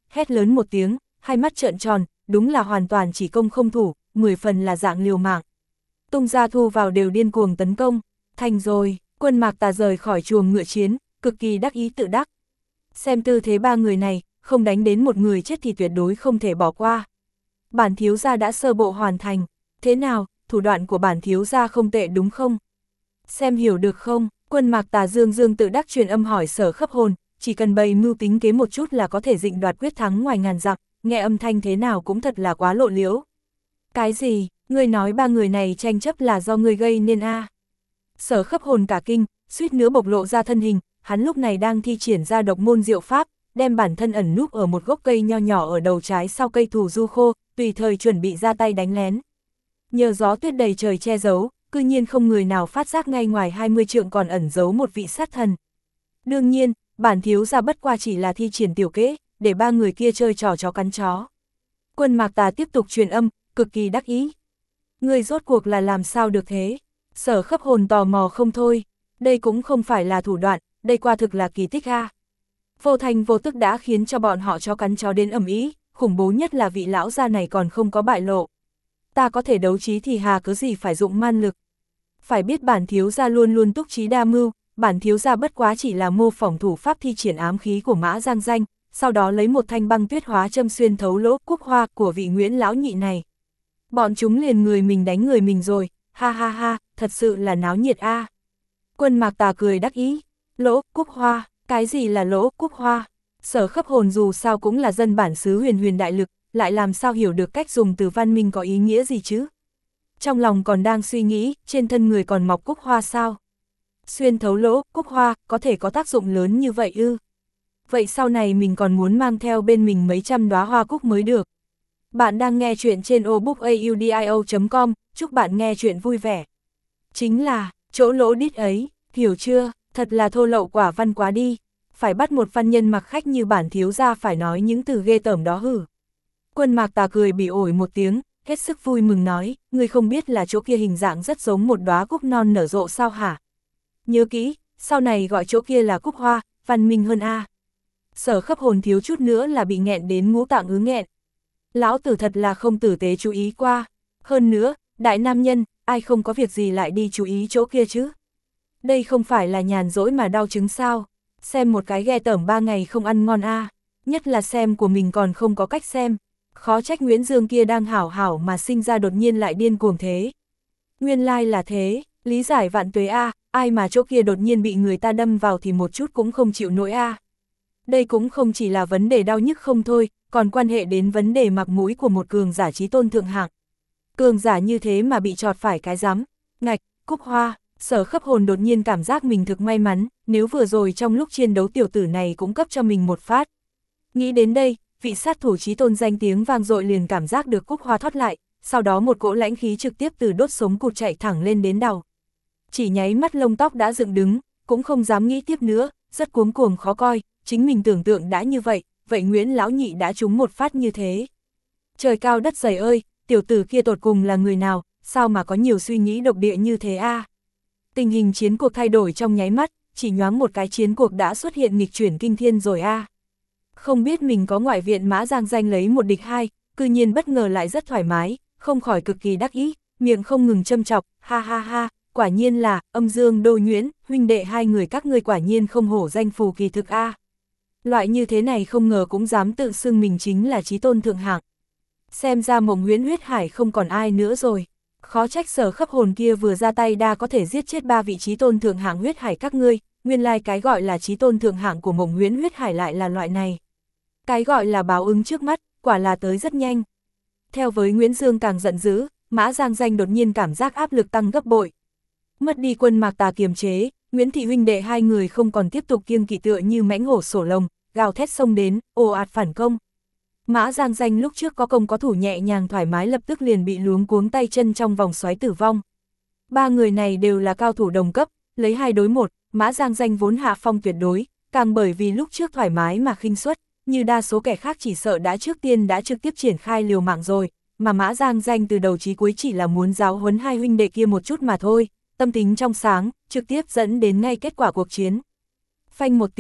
hét lớn một tiếng, hai mắt trợn tròn, đúng là hoàn toàn chỉ công không thủ, 10 phần là dạng liều mạng. Tung Gia Thu vào đều điên cuồng tấn công, thành rồi, Quân Mạc Tà rời khỏi chuồng ngựa chiến, cực kỳ đắc ý tự đắc. Xem tư thế ba người này, không đánh đến một người chết thì tuyệt đối không thể bỏ qua. Bản thiếu gia đã sơ bộ hoàn thành, thế nào, thủ đoạn của bản thiếu gia không tệ đúng không? Xem hiểu được không? Quân Mạc Tà dương tự đắc truyền âm hỏi Sở Khấp Hồn, chỉ cần bày mưu tính kế một chút là có thể dịnh đoạt quyết thắng ngoài ngàn dặm, nghe âm thanh thế nào cũng thật là quá lộ liễu. Cái gì, ngươi nói ba người này tranh chấp là do ngươi gây nên a? Sở Khấp Hồn cả kinh, suýt nữa bộc lộ ra thân hình, hắn lúc này đang thi triển ra độc môn diệu pháp, đem bản thân ẩn núp ở một gốc cây nho nhỏ ở đầu trái sau cây thù du khô, tùy thời chuẩn bị ra tay đánh lén. Nhờ gió tuyết đầy trời che giấu, cư nhiên không người nào phát giác ngay ngoài 20 trượng còn ẩn giấu một vị sát thần. Đương nhiên, bản thiếu gia bất qua chỉ là thi triển tiểu kế, để ba người kia chơi trò chó cắn chó. Quân Mạc Tà tiếp tục truyền âm, cực kỳ đắc ý. Người rốt cuộc là làm sao được thế? Sở Khấp Hồn tò mò không thôi, đây cũng không phải là thủ đoạn, đây quả thực là kỳ tích a. Vô thành vô tức đã khiến cho bọn họ chó cắn chó đến ầm ĩ, khủng bố nhất là vị lão gia này còn không có bại lộ. Ta có thể đấu trí thì hà cớ gì phải dụng man lực. Phải biết bản thiếu gia luôn luôn túc trí đa mưu, bản thiếu gia bất quá chỉ là mô phỏng thủ pháp thi triển ám khí của Mã Giang Danh, sau đó lấy một thanh băng tuyết hóa châm xuyên thấu lỗ cúc hoa của vị Nguyễn lão nhị này. Bọn chúng liền người mình đánh người mình rồi, ha ha ha, thật sự là náo nhiệt a. Quân Mạc Tà cười đắc ý, lỗ cúc hoa, cái gì là lỗ cúc hoa? Sở Khấp Hồn dù sao cũng là dân bản xứ huyền đại lực, lại làm sao hiểu được cách dùng từ văn minh có ý nghĩa gì chứ? Trong lòng còn đang suy nghĩ, trên thân người còn mọc cúc hoa sao? Xuyên thấu lỗ, cúc hoa, có thể có tác dụng lớn như vậy ư? Vậy sau này mình còn muốn mang theo bên mình mấy trăm đóa hoa cúc mới được. Bạn đang nghe chuyện trên obookaudio.com, chúc bạn nghe chuyện vui vẻ. Chính là, chỗ lỗ đít ấy, hiểu chưa, thật là thô lậu quả văn quá đi. Phải bắt một văn nhân mặc khách như bản thiếu gia phải nói những từ ghê tởm đó hử. Quân Mạc Tà cười bỉ ổi một tiếng, hết sức vui mừng nói, ngươi không biết là chỗ kia hình dạng rất giống một đóa cúc non nở rộ sao hả? Nhớ kỹ, sau này gọi chỗ kia là cúc hoa, văn minh hơn a. Sở Khấp Hồn thiếu chút nữa là bị nghẹn đến ngũ tạng ứ nghẹn. Lão tử thật là không tử tế chú ý qua. Hơn nữa, đại nam nhân, ai không có việc gì lại đi chú ý chỗ kia chứ? Đây không phải là nhàn rỗi mà đau chứng sao? Xem một cái ghê tởm 3 ngày không ăn ngon a. Nhất là xem của mình còn không có cách xem. Khó trách Nguyễn Dương kia đang hảo hảo mà sinh ra đột nhiên lại điên cuồng thế. Nguyên lai là thế, lý giải vạn tuế a, ai mà chỗ kia đột nhiên bị người ta đâm vào thì một chút cũng không chịu nổi a. Đây cũng không chỉ là vấn đề đau nhức không thôi, còn quan hệ đến vấn đề mặt mũi của một cường giả chí tôn thượng hạng. Cường giả như thế mà bị chọt phải cái rắm, ngạch, cúc hoa. Sở Khấp Hồn đột nhiên cảm giác mình thực may mắn, nếu vừa rồi trong lúc chiến đấu tiểu tử này cũng cấp cho mình một phát. Nghĩ đến đây, vị sát thủ chí tôn danh tiếng vang dội liền cảm giác được cúc hoa thoát lại, sau đó một cỗ lãnh khí trực tiếp từ đốt sống cụt chạy thẳng lên đến đầu. Chỉ nháy mắt lông tóc đã dựng đứng, cũng không dám nghĩ tiếp nữa, rất cuống cuồng khó coi, chính mình tưởng tượng đã như vậy, vậy Nguyễn lão nhị đã trúng một phát như thế. Trời cao đất dày ơi, tiểu tử kia tột cùng là người nào, sao mà có nhiều suy nghĩ độc địa như thế a? Tình hình chiến cuộc thay đổi trong nháy mắt, chỉ nhoáng một cái chiến cuộc đã xuất hiện nghịch chuyển kinh thiên rồi a. Không biết mình có ngoại viện Mã Giang Danh lấy một địch hai, cư nhiên bất ngờ lại rất thoải mái, không khỏi cực kỳ đắc ý, miệng không ngừng châm chọc, ha ha ha, quả nhiên là, Âm Dương Đô Nhuyễn, huynh đệ hai người các ngươi quả nhiên không hổ danh phù kỳ thực a. Loại như thế này không ngờ cũng dám tự xưng mình chính là chí tôn thượng hạng. Xem ra Mộng Huyễn Huyết Hải không còn ai nữa rồi. Khó trách Sở Khấp Hồn kia vừa ra tay đa có thể giết chết 3 vị chí tôn thượng hạng huyết hải các ngươi, nguyên lai cái gọi là chí tôn thượng hạng của Mộng Huyễn Huyết Hải lại là loại này. Cái gọi là báo ứng trước mắt, quả là tới rất nhanh. Theo với Nguyễn Dương càng giận dữ, Mã Giang Danh đột nhiên cảm giác áp lực tăng gấp bội. Mất đi Quân Mạc Tà kiềm chế, Nguyễn thị huynh đệ hai người không còn tiếp tục kiêng kỵ tựa như mãnh hổ sổ lồng, gào thét xông đến, ồ ạt phản công. Mã Giang Danh lúc trước có công có thủ nhẹ nhàng thoải mái lập tức liền bị luống cuống tay chân trong vòng xoáy tử vong. Ba người này đều là cao thủ đồng cấp, lấy 2 đối 1, Mã Giang Danh vốn hạ phong tuyệt đối, càng bởi vì lúc trước thoải mái mà khinh suất, như đa số kẻ khác chỉ sợ đã trước tiên đã trực tiếp triển khai liều mạng rồi, mà Mã Giang Danh từ đầu chí cuối chỉ là muốn giáo huấn hai huynh đệ kia một chút mà thôi, tâm tính trong sáng, trực tiếp dẫn đến ngay kết quả cuộc chiến. Phanh một tiếng,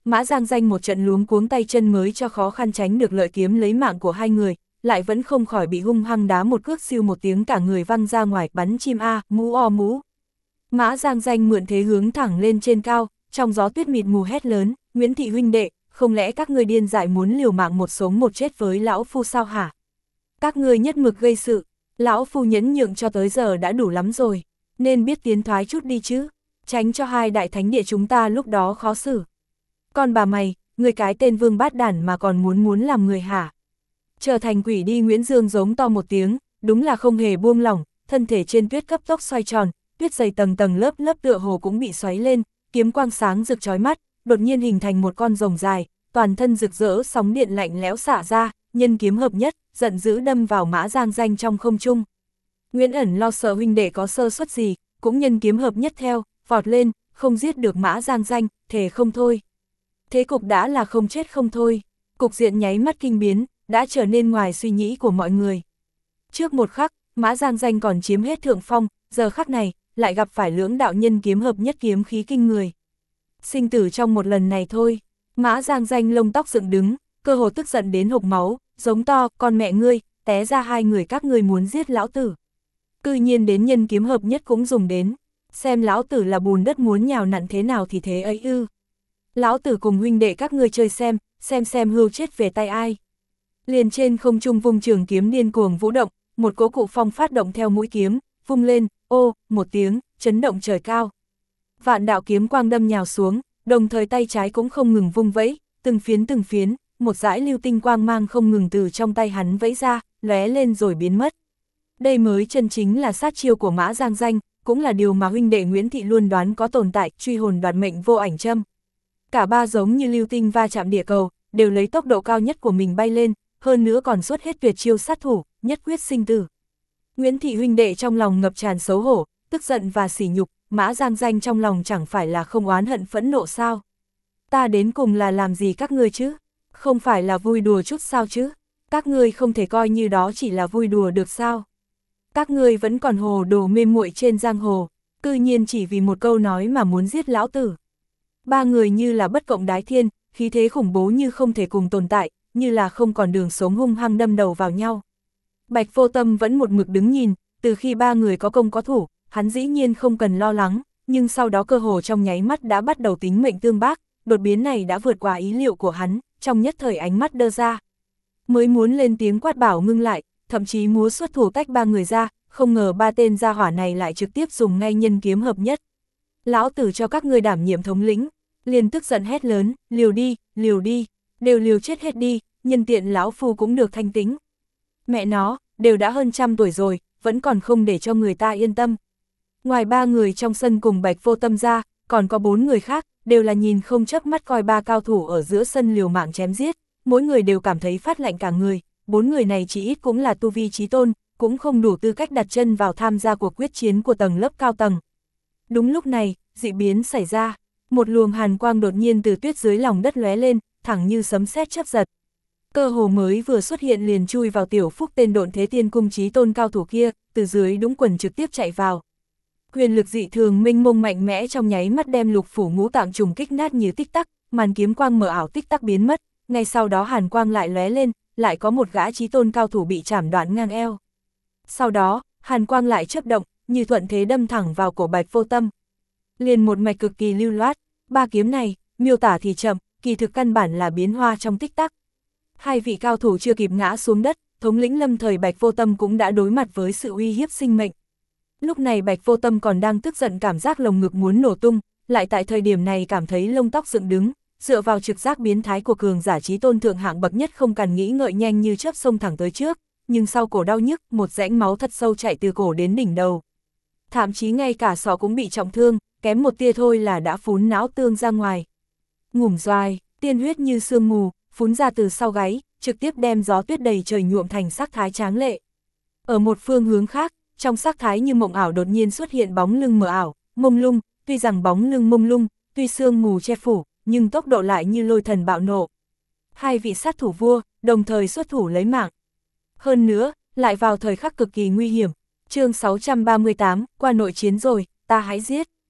Mã Giang Danh một trận luống cuống tay chân mới cho khó khăn tránh được lợi kiếm lấy mạng của hai người, lại vẫn không khỏi bị hung hăng đá một cước, siêu một tiếng cả người văng ra ngoài, bắn chim a, mũ o mũ. Mã Giang Danh mượn thế hướng thẳng lên trên cao, trong gió tuyết mịt mù hét lớn, Nguyễn thị huynh đệ, không lẽ các ngươi điên dại muốn liều mạng một sống một chết với lão phu sao hả? Các ngươi nhất mực gây sự, lão phu nhẫn nhượng cho tới giờ đã đủ lắm rồi, nên biết tiến thoái chút đi chứ, tránh cho hai đại thánh địa chúng ta lúc đó khó xử. Còn bà mày, người cái tên Vương Bát Đản mà còn muốn làm người hả? Trở thành quỷ đi. Nguyễn Dương giống to một tiếng, đúng là không hề buông lỏng, thân thể trên tuyết cấp tốc xoay tròn, tuyết dày tầng tầng lớp lớp tựa hồ cũng bị xoáy lên, kiếm quang sáng rực chói mắt, đột nhiên hình thành một con rồng dài, toàn thân rực rỡ sóng điện lạnh lẽo xả ra, nhân kiếm hợp nhất, giận dữ đâm vào Mã Giang Danh trong không trung. Nguyễn Ẩn lo sợ huynh đệ có sơ suất gì, cũng nhân kiếm hợp nhất theo, vọt lên, không giết được Mã Giang Danh, thề không thôi. Thế cục đã là không chết không thôi, cục diện nháy mắt kinh biến, đã trở nên ngoài suy nghĩ của mọi người. Trước một khắc, Mã Giang Danh còn chiếm hết thượng phong, giờ khắc này, lại gặp phải lưỡng đạo nhân kiếm hợp nhất, kiếm khí kinh người. Sinh tử trong một lần này thôi. Mã Giang Danh lông tóc dựng đứng, cơ hồ tức giận đến hộc máu, giống to, con mẹ ngươi, té ra hai người các ngươi muốn giết lão tử. Cư nhiên đến nhân kiếm hợp nhất cũng dùng đến, xem lão tử là bùn đất muốn nhào nặn thế nào thì thế ấy ư. Lão tử cùng huynh đệ các ngươi chơi xem hưu chết về tay ai. Liền trên không trung vung trường kiếm điên cuồng vũ động, một cỗ cụ phong phát động theo mũi kiếm, vung lên, ô, một tiếng, chấn động trời cao. Vạn đạo kiếm quang đâm nhào xuống, đồng thời tay trái cũng không ngừng vung vẫy, từng phiến, một dải lưu tinh quang mang không ngừng từ trong tay hắn vẫy ra, lóe lên rồi biến mất. Đây mới chân chính là sát chiêu của Mã Giang Danh, cũng là điều mà huynh đệ Nguyễn Thị luôn đoán có tồn tại, truy hồn đoạt mệnh vô ảnh châm. Cả ba giống như lưu tinh va chạm địa cầu, đều lấy tốc độ cao nhất của mình bay lên, hơn nữa còn xuất hết tuyệt chiêu sát thủ, nhất quyết sinh tử. Nguyễn Thị huynh đệ trong lòng ngập tràn xấu hổ, tức giận và sỉ nhục, Mã Giang Danh trong lòng chẳng phải là không oán hận phẫn nộ sao? Ta đến cùng là làm gì các ngươi chứ? Không phải là vui đùa chút sao chứ? Các ngươi không thể coi như đó chỉ là vui đùa được sao? Các ngươi vẫn còn hồ đồ mê muội trên giang hồ, cư nhiên chỉ vì một câu nói mà muốn giết lão tử. Ba người như là bất cộng đái thiên, khí thế khủng bố như không thể cùng tồn tại, như là không còn đường sống, hung hăng đâm đầu vào nhau. Bạch Vô Tâm vẫn một mực đứng nhìn, từ khi ba người có công có thủ, hắn dĩ nhiên không cần lo lắng, nhưng sau đó cơ hồ trong nháy mắt đã bắt đầu tính mệnh tương bác, đột biến này đã vượt qua ý liệu của hắn, trong nhất thời ánh mắt đơ ra. Mới muốn lên tiếng quát bảo ngưng lại, thậm chí múa xuất thủ tách ba người ra, không ngờ ba tên gia hỏa này lại trực tiếp dùng ngay nhân kiếm hợp nhất. Lão tử cho các ngươi đảm nhiệm thống lĩnh, liền tức giận hét lớn, liều đi, đều liều chết hết đi, nhân tiện lão phu cũng được thanh tĩnh. Mẹ nó, đều đã hơn 100 tuổi rồi, vẫn còn không để cho người ta yên tâm. Ngoài ba người trong sân cùng Bạch Vô Tâm ra, còn có 4 người khác, đều là nhìn không chớp mắt coi ba cao thủ ở giữa sân liều mạng chém giết, mỗi người đều cảm thấy phát lạnh cả người, 4 người này chỉ ít cũng là tu vi chí tôn, cũng không đủ tư cách đặt chân vào tham gia cuộc quyết chiến của tầng lớp cao tầng. Đúng lúc này, dị biến xảy ra, một luồng hàn quang đột nhiên từ tuyết dưới lòng đất lóe lên, thẳng như sấm sét chớp giật. Cơ hồ mới vừa xuất hiện liền chui vào Tiểu Phúc tên Độn Thế Tiên Cung chí tôn cao thủ kia, từ dưới đũng quần trực tiếp chạy vào. Huyền lực dị thường mênh mông mạnh mẽ trong nháy mắt đem lục phủ ngũ tạng trùng kích nát như tích tắc, màn kiếm quang mờ ảo tích tắc biến mất, ngay sau đó hàn quang lại lóe lên, lại có một gã chí tôn cao thủ bị chảm đoạn ngang eo. Sau đó, hàn quang lại chớp động, như thuận thế đâm thẳng vào cổ Bạch Vô Tâm. Liền một mạch cực kỳ lưu loát, ba kiếm này, miêu tả thì chậm, kỳ thực căn bản là biến hoa trong tích tắc. Hai vị cao thủ chưa kịp ngã xuống đất, thống lĩnh lâm thời Bạch Vô Tâm cũng đã đối mặt với sự uy hiếp sinh mệnh. Lúc này Bạch Vô Tâm còn đang tức giận, cảm giác lồng ngực muốn nổ tung, lại tại thời điểm này cảm thấy lông tóc dựng đứng, dựa vào trực giác biến thái của cường giả chí tôn thượng hạng bậc nhất không cần nghĩ ngợi nhanh như chớp xông thẳng tới trước, nhưng sau cổ đau nhức, một rãnh máu thật sâu chạy từ cổ đến đỉnh đầu. Thậm chí ngay cả sọ cũng bị trọng thương, kém một tia thôi là đã phún não tương ra ngoài. Ngủm doài, tiên huyết như sương mù, phún ra từ sau gáy, trực tiếp đem gió tuyết đầy trời nhuộm thành sắc thái tráng lệ. Ở một phương hướng khác, trong sắc thái như mộng ảo đột nhiên xuất hiện bóng lưng mờ ảo, mông lung, tuy rằng bóng lưng mông lung, tuy sương mù che phủ, nhưng tốc độ lại như lôi thần bạo nộ. Hai vị sát thủ vua, đồng thời xuất thủ lấy mạng. Hơn nữa, lại vào thời khắc cực kỳ nguy hiểm. Chương 638, qua nội chiến rồi, ta hãy giết.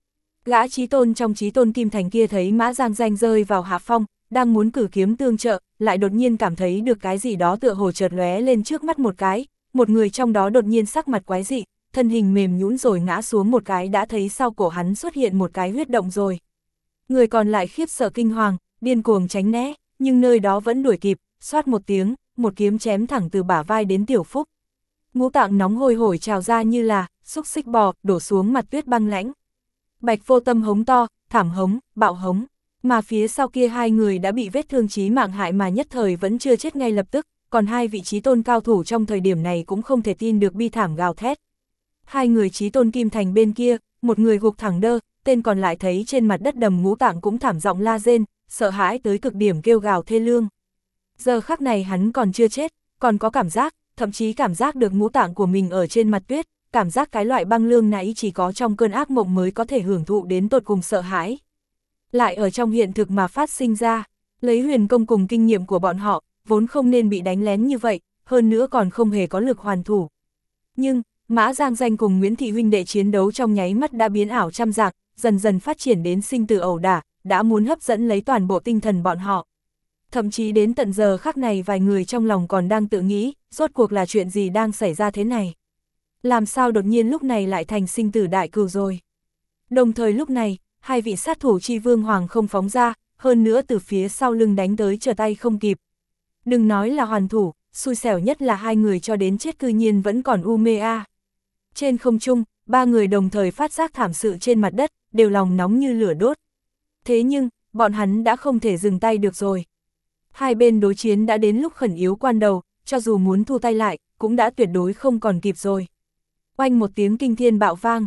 Gã chí tôn trong chí tôn kim thành kia thấy Mã Giang Danh rơi vào hạ phong, đang muốn cử kiếm tương trợ, lại đột nhiên cảm thấy được cái gì đó tựa hồ chợt lóe lên trước mắt một cái, một người trong đó đột nhiên sắc mặt quái dị, thân hình mềm nhũn rồi ngã xuống một cái, đã thấy sau cổ hắn xuất hiện một cái huyết động rồi. Người còn lại khiếp sợ kinh hoàng, điên cuồng tránh né, nhưng nơi đó vẫn đuổi kịp, xoát một tiếng, một kiếm chém thẳng từ bả vai đến tiểu phúc. Ngũ tạng nóng hôi hổi trào ra như là xúc xích bò, đổ xuống mặt tuyết băng lãnh. Bạch Vô Tâm hống to, thảm hống, bạo hống, mà phía sau kia hai người đã bị vết thương chí mạng hại mà nhất thời vẫn chưa chết ngay lập tức, còn hai vị chí tôn cao thủ trong thời điểm này cũng không thể tin được bi thảm gào thét. Hai người chí tôn kim thành bên kia, một người gục thẳng đơ, tên còn lại thấy trên mặt đất đầm ngũ tạng cũng thảm giọng la rên, sợ hãi tới cực điểm kêu gào thê lương. Giờ khắc này hắn còn chưa chết, còn có cảm giác, thậm chí cảm giác được ngũ tạng của mình ở trên mặt tuyết, cảm giác cái loại băng lương nãy chỉ có trong cơn ác mộng mới có thể hưởng thụ đến tột cùng sợ hãi. Lại ở trong hiện thực mà phát sinh ra, lấy huyền công cùng kinh nghiệm của bọn họ, vốn không nên bị đánh lén như vậy, hơn nữa còn không hề có lực hoàn thủ. Nhưng, Mã Giang Danh cùng Nguyễn Thị huynh đệ chiến đấu trong nháy mắt đã biến ảo trăm dạng, dần dần phát triển đến sinh tử ẩu đả, đã muốn hấp dẫn lấy toàn bộ tinh thần bọn họ. Thậm chí đến tận giờ khắc này vài người trong lòng còn đang tự nghĩ, rốt cuộc là chuyện gì đang xảy ra thế này. Làm sao đột nhiên lúc này lại thành sinh tử đại cừu rồi. Đồng thời lúc này, hai vị sát thủ chi vương hoàng không phóng ra, hơn nữa từ phía sau lưng đánh tới trở tay không kịp. Đừng nói là hoàn thủ, xui xẻo nhất là hai người cho đến chết cư nhiên vẫn còn u mê a. Trên không trung, ba người đồng thời phát giác thảm sự trên mặt đất, đều lòng nóng như lửa đốt. Thế nhưng, bọn hắn đã không thể dừng tay được rồi. Hai bên đối chiến đã đến lúc khẩn yếu quan đầu, cho dù muốn thu tay lại, cũng đã tuyệt đối không còn kịp rồi. Oanh một tiếng kinh thiên bạo vang,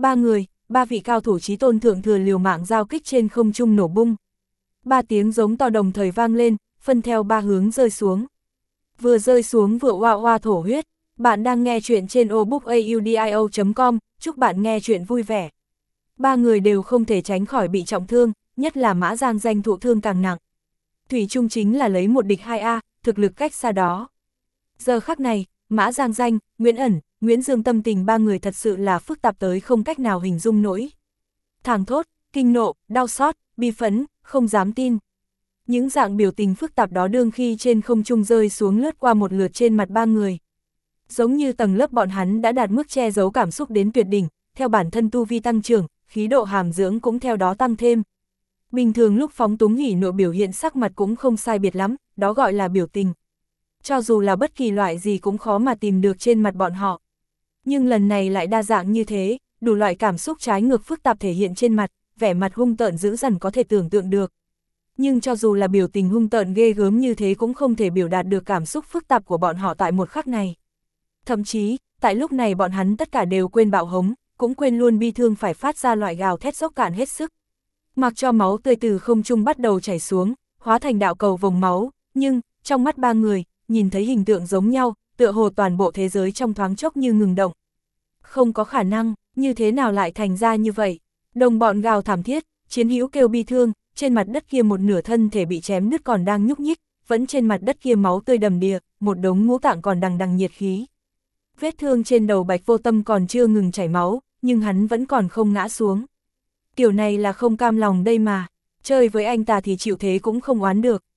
ba vị cao thủ chí tôn thượng thừa liều mạng giao kích trên không trung nổ bung. Ba tiếng giống to đồng thời vang lên, phân theo ba hướng rơi xuống. Vừa rơi xuống vừa oa oa thổ huyết. Bạn đang nghe chuyện trên obookaudio.com, chúc bạn nghe chuyện vui vẻ. Ba người đều không thể tránh khỏi bị trọng thương, nhất là Mã Giang Danh thụ thương càng nặng. Thủy chung chính là lấy một địch 2A, thực lực cách xa đó. Giờ khắc này, Mã Giang Danh, Nguyễn Ẩn, Nguyễn Dương tâm tình ba người thật sự là phức tạp tới không cách nào hình dung nổi. Thảng thốt, kinh nộ, đau xót, bi phẫn, không dám tin. Những dạng biểu tình phức tạp đó đương khi trên không trung rơi xuống lướt qua một lượt trên mặt ba người. Giống như tầng lớp bọn hắn đã đạt mức che giấu cảm xúc đến tuyệt đỉnh, theo bản thân tu vi tăng trưởng, khí độ hàm dưỡng cũng theo đó tăng thêm. Bình thường lúc phóng túng hỉ nộ biểu hiện sắc mặt cũng không sai biệt lắm, đó gọi là biểu tình. Cho dù là bất kỳ loại gì cũng khó mà tìm được trên mặt bọn họ. Nhưng lần này lại đa dạng như thế, đủ loại cảm xúc trái ngược phức tạp thể hiện trên mặt, vẻ mặt hung tợn dữ dằn có thể tưởng tượng được. Nhưng cho dù là biểu tình hung tợn ghê gớm như thế cũng không thể biểu đạt được cảm xúc phức tạp của bọn họ tại một khắc này. Thậm chí, tại lúc này bọn hắn tất cả đều quên bạo hống, cũng quên luôn bi thương phải phát ra loại gào thét dốc cạn hết sức. Mặc cho máu tươi từ không trung bắt đầu chảy xuống, hóa thành đạo cầu vồng máu, nhưng, trong mắt ba người, nhìn thấy hình tượng giống nhau, tựa hồ toàn bộ thế giới trong thoáng chốc như ngừng động. Không có khả năng, như thế nào lại thành ra như vậy? Đồng bọn gào thảm thiết, chiến hữu kêu bi thương, trên mặt đất kia một nửa thân thể bị chém đứt còn đang nhúc nhích, vẫn trên mặt đất kia máu tươi đầm đìa, một đống ngũ tạng còn đằng đằng nhiệt khí. Vết thương trên đầu Bạch Vô Tâm còn chưa ngừng chảy máu, nhưng hắn vẫn còn không ngã xuống. Kiểu này là không cam lòng đây mà, chơi với anh ta thì chịu thế cũng không oán được.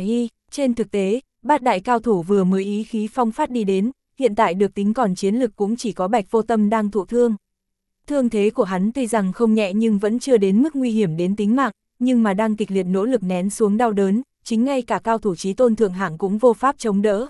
Trên thực tế, bát đại cao thủ vừa mới ý khí phong phát đi đến, hiện tại được tính còn chiến lực cũng chỉ có Bạch Vô Tâm đang thụ thương. Thương thế của hắn tuy rằng không nhẹ nhưng vẫn chưa đến mức nguy hiểm đến tính mạng, nhưng mà đang kịch liệt nỗ lực nén xuống đau đớn, chính ngay cả cao thủ chí tôn thượng hạng cũng vô pháp chống đỡ.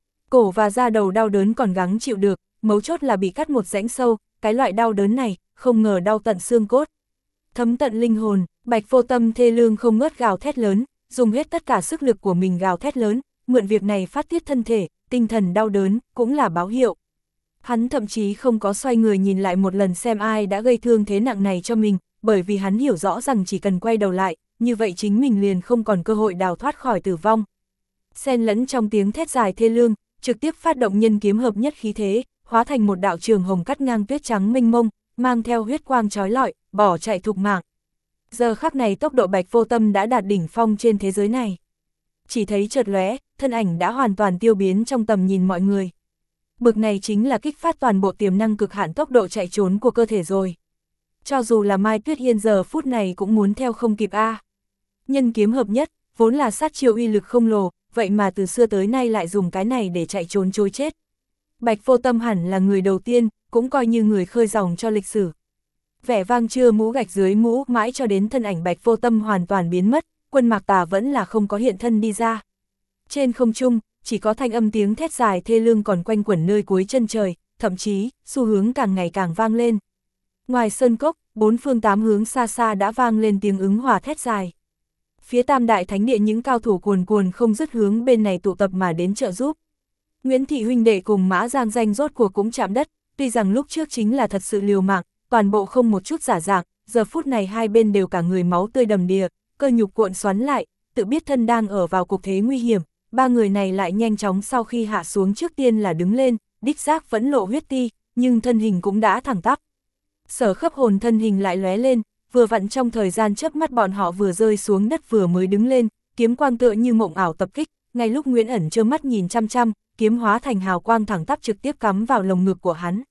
Cổ và da đầu đau đớn còn gắng chịu được, mấu chốt là bị cắt một rãnh sâu, cái loại đau đớn này, không ngờ đau tận xương cốt. Thấm tận linh hồn, Bạch Vô Tâm thê lương không ngớt gào thét lớn, dùng hết tất cả sức lực của mình gào thét lớn, mượn việc này phát tiết thân thể, tinh thần đau đớn, cũng là báo hiệu. Hắn thậm chí không có xoay người nhìn lại một lần xem ai đã gây thương thế nặng này cho mình, bởi vì hắn hiểu rõ rằng chỉ cần quay đầu lại, như vậy chính mình liền không còn cơ hội đào thoát khỏi tử vong. Xen lẫn trong tiếng thét dài thê lương, trực tiếp phát động nhân kiếm hợp nhất khí thế, hóa thành một đạo trường hồng cắt ngang tuyết trắng mênh mông, mang theo huyết quang chói lọi, bỏ chạy thục mạng. Giờ khắc này tốc độ Bạch Vô Tâm đã đạt đỉnh phong trên thế giới này. Chỉ thấy chợt lóe, thân ảnh đã hoàn toàn tiêu biến trong tầm nhìn mọi người. Bực này chính là kích phát toàn bộ tiềm năng cực hạn tốc độ chạy trốn của cơ thể rồi. Cho dù là Mai Tuyết Hiên giờ phút này cũng muốn theo không kịp a. Nhân kiếm hợp nhất, vốn là sát chiêu uy lực không lồ, vậy mà từ xưa tới nay lại dùng cái này để chạy trốn trôi chết. Bạch Vô Tâm hẳn là người đầu tiên, cũng coi như người khơi dòng cho lịch sử. Vẻ vang chưa mũ gạch dưới mũ mãi cho đến thân ảnh Bạch Vô Tâm hoàn toàn biến mất, Quân Mạc Tà vẫn là không có hiện thân đi ra. Trên không trung, chỉ có thanh âm tiếng thét dài thê lương còn quanh quẩn nơi cuối chân trời, thậm chí, xu hướng càng ngày càng vang lên. Ngoài sơn cốc, bốn phương tám hướng xa xa đã vang lên tiếng ứng hòa thét dài. Phía Tam Đại Thánh Địa những cao thủ cuồn cuồn không dứt hướng bên này tụ tập mà đến trợ giúp. Nguyễn Thị huynh đệ cùng Mã Giang Danh rốt cuộc cũng chạm đất, tuy rằng lúc trước chính là thật sự liều mạng, toàn bộ không một chút giả dạng, giờ phút này hai bên đều cả người máu tươi đầm đìa, cơ nhục cuộn xoắn lại, tự biết thân đang ở vào cục thế nguy hiểm, ba người này lại nhanh chóng sau khi hạ xuống trước tiên là đứng lên, đích xác vẫn lộ huyết ti, nhưng thân hình cũng đã thẳng tắp. Sở Khấp Hồn thân hình lại lóe lên, vừa vặn trong thời gian chớp mắt bọn họ vừa rơi xuống đất vừa mới đứng lên, kiếm quang tựa như mộng ảo tập kích, ngay lúc Nguyễn Ẩn trơ mắt nhìn chăm chăm, kiếm hóa thành hào quang thẳng tắp trực tiếp cắm vào lồng ngực của hắn.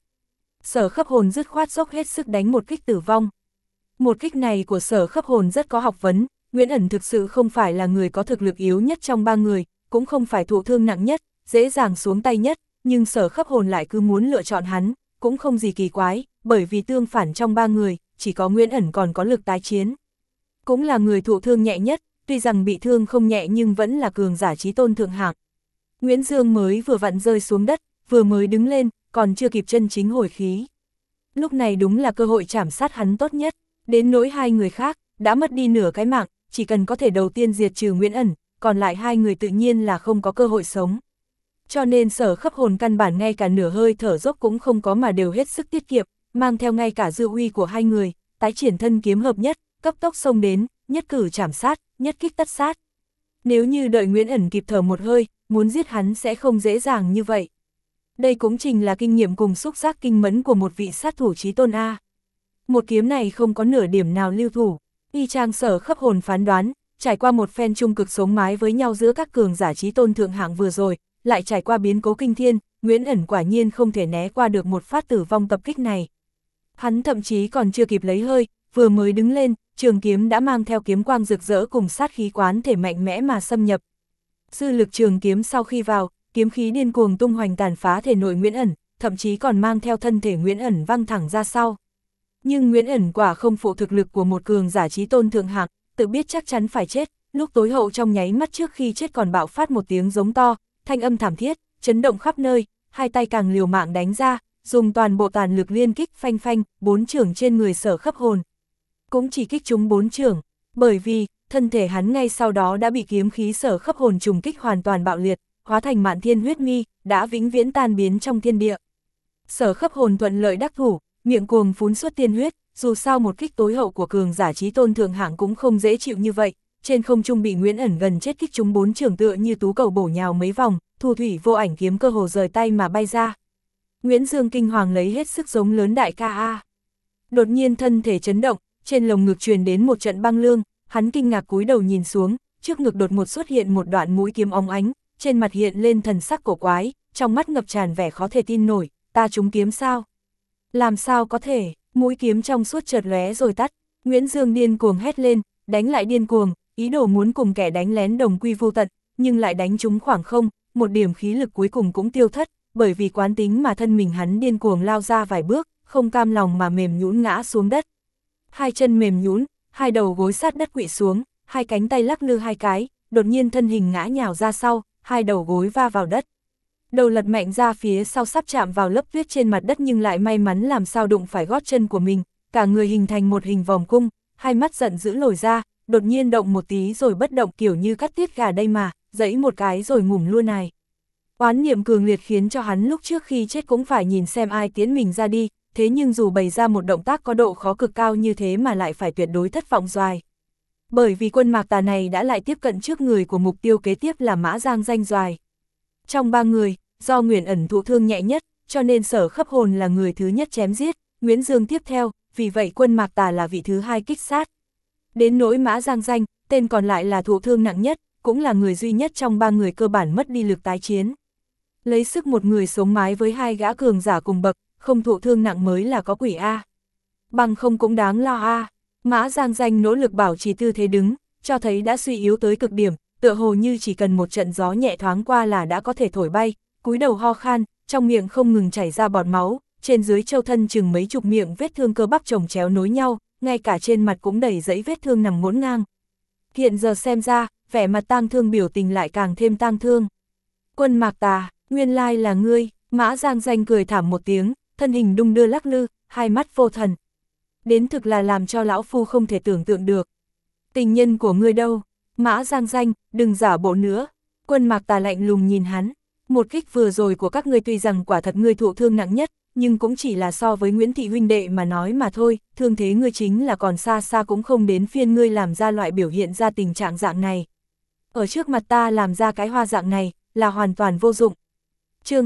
Sở Khấp Hồn dứt khoát dốc hết sức đánh một kích tử vong. Một kích này của Sở Khấp Hồn rất có học vấn, Nguyễn Ẩn thực sự không phải là người có thực lực yếu nhất trong ba người, cũng không phải thụ thương nặng nhất, dễ dàng xuống tay nhất, nhưng Sở Khấp Hồn lại cứ muốn lựa chọn hắn, cũng không gì kỳ quái, bởi vì tương phản trong ba người, chỉ có Nguyễn Ẩn còn có lực tái chiến. Cũng là người thụ thương nhẹ nhất, tuy rằng bị thương không nhẹ nhưng vẫn là cường giả chí tôn thượng hạng. Nguyễn Dương mới vừa vặn rơi xuống đất, vừa mới đứng lên, còn chưa kịp chân chính hồi khí. Lúc này đúng là cơ hội chảm sát hắn tốt nhất, đến nỗi hai người khác, đã mất đi nửa cái mạng, chỉ cần có thể đầu tiên diệt trừ Nguyễn Ẩn, còn lại hai người tự nhiên là không có cơ hội sống. Cho nên Sở Khấp Hồn căn bản ngay cả nửa hơi thở dốc cũng không có mà đều hết sức tiết kiệm, mang theo ngay cả dư uy của hai người, tái triển thân kiếm hợp nhất, cấp tốc xông đến, nhất cử chảm sát, nhất kích tất sát. Nếu như đợi Nguyễn Ẩn kịp thở một hơi, muốn giết hắn sẽ không dễ dàng như vậy. Đây cũng chính là kinh nghiệm cùng xúc giác kinh mẫn của một vị sát thủ chí tôn A. Một kiếm này không có nửa điểm nào lưu thủ, y chang Sở Khấp Hồn phán đoán, trải qua một phen chung cực sống mái với nhau giữa các cường giả chí tôn thượng hạng vừa rồi, lại trải qua biến cố kinh thiên, Nguyễn Ẩn quả nhiên không thể né qua được một phát tử vong tập kích này. Hắn thậm chí còn chưa kịp lấy hơi, vừa mới đứng lên, trường kiếm đã mang theo kiếm quang rực rỡ cùng sát khí quán thể mạnh mẽ mà xâm nhập. Dư lực trường kiếm sau khi vào, kiếm khí điên cuồng tung hoành tàn phá thể nội Nguyễn Ẩn, thậm chí còn mang theo thân thể Nguyễn Ẩn văng thẳng ra sau. Nhưng Nguyễn Ẩn quả không phụ thực lực của một cường giả chí tôn thượng hạng, tự biết chắc chắn phải chết, lúc tối hậu trong nháy mắt trước khi chết còn bạo phát một tiếng giống to, thanh âm thảm thiết, chấn động khắp nơi, hai tay càng liều mạng đánh ra, dùng toàn bộ tàn lực liên kích phanh phanh, bốn chưởng trên người Sở Khấp Hồn. Cũng chỉ kích trúng bốn chưởng, bởi vì, thân thể hắn ngay sau đó đã bị kiếm khí Sở Khấp Hồn trùng kích hoàn toàn bạo liệt, hóa thành mạn thiên huyết mi, đã vĩnh viễn tan biến trong thiên địa. Sở Khấp Hồn thuận lợi đắc thủ, miệng cuồng phún xuất tiên huyết, dù sao một kích tối hậu của cường giả chí tôn thượng hạng cũng không dễ chịu như vậy, trên không trung bị Nguyễn Ẩn gần chết kích trúng bốn chưởng tựa như tú cầu bổ nhào mấy vòng, Thu Thủy Vô Ảnh kiếm cơ hồ rời tay mà bay ra. Nguyễn Dương kinh hoàng lấy hết sức giống lớn đại ca a. Đột nhiên thân thể chấn động, trên lồng ngực truyền đến một trận băng lương, hắn kinh ngạc cúi đầu nhìn xuống, trước ngực đột ngột xuất hiện một đoạn mũi kiếm óng ánh, trên mặt hiện lên thần sắc cổ quái, trong mắt ngập tràn vẻ khó thể tin nổi, ta trúng kiếm sao? Làm sao có thể? Mũi kiếm trong suốt chợt lóe rồi tắt, Nguyễn Dương điên cuồng hét lên, đánh lại điên cuồng, ý đồ muốn cùng kẻ đánh lén đồng quy vô tận, nhưng lại đánh trúng khoảng không, một điểm khí lực cuối cùng cũng tiêu thất, bởi vì quán tính mà thân mình hắn điên cuồng lao ra vài bước, không cam lòng mà mềm nhũn ngã xuống đất. Hai chân mềm nhũn, hai đầu gối sát đất quỵ xuống, hai cánh tay lắc lư hai cái, đột nhiên thân hình ngã nhào ra sau, hai đầu gối va vào đất. Đầu lật mạnh ra phía sau sắp chạm vào lớp tuyết trên mặt đất nhưng lại may mắn làm sao đụng phải gót chân của mình, cả người hình thành một hình vòng cung, hai mắt giận dữ lồi ra, đột nhiên động một tí rồi bất động kiểu như cắt tiết gà đây mà, giãy một cái rồi ngủm luôn này. Oán niệm cường liệt khiến cho hắn lúc trước khi chết cũng phải nhìn xem ai tiến mình ra đi, thế nhưng dù bày ra một động tác có độ khó cực cao như thế mà lại phải tuyệt đối thất vọng doài. Bởi vì Quân Mạc Tà này đã lại tiếp cận trước người của mục tiêu kế tiếp là Mã Giang Danh doài. Trong ba người, do Nguyễn Ẩn thụ thương nhẹ nhất, cho nên Sở Khấp Hồn là người thứ nhất chém giết, Nguyễn Dương tiếp theo, vì vậy Quân Mạc Tà là vị thứ hai kích sát. Đến nỗi Mã Giang Danh, tên còn lại là thụ thương nặng nhất, cũng là người duy nhất trong ba người cơ bản mất đi lực tái chiến. Lấy sức một người sống mái với hai gã cường giả cùng bậc, không thụ thương nặng mới là có quỷ A. bằng không cũng đáng lo a. Mã Giang Danh nỗ lực bảo trì tư thế đứng, cho thấy đã suy yếu tới cực điểm, tựa hồ như chỉ cần một trận gió nhẹ thoáng qua là đã có thể thổi bay, cúi đầu ho khan, trong miệng không ngừng chảy ra bọt máu, trên dưới châu thân chừng mấy chục miệng vết thương cơ bắp chồng chéo nối nhau, ngay cả trên mặt cũng đầy dẫy vết thương nằm ngổn ngang. Hiện giờ xem ra, vẻ mặt tang thương biểu tình lại càng thêm tang thương. Quân Mạc Tà, nguyên lai là ngươi. Mã Giang Danh cười thảm một tiếng, thân hình đung đưa lắc lư, hai mắt vô thần. Đến thực là làm cho lão phu không thể tưởng tượng được. Tình nhân của ngươi đâu? Mã Giang Danh, đừng giả bộ nữa. Quân Mạc Tà lạnh lùng nhìn hắn. Một kích vừa rồi của các ngươi tuy rằng quả thật ngươi thụ thương nặng nhất, nhưng cũng chỉ là so với Nguyễn Thị huynh đệ mà nói mà thôi, thương thế ngươi chính là còn xa xa cũng không đến phiên ngươi làm ra loại biểu hiện ra tình trạng dạng này. Ở trước mặt ta làm ra cái hoa dạng này, là hoàn toàn vô dụng. Chương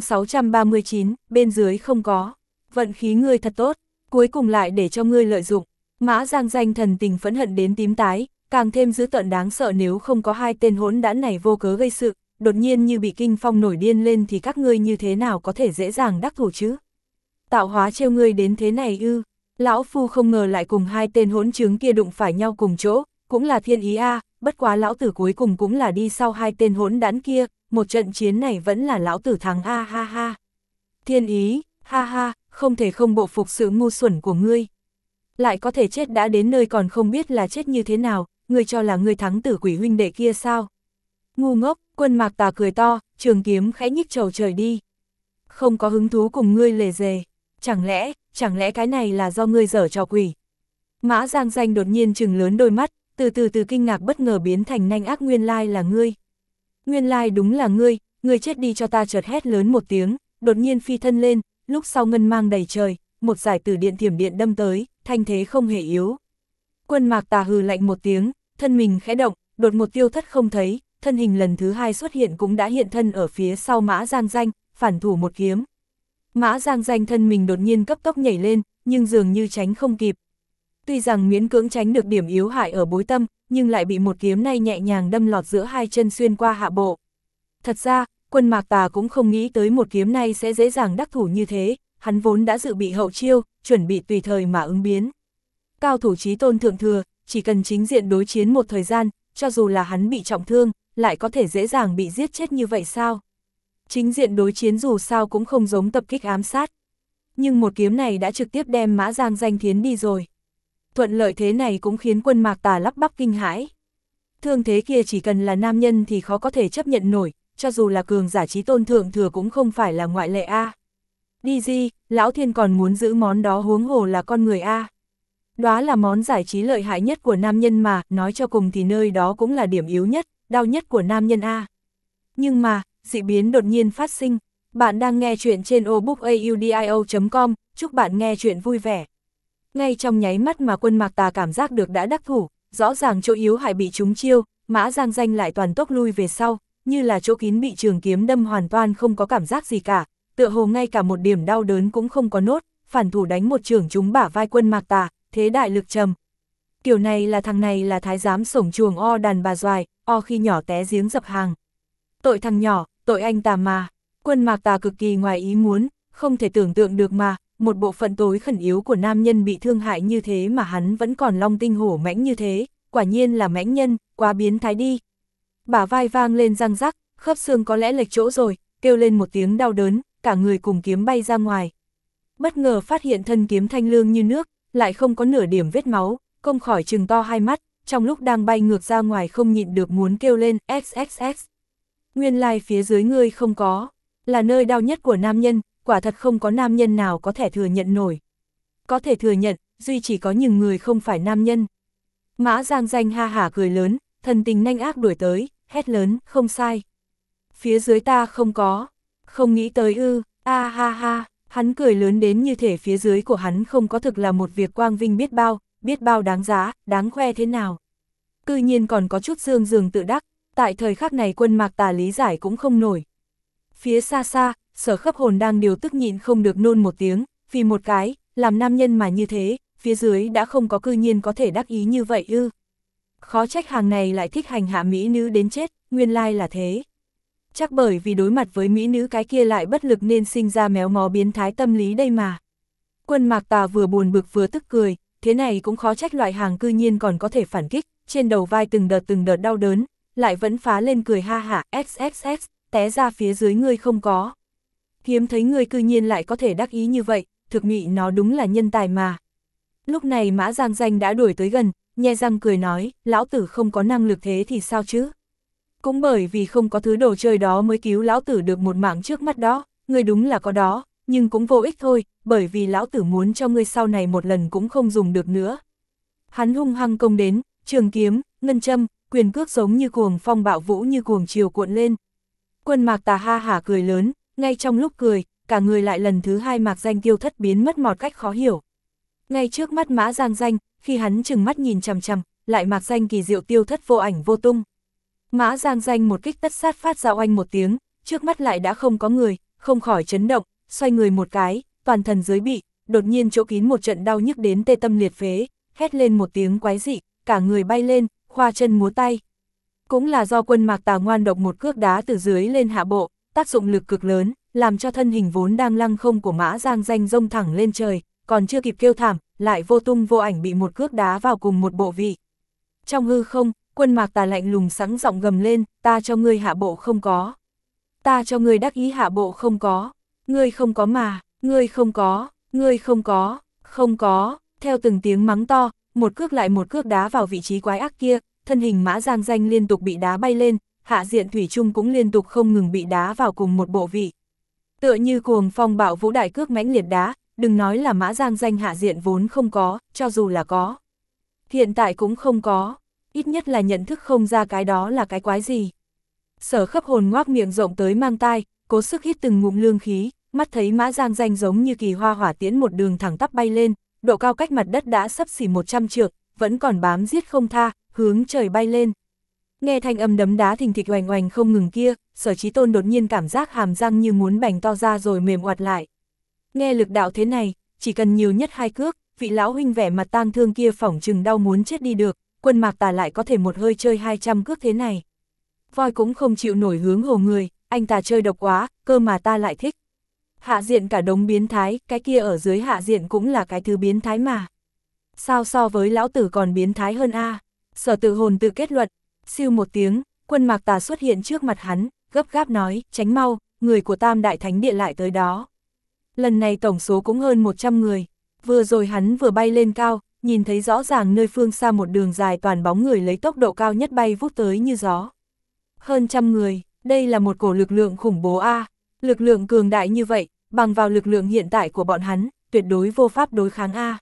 639, bên dưới không có. Vận khí ngươi thật tốt, cuối cùng lại để cho ngươi lợi dụng. Mã Giang Danh thần tình phẫn hận đến tím tái, càng thêm dữ tợn đáng sợ nếu không có hai tên hỗn đản này vô cớ gây sự, đột nhiên như bị kinh phong nổi điên lên thì các ngươi như thế nào có thể dễ dàng đắc thủ chứ? Tạo hóa trêu ngươi đến thế này ư? Lão phu không ngờ lại cùng hai tên hỗn trướng kia đụng phải nhau cùng chỗ, cũng là thiên ý a, bất quá lão tử cuối cùng cũng là đi sau hai tên hỗn đản kia, một trận chiến này vẫn là lão tử thắng a ha ha. Thiên ý, ha ha, không thể không bộ phục sự ngu xuẩn của ngươi. Lại có thể chết đã đến nơi còn không biết là chết như thế nào, ngươi cho là ngươi thắng Tử Quỷ huynh đệ kia sao? Ngu ngốc, Quân Mạc Tà cười to, trường kiếm khẽ nhích trầu trời đi. Không có hứng thú cùng ngươi lề dề, chẳng lẽ cái này là do ngươi dở trò quỷ? Mã Giang Danh đột nhiên trừng lớn đôi mắt, từ kinh ngạc bất ngờ biến thành nanh ác, nguyên lai là ngươi. Nguyên lai đúng là ngươi chết đi cho ta, chợt hét lớn một tiếng, đột nhiên phi thân lên, lúc sau ngân mang đầy trời, một giải tử điện thiểm điện đâm tới, thanh thế không hề yếu. Quân Mạc Tà hừ lạnh một tiếng, thân mình khẽ động, đột một tiêu thất không thấy, thân hình lần thứ hai xuất hiện cũng đã hiện thân ở phía sau Mã Giang Danh, phản thủ một kiếm. Mã Giang Danh thân mình đột nhiên cấp tốc nhảy lên, nhưng dường như tránh không kịp. Tuy rằng miễn cưỡng tránh được điểm yếu hại ở bối tâm, nhưng lại bị một kiếm này nhẹ nhàng đâm lọt giữa hai chân xuyên qua hạ bộ. Thật ra, Quân Mạc Tà cũng không nghĩ tới một kiếm này sẽ dễ dàng đắc thủ như thế, hắn vốn đã dự bị hậu chiêu, chuẩn bị tùy thời mà ứng biến. Cao thủ chí tôn thượng thừa, chỉ cần chính diện đối chiến một thời gian, cho dù là hắn bị trọng thương, lại có thể dễ dàng bị giết chết như vậy sao? Chính diện đối chiến dù sao cũng không giống tập kích ám sát. Nhưng một kiếm này đã trực tiếp đem Mã Giang Danh thiến đi rồi. Thuận lợi thế này cũng khiến Quân Mạc Tà lắp bắp kinh hãi. Thương thế kia chỉ cần là nam nhân thì khó có thể chấp nhận nổi, cho dù là cường giả chí tôn thượng thừa cũng không phải là ngoại lệ a. Đi gì, lão thiên còn muốn giữ món đó, huống hồ là con người a. Đó là món giải trí lợi hại nhất của nam nhân mà, nói cho cùng thì nơi đó cũng là điểm yếu nhất, đau nhất của nam nhân a. Nhưng mà, dị biến đột nhiên phát sinh. Bạn đang nghe chuyện trên obookaudio.com, chúc bạn nghe chuyện vui vẻ. Ngay trong nháy mắt mà Quân Mạc Tà cảm giác được đã đắc thủ, rõ ràng chỗ yếu hại bị trúng chiêu, Mã Giang Danh lại toàn tốc lui về sau, như là chỗ kín bị trường kiếm đâm hoàn toàn không có cảm giác gì cả, tựa hồ ngay cả một điểm đau đớn cũng không có nốt, phản thủ đánh một chưởng trúng bả vai Quân Mạc Tà, thế đại lực trầm. Kiểu này là thằng này là thái giám sổng chuồng o đàn bà doài, o khi nhỏ té giếng dập hàng. Tội thằng nhỏ, tội anh ta mà. Quân Mạc Tà cực kỳ ngoài ý muốn, không thể tưởng tượng được mà, một bộ phận tối khẩn yếu của nam nhân bị thương hại như thế mà hắn vẫn còn long tinh hổ mãnh như thế, quả nhiên là mãnh nhân, quá biến thái đi. Bả vai vang lên răng rắc, khớp xương có lẽ lệch chỗ rồi, kêu lên một tiếng đau đớn, cả người cùng kiếm bay ra ngoài. Bất ngờ phát hiện thân kiếm thanh lương như nước, lại không có nửa điểm vết máu, không khỏi trừng to hai mắt, trong lúc đang bay ngược ra ngoài không nhịn được muốn kêu lên XXX. Nguyên lai phía dưới ngươi không có, là nơi đau nhất của nam nhân, quả thật không có nam nhân nào có thể thừa nhận nổi. Có thể thừa nhận, duy chỉ có những người không phải nam nhân. Mã Giang Danh ha hả cười lớn, thần tình nhanh ác đuổi tới, hét lớn, không sai. Phía dưới ta không có, không nghĩ tới ư, a ha ha, hắn cười lớn đến như thể phía dưới của hắn không có thực là một việc quang vinh biết bao đáng giá, đáng khoe thế nào. Cư nhiên còn có chút dương dường tự đắc, tại thời khắc này Quân Mạc Tà lý giải cũng không nổi. Phía xa xa, Sở Khấp Hồn đang điều tức nhịn không được nôn một tiếng, vì một cái, làm nam nhân mà như thế, phía dưới đã không có, cư nhiên có thể đắc ý như vậy ư. Khó trách hàng này lại thích hành hạ mỹ nữ đến chết, nguyên lai là thế. Chắc bởi vì đối mặt với mỹ nữ cái kia lại bất lực nên sinh ra méo mó biến thái tâm lý đây mà. Quân Mạc Tà vừa buồn bực vừa tức cười, thế này cũng khó trách loại hàng cư nhiên còn có thể phản kích, trên đầu vai từng đợt đau đớn, lại vẫn phá lên cười ha hả, xxx, té ra phía dưới ngươi không có. Hiếm thấy ngươi cư nhiên lại có thể đắc ý như vậy, thực mị nó đúng là nhân tài mà. Lúc này Mã Giang Danh đã đuổi tới gần, nhe răng cười nói, lão tử không có năng lực thế thì sao chứ? Cũng bởi vì không có thứ đồ chơi đó mới cứu lão tử được một mạng trước mắt đó, ngươi đúng là có đó, nhưng cũng vô ích thôi, bởi vì lão tử muốn cho ngươi sau này một lần cũng không dùng được nữa. Hắn hung hăng công đến, trường kiếm, ngân châm, quyền cước giống như cuồng phong bạo vũ như cuồng chiều cuộn lên. Quân Mạc Tà ha hả cười lớn, ngay trong lúc cười, cả người lại lần thứ hai Mạc Danh tiêu thất biến mất một cách khó hiểu. Ngay trước mắt Mã Giang Danh, khi hắn chừng mắt nhìn chằm chằm, lại Mạc Danh kỳ diệu tiêu thất vô ảnh vô tung. Mã Giang Danh một kích tất sát phát ra oanh một tiếng, trước mắt lại đã không có người, không khỏi chấn động, xoay người một cái, toàn thân dưới bị, đột nhiên chỗ kín một trận đau nhức đến tê tâm liệt phế, hét lên một tiếng quái dị, cả người bay lên, khoa chân múa tay. Cũng là do Quân Mạc Tà ngoan độc một cước đá từ dưới lên hạ bộ, tác dụng lực cực lớn, làm cho thân hình vốn đang lăng không của Mã Giang Danh rông thẳng lên trời, còn chưa kịp kêu thảm, lại vô tung vô ảnh bị một cước đá vào cùng một bộ vị. Trong hư không, Quân Mạc Tà lạnh lùng sẵn giọng gầm lên, ta cho ngươi hạ bộ không có. Ta cho ngươi đắc ý hạ bộ không có. Ngươi không có mà, ngươi không có, ngươi không có, không có. Theo từng tiếng mắng to, một cước lại một cước đá vào vị trí quái ác kia, thân hình Mã Giang Danh liên tục bị đá bay lên, hạ diện thủy chung cũng liên tục không ngừng bị đá vào cùng một bộ vị. Tựa như cuồng phong bạo vũ đại cước mãnh liệt đá, đừng nói là Mã Giang Danh hạ diện vốn không có, cho dù là có. Hiện tại cũng không có, ít nhất là nhận thức không ra cái đó là cái quái gì. Sở Khấp Hồn ngoác miệng rộng tới mang tai, cố sức hít từng ngụm lương khí, mắt thấy Mã Giang Danh giống như kỳ hoa hỏa tiễn một đường thẳng tắp bay lên, độ cao cách mặt đất đã xấp xỉ 100 trượng, vẫn còn bám giết không tha, hướng trời bay lên. Nghe thanh âm đấm đá thình thịch oành oành không ngừng kia, Sở Chí Tôn đột nhiên cảm giác hàm răng như muốn bành to ra rồi mềm oặt lại. Nghe lực đạo thế này, chỉ cần nhiều nhất 2 cước, vị lão huynh vẻ mặt tang thương kia phỏng chừng đau muốn chết đi được, Quân Mạc Tà lại có thể một hơi chơi 200 cước thế này. Voi cũng không chịu nổi hướng hồ người, anh ta chơi độc quá, cơ mà ta lại thích. Hạ diện cả đống biến thái, cái kia ở dưới hạ diện cũng là cái thứ biến thái mà. Sao so với lão tử còn biến thái hơn a? Sở Tự Hồn tự kết luận, siêu một tiếng, Quân Mạc Tà xuất hiện trước mặt hắn, gấp gáp nói, tránh mau, người của Tam Đại Thánh Địa lại tới đó. Lần này tổng số cũng hơn 100 người, vừa rồi hắn vừa bay lên cao, nhìn thấy rõ ràng nơi phương xa một đường dài toàn bóng người lấy tốc độ cao nhất bay vút tới như gió. Hơn trăm người, đây là một cổ lực lượng khủng bố a, lực lượng cường đại như vậy, bằng vào lực lượng hiện tại của bọn hắn, tuyệt đối vô pháp đối kháng a.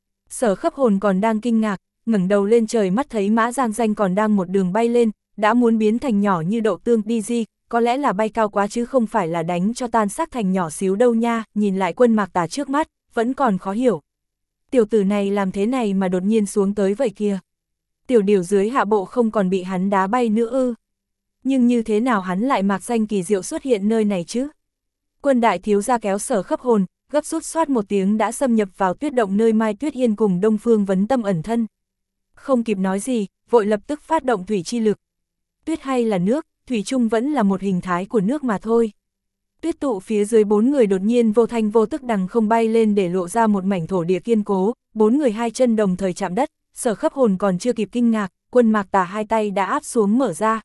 Sở Khấp Hồn còn đang kinh ngạc, ngẩng đầu lên trời mắt thấy Mã Giang Danh còn đang một đường bay lên, đã muốn biến thành nhỏ như đậu tương DG, có lẽ là bay cao quá chứ không phải là đánh cho tan xác thành nhỏ xíu đâu nha, nhìn lại Quân Mạc Tà trước mắt, vẫn còn khó hiểu. Tiểu tử này làm thế này mà đột nhiên xuống tới vậy kìa. Tiểu điều dưới hạ bộ không còn bị hắn đá bay nữa ư. Nhưng như thế nào hắn lại Mạc Danh kỳ diệu xuất hiện nơi này chứ? Quân đại thiếu gia kéo Sở Khấp Hồn, gấp rút xoát một tiếng đã xâm nhập vào tuyết động nơi Mai Tuyết Yên cùng Đông Phương Vấn Tâm ẩn thân. Không kịp nói gì, vội lập tức phát động thủy chi lực. Tuyết hay là nước, thủy chung vẫn là một hình thái của nước mà thôi. Tuyết tụ phía dưới 4 người đột nhiên vô thanh vô tức đằng không bay lên để lộ ra một mảnh thổ địa kiên cố, 4 người hai chân đồng thời chạm đất, Sở Khấp Hồn còn chưa kịp kinh ngạc, Quân Mạc Tà hai tay đã áp xuống mở ra.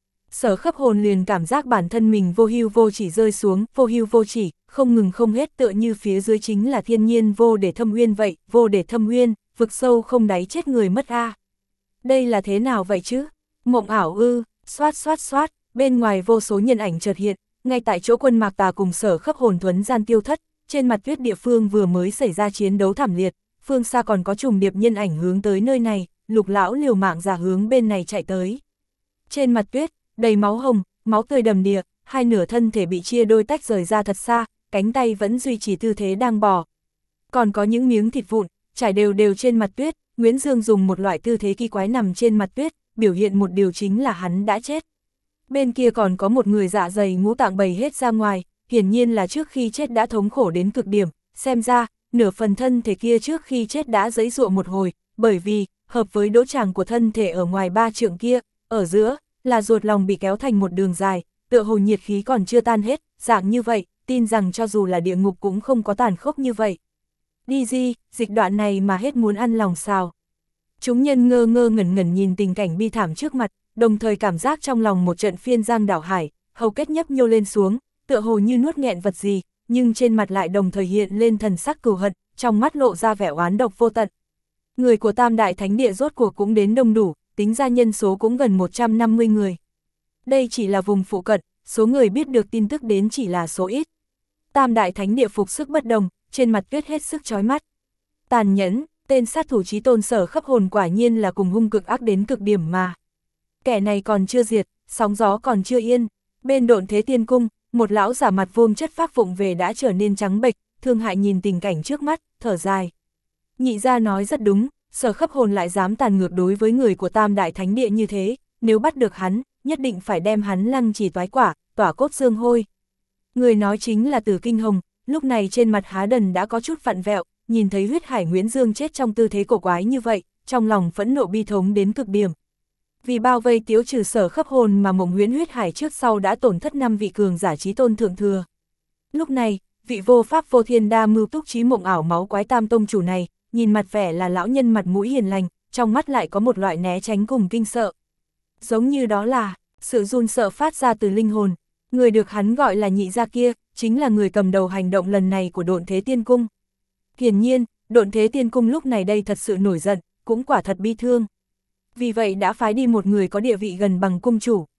Sở Khấp Hồn liền cảm giác bản thân mình vô hưu vô chỉ rơi xuống, vô hưu vô chỉ, không ngừng không hết tựa như phía dưới chính là thiên nhiên vô để thâm uyên vậy, vô để thâm uyên, vực sâu không đáy chết người mất a. Đây là thế nào vậy chứ? Mộng ảo ư? Xoát xoát xoát, bên ngoài vô số nhân ảnh chợt hiện, ngay tại chỗ Quân Mạc Tà cùng Sở Khấp Hồn thuấn gian tiêu thất, trên mặt tuyết địa phương vừa mới xảy ra chiến đấu thảm liệt, phương xa còn có trùng điệp nhân ảnh hướng tới nơi này, Lục lão liều mạng giả hướng bên này chạy tới. Trên mặt tuyết, đầy máu hồng, máu tươi đầm đìa, hai nửa thân thể bị chia đôi tách rời ra thật xa, cánh tay vẫn duy trì tư thế đang bò. Còn có những miếng thịt vụn, trải đều đều trên mặt tuyết, Nguyễn Dương dùng một loại tư thế kỳ quái nằm trên mặt tuyết, biểu hiện một điều chính là hắn đã chết. Bên kia còn có một người dạ dày ngũ tạng bày hết ra ngoài, hiển nhiên là trước khi chết đã thống khổ đến cực điểm, xem ra, nửa phần thân thể kia trước khi chết đã giãy giụa một hồi, bởi vì, hợp với đỗ tràng của thân thể ở ngoài 3 trượng kia, ở giữa, là ruột lòng bị kéo thành một đường dài, tựa hồ nhiệt khí còn chưa tan hết, dạng như vậy, tin rằng cho dù là địa ngục cũng không có tàn khốc như vậy. Đi di, dịch đoạn này mà hết muốn ăn lòng sao. Chúng nhân ngơ ngơ ngẩn ngẩn nhìn tình cảnh bi thảm trước mặt, đồng thời cảm giác trong lòng một trận phiên giang đảo hải, hầu kết nhấp nhô lên xuống, tựa hồ như nuốt nghẹn vật gì, nhưng trên mặt lại đồng thời hiện lên thần sắc cừu hận, trong mắt lộ ra vẻ oán độc vô tận. Người của Tam Đại Thánh Địa rốt cuộc cũng đến đông đủ, tính ra nhân số cũng gần 150 người. Đây chỉ là vùng phụ cận, số người biết được tin tức đến chỉ là số ít. Tam Đại Thánh Địa phục sức bất đồng, trên mặt tuyết hết sức chói mắt. Tàn nhẫn, tên sát thủ chí tôn Sở Khấp Hồn quả nhiên là cùng hung cực ác đến cực điểm mà. Kẻ này còn chưa diệt, sóng gió còn chưa yên. Bên Độn Thế Tiên Cung, một lão giả mặt vuông chất phác vụng về đã trở nên trắng bệch, thương hại nhìn tình cảnh trước mắt, thở dài. Nhị gia nói rất đúng, Sở Khấp Hồn lại dám tàn ngược đối với người của Tam Đại Thánh Địa như thế, nếu bắt được hắn, nhất định phải đem hắn lăng trì toái quả, tỏa cốt xương hôi. Người nói chính là Tử Kinh Hồng, lúc này trên mặt há đần đã có chút vặn vẹo, nhìn thấy huyết hải Nguyễn Dương chết trong tư thế cổ quái như vậy, trong lòng phẫn nộ bi thống đến cực điểm. Vì bao vây tiêu trừ Sở Khấp Hồn mà Mộng Huyễn huyết hải trước sau đã tổn thất 5 vị cường giả chí tôn thượng thừa. Lúc này, vị vô pháp vô thiên đa mưu túc trí mộng ảo máu quái tam tông chủ này, nhìn mặt vẻ là lão nhân mặt mũi hiền lành, trong mắt lại có một loại né tránh cùng kinh sợ. Giống như đó là, sự run sợ phát ra từ linh hồn, người được hắn gọi là nhị gia kia, chính là người cầm đầu hành động lần này của Độn Thế Tiên Cung. Hiển nhiên, Độn Thế Tiên Cung lúc này đây thật sự nổi giận, cũng quả thật bi thương. Vì vậy đã phái đi một người có địa vị gần bằng cung chủ.